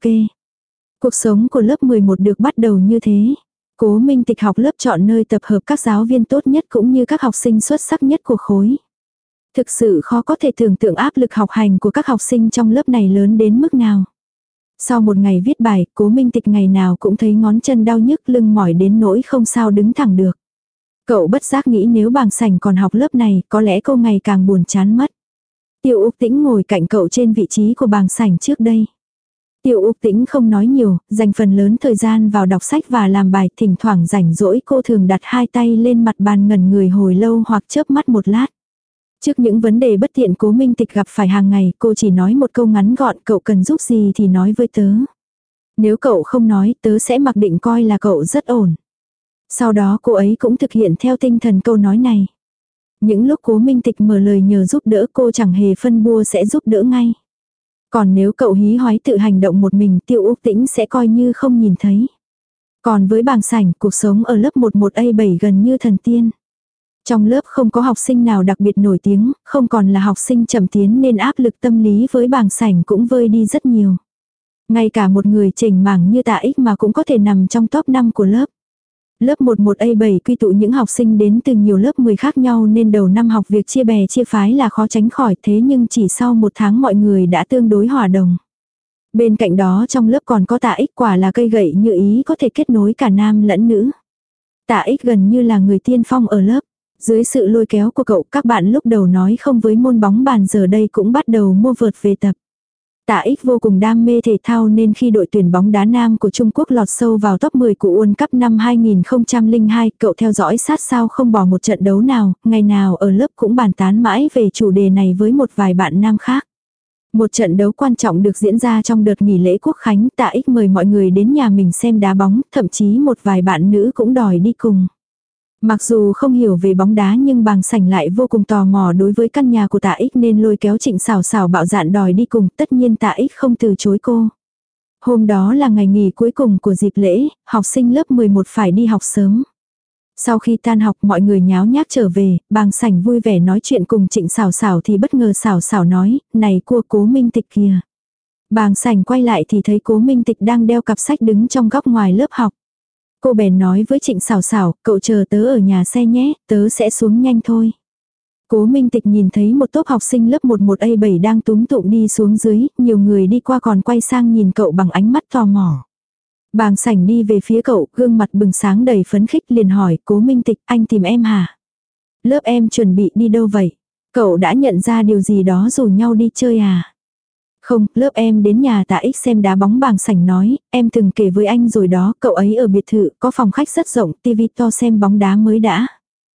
Cuộc sống của lớp mười một được bắt đầu như thế. Cố Minh Tịch học lớp chọn nơi tập hợp các giáo viên tốt nhất cũng như các học sinh xuất sắc nhất của khối. Thực sự khó có thể tưởng tượng áp lực học hành của các học sinh trong lớp này lớn đến mức nào. Sau một ngày viết bài, Cố Minh Tịch ngày nào cũng thấy ngón chân đau nhức, lưng mỏi đến nỗi không sao đứng thẳng được. Cậu bất giác nghĩ nếu Bàng Sảnh còn học lớp này, có lẽ cô ngày càng buồn chán mất. Tiêu Úc Tĩnh ngồi cạnh cậu trên vị trí của Bàng Sảnh trước đây. Tiêu Úc Tĩnh không nói nhiều, dành phần lớn thời gian vào đọc sách và làm bài, thỉnh thoảng rảnh rỗi cô thường đặt hai tay lên mặt bàn ngẩn người hồi lâu hoặc chớp mắt một lát. Trước những vấn đề bất tiện Cố Minh Tịch gặp phải hàng ngày, cô chỉ nói một câu ngắn gọn, cậu cần giúp gì thì nói với tớ. Nếu cậu không nói, tớ sẽ mặc định coi là cậu rất ổn. Sau đó cô ấy cũng thực hiện theo tinh thần câu nói này. Những lúc Cố Minh Tịch mở lời nhờ giúp đỡ cô chẳng hề phân bua sẽ giúp đỡ ngay. Còn nếu cậu hí hoái tự hành động một mình, Tiêu Úc Tĩnh sẽ coi như không nhìn thấy. Còn với Bàng Sảnh, cuộc sống ở lớp mười một A bảy gần như thần tiên. Trong lớp không có học sinh nào đặc biệt nổi tiếng, không còn là học sinh chậm tiến nên áp lực tâm lý với Bàng Sảnh cũng vơi đi rất nhiều. Ngay cả một người chểnh mảng như Tạ Ích mà cũng có thể nằm trong top năm của lớp. Lớp mười một A bảy quy tụ những học sinh đến từ nhiều lớp mười khác nhau nên đầu năm học việc chia bè chia phái là khó tránh khỏi, thế nhưng chỉ sau một tháng mọi người đã tương đối hòa đồng. Bên cạnh đó trong lớp còn có Tạ Ích, quả là cây gậy như ý có thể kết nối cả nam lẫn nữ. Tạ Ích gần như là người tiên phong ở lớp. Dưới sự lôi kéo của cậu, các bạn lúc đầu nói không với môn bóng bàn giờ đây cũng bắt đầu mua vợt về tập. Tạ Ích vô cùng đam mê thể thao nên khi đội tuyển bóng đá nam của Trung Quốc lọt sâu vào top mười của World Cup năm hai không không hai, cậu theo dõi sát sao không bỏ một trận đấu nào, ngày nào ở lớp cũng bàn tán mãi về chủ đề này với một vài bạn nam khác. Một trận đấu quan trọng được diễn ra trong đợt nghỉ lễ Quốc khánh, Tạ Ích mời mọi người đến nhà mình xem đá bóng, thậm chí một vài bạn nữ cũng đòi đi cùng. Mặc dù không hiểu về bóng đá nhưng Bàng Sảnh lại vô cùng tò mò đối với căn nhà của Tạ Ích nên lôi kéo Trịnh Sảo Sảo bạo dạn đòi đi cùng, tất nhiên Tạ Ích không từ chối cô. Hôm đó là ngày nghỉ cuối cùng của dịp lễ, học sinh lớp mười một phải đi học sớm. Sau khi tan học mọi người nháo nhác trở về, Bàng Sảnh vui vẻ nói chuyện cùng Trịnh Sảo Sảo thì bất ngờ Sảo Sảo nói, này cua Cố Minh Tịch kìa. Bàng Sảnh quay lại thì thấy Cố Minh Tịch đang đeo cặp sách đứng trong góc ngoài lớp học. Cô bèn nói với Trịnh Sảo Sảo, cậu chờ tớ ở nhà xe nhé, tớ sẽ xuống nhanh thôi. Cố Minh Tịch nhìn thấy một tốp học sinh lớp mười một A bảy đang túm tụm đi xuống dưới, nhiều người đi qua còn quay sang nhìn cậu bằng ánh mắt tò mò. Bàng Sảnh đi về phía cậu, gương mặt bừng sáng đầy phấn khích liền hỏi, Cố Minh Tịch, anh tìm em hả? Lớp em chuẩn bị đi đâu vậy? Cậu đã nhận ra điều gì đó rủ nhau đi chơi à? Không, lớp em đến nhà Tạ Ích xem đá bóng. Bàng Sảnh nói, em từng kể với anh rồi đó, cậu ấy ở biệt thự, có phòng khách rất rộng, tivi to xem bóng đá mới đã.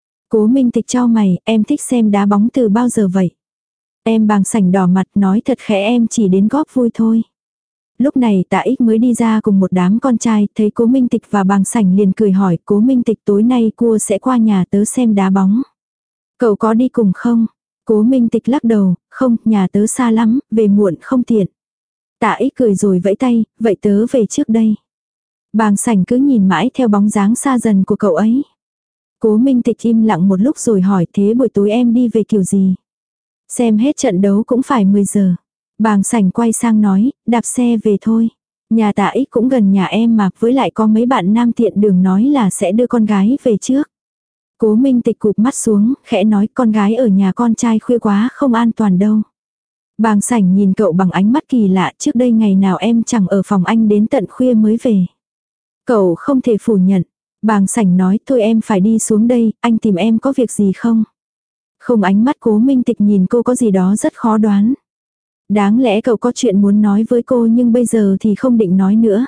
Cố Minh Tịch chau mày, em thích xem đá bóng từ bao giờ vậy? Em Bàng Sảnh đỏ mặt nói thật khẽ em chỉ đến góp vui thôi. Lúc này Tạ Ích mới đi ra cùng một đám con trai, thấy Cố Minh Tịch và Bàng Sảnh liền cười hỏi, Cố Minh Tịch tối nay cua sẽ qua nhà tớ xem đá bóng. Cậu có đi cùng không? Cố Minh Tịch lắc đầu, không, nhà tớ xa lắm, về muộn không tiện. Tạ Ích cười rồi vẫy tay, vậy tớ về trước đây. Bàng Sảnh cứ nhìn mãi theo bóng dáng xa dần của cậu ấy. Cố Minh Tịch im lặng một lúc rồi hỏi, thế buổi tối em đi về kiểu gì? Xem hết trận đấu cũng phải mười giờ. Bàng Sảnh quay sang nói, đạp xe về thôi. Nhà Tạ Ích cũng gần nhà em mà, với lại có mấy bạn nam tiện đường nói là sẽ đưa con gái về trước. Cố Minh Tịch cụp mắt xuống, khẽ nói con gái ở nhà con trai khuya quá không an toàn đâu. Bàng Sảnh nhìn cậu bằng ánh mắt kỳ lạ, trước đây ngày nào em chẳng ở phòng anh đến tận khuya mới về. Cậu không thể phủ nhận. Bàng Sảnh nói thôi em phải đi xuống đây, anh tìm em có việc gì không? Không, ánh mắt Cố Minh Tịch nhìn cô có gì đó rất khó đoán. Đáng lẽ cậu có chuyện muốn nói với cô nhưng bây giờ thì không định nói nữa.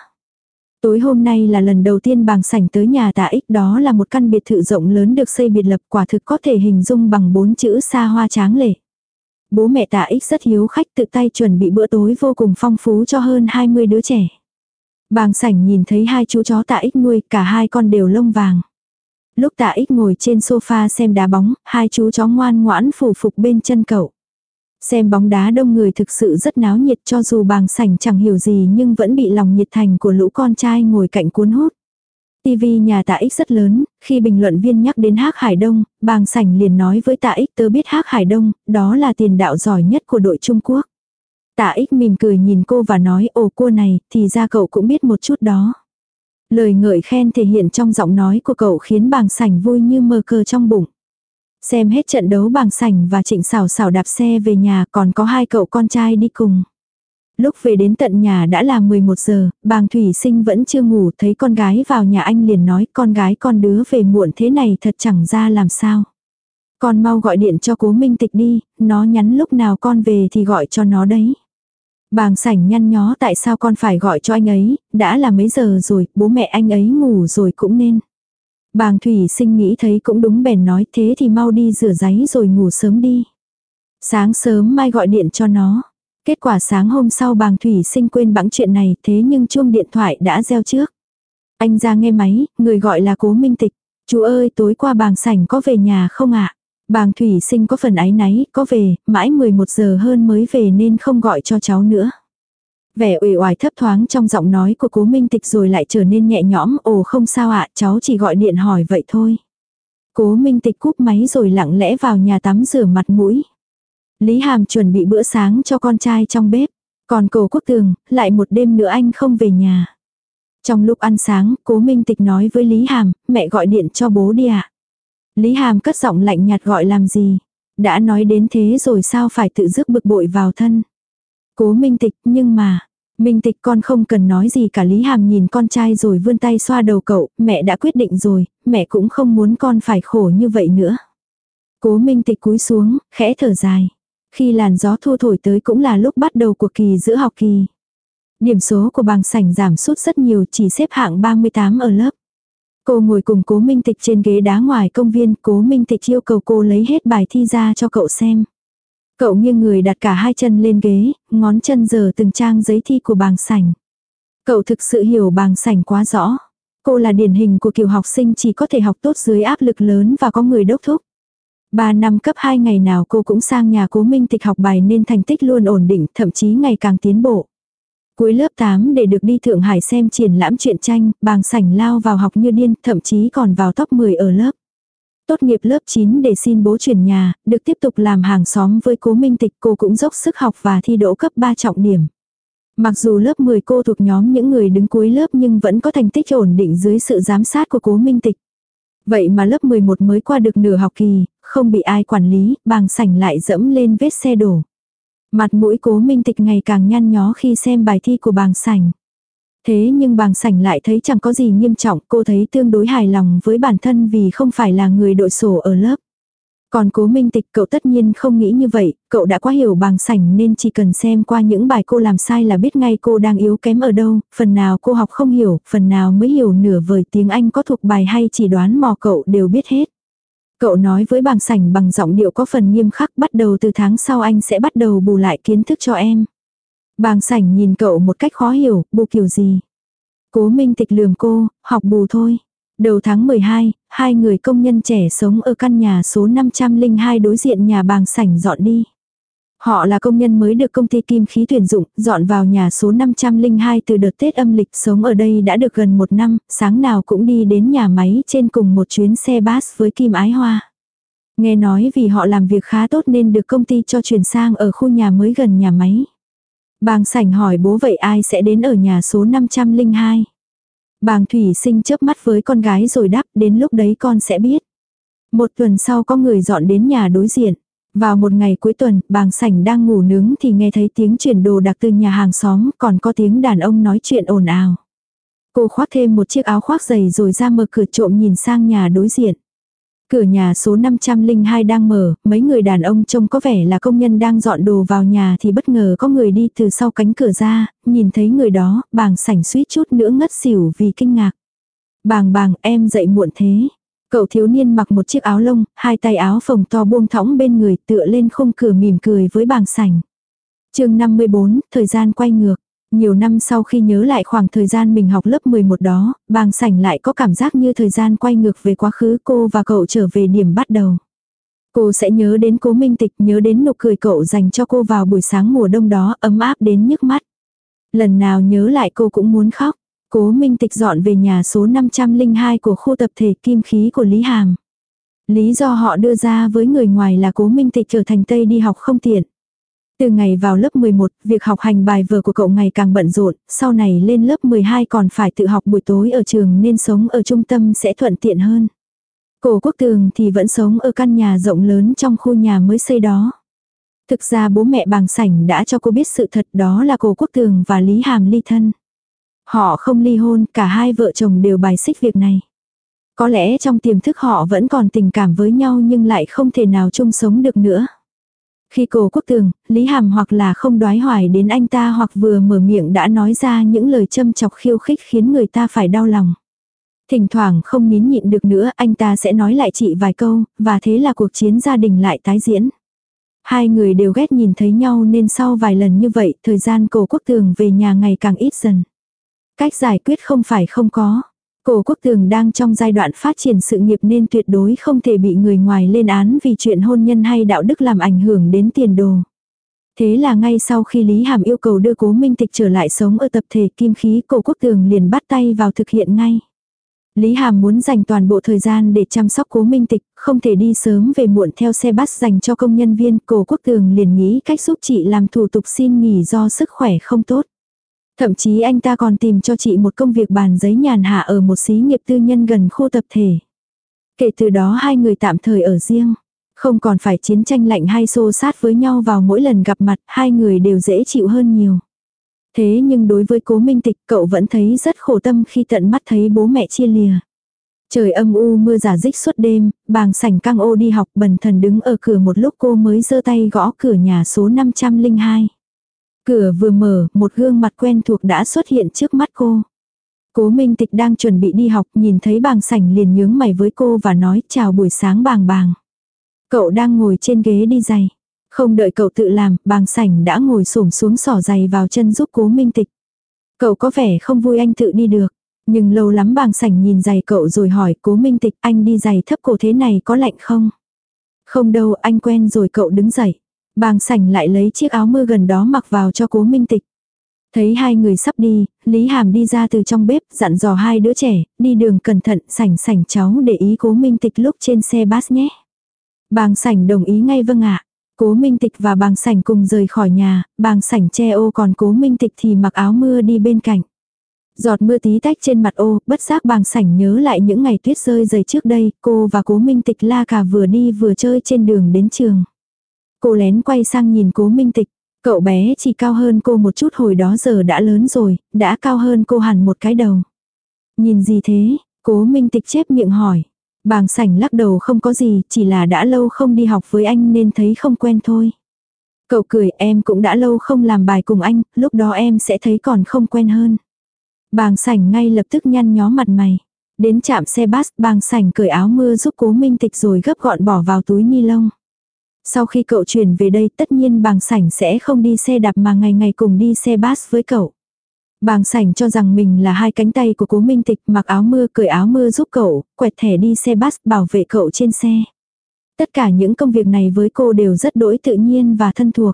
Tối hôm nay là lần đầu tiên Bàng Sảnh tới nhà Tạ Ích, đó là một căn biệt thự rộng lớn được xây biệt lập, quả thực có thể hình dung bằng bốn chữ xa hoa tráng lệ. Bố mẹ Tạ Ích rất hiếu khách, tự tay chuẩn bị bữa tối vô cùng phong phú cho hơn hai mươi đứa trẻ. Bàng Sảnh nhìn thấy hai chú chó Tạ Ích nuôi, cả hai con đều lông vàng. Lúc Tạ Ích ngồi trên sofa xem đá bóng, hai chú chó ngoan ngoãn phủ phục bên chân cậu. Xem bóng đá đông người thực sự rất náo nhiệt, cho dù bàng sảnh chẳng hiểu gì nhưng vẫn bị lòng nhiệt thành của lũ con trai ngồi cạnh cuốn hút. ti vi nhà Tạ Ích rất lớn, khi bình luận viên nhắc đến Hắc Hải Đông, bàng sảnh liền nói với Tạ Ích, tớ biết Hắc Hải Đông, đó là tiền đạo giỏi nhất của đội Trung Quốc. Tạ Ích mỉm cười nhìn cô và nói, ồ cô này, thì ra cậu cũng biết một chút đó. Lời ngợi khen thể hiện trong giọng nói của cậu khiến bàng sảnh vui như mơ cờ trong bụng. Xem hết trận đấu bàng sảnh và Trịnh Sảo Sảo đạp xe về nhà, còn có hai cậu con trai đi cùng. Lúc về đến tận nhà đã là mười một giờ, bàng Thủy Sinh vẫn chưa ngủ, thấy con gái vào nhà anh liền nói, con gái con đứa về muộn thế này thật chẳng ra làm sao. Con mau gọi điện cho Cố Minh Tịch đi, nó nhắn lúc nào con về thì gọi cho nó đấy. Bàng sảnh nhăn nhó, tại sao con phải gọi cho anh ấy, đã là mấy giờ rồi, bố mẹ anh ấy ngủ rồi cũng nên. Bàng Thủy Sinh nghĩ thấy cũng đúng bèn nói, thế thì mau đi rửa ráy rồi ngủ sớm đi. Sáng sớm mai gọi điện cho nó. Kết quả sáng hôm sau bàng Thủy Sinh quên bẵng chuyện này, thế nhưng chuông điện thoại đã reo trước. Anh ra nghe máy, người gọi là Cố Minh Tịch. Chú ơi, tối qua bàng sảnh có về nhà không ạ? Bàng Thủy Sinh có phần áy náy, có về, mãi mười một giờ hơn mới về nên không gọi cho cháu nữa. Vẻ uể oải thấp thoáng trong giọng nói của Cố Minh Tịch rồi lại trở nên nhẹ nhõm, ồ không sao ạ, cháu chỉ gọi điện hỏi vậy thôi. Cố Minh Tịch cúp máy rồi lặng lẽ vào nhà tắm rửa mặt mũi. Lý Hàm chuẩn bị bữa sáng cho con trai trong bếp. Còn Cố Quốc Tường, lại một đêm nữa anh không về nhà. Trong lúc ăn sáng, Cố Minh Tịch nói với Lý Hàm, mẹ gọi điện cho bố đi ạ. Lý Hàm cất giọng lạnh nhạt, gọi làm gì? Đã nói đến thế rồi sao phải tự dứt bực bội vào thân. Cố Minh Tịch, nhưng mà, Minh Tịch con không cần nói gì cả. Lý Hàm nhìn con trai rồi vươn tay xoa đầu cậu, mẹ đã quyết định rồi, mẹ cũng không muốn con phải khổ như vậy nữa. Cố Minh Tịch cúi xuống, khẽ thở dài. Khi làn gió thu thổi tới cũng là lúc bắt đầu của kỳ giữa học kỳ. Điểm số của bàng sảnh giảm sút rất nhiều, chỉ xếp hạng ba mươi tám ở lớp. Cô ngồi cùng Cố Minh Tịch trên ghế đá ngoài công viên, Cố Minh Tịch yêu cầu cô lấy hết bài thi ra cho cậu xem. Cậu nghiêng người đặt cả hai chân lên ghế, ngón chân giở từng trang giấy thi của bàng sảnh. Cậu thực sự hiểu bàng sảnh quá rõ. Cô là điển hình của kiểu học sinh chỉ có thể học tốt dưới áp lực lớn và có người đốc thúc. Ba năm cấp hai ngày nào cô cũng sang nhà Cố Minh Tịch học bài nên thành tích luôn ổn định, thậm chí ngày càng tiến bộ. Cuối lớp tám để được đi Thượng Hải xem triển lãm truyện tranh, bàng sảnh lao vào học như điên, thậm chí còn vào top mười ở lớp. Tốt nghiệp lớp chín để xin bố chuyển nhà, được tiếp tục làm hàng xóm với Cố Minh Tịch, cô cũng dốc sức học và thi đỗ cấp ba trọng điểm. Mặc dù lớp mười cô thuộc nhóm những người đứng cuối lớp nhưng vẫn có thành tích ổn định dưới sự giám sát của Cố Minh Tịch. Vậy mà lớp mười một mới qua được nửa học kỳ, không bị ai quản lý, bàng sảnh lại dẫm lên vết xe đổ. Mặt mũi Cố Minh Tịch ngày càng nhăn nhó khi xem bài thi của bàng sảnh. Thế nhưng bàng sảnh lại thấy chẳng có gì nghiêm trọng, cô thấy tương đối hài lòng với bản thân vì không phải là người đội sổ ở lớp. Còn Cố Minh Tịch, cậu tất nhiên không nghĩ như vậy, cậu đã quá hiểu bàng sảnh nên chỉ cần xem qua những bài cô làm sai là biết ngay cô đang yếu kém ở đâu, phần nào cô học không hiểu, phần nào mới hiểu nửa vời tiếng Anh có thuộc bài hay chỉ đoán mò cậu đều biết hết. Cậu nói với bàng sảnh bằng giọng điệu có phần nghiêm khắc, bắt đầu từ tháng sau anh sẽ bắt đầu bù lại kiến thức cho em. Bàng sảnh nhìn cậu một cách khó hiểu, bù kiểu gì? Cố Minh Tịch lườm cô, học bù thôi. Đầu tháng mười hai, hai người công nhân trẻ sống ở căn nhà số năm trăm lẻ hai đối diện nhà bàng sảnh dọn đi. Họ là công nhân mới được công ty Kim Khí tuyển dụng, dọn vào nhà số năm trăm lẻ hai từ đợt Tết âm lịch, sống ở đây đã được gần một năm, sáng nào cũng đi đến nhà máy trên cùng một chuyến xe bus với Kim Ái Hoa. Nghe nói vì họ làm việc khá tốt nên được công ty cho chuyển sang ở khu nhà mới gần nhà máy. Bàng sảnh hỏi bố vậy ai sẽ đến ở nhà số năm trăm lẻ hai? Bàng Thủy Sinh chớp mắt với con gái rồi đáp, đến lúc đấy con sẽ biết. Một tuần sau có người dọn đến nhà đối diện. Vào một ngày cuối tuần, bàng sảnh đang ngủ nướng thì nghe thấy tiếng chuyển đồ đặc từ nhà hàng xóm, còn có tiếng đàn ông nói chuyện ồn ào. Cô khoác thêm một chiếc áo khoác dày rồi ra mở cửa trộm nhìn sang nhà đối diện. Cửa nhà số năm trăm lẻ hai đang mở, mấy người đàn ông trông có vẻ là công nhân đang dọn đồ vào nhà thì bất ngờ có người đi từ sau cánh cửa ra, nhìn thấy người đó, bàng sảnh suýt chút nữa ngất xỉu vì kinh ngạc. Bàng bàng, em dậy muộn thế. Cậu thiếu niên mặc một chiếc áo lông, hai tay áo phồng to buông thõng bên người, tựa lên khung cửa mỉm cười với bàng sảnh. Chương năm mươi bốn, thời gian quay ngược. Nhiều năm sau khi nhớ lại khoảng thời gian mình học lớp mười một đó, bàng sảnh lại có cảm giác như thời gian quay ngược về quá khứ, cô và cậu trở về điểm bắt đầu. Cô sẽ nhớ đến Cố Minh Tịch, nhớ đến nụ cười cậu dành cho cô vào buổi sáng mùa đông đó, ấm áp đến nhức mắt. Lần nào nhớ lại cô cũng muốn khóc. Cố Minh Tịch dọn về nhà số năm trăm lẻ hai của khu tập thể Kim Khí của Lý Hàm. Lý do họ đưa ra với người ngoài là Cố Minh Tịch trở thành Tây đi học không tiện. Từ ngày vào lớp mười một, việc học hành bài vở của cậu ngày càng bận rộn, sau này lên lớp mười hai còn phải tự học buổi tối ở trường nên sống ở trung tâm sẽ thuận tiện hơn. Cổ Quốc Tường thì vẫn sống ở căn nhà rộng lớn trong khu nhà mới xây đó. Thực ra bố mẹ Bàng Sảnh đã cho cô biết sự thật, đó là Cổ Quốc Tường và Lý Hàm ly thân. Họ không ly hôn, cả hai vợ chồng đều bài xích việc này. Có lẽ trong tiềm thức họ vẫn còn tình cảm với nhau nhưng lại không thể nào chung sống được nữa. Khi Cổ Quốc Tường, Lý Hàm hoặc là không đoái hoài đến anh ta hoặc vừa mở miệng đã nói ra những lời châm chọc khiêu khích khiến người ta phải đau lòng. Thỉnh thoảng không nín nhịn được nữa anh ta sẽ nói lại chị vài câu, và thế là cuộc chiến gia đình lại tái diễn. Hai người đều ghét nhìn thấy nhau nên sau vài lần như vậy thời gian Cổ Quốc Tường về nhà ngày càng ít dần. Cách giải quyết không phải không có. Cổ Quốc Tường đang trong giai đoạn phát triển sự nghiệp nên tuyệt đối không thể bị người ngoài lên án vì chuyện hôn nhân hay đạo đức làm ảnh hưởng đến tiền đồ. Thế là ngay sau khi Lý Hàm yêu cầu đưa Cố Minh Tịch trở lại sống ở tập thể Kim Khí, Cổ Quốc Tường liền bắt tay vào thực hiện ngay. Lý Hàm muốn dành toàn bộ thời gian để chăm sóc Cố Minh Tịch, không thể đi sớm về muộn theo xe bus dành cho công nhân viên. Cổ Quốc Tường liền nghĩ cách giúp chị làm thủ tục xin nghỉ do sức khỏe không tốt. Thậm chí anh ta còn tìm cho chị một công việc bàn giấy nhàn hạ ở một xí nghiệp tư nhân gần khu tập thể. Kể từ đó hai người tạm thời ở riêng. Không còn phải chiến tranh lạnh hay xô sát với nhau vào mỗi lần gặp mặt, hai người đều dễ chịu hơn nhiều. Thế nhưng đối với Cố Minh Tịch cậu vẫn thấy rất khổ tâm khi tận mắt thấy bố mẹ chia lìa. Trời âm u mưa rả rích suốt đêm, Bàng Sảnh căng ô đi học bần thần đứng ở cửa một lúc cô mới giơ tay gõ cửa nhà số năm trăm lẻ hai. Cửa vừa mở, một gương mặt quen thuộc đã xuất hiện trước mắt cô. Cố Minh Tịch đang chuẩn bị đi học, nhìn thấy Bàng Sảnh liền nhướng mày với cô và nói chào buổi sáng Bàng Bàng. Cậu đang ngồi trên ghế đi giày. Không đợi cậu tự làm, Bàng Sảnh đã ngồi xổm xuống xỏ giày vào chân giúp Cố Minh Tịch. Cậu có vẻ không vui anh tự đi được. Nhưng lâu lắm Bàng Sảnh nhìn giày cậu rồi hỏi Cố Minh Tịch anh đi giày thấp cổ thế này có lạnh không? Không đâu anh quen rồi cậu đứng dậy. Bàng Sảnh lại lấy chiếc áo mưa gần đó mặc vào cho Cố Minh Tịch. Thấy hai người sắp đi, Lý Hàm đi ra từ trong bếp dặn dò hai đứa trẻ, đi đường cẩn thận Sảnh Sảnh cháu để ý Cố Minh Tịch lúc trên xe bus nhé. Bàng Sảnh đồng ý ngay vâng ạ. Cố Minh Tịch và Bàng Sảnh cùng rời khỏi nhà, Bàng Sảnh che ô còn Cố Minh Tịch thì mặc áo mưa đi bên cạnh. Giọt mưa tí tách trên mặt ô, bất giác Bàng Sảnh nhớ lại những ngày tuyết rơi dày trước đây, cô và Cố Minh Tịch la cà vừa đi vừa chơi trên đường đến trường. Cô lén quay sang nhìn Cố Minh Tịch, cậu bé chỉ cao hơn cô một chút hồi đó giờ đã lớn rồi, đã cao hơn cô hẳn một cái đầu. Nhìn gì thế? Cố Minh Tịch chép miệng hỏi. Bàng Sảnh lắc đầu không có gì, chỉ là đã lâu không đi học với anh nên thấy không quen thôi. Cậu cười em cũng đã lâu không làm bài cùng anh, lúc đó em sẽ thấy còn không quen hơn. Bàng Sảnh ngay lập tức nhăn nhó mặt mày. Đến trạm xe bus, Bàng Sảnh cởi áo mưa giúp Cố Minh Tịch rồi gấp gọn bỏ vào túi ni lông. Sau khi cậu chuyển về đây tất nhiên Bàng Sảnh sẽ không đi xe đạp mà ngày ngày cùng đi xe bus với cậu. Bàng Sảnh cho rằng mình là hai cánh tay của Cố Minh Tịch, mặc áo mưa cởi áo mưa giúp cậu, quẹt thẻ đi xe bus bảo vệ cậu trên xe. Tất cả những công việc này với cô đều rất đỗi tự nhiên và thân thuộc.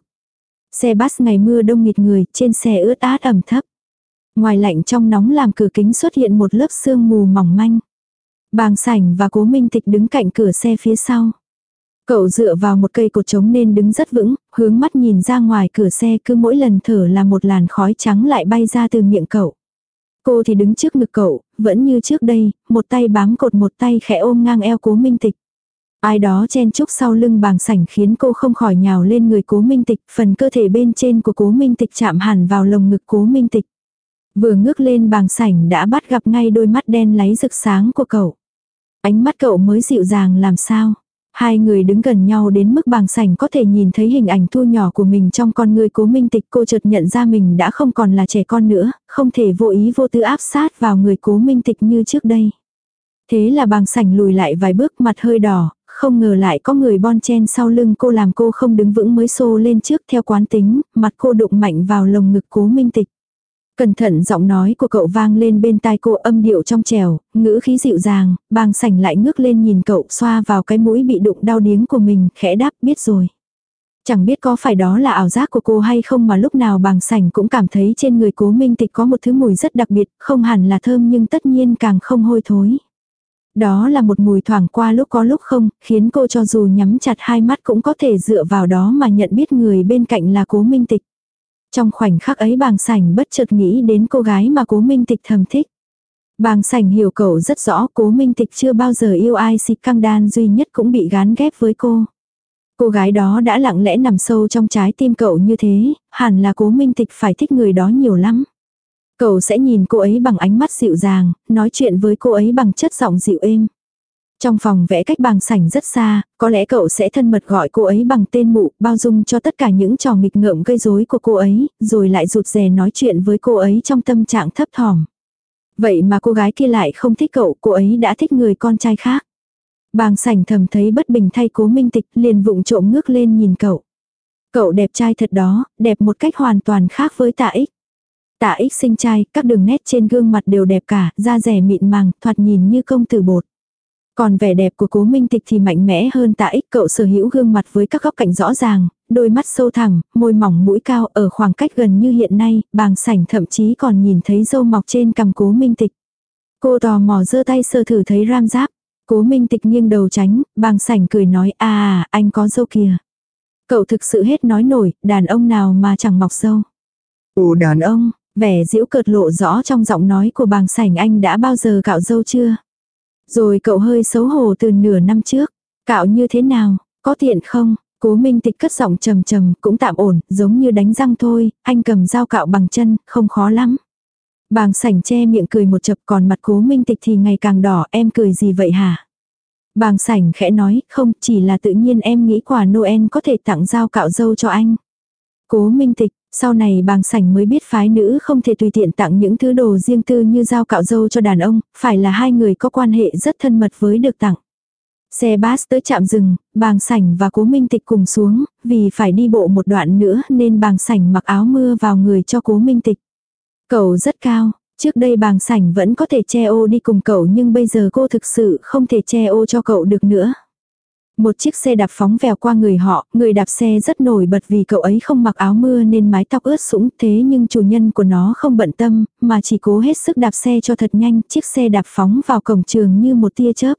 Xe bus ngày mưa đông nghịt người, trên xe ướt át ẩm thấp. Ngoài lạnh trong nóng làm cửa kính xuất hiện một lớp sương mù mỏng manh. Bàng Sảnh và Cố Minh Tịch đứng cạnh cửa xe phía sau. Cậu dựa vào một cây cột trống nên đứng rất vững, hướng mắt nhìn ra ngoài cửa xe cứ mỗi lần thở là một làn khói trắng lại bay ra từ miệng cậu. Cô thì đứng trước ngực cậu, vẫn như trước đây, một tay bám cột một tay khẽ ôm ngang eo Cố Minh Tịch. Ai đó chen chúc sau lưng Bàng Sảnh khiến cô không khỏi nhào lên người Cố Minh Tịch, phần cơ thể bên trên của Cố Minh Tịch chạm hẳn vào lồng ngực Cố Minh Tịch. Vừa ngước lên Bàng Sảnh đã bắt gặp ngay đôi mắt đen láy rực sáng của cậu. Ánh mắt cậu mới dịu dàng làm sao. Hai người đứng gần nhau đến mức Bàng Sảnh có thể nhìn thấy hình ảnh thu nhỏ của mình trong con người Cố Minh Tịch. Cô chợt nhận ra mình đã không còn là trẻ con nữa, không thể vô ý vô tư áp sát vào người Cố Minh Tịch như trước đây. Thế là Bàng Sảnh lùi lại vài bước mặt hơi đỏ, không ngờ lại có người bon chen sau lưng cô làm cô không đứng vững mới xô lên trước theo quán tính, mặt cô đụng mạnh vào lồng ngực Cố Minh Tịch. Cẩn thận giọng nói của cậu vang lên bên tai cô, âm điệu trong trẻo, ngữ khí dịu dàng, Bàng Sảnh lại ngước lên nhìn cậu, xoa vào cái mũi bị đụng đau điếng của mình, khẽ đáp biết rồi. Chẳng biết có phải đó là ảo giác của cô hay không mà lúc nào Bàng Sảnh cũng cảm thấy trên người Cố Minh Tịch có một thứ mùi rất đặc biệt, không hẳn là thơm nhưng tất nhiên càng không hôi thối. Đó là một mùi thoảng qua lúc có lúc không, khiến cô cho dù nhắm chặt hai mắt cũng có thể dựa vào đó mà nhận biết người bên cạnh là Cố Minh Tịch. Trong khoảnh khắc ấy Bàng Sảnh bất chợt nghĩ đến cô gái mà Cố Minh Tịch thầm thích. Bàng Sảnh hiểu cậu rất rõ, Cố Minh Tịch chưa bao giờ yêu ai, Si Căng Đan duy nhất cũng bị gán ghép với cô. Cô gái đó đã lặng lẽ nằm sâu trong trái tim cậu như thế, hẳn là Cố Minh Tịch phải thích người đó nhiều lắm. Cậu sẽ nhìn cô ấy bằng ánh mắt dịu dàng, nói chuyện với cô ấy bằng chất giọng dịu êm. Trong phòng vẽ cách Bàng Sảnh rất xa, có lẽ cậu sẽ thân mật gọi cô ấy bằng tên mụ, bao dung cho tất cả những trò nghịch ngợm gây rối của cô ấy, rồi lại rụt rè nói chuyện với cô ấy trong tâm trạng thấp thỏm. Vậy mà cô gái kia lại không thích cậu, cô ấy đã thích người con trai khác. Bàng Sảnh thầm thấy bất bình thay Cố Minh Tịch, liền vụng trộm ngước lên nhìn cậu. Cậu đẹp trai thật đó, đẹp một cách hoàn toàn khác với Tạ Ích. Tạ Ích xinh trai, các đường nét trên gương mặt đều đẹp cả, da dẻ mịn màng, thoạt nhìn như công tử bột. Còn vẻ đẹp của Cố Minh Tịch thì mạnh mẽ hơn Tạ Ích, cậu sở hữu gương mặt với các góc cạnh rõ ràng, đôi mắt sâu thẳng, môi mỏng mũi cao, ở khoảng cách gần như hiện nay, Bàng Sảnh thậm chí còn nhìn thấy râu mọc trên cằm Cố Minh Tịch. Cô tò mò giơ tay sờ thử thấy ram giáp. Cố Minh Tịch nghiêng đầu tránh, Bàng Sảnh cười nói à, anh có râu kìa. Cậu thực sự hết nói nổi, đàn ông nào mà chẳng mọc râu. Ồ đàn ông, vẻ giễu cợt lộ rõ trong giọng nói của Bàng Sảnh, anh đã bao giờ cạo râu chưa? Rồi cậu hơi xấu hổ từ nửa năm trước. Cạo như thế nào, có tiện không? Cố Minh Tịch cất giọng trầm trầm, cũng tạm ổn, giống như đánh răng thôi, anh cầm dao cạo bằng chân, không khó lắm. Bàng Sảnh che miệng cười một chập, còn mặt Cố Minh Tịch thì ngày càng đỏ, em cười gì vậy hả? Bàng Sảnh khẽ nói, không, chỉ là tự nhiên em nghĩ quà Noel có thể tặng dao cạo râu cho anh. Cố Minh Tịch, sau này Bàng Sảnh mới biết phái nữ không thể tùy tiện tặng những thứ đồ riêng tư như dao cạo râu cho đàn ông, phải là hai người có quan hệ rất thân mật với được tặng. Xe bus tới trạm dừng, Bàng Sảnh và Cố Minh Tịch cùng xuống, vì phải đi bộ một đoạn nữa nên Bàng Sảnh mặc áo mưa vào người cho Cố Minh Tịch. Cậu rất cao, trước đây Bàng Sảnh vẫn có thể che ô đi cùng cậu nhưng bây giờ cô thực sự không thể che ô cho cậu được nữa. Một chiếc xe đạp phóng vèo qua người họ, người đạp xe rất nổi bật vì cậu ấy không mặc áo mưa nên mái tóc ướt sũng, thế nhưng chủ nhân của nó không bận tâm, mà chỉ cố hết sức đạp xe cho thật nhanh, chiếc xe đạp phóng vào cổng trường như một tia chớp.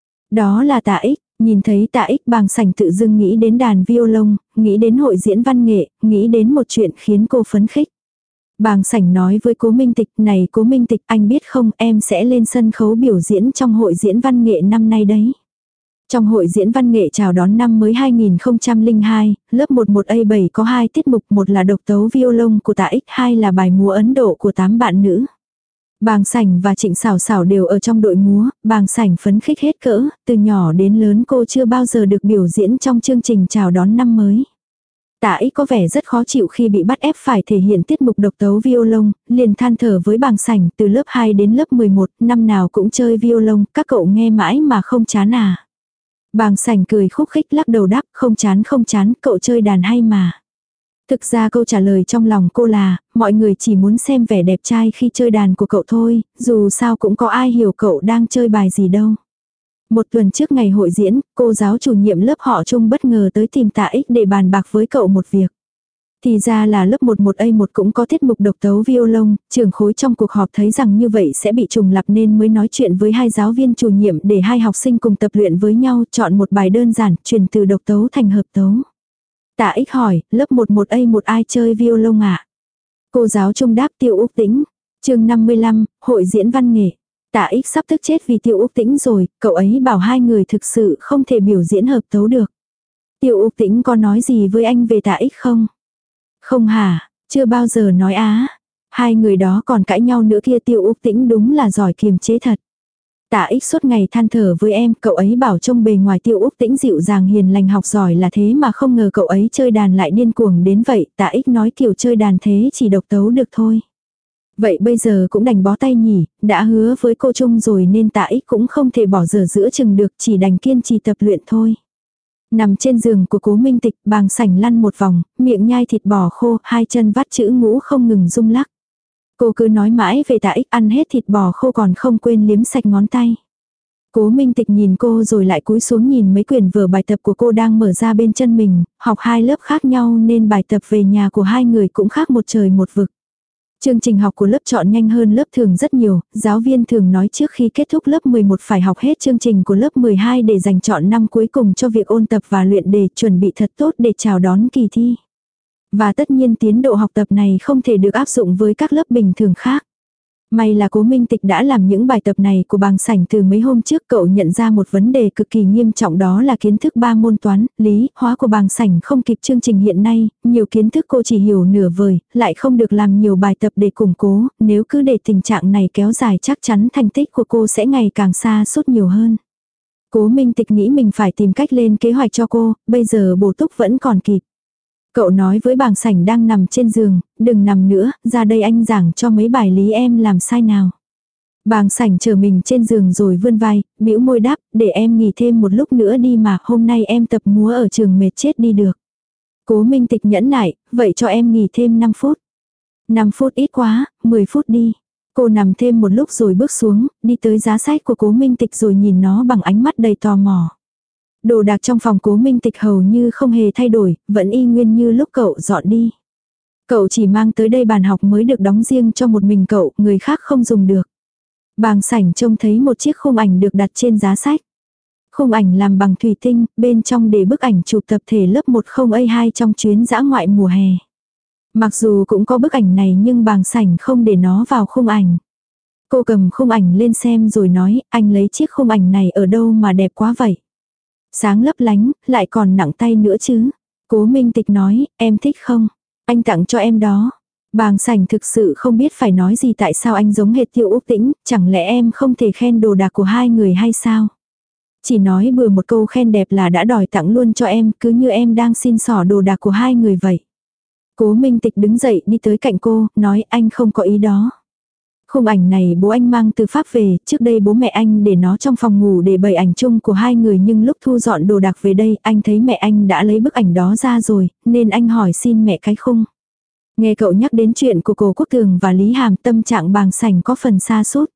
Đó là Tạ Ích, nhìn thấy Tạ Ích Bàng Sảnh tự dưng nghĩ đến đàn violon, nghĩ đến hội diễn văn nghệ, nghĩ đến một chuyện khiến cô phấn khích. Bàng Sảnh nói với Cố Minh Tịch, này Cố Minh Tịch, anh biết không, em sẽ lên sân khấu biểu diễn trong hội diễn văn nghệ năm nay đấy. Trong hội diễn văn nghệ chào đón năm mới hai không không hai, lớp mười một A bảy có hai tiết mục, một là độc tấu violon của Tạ Ích, hai là bài múa Ấn Độ của tám bạn nữ. Bàng Sảnh và Trịnh Xảo Xảo đều ở trong đội múa, Bàng Sảnh phấn khích hết cỡ, từ nhỏ đến lớn cô chưa bao giờ được biểu diễn trong chương trình chào đón năm mới. Tạ Ích có vẻ rất khó chịu khi bị bắt ép phải thể hiện tiết mục độc tấu violon, liền than thở với Bàng Sảnh, từ lớp hai đến lớp mười một, năm nào cũng chơi violon, các cậu nghe mãi mà không chán à. Bàng Sảnh cười khúc khích lắc đầu đáp, không chán không chán, cậu chơi đàn hay mà. Thực ra câu trả lời trong lòng cô là, mọi người chỉ muốn xem vẻ đẹp trai khi chơi đàn của cậu thôi, dù sao cũng có ai hiểu cậu đang chơi bài gì đâu. Một tuần trước ngày hội diễn, cô giáo chủ nhiệm lớp họ Trung bất ngờ tới tìm Tạ Ích để bàn bạc với cậu một việc. Thì ra là lớp mười một A một cũng có tiết mục độc tấu violon, trưởng khối trong cuộc họp thấy rằng như vậy sẽ bị trùng lặp nên mới nói chuyện với hai giáo viên chủ nhiệm để hai học sinh cùng tập luyện với nhau, chọn một bài đơn giản, chuyển từ độc tấu thành hợp tấu. Tạ Ích hỏi, lớp mười một A một ai chơi violon ạ? À? Cô giáo Trung đáp Tiêu Úc Tĩnh. Chương năm mươi lăm, hội diễn văn nghệ. Tạ Ích sắp tức chết vì Tiêu Úc Tĩnh rồi, cậu ấy bảo hai người thực sự không thể biểu diễn hợp tấu được. Tiêu Úc Tĩnh có nói gì với anh về Tạ Ích không? Không hả, chưa bao giờ nói á. Hai người đó còn cãi nhau nữa kia, Tiêu Úc Tĩnh đúng là giỏi kiềm chế thật. Tạ Ích suốt ngày than thở với em, cậu ấy bảo trông bề ngoài Tiêu Úc Tĩnh dịu dàng hiền lành học giỏi là thế mà không ngờ cậu ấy chơi đàn lại điên cuồng đến vậy. Tạ Ích nói kiểu chơi đàn thế chỉ độc tấu được thôi. Vậy bây giờ cũng đành bó tay nhỉ, đã hứa với cô Trung rồi nên Tạ Ích cũng không thể bỏ dở giữa chừng được, chỉ đành kiên trì tập luyện thôi. Nằm trên giường của Cố Minh Tịch, Bàng Sảnh lăn một vòng, miệng nhai thịt bò khô, hai chân vắt chữ ngũ không ngừng rung lắc. Cô cứ nói mãi về Tạ Ích ăn hết thịt bò khô còn không quên liếm sạch ngón tay. Cố Minh Tịch nhìn cô rồi lại cúi xuống nhìn mấy quyển vở bài tập của cô đang mở ra bên chân mình, học hai lớp khác nhau nên bài tập về nhà của hai người cũng khác một trời một vực. Chương trình học của lớp chọn nhanh hơn lớp thường rất nhiều, giáo viên thường nói trước khi kết thúc lớp mười một phải học hết chương trình của lớp mười hai để dành chọn năm cuối cùng cho việc ôn tập và luyện đề chuẩn bị thật tốt để chào đón kỳ thi. Và tất nhiên tiến độ học tập này không thể được áp dụng với các lớp bình thường khác. May là Cố Minh Tịch đã làm những bài tập này của Bàng Sảnh từ mấy hôm trước. Cậu nhận ra một vấn đề cực kỳ nghiêm trọng, đó là kiến thức ba môn toán, lý, hóa của Bàng Sảnh không kịp chương trình hiện nay, nhiều kiến thức cô chỉ hiểu nửa vời, lại không được làm nhiều bài tập để củng cố, nếu cứ để tình trạng này kéo dài chắc chắn thành tích của cô sẽ ngày càng xa sút nhiều hơn. Cố Minh Tịch nghĩ mình phải tìm cách lên kế hoạch cho cô, bây giờ bổ túc vẫn còn kịp. Cậu nói với Bàng Sảnh đang nằm trên giường, đừng nằm nữa, ra đây anh giảng cho mấy bài lý em làm sai nào. Bàng Sảnh chờ mình trên giường rồi vươn vai, bĩu môi đáp, để em nghỉ thêm một lúc nữa đi mà, hôm nay em tập múa ở trường mệt chết đi được. Cố Minh Tịch nhẫn nại, vậy cho em nghỉ thêm năm phút. năm phút ít quá, mười phút đi. Cô nằm thêm một lúc rồi bước xuống, đi tới giá sách của Cố Minh Tịch rồi nhìn nó bằng ánh mắt đầy tò mò. Đồ đạc trong phòng Cố Minh Tịch hầu như không hề thay đổi, vẫn y nguyên như lúc cậu dọn đi. Cậu chỉ mang tới đây bàn học mới được đóng riêng cho một mình cậu, người khác không dùng được. Bàng Sảnh trông thấy một chiếc khung ảnh được đặt trên giá sách. Khung ảnh làm bằng thủy tinh, bên trong để bức ảnh chụp tập thể lớp một không A hai trong chuyến dã ngoại mùa hè. Mặc dù cũng có bức ảnh này nhưng Bàng Sảnh không để nó vào khung ảnh. Cô cầm khung ảnh lên xem rồi nói, anh lấy chiếc khung ảnh này ở đâu mà đẹp quá vậy. Sáng lấp lánh, lại còn nặng tay nữa chứ. Cố Minh Tịch nói, em thích không? Anh tặng cho em đó. Bàng Sảnh thực sự không biết phải nói gì, tại sao anh giống hệt Tiêu Úc Tĩnh, chẳng lẽ em không thể khen đồ đạc của hai người hay sao? Chỉ nói bừa một câu khen đẹp là đã đòi tặng luôn cho em, cứ như em đang xin xỏ đồ đạc của hai người vậy. Cố Minh Tịch đứng dậy đi tới cạnh cô, nói anh không có ý đó. Khung ảnh này bố anh mang từ Pháp về, trước đây bố mẹ anh để nó trong phòng ngủ để bày ảnh chung của hai người, nhưng lúc thu dọn đồ đạc về đây anh thấy mẹ anh đã lấy bức ảnh đó ra rồi, nên anh hỏi xin mẹ cái khung. Nghe cậu nhắc đến chuyện của Cố Quốc Tường và Lý Hàm, tâm trạng Bàng Sảnh có phần sa sút.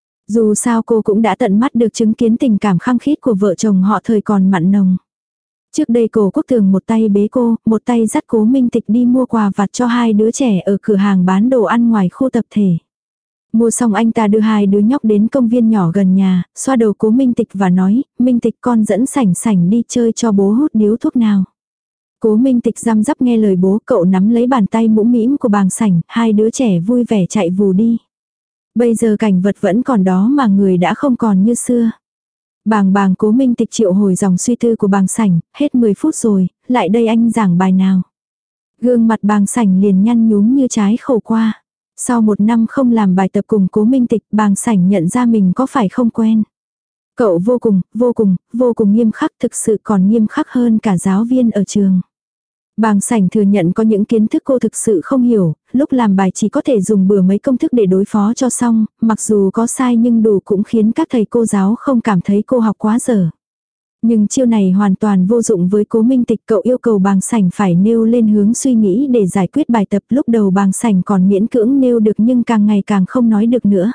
Dù sao cô cũng đã tận mắt được chứng kiến tình cảm khăng khít của vợ chồng họ thời còn mặn nồng. Trước đây Cố Quốc Tường một tay bế cô, một tay dắt Cố Minh Tịch đi mua quà vặt cho hai đứa trẻ ở cửa hàng bán đồ ăn ngoài khu tập thể. Mua xong anh ta đưa hai đứa nhóc đến công viên nhỏ gần nhà, xoa đầu Cố Minh Tịch và nói, Minh Tịch con dẫn Sảnh Sảnh đi chơi cho bố hút điếu thuốc nào. Cố Minh Tịch răm rắp nghe lời bố, cậu nắm lấy bàn tay mũm mĩm của Bàng Sảnh, hai đứa trẻ vui vẻ chạy vù đi. Bây giờ cảnh vật vẫn còn đó mà người đã không còn như xưa. Bàng bàng Cố Minh Tịch triệu hồi dòng suy tư của Bàng Sảnh, hết mười phút rồi, lại đây anh giảng bài nào. Gương mặt Bàng Sảnh liền nhăn nhúm như trái khổ qua. Sau một năm không làm bài tập cùng Cố Minh Tịch, Bàng Sảnh nhận ra mình có phải không quen. Cậu vô cùng, vô cùng, vô cùng nghiêm khắc, thực sự còn nghiêm khắc hơn cả giáo viên ở trường. Bàng Sảnh thừa nhận có những kiến thức cô thực sự không hiểu, lúc làm bài chỉ có thể dùng bừa mấy công thức để đối phó cho xong, mặc dù có sai nhưng đủ cũng khiến các thầy cô giáo không cảm thấy cô học quá dở. Nhưng chiêu này hoàn toàn vô dụng với Cố Minh Tịch, cậu yêu cầu Bàng Sảnh phải nêu lên hướng suy nghĩ để giải quyết bài tập, lúc đầu Bàng Sảnh còn miễn cưỡng nêu được nhưng càng ngày càng không nói được nữa.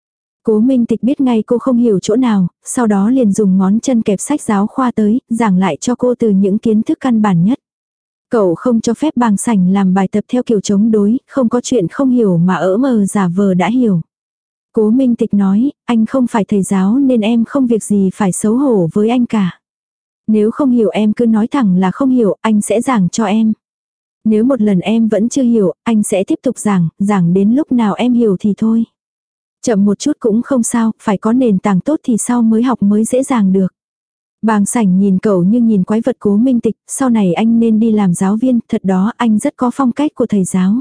Cố Minh Tịch biết ngay cô không hiểu chỗ nào, sau đó liền dùng ngón chân kẹp sách giáo khoa tới, giảng lại cho cô từ những kiến thức căn bản nhất. Cậu không cho phép Bàng Sảnh làm bài tập theo kiểu chống đối, không có chuyện không hiểu mà ỡ mờ giả vờ đã hiểu. Cố Minh Tịch nói, anh không phải thầy giáo nên em không việc gì phải xấu hổ với anh cả. Nếu không hiểu em cứ nói thẳng là không hiểu, anh sẽ giảng cho em. Nếu một lần em vẫn chưa hiểu, anh sẽ tiếp tục giảng, giảng đến lúc nào em hiểu thì thôi. Chậm một chút cũng không sao, phải có nền tảng tốt thì sau mới học mới dễ dàng được. Bàng Sảnh nhìn cậu như nhìn quái vật. Cố Minh Tịch, sau này anh nên đi làm giáo viên, thật đó anh rất có phong cách của thầy giáo.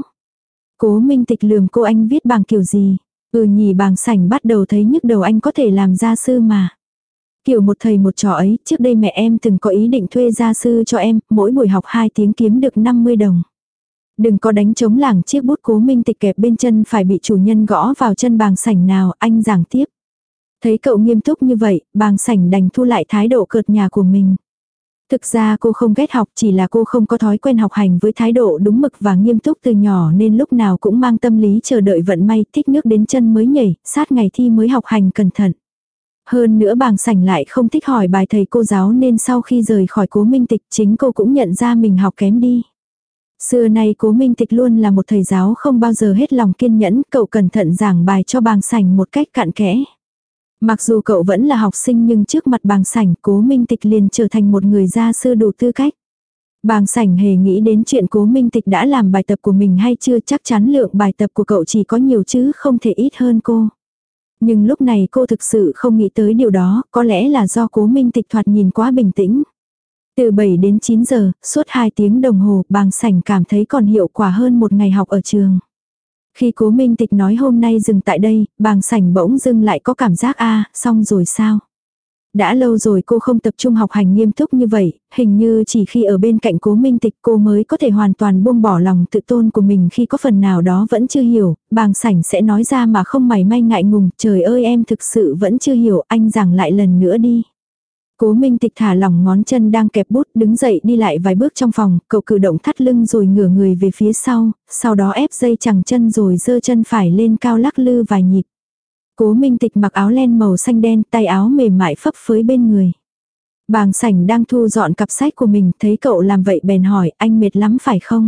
Cố Minh Tịch lườm cô, anh viết bằng kiểu gì? Ừ nhỉ, Bàng Sảnh bắt đầu thấy nhức đầu, anh có thể làm gia sư mà. Kiểu một thầy một trò ấy, trước đây mẹ em từng có ý định thuê gia sư cho em, mỗi buổi học hai tiếng kiếm được năm mươi đồng. Đừng có đánh trống lảng, chiếc bút Cố Minh Tịch kẹp bên chân phải bị chủ nhân gõ vào chân Bàng Sảnh nào, anh giảng tiếp. Thấy cậu nghiêm túc như vậy, Bàng Sảnh đành thu lại thái độ cợt nhả của mình. Thực ra cô không ghét học, chỉ là cô không có thói quen học hành với thái độ đúng mực và nghiêm túc từ nhỏ nên lúc nào cũng mang tâm lý chờ đợi vận may, thích nước đến chân mới nhảy, sát ngày thi mới học hành cẩn thận. Hơn nữa Bàng Sảnh lại không thích hỏi bài thầy cô giáo nên sau khi rời khỏi Cố Minh Tịch chính cô cũng nhận ra mình học kém đi. Xưa nay Cố Minh Tịch luôn là một thầy giáo không bao giờ hết lòng kiên nhẫn, cậu cẩn thận giảng bài cho Bàng Sảnh một cách cặn kẽ. Mặc dù cậu vẫn là học sinh nhưng trước mặt Bàng Sảnh Cố Minh Tịch liền trở thành một người gia sư đủ tư cách. Bàng Sảnh hề nghĩ đến chuyện Cố Minh Tịch đã làm bài tập của mình hay chưa, chắc chắn lượng bài tập của cậu chỉ có nhiều chứ không thể ít hơn cô. Nhưng lúc này cô thực sự không nghĩ tới điều đó, có lẽ là do Cố Minh Tịch thoạt nhìn quá bình tĩnh. Từ bảy đến chín giờ, suốt hai tiếng đồng hồ, Bàng Sảnh cảm thấy còn hiệu quả hơn một ngày học ở trường. Khi Cố Minh Tịch nói hôm nay dừng tại đây, Bàng Sảnh bỗng dưng lại có cảm giác a, xong rồi sao? Đã lâu rồi cô không tập trung học hành nghiêm túc như vậy, hình như chỉ khi ở bên cạnh Cố Minh Tịch cô mới có thể hoàn toàn buông bỏ lòng tự tôn của mình khi có phần nào đó vẫn chưa hiểu, Bàng Sảnh sẽ nói ra mà không mảy may ngại ngùng, trời ơi em thực sự vẫn chưa hiểu, anh giảng lại lần nữa đi. Cố Minh Tịch thả lỏng ngón chân đang kẹp bút, đứng dậy đi lại vài bước trong phòng, cậu cử động thắt lưng rồi ngửa người về phía sau, sau đó ép dây chằng chân rồi giơ chân phải lên cao lắc lư vài nhịp. Cố Minh Tịch mặc áo len màu xanh đen, tay áo mềm mại phấp phới bên người. Bàng Sảnh đang thu dọn cặp sách của mình, thấy cậu làm vậy bèn hỏi, anh mệt lắm phải không?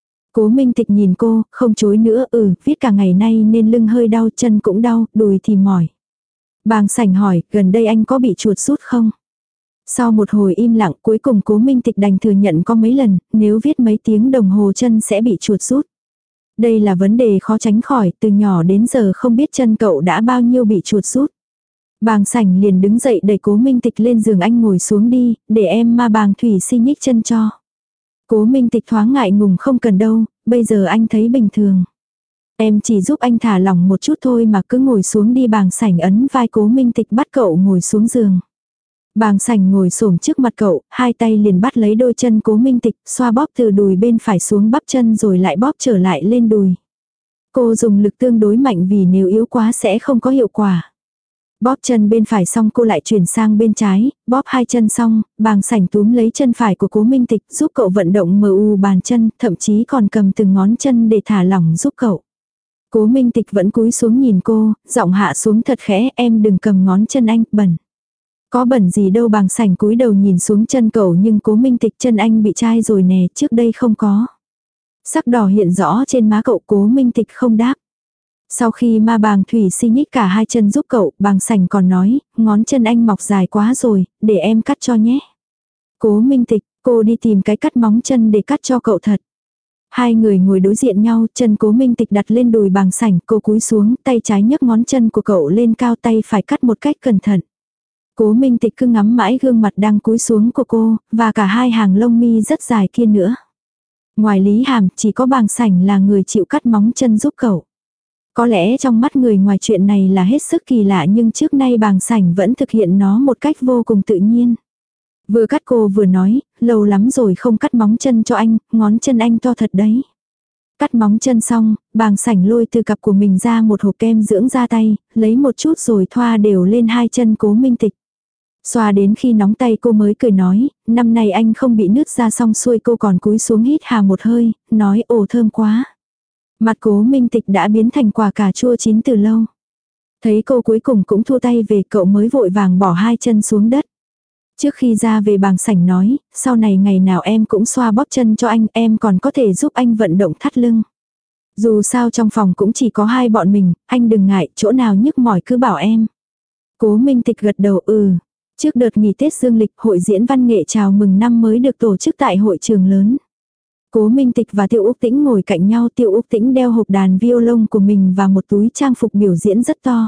Cố Minh Tịch nhìn cô, không chối nữa, ừ, viết cả ngày nay nên lưng hơi đau, chân cũng đau, đùi thì mỏi. Bàng Sảnh hỏi, gần đây anh có bị chuột rút không? Sau một hồi im lặng cuối cùng Cố Minh Tịch đành thừa nhận có mấy lần, nếu viết mấy tiếng đồng hồ chân sẽ bị chuột rút. Đây là vấn đề khó tránh khỏi, từ nhỏ đến giờ không biết chân cậu đã bao nhiêu bị chuột rút. Bàng Sảnh liền đứng dậy đẩy Cố Minh Tịch lên giường, anh ngồi xuống đi, để em ma Bàng Thủy Si nhích chân cho. Cố Minh Tịch thoáng ngại ngùng, không cần đâu, bây giờ anh thấy bình thường. Em chỉ giúp anh thả lỏng một chút thôi mà, cứ ngồi xuống đi. Bàng Sảnh ấn vai Cố Minh Tịch bắt cậu ngồi xuống giường. Bàng Sảnh ngồi xổm trước mặt cậu, hai tay liền bắt lấy đôi chân Cố Minh Tịch, xoa bóp từ đùi bên phải xuống bắp chân rồi lại bóp trở lại lên đùi. Cô dùng lực tương đối mạnh vì nếu yếu quá sẽ không có hiệu quả. Bóp chân bên phải xong cô lại chuyển sang bên trái, bóp hai chân xong, Bàng Sảnh túm lấy chân phải của Cố Minh Tịch giúp cậu vận động mờ u bàn chân, thậm chí còn cầm từng ngón chân để thả lỏng giúp cậu. Cố Minh Tịch vẫn cúi xuống nhìn cô, giọng hạ xuống thật khẽ, em đừng cầm ngón chân anh, bẩn. Có bẩn gì đâu. Bàng Sảnh cúi đầu nhìn xuống chân cậu, nhưng Cố Minh Tịch, chân anh bị chai rồi nè, trước đây không có. Sắc đỏ hiện rõ trên má cậu. Cố Minh Tịch không đáp. Sau khi ma Bàng Thủy Si nhích cả hai chân giúp cậu, Bàng Sảnh còn nói, ngón chân anh mọc dài quá rồi, để em cắt cho nhé. Cố Minh Tịch, cô đi tìm cái cắt móng chân để cắt cho cậu thật. Hai người ngồi đối diện nhau, chân Cố Minh Tịch đặt lên đùi Bàng Sảnh, cô cúi xuống, tay trái nhấc ngón chân của cậu lên cao, tay phải cắt một cách cẩn thận. Cố Minh Tịch cứ ngắm mãi gương mặt đang cúi xuống của cô, và cả hai hàng lông mi rất dài kia nữa. Ngoài Lý Hàm, chỉ có Bàng Sảnh là người chịu cắt móng chân giúp cậu. Có lẽ trong mắt người ngoài chuyện này là hết sức kỳ lạ, nhưng trước nay Bàng Sảnh vẫn thực hiện nó một cách vô cùng tự nhiên. Vừa cắt cô vừa nói, lâu lắm rồi không cắt móng chân cho anh, ngón chân anh to thật đấy. Cắt móng chân xong, Bàng Sảnh lôi từ cặp của mình ra một hộp kem dưỡng da tay, lấy một chút rồi thoa đều lên hai chân Cố Minh Tịch. Xoa đến khi nóng tay cô mới cười nói, năm nay anh không bị nứt ra. Xong xuôi cô còn cúi xuống hít hà một hơi, nói ồ thơm quá. Mặt Cố Minh Tịch đã biến thành quả cà chua chín từ lâu. Thấy cô cuối cùng cũng thua tay về, cậu mới vội vàng bỏ hai chân xuống đất. Trước khi ra về Bàng Sảnh nói, sau này ngày nào em cũng xoa bóp chân cho anh, em còn có thể giúp anh vận động thắt lưng. Dù sao trong phòng cũng chỉ có hai bọn mình, anh đừng ngại, chỗ nào nhức mỏi cứ bảo em. Cố Minh Tịch gật đầu ừ. Trước đợt nghỉ Tết dương lịch, hội diễn văn nghệ chào mừng năm mới được tổ chức tại hội trường lớn. Cố Minh Tịch và Tiêu Úc Tĩnh ngồi cạnh nhau, Tiêu Úc Tĩnh đeo hộp đàn violon của mình và một túi trang phục biểu diễn rất to.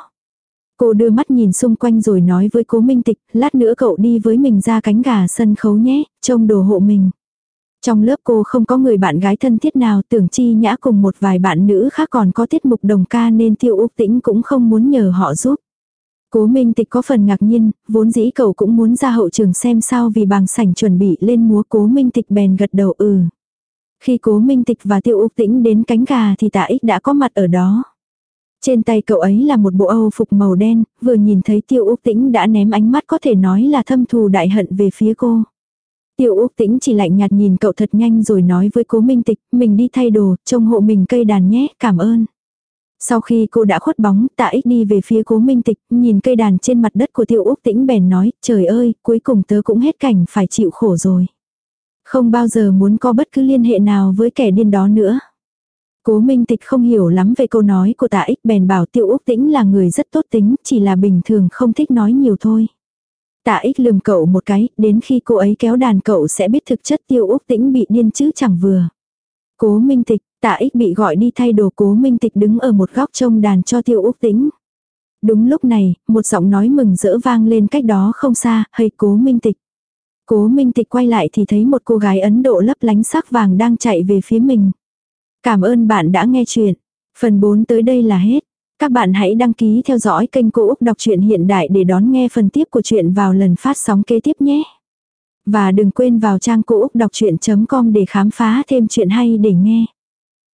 Cô đưa mắt nhìn xung quanh rồi nói với Cố Minh Tịch, lát nữa cậu đi với mình ra cánh gà sân khấu nhé, trông đồ hộ mình. Trong lớp cô không có người bạn gái thân thiết nào, Tưởng Chi Nhã cùng một vài bạn nữ khác còn có tiết mục đồng ca nên Tiêu Úc Tĩnh cũng không muốn nhờ họ giúp. Cố Minh Tịch có phần ngạc nhiên, vốn dĩ cậu cũng muốn ra hậu trường xem sao vì Bàng Sảnh chuẩn bị lên múa. Cố Minh Tịch bèn gật đầu ừ. Khi Cố Minh Tịch và Tiêu Úc Tĩnh đến cánh gà thì Tạ Ích đã có mặt ở đó. Trên tay cậu ấy là một bộ Âu phục màu đen, vừa nhìn thấy Tiêu Úc Tĩnh đã ném ánh mắt có thể nói là thâm thù đại hận về phía cô. Tiêu Úc Tĩnh chỉ lạnh nhạt nhìn cậu thật nhanh rồi nói với Cố Minh Tịch, mình đi thay đồ, trông hộ mình cây đàn nhé, cảm ơn. Sau khi cô đã khuất bóng, Tạ Ích đi về phía Cố Minh Tịch, nhìn cây đàn trên mặt đất của Tiêu Úc Tĩnh bèn nói, trời ơi, cuối cùng tớ cũng hết cảnh phải chịu khổ rồi. Không bao giờ muốn có bất cứ liên hệ nào với kẻ điên đó nữa. Cố Minh Tịch không hiểu lắm về câu nói của Tạ Ích bèn bảo Tiêu Úc Tĩnh là người rất tốt tính, chỉ là bình thường không thích nói nhiều thôi. Tạ Ích lườm cậu một cái, đến khi cô ấy kéo đàn cậu sẽ biết thực chất Tiêu Úc Tĩnh bị điên chứ chẳng vừa. Cố Minh Tịch, Tạ Ích bị gọi đi thay đồ, Cố Minh Tịch đứng ở một góc trông đàn cho Tiêu Úc Tĩnh. Đúng lúc này, một giọng nói mừng rỡ vang lên cách đó không xa, "Hây Cố Minh Tịch." Cố Minh Tịch quay lại thì thấy một cô gái Ấn Độ lấp lánh sắc vàng đang chạy về phía mình. Cảm ơn bạn đã nghe chuyện. Phần bốn tới đây là hết. Các bạn hãy đăng ký theo dõi kênh Cô Úc Đọc truyện Hiện Đại để đón nghe phần tiếp của chuyện vào lần phát sóng kế tiếp nhé. Và đừng quên vào trang cô úc đọc chuyện chấm com để khám phá thêm chuyện hay để nghe.